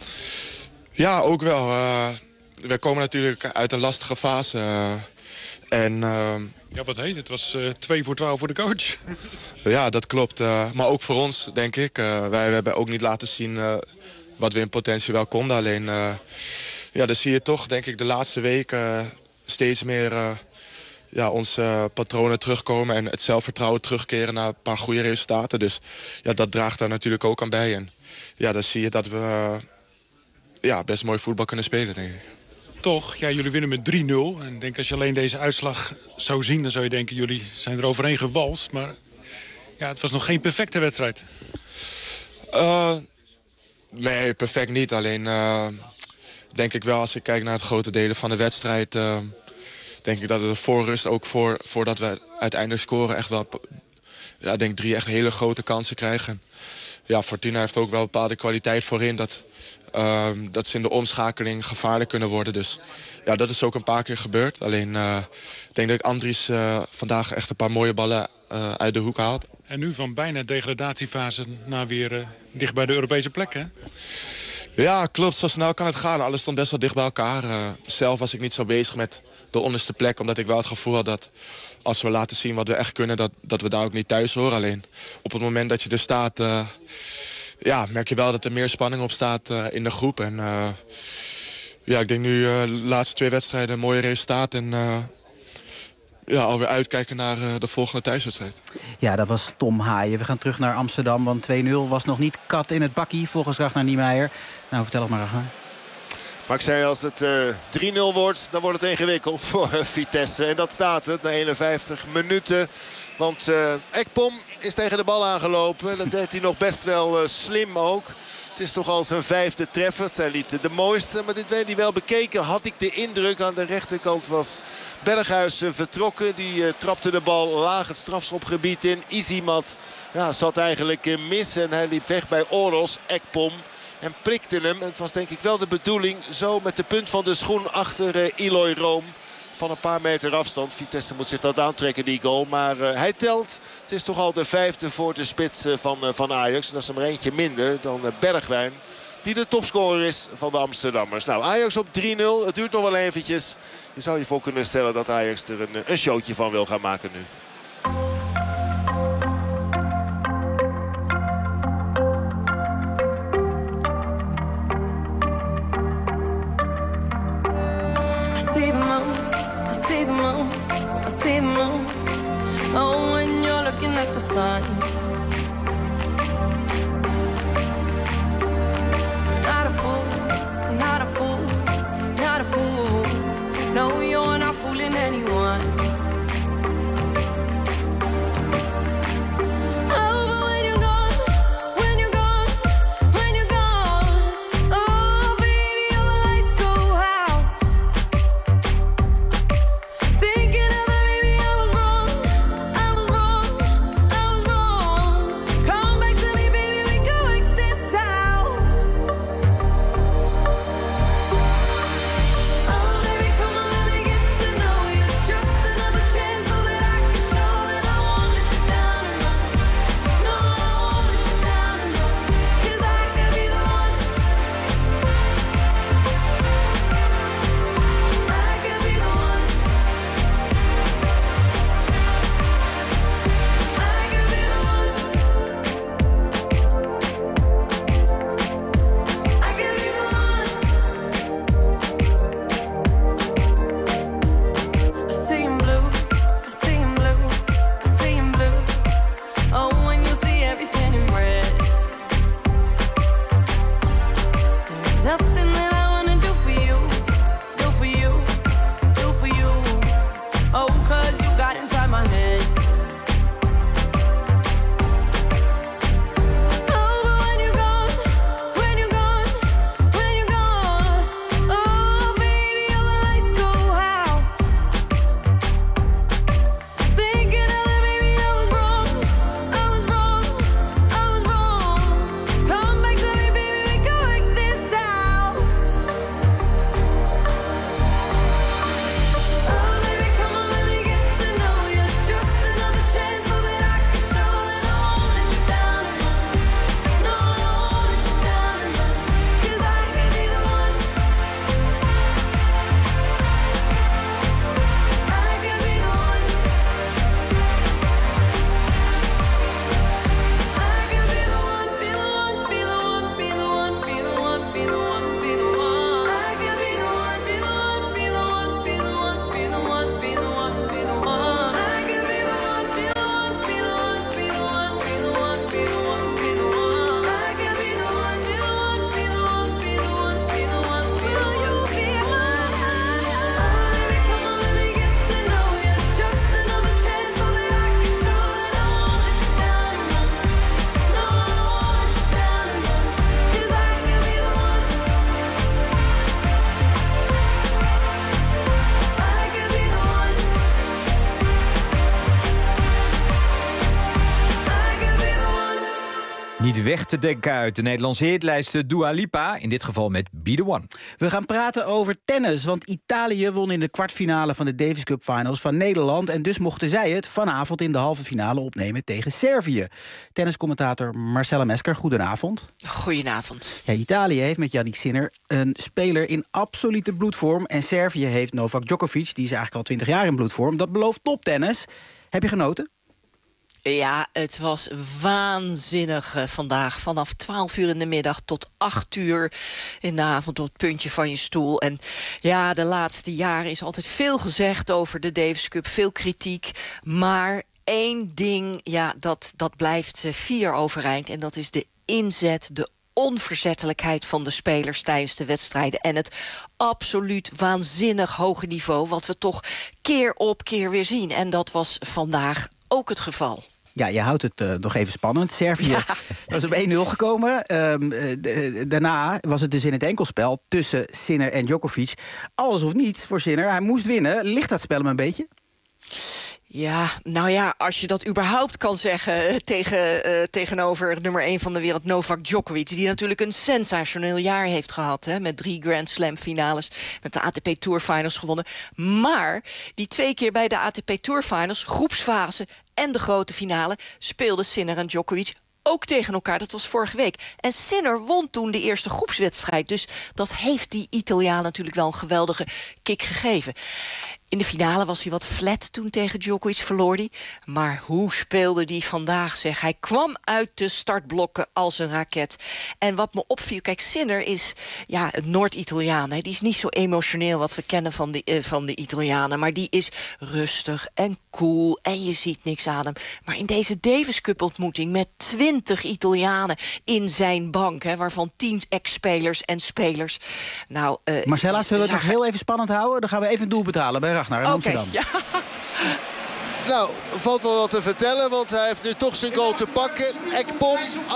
Ja, ook wel. We komen natuurlijk uit een lastige fase. Ja, wat heet het? Het was 2 voor 12 voor de coach. Ja, dat klopt. Maar ook voor ons, denk ik. Wij hebben ook niet laten zien wat we in potentie wel konden. Alleen, dan zie je toch, denk ik, de laatste weken steeds meer onze patronen terugkomen. En het zelfvertrouwen terugkeren naar een paar goede resultaten. Dus ja, dat draagt daar natuurlijk ook aan bij. En ja, dan zie je dat we best mooi voetbal kunnen spelen, denk ik. Toch, ja, jullie winnen met 3-0. En ik denk als je alleen deze uitslag zou zien, dan zou je denken, jullie zijn er overheen gewalst. Maar ja, het was nog geen perfecte wedstrijd. Nee, perfect niet. Alleen denk ik wel, als ik kijk naar het grote delen van de wedstrijd, denk ik dat het voor rust, ook voordat we uiteindelijk scoren, echt wel, denk 3 echt hele grote kansen krijgen. Ja, Fortuna heeft ook wel een bepaalde kwaliteit voorin dat ze in de omschakeling gevaarlijk kunnen worden. Dus ja, dat is ook een paar keer gebeurd. Alleen ik denk dat Andries vandaag echt een paar mooie ballen uit de hoek haalt. En nu van bijna degradatiefase naar weer dicht bij de Europese plek, hè? Ja, klopt. Zo snel kan het gaan. Alles stond best wel dicht bij elkaar. Zelf was ik niet zo bezig met de onderste plek, omdat ik wel het gevoel had dat als we laten zien wat we echt kunnen, dat we daar ook niet thuis horen. Alleen op het moment dat je er staat, merk je wel dat er meer spanning op staat in de groep. En Ja, ik denk nu de laatste 2 wedstrijden een mooie resultaat. En alweer uitkijken naar de volgende thuiswedstrijd. Ja, dat was Tom Haaien. We gaan terug naar Amsterdam, want 2-0 was nog niet kat in het bakkie volgens Ragnar Niemeyer. Nou, vertel het maar, Ragnar. Maar ik zei, als het 3-0 wordt, dan wordt het ingewikkeld voor Vitesse. En dat staat het na 51 minuten. Want Ekpom is tegen de bal aangelopen. Dat deed hij nog best wel slim ook. Het is toch al zijn 5e treffer. Het zijn niet de mooiste, maar dit werd hij wel bekeken. Had ik de indruk. Aan de rechterkant was Berghuis vertrokken. Die trapte de bal laag het strafschopgebied in. Izimat zat eigenlijk mis en hij liep weg bij Oros. Ekpom. En prikte hem. En het was denk ik wel de bedoeling. Zo met de punt van de schoen achter Eloy Room. Van een paar meter afstand. Vitesse moet zich dat aantrekken, die goal. Maar hij telt. Het is toch al de 5e voor de spits van Ajax. En dat is er maar eentje minder dan Bergwijn. Die de topscorer is van de Amsterdammers. Nou, Ajax op 3-0. Het duurt nog wel eventjes. Je zou je voor kunnen stellen dat Ajax er een showtje van wil gaan maken nu. I see the moon. Oh, when you're looking at the sun. Not a fool, not a fool, not a fool. No, you're not fooling anyone. Niet weg te denken uit de Nederlandse hitlijst Dua Lipa, in dit geval met Be The One. We gaan praten over tennis, want Italië won in de kwartfinale van de Davis Cup Finals van Nederland. En dus mochten zij het vanavond in de halve finale opnemen tegen Servië. Tenniscommentator Marcella Mesker, goedenavond. Goedenavond. Ja, Italië heeft met Jannik Sinner een speler in absolute bloedvorm. En Servië heeft Novak Djokovic, die is eigenlijk al 20 jaar in bloedvorm. Dat belooft toptennis. Heb je genoten? Ja, het was waanzinnig vandaag. Vanaf 12 uur in de middag tot 8 uur in de avond op het puntje van je stoel. En ja, de laatste jaren is altijd veel gezegd over de Davis Cup. Veel kritiek, maar één ding, ja, dat blijft 4 overeind. En dat is de inzet, de onverzettelijkheid van de spelers tijdens de wedstrijden. En het absoluut waanzinnig hoge niveau wat we toch keer op keer weer zien. En dat was vandaag ook het geval. Ja, je houdt het nog even spannend. Servië was op 1-0 gekomen. Daarna was het dus in het enkelspel tussen Sinner en Djokovic. Alles of niets voor Sinner. Hij moest winnen. Ligt dat spel hem een beetje? Ja, nou ja, als je dat überhaupt kan zeggen tegenover nummer 1 van de wereld, Novak Djokovic, die natuurlijk een sensationeel jaar heeft gehad, hè, met 3 Grand Slam finales, met de ATP Tour Finals gewonnen. Maar die 2 keer bij de ATP Tour Finals, groepsfase en de grote finale, speelden Sinner en Djokovic ook tegen elkaar. Dat was vorige week. En Sinner won toen de eerste groepswedstrijd. Dus dat heeft die Italiaan natuurlijk wel een geweldige kick gegeven. In de finale was hij wat flat toen tegen Djokovic, verloor hij. Maar hoe speelde hij vandaag, zeg. Hij kwam uit de startblokken als een raket. En wat me opviel, kijk, Sinner is een Noord-Italiaan. Die is niet zo emotioneel wat we kennen van de Italianen. Maar die is rustig en cool en je ziet niks aan hem. Maar in deze Davis Cup ontmoeting met 20 Italianen in zijn bank, waarvan 10 ex-spelers en spelers. Nou, Marcella, zullen we het nog heel even spannend houden? Dan gaan we even een doel betalen bij Ragnar in Amsterdam. Ja. Nou, valt wel wat te vertellen, want hij heeft nu toch zijn goal te pakken. Ekpom,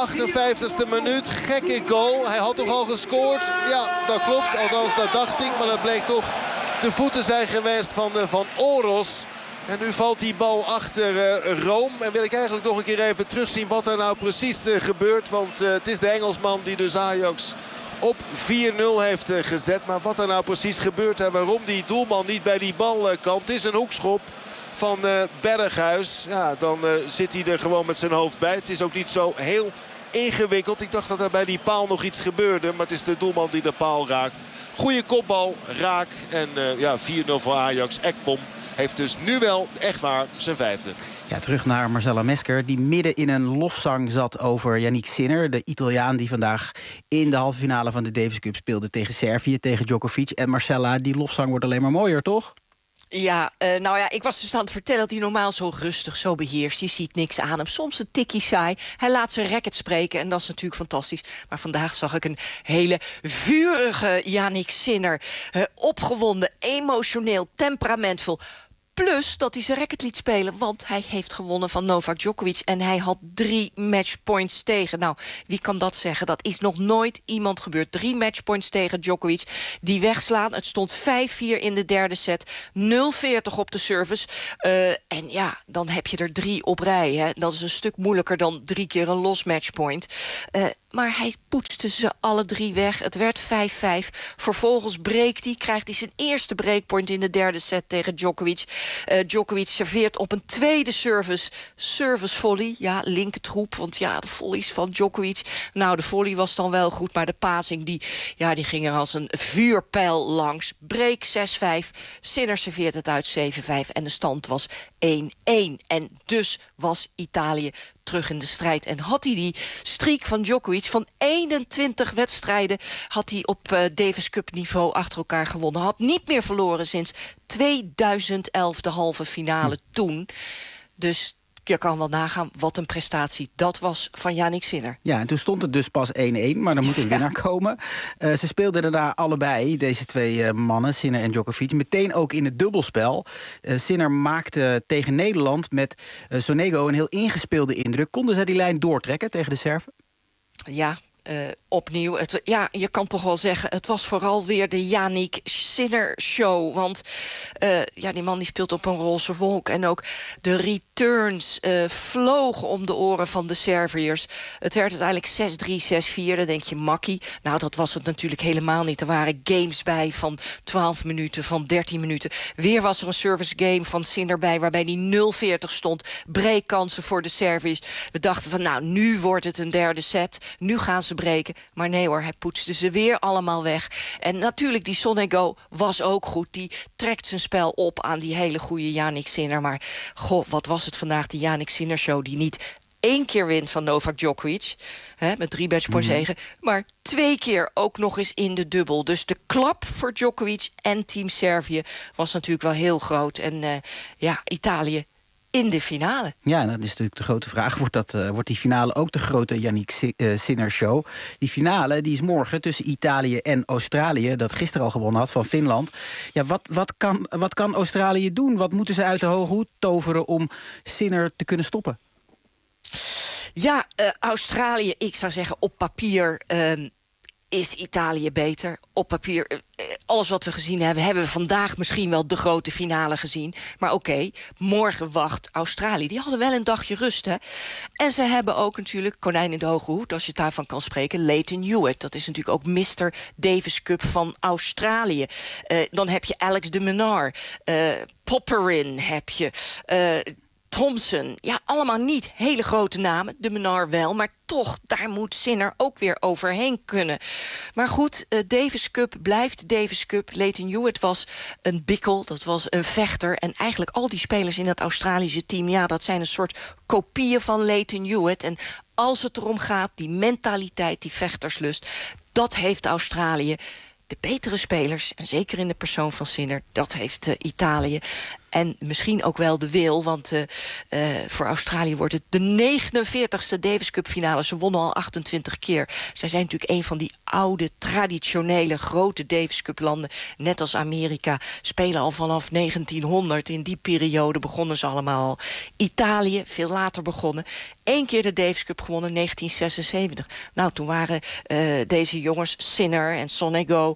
58e minuut, gekke goal. Hij had toch al gescoord? Ja, dat klopt, althans dat dacht ik. Maar dat bleek toch de voeten zijn geweest van Oros. En nu valt die bal achter Rome. En wil ik eigenlijk nog een keer even terugzien wat er nou precies gebeurt. Want het is de Engelsman die dus Ajax op 4-0 heeft gezet. Maar wat er nou precies gebeurt en waarom die doelman niet bij die bal kan. Het is een hoekschop van Berghuis. Ja, dan zit hij er gewoon met zijn hoofd bij. Het is ook niet zo heel ingewikkeld. Ik dacht dat er bij die paal nog iets gebeurde. Maar het is de doelman die de paal raakt. Goeie kopbal, raak. En 4-0 voor Ajax. Ekpom heeft dus nu wel echt waar zijn 5e. Ja, terug naar Marcella Mesker, die midden in een lofzang zat over Yannick Sinner, de Italiaan die vandaag in de halve finale van de Davis Cup speelde tegen Servië, tegen Djokovic. En Marcella, die lofzang wordt alleen maar mooier, toch? Ja, ik was dus aan het vertellen dat hij normaal zo rustig, zo beheerst. Je ziet niks aan hem. Soms een tikkie saai. Hij laat zijn racket spreken en dat is natuurlijk fantastisch. Maar vandaag zag ik een hele vurige Yannick Sinner. Opgewonden, emotioneel, temperamentvol. Plus dat hij zijn racket liet spelen, want hij heeft gewonnen van Novak Djokovic. En hij had 3 matchpoints tegen. Nou, wie kan dat zeggen? Dat is nog nooit iemand gebeurd. 3 matchpoints tegen Djokovic die wegslaan. Het stond 5-4 in de derde set. 0-40 op de service. En ja, dan heb je er 3 op rij. Hè. Dat is een stuk moeilijker dan 3 keer een los matchpoint. Maar hij poetste ze alle 3 weg. Het werd 5-5. Vervolgens krijgt hij zijn eerste breakpoint in de derde set tegen Djokovic. Djokovic serveert op een tweede service volley. Ja, linkertroep, want ja, de volleys van Djokovic. Nou, de volley was dan wel goed, maar de passing die ging er als een vuurpijl langs. Break 6-5. Sinner serveert het uit 7-5 en de stand was 1-1. En dus was Italië terug in de strijd. En had hij die streak van Djokovic van 21 wedstrijden had hij op Davis Cup niveau achter elkaar gewonnen. Had niet meer verloren sinds 2011, de halve finale toen. Dus je kan wel nagaan wat een prestatie dat was van Yannick Sinner. Ja, en toen stond het dus pas 1-1, maar dan moet een winnaar komen. Ze speelden daarna allebei, deze 2 mannen, Sinner en Djokovic, meteen ook in het dubbelspel. Sinner maakte tegen Nederland met Sonego een heel ingespeelde indruk. Konden zij die lijn doortrekken tegen de Serven? Ja, opnieuw. Je kan toch wel zeggen, het was vooral weer de Yannick Sinner show. Want die man die speelt op een roze wolk. En ook de returns vlogen om de oren van de Serviërs. Het werd uiteindelijk 6-3, 6-4. Dan denk je, makkie. Nou, dat was het natuurlijk helemaal niet. Er waren games bij van 12 minuten, van 13 minuten. Weer was er een service game van Sinner bij, waarbij die 0-40 stond. Breekkansen voor de Serviërs. We dachten van, nou, nu wordt het een derde set. Nu gaan ze kansen breken. Maar nee hoor, hij poetste ze weer allemaal weg. En natuurlijk, die Sonego was ook goed. Die trekt zijn spel op aan die hele goede Jannik Sinner. Maar goh, wat was het vandaag, die Jannik Sinner show... die niet 1 keer wint van Novak Djokovic, met 3 matchpoint zegen, maar 2 keer ook nog eens in de dubbel. Dus de klap voor Djokovic en Team Servië was natuurlijk wel heel groot. En Italië in de finale. Ja, dat is natuurlijk de grote vraag. Wordt die finale ook de grote Jannik Sinner show? Die finale die is morgen tussen Italië en Australië, dat gisteren al gewonnen had van Finland. Ja, wat kan Australië doen? Wat moeten ze uit de hoge hoed toveren om Sinner te kunnen stoppen? Ja, Australië, ik zou zeggen op papier is Italië beter. Op papier, alles wat we gezien hebben we vandaag misschien wel de grote finale gezien. Maar oké, morgen wacht Australië. Die hadden wel een dagje rust, hè. En ze hebben ook natuurlijk, konijn in de hoge hoed, als je daarvan kan spreken, Lleyton Hewitt. Dat is natuurlijk ook Mr. Davis Cup van Australië. Dan heb je Alex de Minaur. Popperin heb je... Thompson, ja, allemaal niet hele grote namen. De Minaur wel, maar toch, daar moet Sinner ook weer overheen kunnen. Maar goed, Davis Cup blijft Davis Cup. Lleyton Hewitt was een bikkel, dat was een vechter. En eigenlijk al die spelers in dat Australische team... ja, dat zijn een soort kopieën van Lleyton Hewitt. En als het erom gaat, die mentaliteit, die vechterslust... dat heeft Australië. De betere spelers, en zeker in de persoon van Sinner, dat heeft Italië. En misschien ook wel de wil, want voor Australië wordt het de 49ste Davis Cup finale. Ze wonnen al 28 keer. Zij zijn natuurlijk een van die oude, traditionele, grote Davis Cup landen. Net als Amerika, spelen al vanaf 1900. In die periode begonnen ze allemaal al. Italië, veel later begonnen. 1 keer de Davis Cup gewonnen, 1976. Nou, toen waren deze jongens, Sinner en Sonego...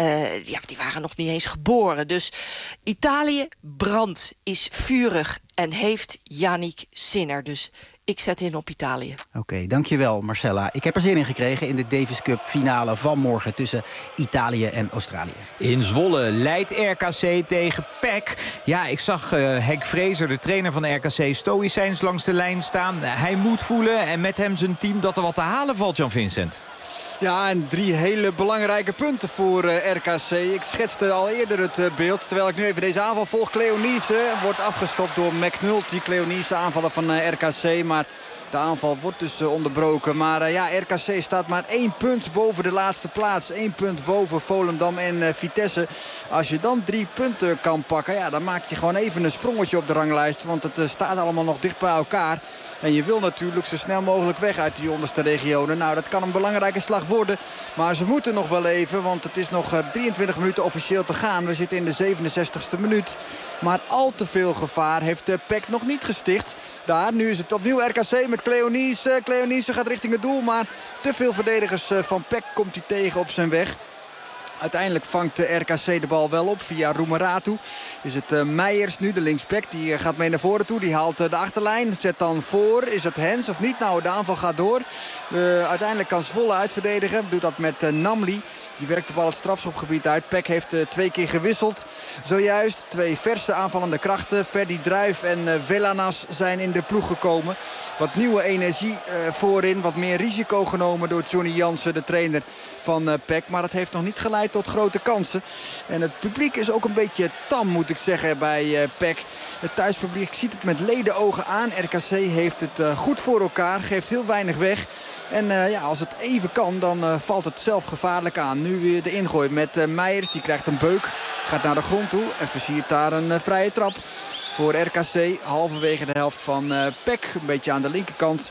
die waren nog niet eens geboren. Dus Italië brandt, is vurig en heeft Jannik Sinner. Dus ik zet in op Italië. Oké, dankjewel Marcella. Ik heb er zin in gekregen in de Davis Cup finale van morgen tussen Italië en Australië. In Zwolle leidt RKC tegen PEC. Ja, ik zag Henk Vrezer, de trainer van RKC, stoïcijns langs de lijn staan. Hij moet voelen en met hem zijn team dat er wat te halen valt, Jan Vincent. Ja, en 3 hele belangrijke punten voor RKC. Ik schetste al eerder het beeld. Terwijl ik nu even deze aanval volg. Cleonice wordt afgestopt door McNulty. Cleonice, aanvaller van RKC. Maar de aanval wordt dus onderbroken. Maar RKC staat maar 1 punt boven de laatste plaats. 1 punt boven Volendam en Vitesse. Als je dan 3 punten kan pakken, ja, dan maak je gewoon even een sprongetje op de ranglijst. Want het staat allemaal nog dicht bij elkaar. En je wil natuurlijk zo snel mogelijk weg uit die onderste regionen. Nou, dat kan een belangrijke slag worden. Maar ze moeten nog wel even, want het is nog 23 minuten officieel te gaan. We zitten in de 67ste minuut. Maar al te veel gevaar heeft PEC nog niet gesticht. Daar, nu is het opnieuw RKC met Cleonice. Cleonice gaat richting het doel, maar te veel verdedigers van PEC komt hij tegen op zijn weg. Uiteindelijk vangt de RKC de bal wel op via Roemeratu. Is het Meijers nu, de linksback. Die gaat mee naar voren toe. Die haalt de achterlijn. Zet dan voor. Is het Hens of niet? Nou, de aanval gaat door. Uiteindelijk kan Zwolle uitverdedigen. Doet dat met Namli. Die werkt de bal het strafschopgebied uit. PEC heeft 2 keer gewisseld. Zojuist 2 verse aanvallende krachten. Ferdi Druijf en Velanas zijn in de ploeg gekomen. Wat nieuwe energie voorin. Wat meer risico genomen door Johnny Jansen, de trainer van PEC. Maar dat heeft nog niet geleid tot grote kansen. En het publiek is ook een beetje tam, moet ik zeggen, bij PEC. Het thuispubliek ziet het met ledenogen aan. RKC heeft het goed voor elkaar. Geeft heel weinig weg. En als het even kan, dan valt het zelf gevaarlijk aan. Nu weer de ingooi met Meijers. Die krijgt een beuk. Gaat naar de grond toe en versiert daar een vrije trap voor RKC. Halverwege de helft van PEC. Een beetje aan de linkerkant.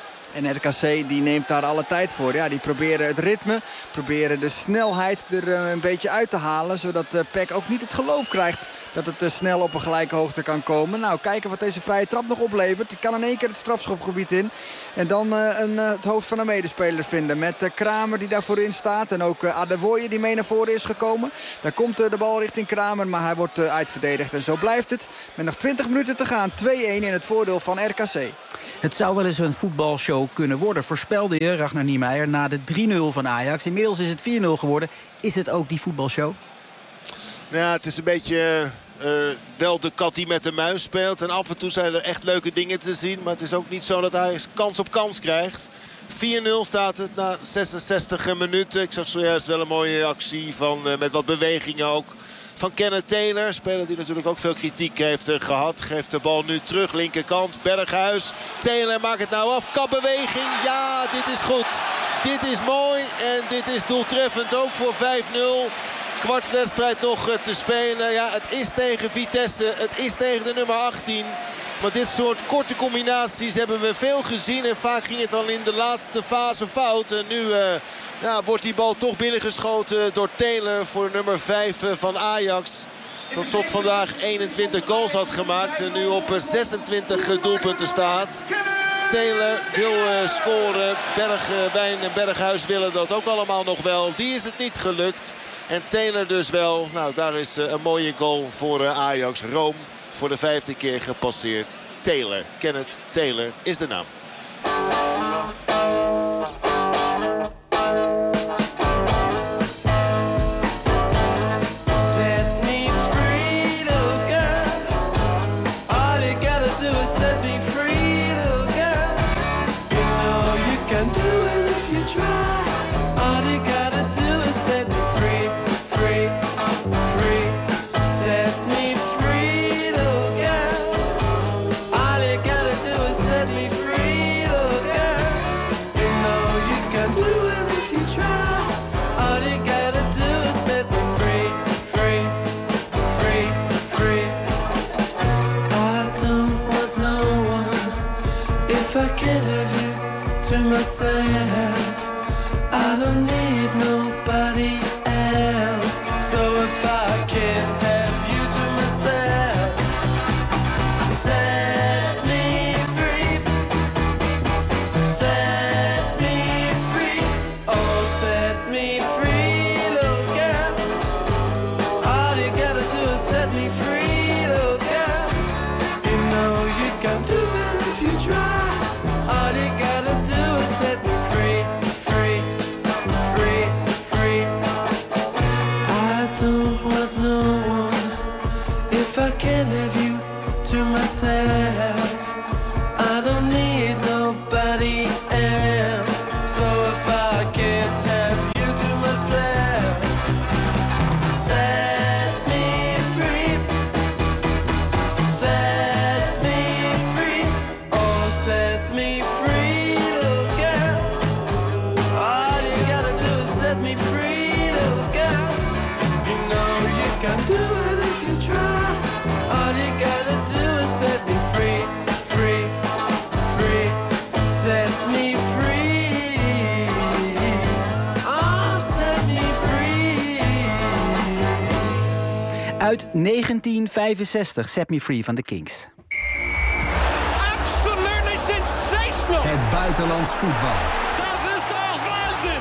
En RKC die neemt daar alle tijd voor. Ja, die proberen het ritme, proberen de snelheid er een beetje uit te halen. Zodat PEC ook niet het geloof krijgt dat het snel op een gelijke hoogte kan komen. Nou, kijken wat deze vrije trap nog oplevert. Die kan in 1 keer het strafschopgebied in. En dan het hoofd van een medespeler vinden. Met Kramer die daar voorin staat. En ook Adewoye die mee naar voren is gekomen. Daar komt de bal richting Kramer, maar hij wordt uitverdedigd. En zo blijft het. Met nog 20 minuten te gaan. 2-1 in het voordeel van RKC. Het zou wel eens een voetbalshow kunnen worden, voorspelde je, Ragnar Niemeyer, na de 3-0 van Ajax. Inmiddels is het 4-0 geworden. Is het ook die voetbalshow? Ja, het is een beetje wel de kat die met de muis speelt. En af en toe zijn er echt leuke dingen te zien. Maar het is ook niet zo dat hij kans op kans krijgt. 4-0 staat het na 66 minuten. Ik zag zojuist wel een mooie actie met wat bewegingen ook van Kenneth Taylor. Speler die natuurlijk ook veel kritiek heeft gehad. Geeft de bal nu terug, linkerkant, Berghuis. Taylor maakt het nou af, kapbeweging. Ja, dit is goed. Dit is mooi en dit is doeltreffend ook voor 5-0. Kwartwedstrijd nog te spelen. Ja, het is tegen Vitesse, het is tegen de nummer 18. Maar dit soort korte combinaties hebben we veel gezien. En vaak ging het dan in de laatste fase fout. En nu wordt die bal toch binnengeschoten door Taylor voor nummer 5 van Ajax. Dat tot vandaag 21 goals had gemaakt. En nu op 26 doelpunten staat. Taylor wil scoren. Bergwijn en Berghuis willen dat ook allemaal nog wel. Die is het niet gelukt. En Taylor dus wel. Nou, daar is een mooie goal voor Ajax. Rome voor de 5e keer gepasseerd. Taylor, Kenneth Taylor is de naam. Myself, I don't need nobody else. So if I can't have you to myself, set me free, set me free, oh set me free, little girl. All you gotta do is set me free, little girl. You know you can do it if you try. All you gotta do is set me free, free, free, free. I don't want no one if I can't have you to myself. I don't need nobody else. So if I can't have you to myself, set me free, set me free, oh set me free, little girl. All you gotta do is set me free, little girl. You know you can do it if you try. All you gotta do is set me free, free, free, set me free. Oh, set me free. Uit 1965, Set Me Free van de Kings. Absolutely sensational. Het buitenlands voetbal. Dat is toch waanzin.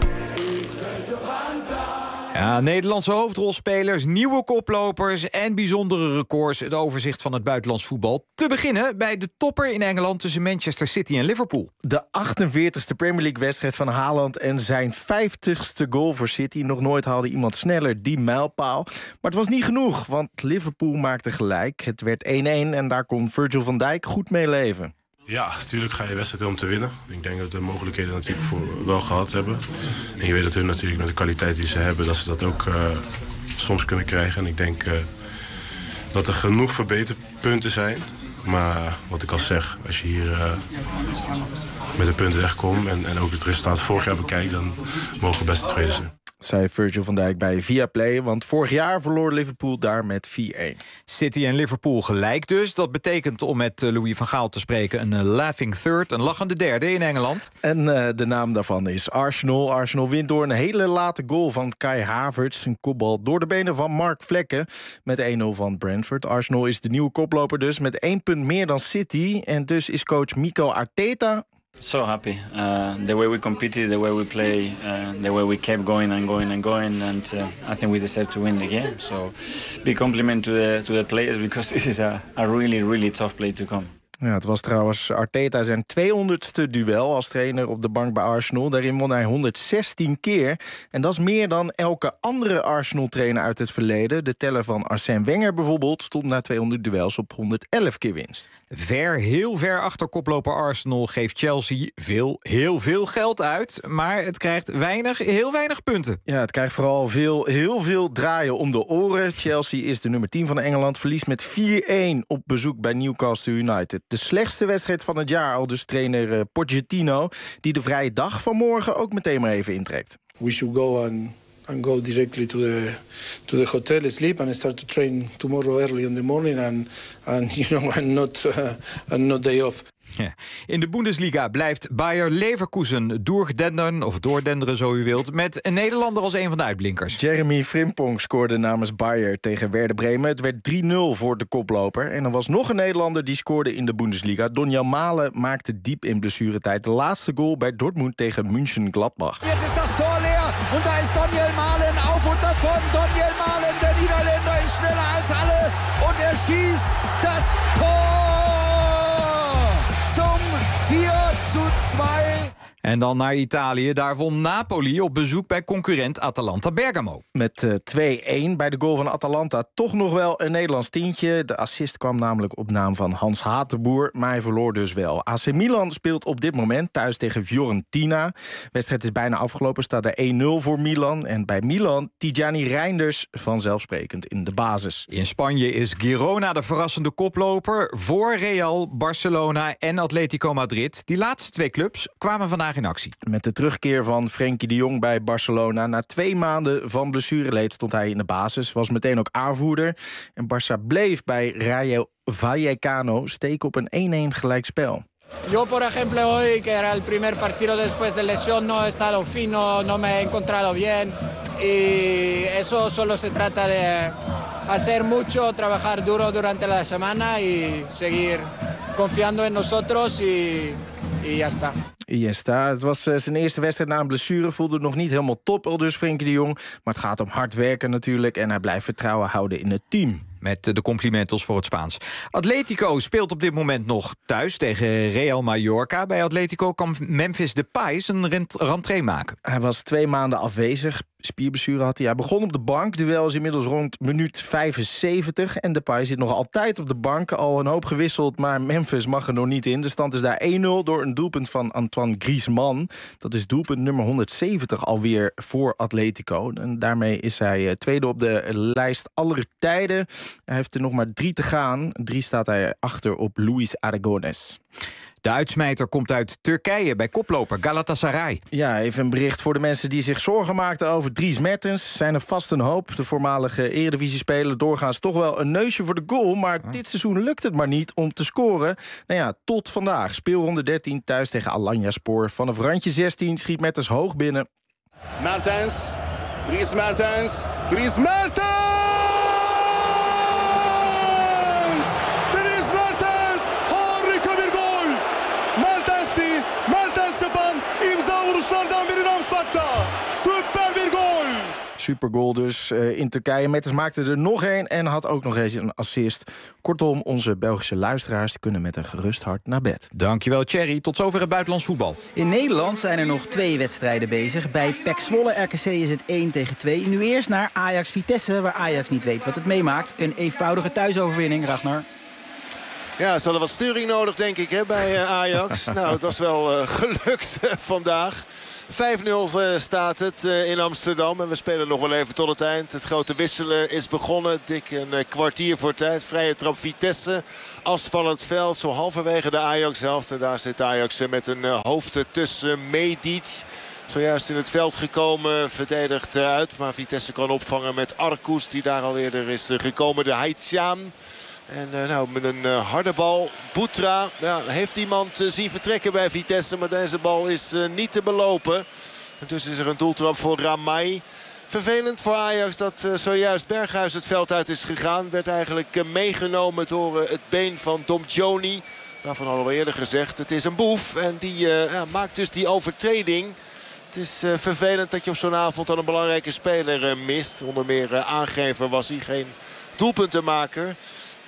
Ja, Nederlandse hoofdrolspelers, nieuwe koplopers en bijzondere records. Het overzicht van het buitenlands voetbal. Te beginnen bij de topper in Engeland tussen Manchester City en Liverpool. De 48e Premier League-wedstrijd van Haaland en zijn 50ste goal voor City. Nog nooit haalde iemand sneller die mijlpaal. Maar het was niet genoeg, want Liverpool maakte gelijk. Het werd 1-1 en daar kon Virgil van Dijk goed mee leven. Ja, natuurlijk ga je wedstrijd om te winnen. Ik denk dat de mogelijkheden natuurlijk voor wel gehad hebben. En je weet dat hun natuurlijk met de kwaliteit die ze hebben, dat ze dat ook soms kunnen krijgen. En ik denk dat er genoeg verbeterpunten zijn. Maar wat ik al zeg, als je hier met de punten wegkomt en ook het resultaat vorig jaar bekijkt, dan mogen we best tevreden zijn. Zei Virgil van Dijk bij Viaplay, want vorig jaar verloor Liverpool daar met 4-1. City en Liverpool gelijk dus. Dat betekent, om met Louis van Gaal te spreken, een laughing third, een lachende derde in Engeland. En de naam daarvan is Arsenal. Arsenal wint door een hele late goal van Kai Havertz. Een kopbal door de benen van Mark Vlekken met 1-0 van Brentford. Arsenal is de nieuwe koploper dus met 1 punt meer dan City. En dus is coach Mikel Arteta so happy. The way we competed, the way we play, the way we kept going and going and going, and I think we deserve to win the game. So big compliment to the players, because this is a really, really tough play to come. Ja, het was trouwens Arteta zijn 200ste duel als trainer op de bank bij Arsenal. Daarin won hij 116 keer. En dat is meer dan elke andere Arsenal-trainer uit het verleden. De teller van Arsène Wenger bijvoorbeeld stond na 200 duels op 111 keer winst. Heel ver achter koploper Arsenal geeft Chelsea heel veel geld uit. Maar het krijgt heel weinig punten. Ja, het krijgt vooral heel veel draaien om de oren. Chelsea is de nummer 10 van Engeland. Verliest met 4-1 op bezoek bij Newcastle United. De slechtste wedstrijd van het jaar, al dus trainer Pochettino, die de vrije dag van morgen ook meteen maar even intrekt. We should go and go directly to the hotel, sleep and start to train tomorrow early in the morning and you know and not day off. Ja. In de Bundesliga blijft Bayer Leverkusen doordenderen, zo u wilt, met een Nederlander als een van de uitblinkers. Jeremy Frimpong scoorde namens Bayer tegen Werder Bremen. Het werd 3-0 voor de koploper. En er was nog een Nederlander die scoorde in de Bundesliga. Donjan Malen maakte diep in blessuretijd de laatste goal bij Dortmund tegen München-Gladbach. Jetzt ist das Tor leer und da ist Donjan Malen auf und davon. Donjan Malen, der Niederländer ist schneller als alle und schießt das Tor zum 4-2. En dan naar Italië. Daar won Napoli op bezoek bij concurrent Atalanta Bergamo. Met 2-1 bij de goal van Atalanta toch nog wel een Nederlands tientje. De assist kwam namelijk op naam van Hans Hatenboer, maar hij verloor dus wel. AC Milan speelt op dit moment thuis tegen Fiorentina. De wedstrijd is bijna afgelopen, staat er 1-0 voor Milan. En bij Milan Tidjani Reinders vanzelfsprekend in de basis. In Spanje is Girona de verrassende koploper voor Real, Barcelona en Atletico Madrid. Die laatste twee clubs kwamen vandaag in actie. Met de terugkeer van Frenkie de Jong bij Barcelona. Na 2 maanden van blessureleed stond hij in de basis. Was meteen ook aanvoerder. En Barça bleef bij Rayo Vallecano steken op een 1-1 gelijkspel. Yo, por ejemplo, hoy, que era el primer partido después de lesión, no he estado fino, no me he encontrado bien. Y eso solo se trata de hacer mucho, trabajar duro durante la semana y seguir confiando en nosotros y ya está. Het was zijn eerste wedstrijd na een blessure. Voelde het nog niet helemaal top, al dus Frenkie de Jong. Maar het gaat om hard werken natuurlijk. En hij blijft vertrouwen houden in het team. Met de complimentos voor het Spaans. Atletico speelt op dit moment nog thuis tegen Real Mallorca. Bij Atletico kan Memphis Depay een rentree maken. Hij was 2 maanden afwezig. Spierblessure had hij. Hij begon op de bank. Duel is inmiddels rond minuut 75. En Depay zit nog altijd op de bank. Al een hoop gewisseld, maar Memphis mag er nog niet in. De stand is daar 1-0 door een doelpunt van Antoine Griezmann. Dat is doelpunt nummer 170 alweer voor Atletico. En daarmee is hij tweede op de lijst aller tijden. Hij heeft er nog maar 3 te gaan. 3 staat hij achter op Luis Aragonés. De uitsmijter komt uit Turkije bij koploper Galatasaray. Ja, even een bericht voor de mensen die zich zorgen maakten over Dries Mertens. Zijn er vast een hoop. De voormalige Eredivisie-speler doorgaans toch wel een neusje voor de goal. Maar dit seizoen lukt het maar niet om te scoren. Nou ja, tot vandaag. Speelronde 13 thuis tegen Alanyaspor. Vanaf randje 16 schiet Mertens hoog binnen. Mertens. Dries Mertens. Dries Mertens! Super bir goal! Supergoal dus in Turkije. Mertens maakte er nog een en had ook nog eens een assist. Kortom, onze Belgische luisteraars kunnen met een gerust hart naar bed. Dankjewel, Thierry. Tot zover het buitenlands voetbal. In Nederland zijn er nog 2 wedstrijden bezig. Bij PEC Zwolle RKC is het 1-2. Nu eerst naar Ajax Vitesse, waar Ajax niet weet wat het meemaakt. Een eenvoudige thuisoverwinning, Ragnar. Ja, ze hadden wat sturing nodig, denk ik, hè, bij Ajax. Nou, dat is wel gelukt vandaag. 5-0 staat het in Amsterdam. En we spelen nog wel even tot het eind. Het grote wisselen is begonnen. Dik een kwartier voor tijd. Vrije trap Vitesse. As van het veld. Zo halverwege de Ajax-helft. En daar zit Ajax met een hoofd tussen. Medic. Zojuist in het veld gekomen. Verdedigt uit. Maar Vitesse kan opvangen met Arcus. Die daar al eerder is gekomen. De Haitiaan. En nou, met een harde bal. Boutra heeft iemand zien vertrekken bij Vitesse. Maar deze bal is niet te belopen. En dus is er een doeltrap voor Ramai. Vervelend voor Ajax dat zojuist Berghuis het veld uit is gegaan. Werd eigenlijk meegenomen door het been van Domjoni. Daarvan hadden we eerder gezegd. Het is een boef. En die maakt dus die overtreding. Het is vervelend dat je op zo'n avond dan een belangrijke speler mist. Onder meer aangever was hij geen doelpuntenmaker.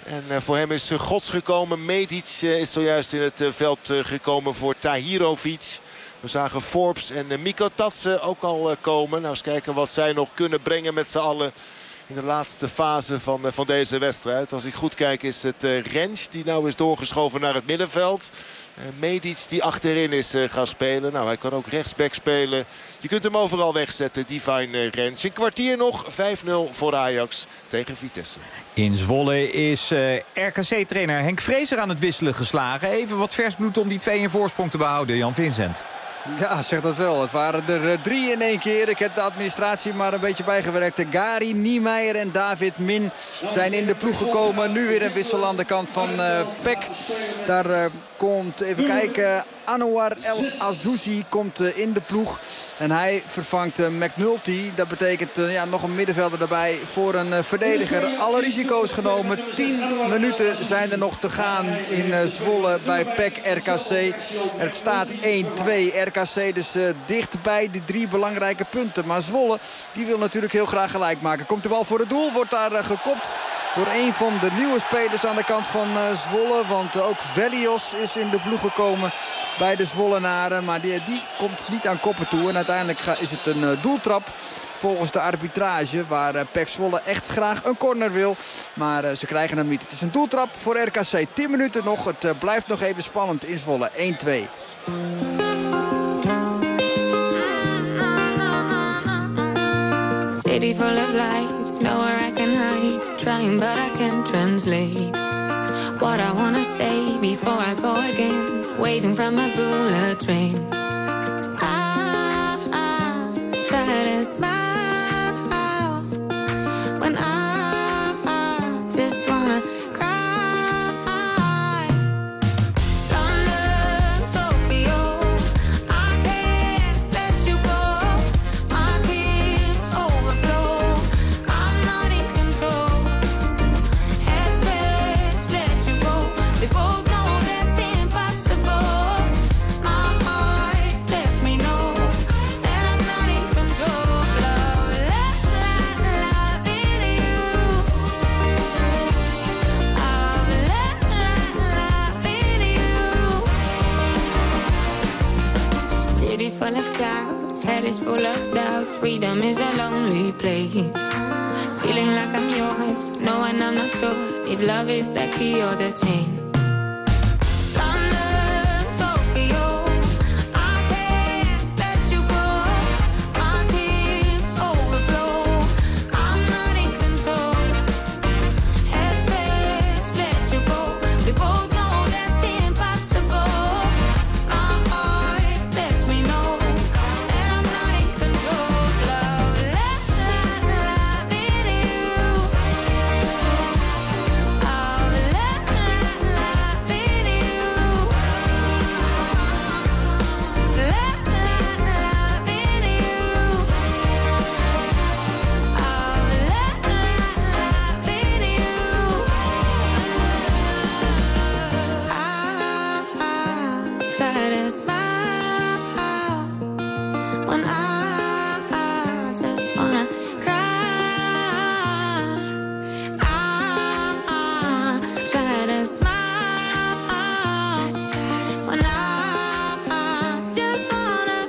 En voor hem is Gods gekomen. Medic is zojuist in het veld gekomen voor Tahirovic. We zagen Forbes en Mikko Tatsen ook al komen. Nou, eens kijken wat zij nog kunnen brengen met z'n allen in de laatste fase van deze wedstrijd. Als ik goed kijk is het Rens die nou is doorgeschoven naar het middenveld. Medic die achterin is gaan spelen. Nou, hij kan ook rechtsback spelen. Je kunt hem overal wegzetten, Divine Rens. Een kwartier nog, 5-0 voor Ajax tegen Vitesse. In Zwolle is RKC-trainer Henk Vrezer aan het wisselen geslagen. Even wat vers bloed om die 2 in voorsprong te behouden, Jan Vincent. Ja, zeg dat wel. Het waren er 3 in één keer. Ik heb de administratie maar een beetje bijgewerkt. Gary, Niemeyer en David Min zijn in de ploeg gekomen. Nu weer een wissel aan de kant van PEC. Daar komt, even kijken, Anouar El Azouzi komt in de ploeg. En hij vervangt McNulty. Dat betekent nog een middenvelder erbij voor een verdediger. Alle risico's genomen. 10 minuten zijn er nog te gaan in Zwolle bij PEC RKC. En het staat 1-2. RKC dus dicht bij die 3 belangrijke punten. Maar Zwolle die wil natuurlijk heel graag gelijk maken. Komt de bal voor het doel. Wordt daar gekopt door een van de nieuwe spelers aan de kant van Zwolle. Want ook Velios is in de ploeg gekomen bij de Zwollenaren. Maar die komt niet aan koppen toe. En uiteindelijk is het een doeltrap volgens de arbitrage. Waar PEC Zwolle echt graag een corner wil. Maar ze krijgen hem niet. Het is een doeltrap voor RKC. 10 minuten nog. Het blijft nog even spannend in Zwolle. 1-2. City full of lights, nowhere I can hide. Trying but I can't translate what I wanna say before I go again. Waving from a bullet train. I try to smile when I just wanna cry. London, Tokyo, I can't let you go. My tears overflow. I'm not in control. Head says let you go. We both know that's impossible. My heart lets me know that I'm not in control. Love, love, love, love in you. Love, love, love in you. City full of clouds, head is full of doubts. Freedom is a lonely place. Feeling like I'm yours, knowing I'm not sure if love is the key or the chain. London, Tokyo, I can't let you go. My tears overflow. I'm not in control. Head says let you go. We both know that's impossible. My heart lets me know that I'm not in control. Love, love, love, love in you. Love, love, love, love in you. Love, love, love in you. Love, love, love in you. I try to smile when I just wanna cry. I try to smile when I just wanna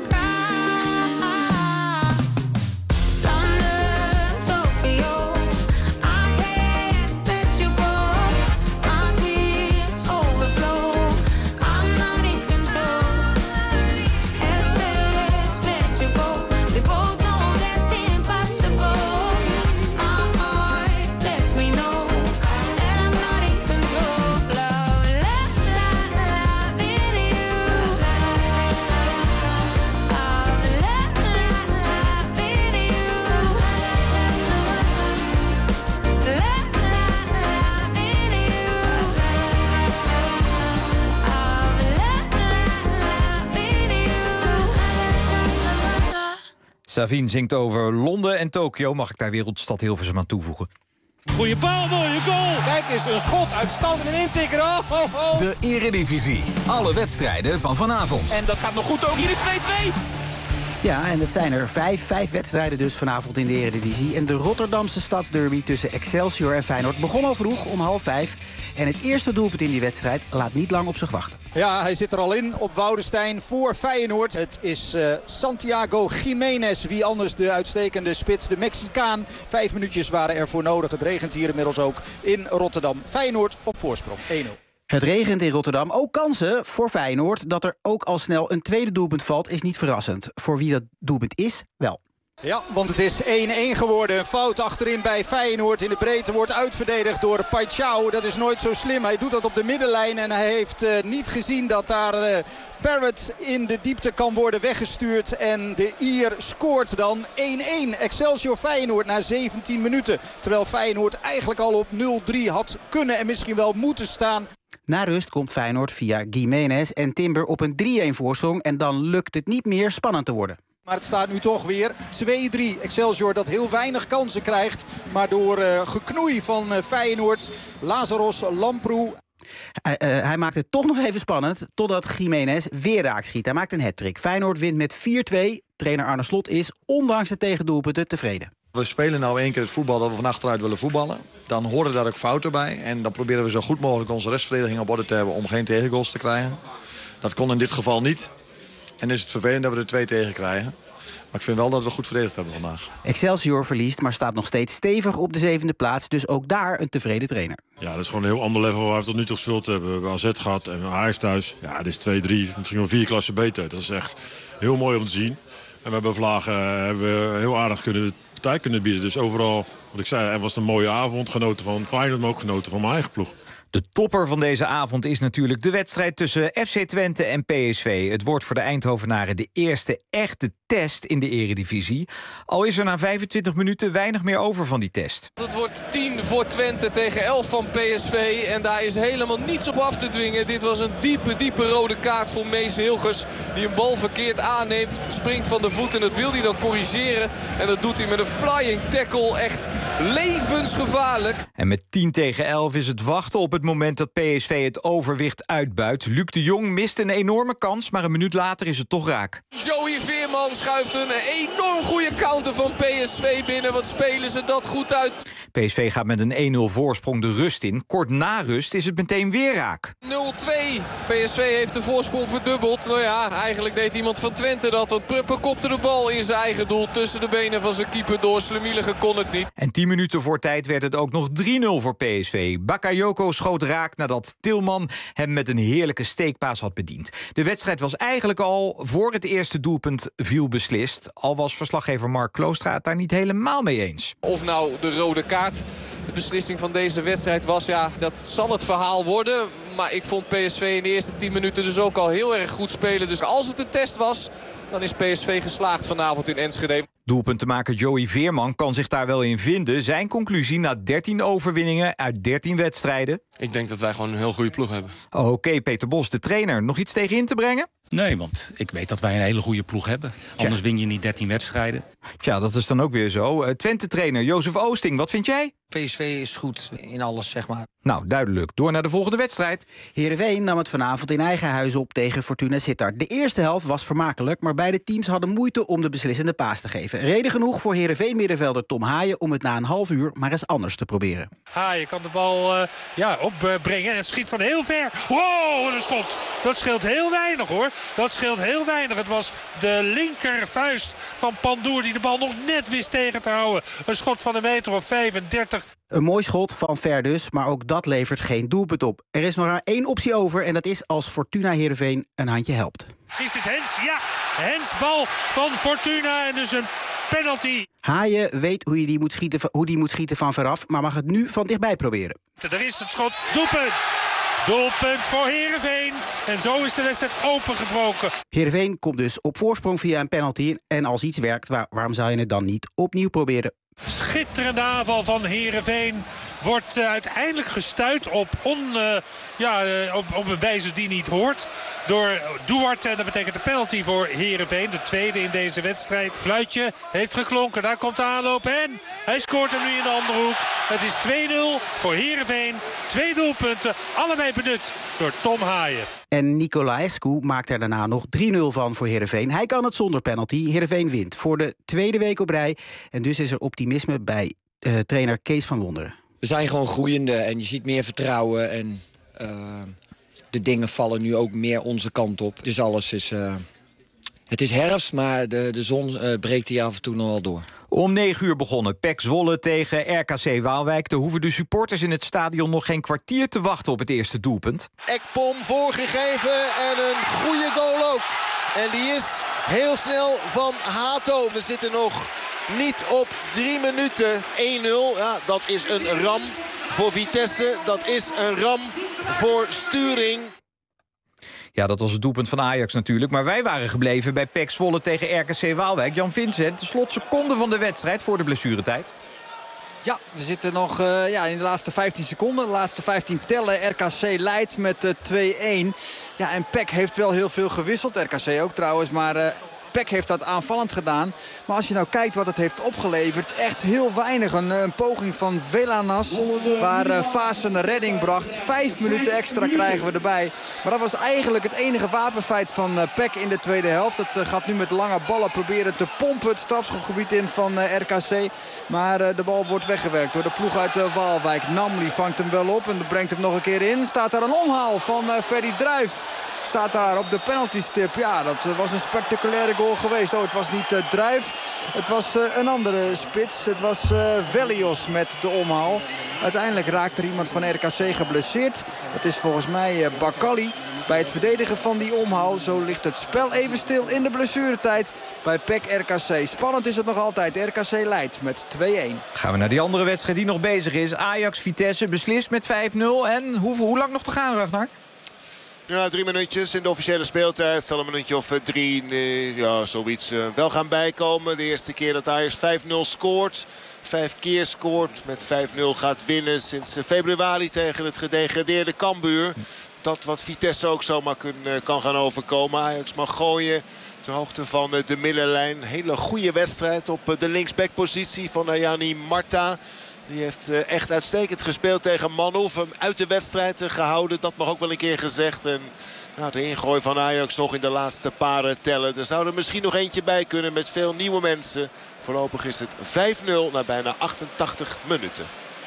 cry. London, Tokyo, I can't let you go. My tears overflow. I'm not in control. Head says let you go. We both know that's impossible. My heart lets me know that I'm not in control. Love, love, love, love in you. Love, love, love, love in you. Love, love, love in you. Savine zingt over Londen en Tokio. Mag ik daar Wereldstad Hilversum aan toevoegen? Goeie paal, mooie goal. Kijk eens, een schot, uitstand en een intikker. Oh, oh, oh. De Eredivisie. Alle wedstrijden van vanavond. En dat gaat nog goed ook. Hier is 2-2. Ja, en het zijn er vijf wedstrijden dus vanavond in de Eredivisie. En de Rotterdamse stadsderby tussen Excelsior en Feyenoord begon al vroeg om 4:30. En het eerste doelpunt in die wedstrijd laat niet lang op zich wachten. Ja, hij zit er al in op Woudenstein voor Feyenoord. Het is Santiago Jiménez, wie anders de uitstekende spits, de Mexicaan. 5 minuutjes waren er voor nodig. Het regent hier inmiddels ook in Rotterdam. Feyenoord op voorsprong, 1-0. Het regent in Rotterdam. Ook kansen voor Feyenoord. Dat er ook al snel een tweede doelpunt valt is niet verrassend. Voor wie dat doelpunt is, wel. Ja, want het is 1-1 geworden. Een fout achterin bij Feyenoord. In de breedte wordt uitverdedigd door Paixão. Dat is nooit zo slim. Hij doet dat op de middenlijn. En hij heeft niet gezien dat daar Barrett in de diepte kan worden weggestuurd. En de Ier scoort dan 1-1. Excelsior Feyenoord na 17 minuten. Terwijl Feyenoord eigenlijk al op 0-3 had kunnen en misschien wel moeten staan. Na rust komt Feyenoord via Jiménez en Timber op een 3-1 voorsprong. En dan lukt het niet meer spannend te worden. Maar het staat nu toch weer 2-3. Excelsior dat heel weinig kansen krijgt. Maar door geknoei van Feyenoord, Lazaros, Lamproe. Hij maakt het toch nog even spannend, totdat Jiménez weer raak schiet. Hij maakt een hattrick. Feyenoord wint met 4-2. Trainer Arne Slot is, ondanks de tegendoelpunten, tevreden. We spelen nou 1 keer het voetbal dat we van achteruit willen voetballen. Dan horen daar ook fouten bij. En dan proberen we zo goed mogelijk onze restverdediging op orde te hebben om geen tegengoals te krijgen. Dat kon in dit geval niet. En is het vervelend dat we er 2 tegen krijgen. Maar ik vind wel dat we goed verdedigd hebben vandaag. Excelsior verliest, maar staat nog steeds stevig op de 7e plaats. Dus ook daar een tevreden trainer. Ja, dat is gewoon een heel ander level waar we tot nu toe gespeeld hebben. We hebben AZ gehad en Ajax thuis. Ja, dit is 2-3, misschien wel 4 klassen beter. Dat is echt heel mooi om te zien. En we hebben Vlagen hebben we heel aardig partij kunnen bieden. Dus overal, wat ik zei, er was een mooie avond. Genoten van Feyenoord, maar ook genoten van mijn eigen ploeg. De topper van deze avond is natuurlijk de wedstrijd tussen FC Twente en PSV. Het wordt voor de Eindhovenaren de eerste echte test in de Eredivisie. Al is er na 25 minuten weinig meer over van die test. Het wordt 10 voor Twente tegen 11 van PSV. En daar is helemaal niets op af te dwingen. Dit was een diepe rode kaart voor Mees Hilgers. Die een bal verkeerd aanneemt. Springt van de voet en dat wil hij dan corrigeren. En dat doet hij met een flying tackle. Echt levensgevaarlijk. En met 10 tegen 11 is het wachten op het moment dat PSV het overwicht uitbuit. Luc de Jong mist een enorme kans, maar een minuut later is het toch raak. Joey Veerman schuift een enorm goede counter van PSV binnen. Wat spelen ze dat goed uit. PSV gaat met een 1-0 voorsprong de rust in. Kort na rust is het meteen weer raak. 0-2. PSV heeft de voorsprong verdubbeld. Nou ja, eigenlijk deed iemand van Twente dat. Want Pruppen kopte de bal in zijn eigen doel tussen de benen van zijn keeper door. Slemilige kon het niet. En 10 minuten voor tijd werd het ook nog 3-0 voor PSV. Bakayoko schoot raak nadat Tilman hem met een heerlijke steekpaas had bediend. De wedstrijd was eigenlijk al voor het eerste doelpunt viel beslist. Al was verslaggever Mark Kloostra het daar niet helemaal mee eens. Of nou de rode kaart de beslissing van deze wedstrijd was, ja, dat zal het verhaal worden. Maar ik vond PSV in de eerste 10 minuten dus ook al heel erg goed spelen. Dus als het een test was, dan is PSV geslaagd vanavond in Enschede. Doelpuntenmaker Joey Veerman kan zich daar wel in vinden. Zijn conclusie na 13 overwinningen uit 13 wedstrijden. Ik denk dat wij gewoon een heel goede ploeg hebben. Oké, Peter Bos, de trainer. Nog iets tegen in te brengen? Nee, want ik weet dat wij een hele goede ploeg hebben. Anders win je niet 13 wedstrijden. Tja, dat is dan ook weer zo. Twente-trainer Jozef Oosting, wat vind jij? PSV is goed in alles, zeg maar. Nou, duidelijk. Door naar de volgende wedstrijd. Heerenveen nam het vanavond in eigen huis op tegen Fortuna Sittard. De eerste helft was vermakelijk, maar beide teams hadden moeite om de beslissende paas te geven. Reden genoeg voor Heerenveen-middenvelder Tom Haaien om het na een half uur maar eens anders te proberen. Haaien kan de bal opbrengen en schiet van heel ver. Wow, wat een schot. Dat scheelt heel weinig, hoor. Dat scheelt heel weinig. Het was de linkervuist van Pandoer die de bal nog net wist tegen te houden. Een schot van 1,35 meter. Een mooi schot van ver dus, maar ook dat levert geen doelpunt op. Er is nog maar 1 optie over en dat is als Fortuna Heerenveen een handje helpt. Is dit Hens? Ja, Hens bal van Fortuna en dus een penalty. Haaien weet hoe die moet schieten van veraf, maar mag het nu van dichtbij proberen. Er is het schot. Doelpunt. Doelpunt voor Heerenveen. En zo is de wedstrijd opengebroken. Heerenveen komt dus op voorsprong via een penalty. En als iets werkt, waarom zou je het dan niet opnieuw proberen? Schitterende aanval van Heerenveen. wordt uiteindelijk gestuit op een wijze die niet hoort. Door Duarte. En dat betekent de penalty voor Heerenveen. De tweede in deze wedstrijd. Fluitje heeft geklonken. Daar komt de aanloop. En hij scoort hem nu in de andere hoek. Het is 2-0 voor Heerenveen. 2 doelpunten. Allebei benut door Tom Haaien. En Nicolaescu maakt er daarna nog 3-0 van voor Heerenveen. Hij kan het zonder penalty. Heerenveen wint voor de tweede week op rij. En dus is er optimisme bij trainer Kees van Wonderen. We zijn gewoon groeiende en je ziet meer vertrouwen. En de dingen vallen nu ook meer onze kant op. Dus alles is... Het is herfst, maar de zon breekt hier af en toe nog wel door. Om 9 uur begonnen PEC Zwolle tegen RKC Waalwijk. Er hoeven de supporters in het stadion nog geen kwartier te wachten op het eerste doelpunt. Ekpom voorgegeven en een goede goal ook. En die is heel snel van Hato. We zitten nog niet op 3 minuten. 1-0, ja, dat is een ram voor Vitesse. Dat is een ram voor Sturing. Ja, dat was het doelpunt van Ajax natuurlijk. Maar wij waren gebleven bij PEC Zwolle tegen RKC Waalwijk. Jan Vincent, de slotseconde van de wedstrijd voor de blessuretijd. Ja, we zitten nog in de laatste 15 seconden. De laatste 15 tellen. RKC leidt met 2-1. Ja, en PEC heeft wel heel veel gewisseld. RKC ook trouwens, maar... PEC heeft dat aanvallend gedaan. Maar als je nou kijkt wat het heeft opgeleverd... echt heel weinig. Een poging van Velanas waar Vaas een redding bracht. 5 minuten extra krijgen we erbij. Maar dat was eigenlijk het enige wapenfeit van PEC in de tweede helft. Het gaat nu met lange ballen proberen te pompen het strafschopgebied in van RKC. Maar de bal wordt weggewerkt door de ploeg uit Waalwijk. Namli vangt hem wel op en brengt hem nog een keer in. Staat daar een omhaal van Ferry Druijf. Staat daar op de penaltystip. Ja, dat was een spectaculaire goal geweest. Oh, het was niet Druijf. Het was een andere spits. Het was Vellios met de omhaal. Uiteindelijk raakt er iemand van RKC geblesseerd. Het is volgens mij Bakali bij het verdedigen van die omhaal. Zo ligt het spel even stil in de blessuretijd bij PEC RKC. Spannend is het nog altijd. RKC leidt met 2-1. Gaan we naar die andere wedstrijd die nog bezig is. Ajax-Vitesse beslist met 5-0. En hoe lang nog te gaan, Ragnar? Ja, 3 minuutjes in de officiële speeltijd. Zal een minuutje of 3, zoiets wel gaan bijkomen. De eerste keer dat Ajax 5-0 scoort. 5 keer scoort. Met 5-0 gaat winnen sinds februari tegen het gedegradeerde Cambuur. Dat wat Vitesse ook zomaar kan gaan overkomen. Ajax mag gooien ter hoogte van de middenlijn. Hele goede wedstrijd op de linksbackpositie van Ayani Marta. Die heeft echt uitstekend gespeeld tegen Manhoef. Hem uit de wedstrijd gehouden. Dat mag ook wel een keer gezegd. En de ingooi van Ajax nog in de laatste paar tellen. Er zou er misschien nog eentje bij kunnen met veel nieuwe mensen. Voorlopig is het 5-0 na bijna 88 minuten.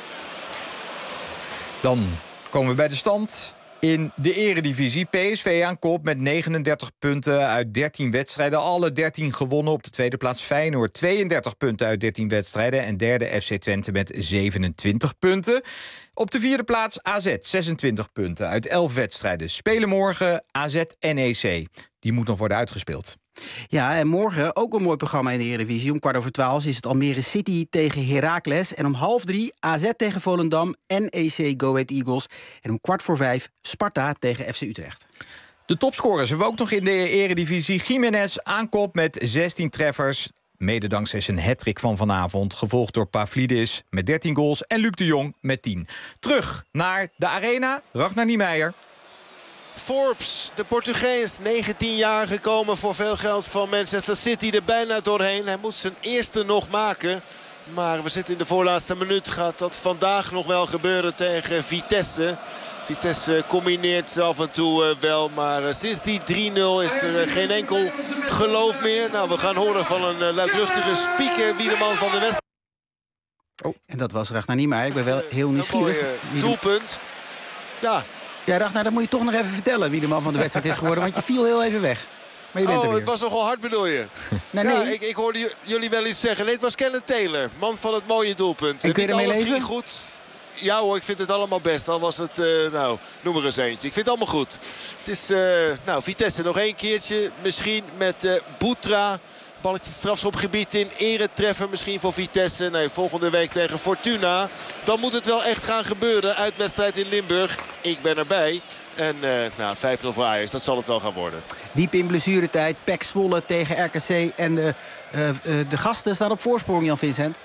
Dan komen we bij de stand in de eredivisie. PSV aan kop met 39 punten uit 13 wedstrijden. Alle 13 gewonnen. Op de tweede plaats Feyenoord 32 punten uit 13 wedstrijden. En derde FC Twente met 27 punten. Op de vierde plaats AZ 26 punten uit 11 wedstrijden. Spelen morgen AZ NEC. Die moet nog worden uitgespeeld. Ja, en morgen ook een mooi programma in de Eredivisie. Om 12:15 is het Almere City tegen Heracles. En om 2:30 AZ tegen Volendam, NEC Go Ahead Eagles. En om 4:15 Sparta tegen FC Utrecht. De topscorers hebben we ook nog in de Eredivisie. Gimenez aan kop met 16 treffers. Mede dankzij zijn hattrick van vanavond. Gevolgd door Pavlidis met 13 goals. En Luc de Jong met 10. Terug naar de arena. Ragnar Niemeyer. Forbes, de Portugees, 19 jaar gekomen voor veel geld van Manchester City. Er bijna doorheen. Hij moet zijn eerste nog maken. Maar we zitten in de voorlaatste minuut. Gaat dat vandaag nog wel gebeuren tegen Vitesse. Vitesse combineert af en toe wel. Maar sinds die 3-0 is er geen enkel geloof meer. Nou, we gaan horen van een luidruchtige speaker wie de man van de wedstrijd. Oh, en dat was Ragnar Niemeyer. Ik ben wel heel nieuwsgierig. Doelpunt. Ja. Ja, Ragnar, dan moet je toch nog even vertellen wie de man van de wedstrijd is geworden. Want je viel heel even weg. Maar je bent er weer. Het was nogal hard bedoel je? Nee. Ja, ik hoorde jullie wel iets zeggen. Nee, het was Kenneth Taylor, man van het mooie doelpunt. En kun je ermee leven? Goed. Ja hoor, ik vind het allemaal best. Al was het, noem er eens eentje. Ik vind het allemaal goed. Het is, Vitesse nog 1 keertje. Misschien met Boutra. Balletje strafschopgebied in. Eretreffer misschien voor Vitesse. Nee, volgende week tegen Fortuna. Dan moet het wel echt gaan gebeuren. Uitwedstrijd in Limburg. Ik ben erbij. En 5-0 voor Ajax. Dat zal het wel gaan worden. Diep in blessuretijd. PEC Zwolle tegen RKC. En de gasten staan op voorsprong, Jan Vincent.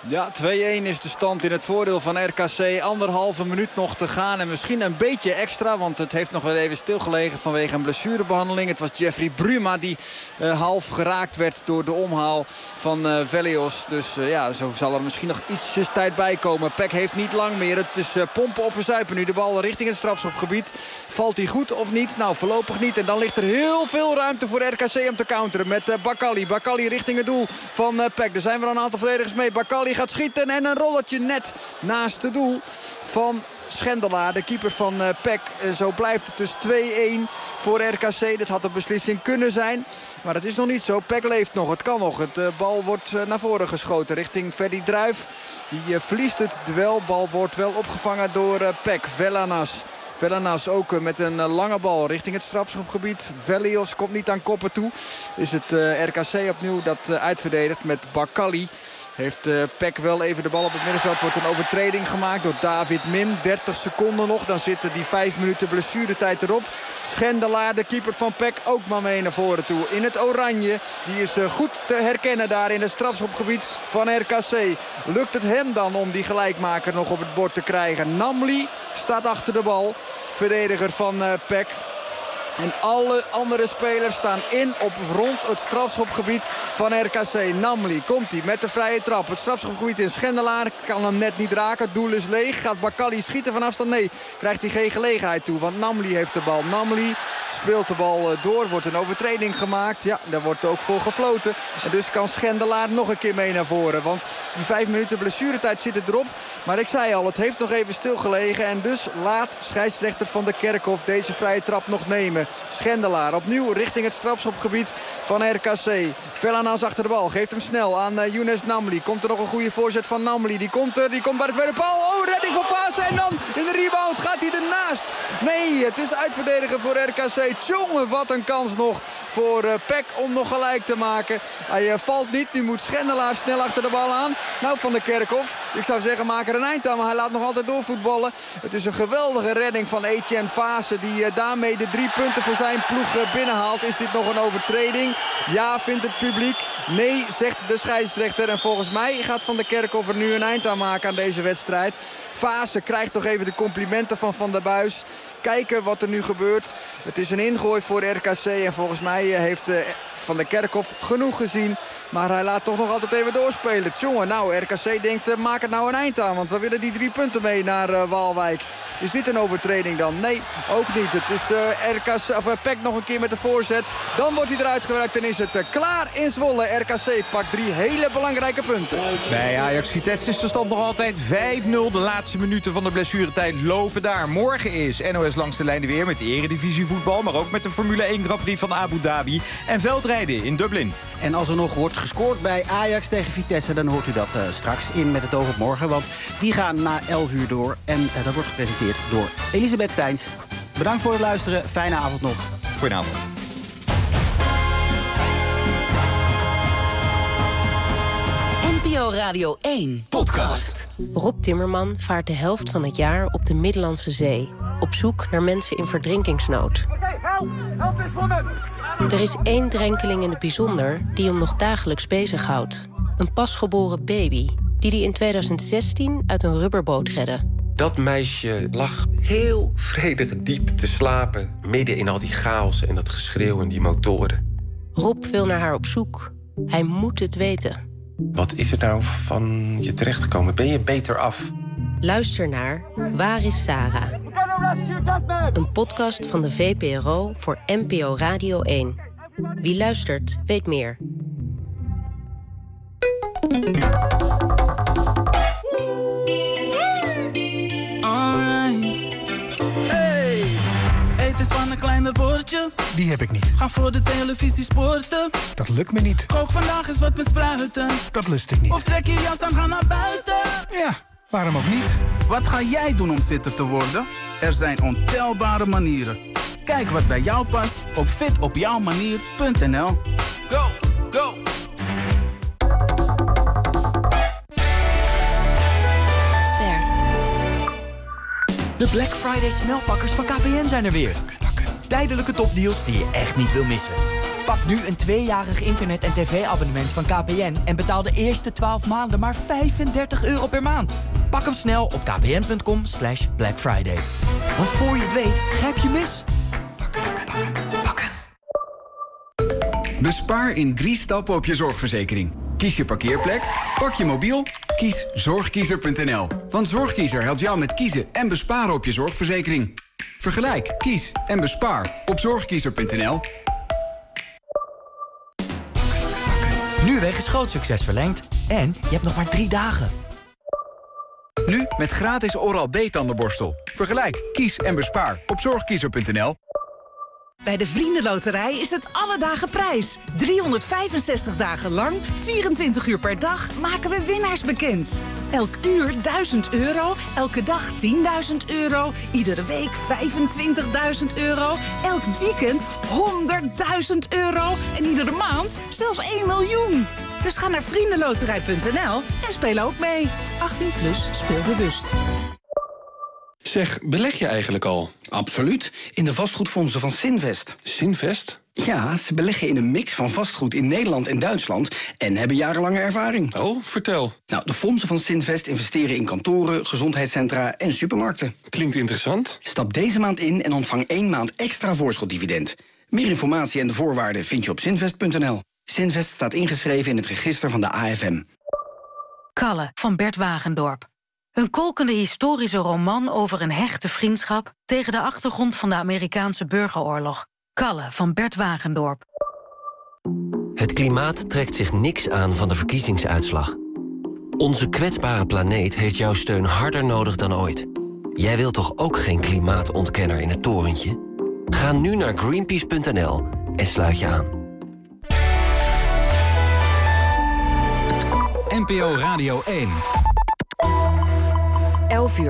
Ja, 2-1 is de stand in het voordeel van RKC. 1,5 minuut nog te gaan en misschien een beetje extra. Want het heeft nog wel even stilgelegen vanwege een blessurebehandeling. Het was Jeffrey Bruma die half geraakt werd door de omhaal van Vellios. Dus zo zal er misschien nog ietsjes tijd bij komen. PEC heeft niet lang meer. Het is pompen of verzuipen nu. De bal richting het strafschopgebied. Valt hij goed of niet? Nou, voorlopig niet. En dan ligt er heel veel ruimte voor RKC om te counteren met Bakali. Bakali richting het doel van PEC. Er zijn wel een aantal verdedigers mee. Bakali gaat schieten en een rolletje net naast het doel van Schendelaar, de keeper van PEC. Zo blijft het dus 2-1 voor RKC. Dit had de beslissing kunnen zijn. Maar het is nog niet zo. PEC leeft nog. Het kan nog. De bal wordt naar voren geschoten richting Ferdy Druijf. Die verliest het duel. Bal wordt wel opgevangen door PEC. Velanas ook met een lange bal richting het strafschopgebied. Vellios komt niet aan koppen toe. Is het RKC opnieuw dat uitverdedigt met Bakali. Heeft PEC wel even de bal op het middenveld. Wordt een overtreding gemaakt door David Min. 30 seconden nog. Dan zitten die 5 minuten blessuretijd erop. Schendelaar, de keeper van PEC, ook maar mee naar voren toe. In het oranje. Die is goed te herkennen daar in het strafschopgebied van RKC. Lukt het hem dan om die gelijkmaker nog op het bord te krijgen? Namli staat achter de bal. Verdediger van PEC. En alle andere spelers staan in op rond het strafschopgebied van RKC. Namli komt hij met de vrije trap. Het strafschopgebied in Schendelaar kan hem net niet raken. Het doel is leeg. Gaat Bakali schieten van afstand? Nee, krijgt hij geen gelegenheid toe. Want Namli heeft de bal. Namli speelt de bal door. Wordt een overtreding gemaakt. Ja, daar wordt ook voor gefloten. En dus kan Schendelaar nog een keer mee naar voren. Want die 5 minuten blessuretijd zit het erop. Maar ik zei al, het heeft nog even stilgelegen. En dus laat scheidsrechter Van der Kerkhof deze vrije trap nog nemen. Schendelaar opnieuw richting het strafschopgebied van RKC. Velanas achter de bal. Geeft hem snel aan Younes Namli. Komt er nog een goede voorzet van Namli. Die komt bij de tweede paal. Oh, redding van Fase. En dan in de rebound gaat hij ernaast. Nee, het is uitverdedigen voor RKC. Tjonge, wat een kans nog voor PEC om nog gelijk te maken. Hij valt niet. Nu moet Schendelaar snel achter de bal aan. Nou, Van der Kerkhof. Ik zou zeggen, maak er een eind aan. Maar hij laat nog altijd doorvoetballen. Het is een geweldige redding van Etienne Fase. Die daarmee de 3 punten voor zijn ploeg binnenhaalt. Is dit nog een overtreding? Ja, vindt het publiek. Nee, zegt de scheidsrechter. En volgens mij gaat Van der Kerkhof er nu een eind aan maken aan deze wedstrijd. Fase krijgt toch even de complimenten van Van der Buis. Kijken wat er nu gebeurt. Het is een ingooi voor RKC. En volgens mij heeft Van der Kerkhof genoeg gezien. Maar hij laat toch nog altijd even doorspelen. Tjonge, nou, RKC denkt, maak het nou een eind aan. Want we willen die 3 punten mee naar Waalwijk. Is dit een overtreding dan? Nee, ook niet. Het is PEC nog een keer met de voorzet. Dan wordt hij eruit gebruikt en is het klaar in Zwolle. RKC pakt 3 hele belangrijke punten. Bij Ajax Vitesse is de stand nog altijd 5-0. De laatste minuten van de blessuretijd lopen daar. Morgen is NOS langs de lijnen weer met de eredivisievoetbal. Maar ook met de Formule 1 Grand Prix van Abu Dhabi. En veldrijden in Dublin. En als er nog wordt gescoord bij Ajax tegen Vitesse, dan hoort u dat straks in Met het oog op morgen. Want die gaan na 11 uur door. En dat wordt gepresenteerd door Elisabeth Steins. Bedankt voor het luisteren. Fijne avond nog. Goedenavond. NPO Radio 1 podcast. Rob Timmerman vaart de helft van het jaar op de Middellandse Zee. Op zoek naar mensen in verdrinkingsnood. Er is 1 drenkeling in het bijzonder die hem nog dagelijks bezighoudt. Een pasgeboren baby die hij in 2016 uit een rubberboot redde. Dat meisje lag heel vredig diep te slapen, midden in al die chaos en dat geschreeuw en die motoren. Rob wil naar haar op zoek. Hij moet het weten. Wat is er nou van je terechtgekomen? Ben je beter af? Luister naar Waar is Sarah? Een podcast van de VPRO voor NPO Radio 1. Wie luistert, weet meer. Hey, eet eens van een kleiner bordje. Die heb ik niet. Ga voor de televisie sporten. Dat lukt me niet. Kook vandaag eens wat met spruiten. Dat lust ik niet. Of trek je jas aan, ga naar buiten. Ja, waarom ook niet? Wat ga jij doen om fitter te worden? Er zijn ontelbare manieren. Kijk wat bij jou past op fitopjouwmanier.nl. Go, go! De Black Friday snelpakkers van KPN zijn er weer. Tijdelijke topdeals die je echt niet wil missen. Pak nu een 2-jarig internet- en tv-abonnement van KPN... en betaal de eerste 12 maanden maar €35 per maand. Pak hem snel op kpn.com/Black Friday. Want voor je het weet, grijp je mis. Pakken. Bespaar in 3 stappen op je zorgverzekering. Kies je parkeerplek, pak je mobiel, kies zorgkiezer.nl. Want Zorgkiezer helpt jou met kiezen en besparen op je zorgverzekering. Vergelijk, kies en bespaar op zorgkiezer.nl. Nu wegens groot succes verlengd. En je hebt nog maar 3 dagen. Nu met gratis Oral-B tandenborstel. Vergelijk, kies en bespaar op zorgkiezer.nl. Bij de Vriendenloterij is het alle dagen prijs. 365 dagen lang, 24 uur per dag maken we winnaars bekend. Elk uur €1000, elke dag €10.000, iedere week €25.000, elk weekend €100.000 en iedere maand zelfs 1 miljoen. Dus ga naar vriendenloterij.nl en speel ook mee. 18+, speel bewust. Zeg, beleg je eigenlijk al? Absoluut, in de vastgoedfondsen van Sinvest. Sinvest? Ja, ze beleggen in een mix van vastgoed in Nederland en Duitsland... en hebben jarenlange ervaring. Oh, vertel. Nou, de fondsen van Sinvest investeren in kantoren, gezondheidscentra en supermarkten. Klinkt interessant. Stap deze maand in en ontvang 1 maand extra voorschotdividend. Meer informatie en de voorwaarden vind je op sinvest.nl. Sinvest staat ingeschreven in het register van de AFM. Kalle van Bert Wagendorp. Een kolkende historische roman over een hechte vriendschap... tegen de achtergrond van de Amerikaanse burgeroorlog. Kalle van Bert Wagendorp. Het klimaat trekt zich niks aan van de verkiezingsuitslag. Onze kwetsbare planeet heeft jouw steun harder nodig dan ooit. Jij wilt toch ook geen klimaatontkenner in het torentje? Ga nu naar greenpeace.nl en sluit je aan. NPO Radio 1. 11 uur.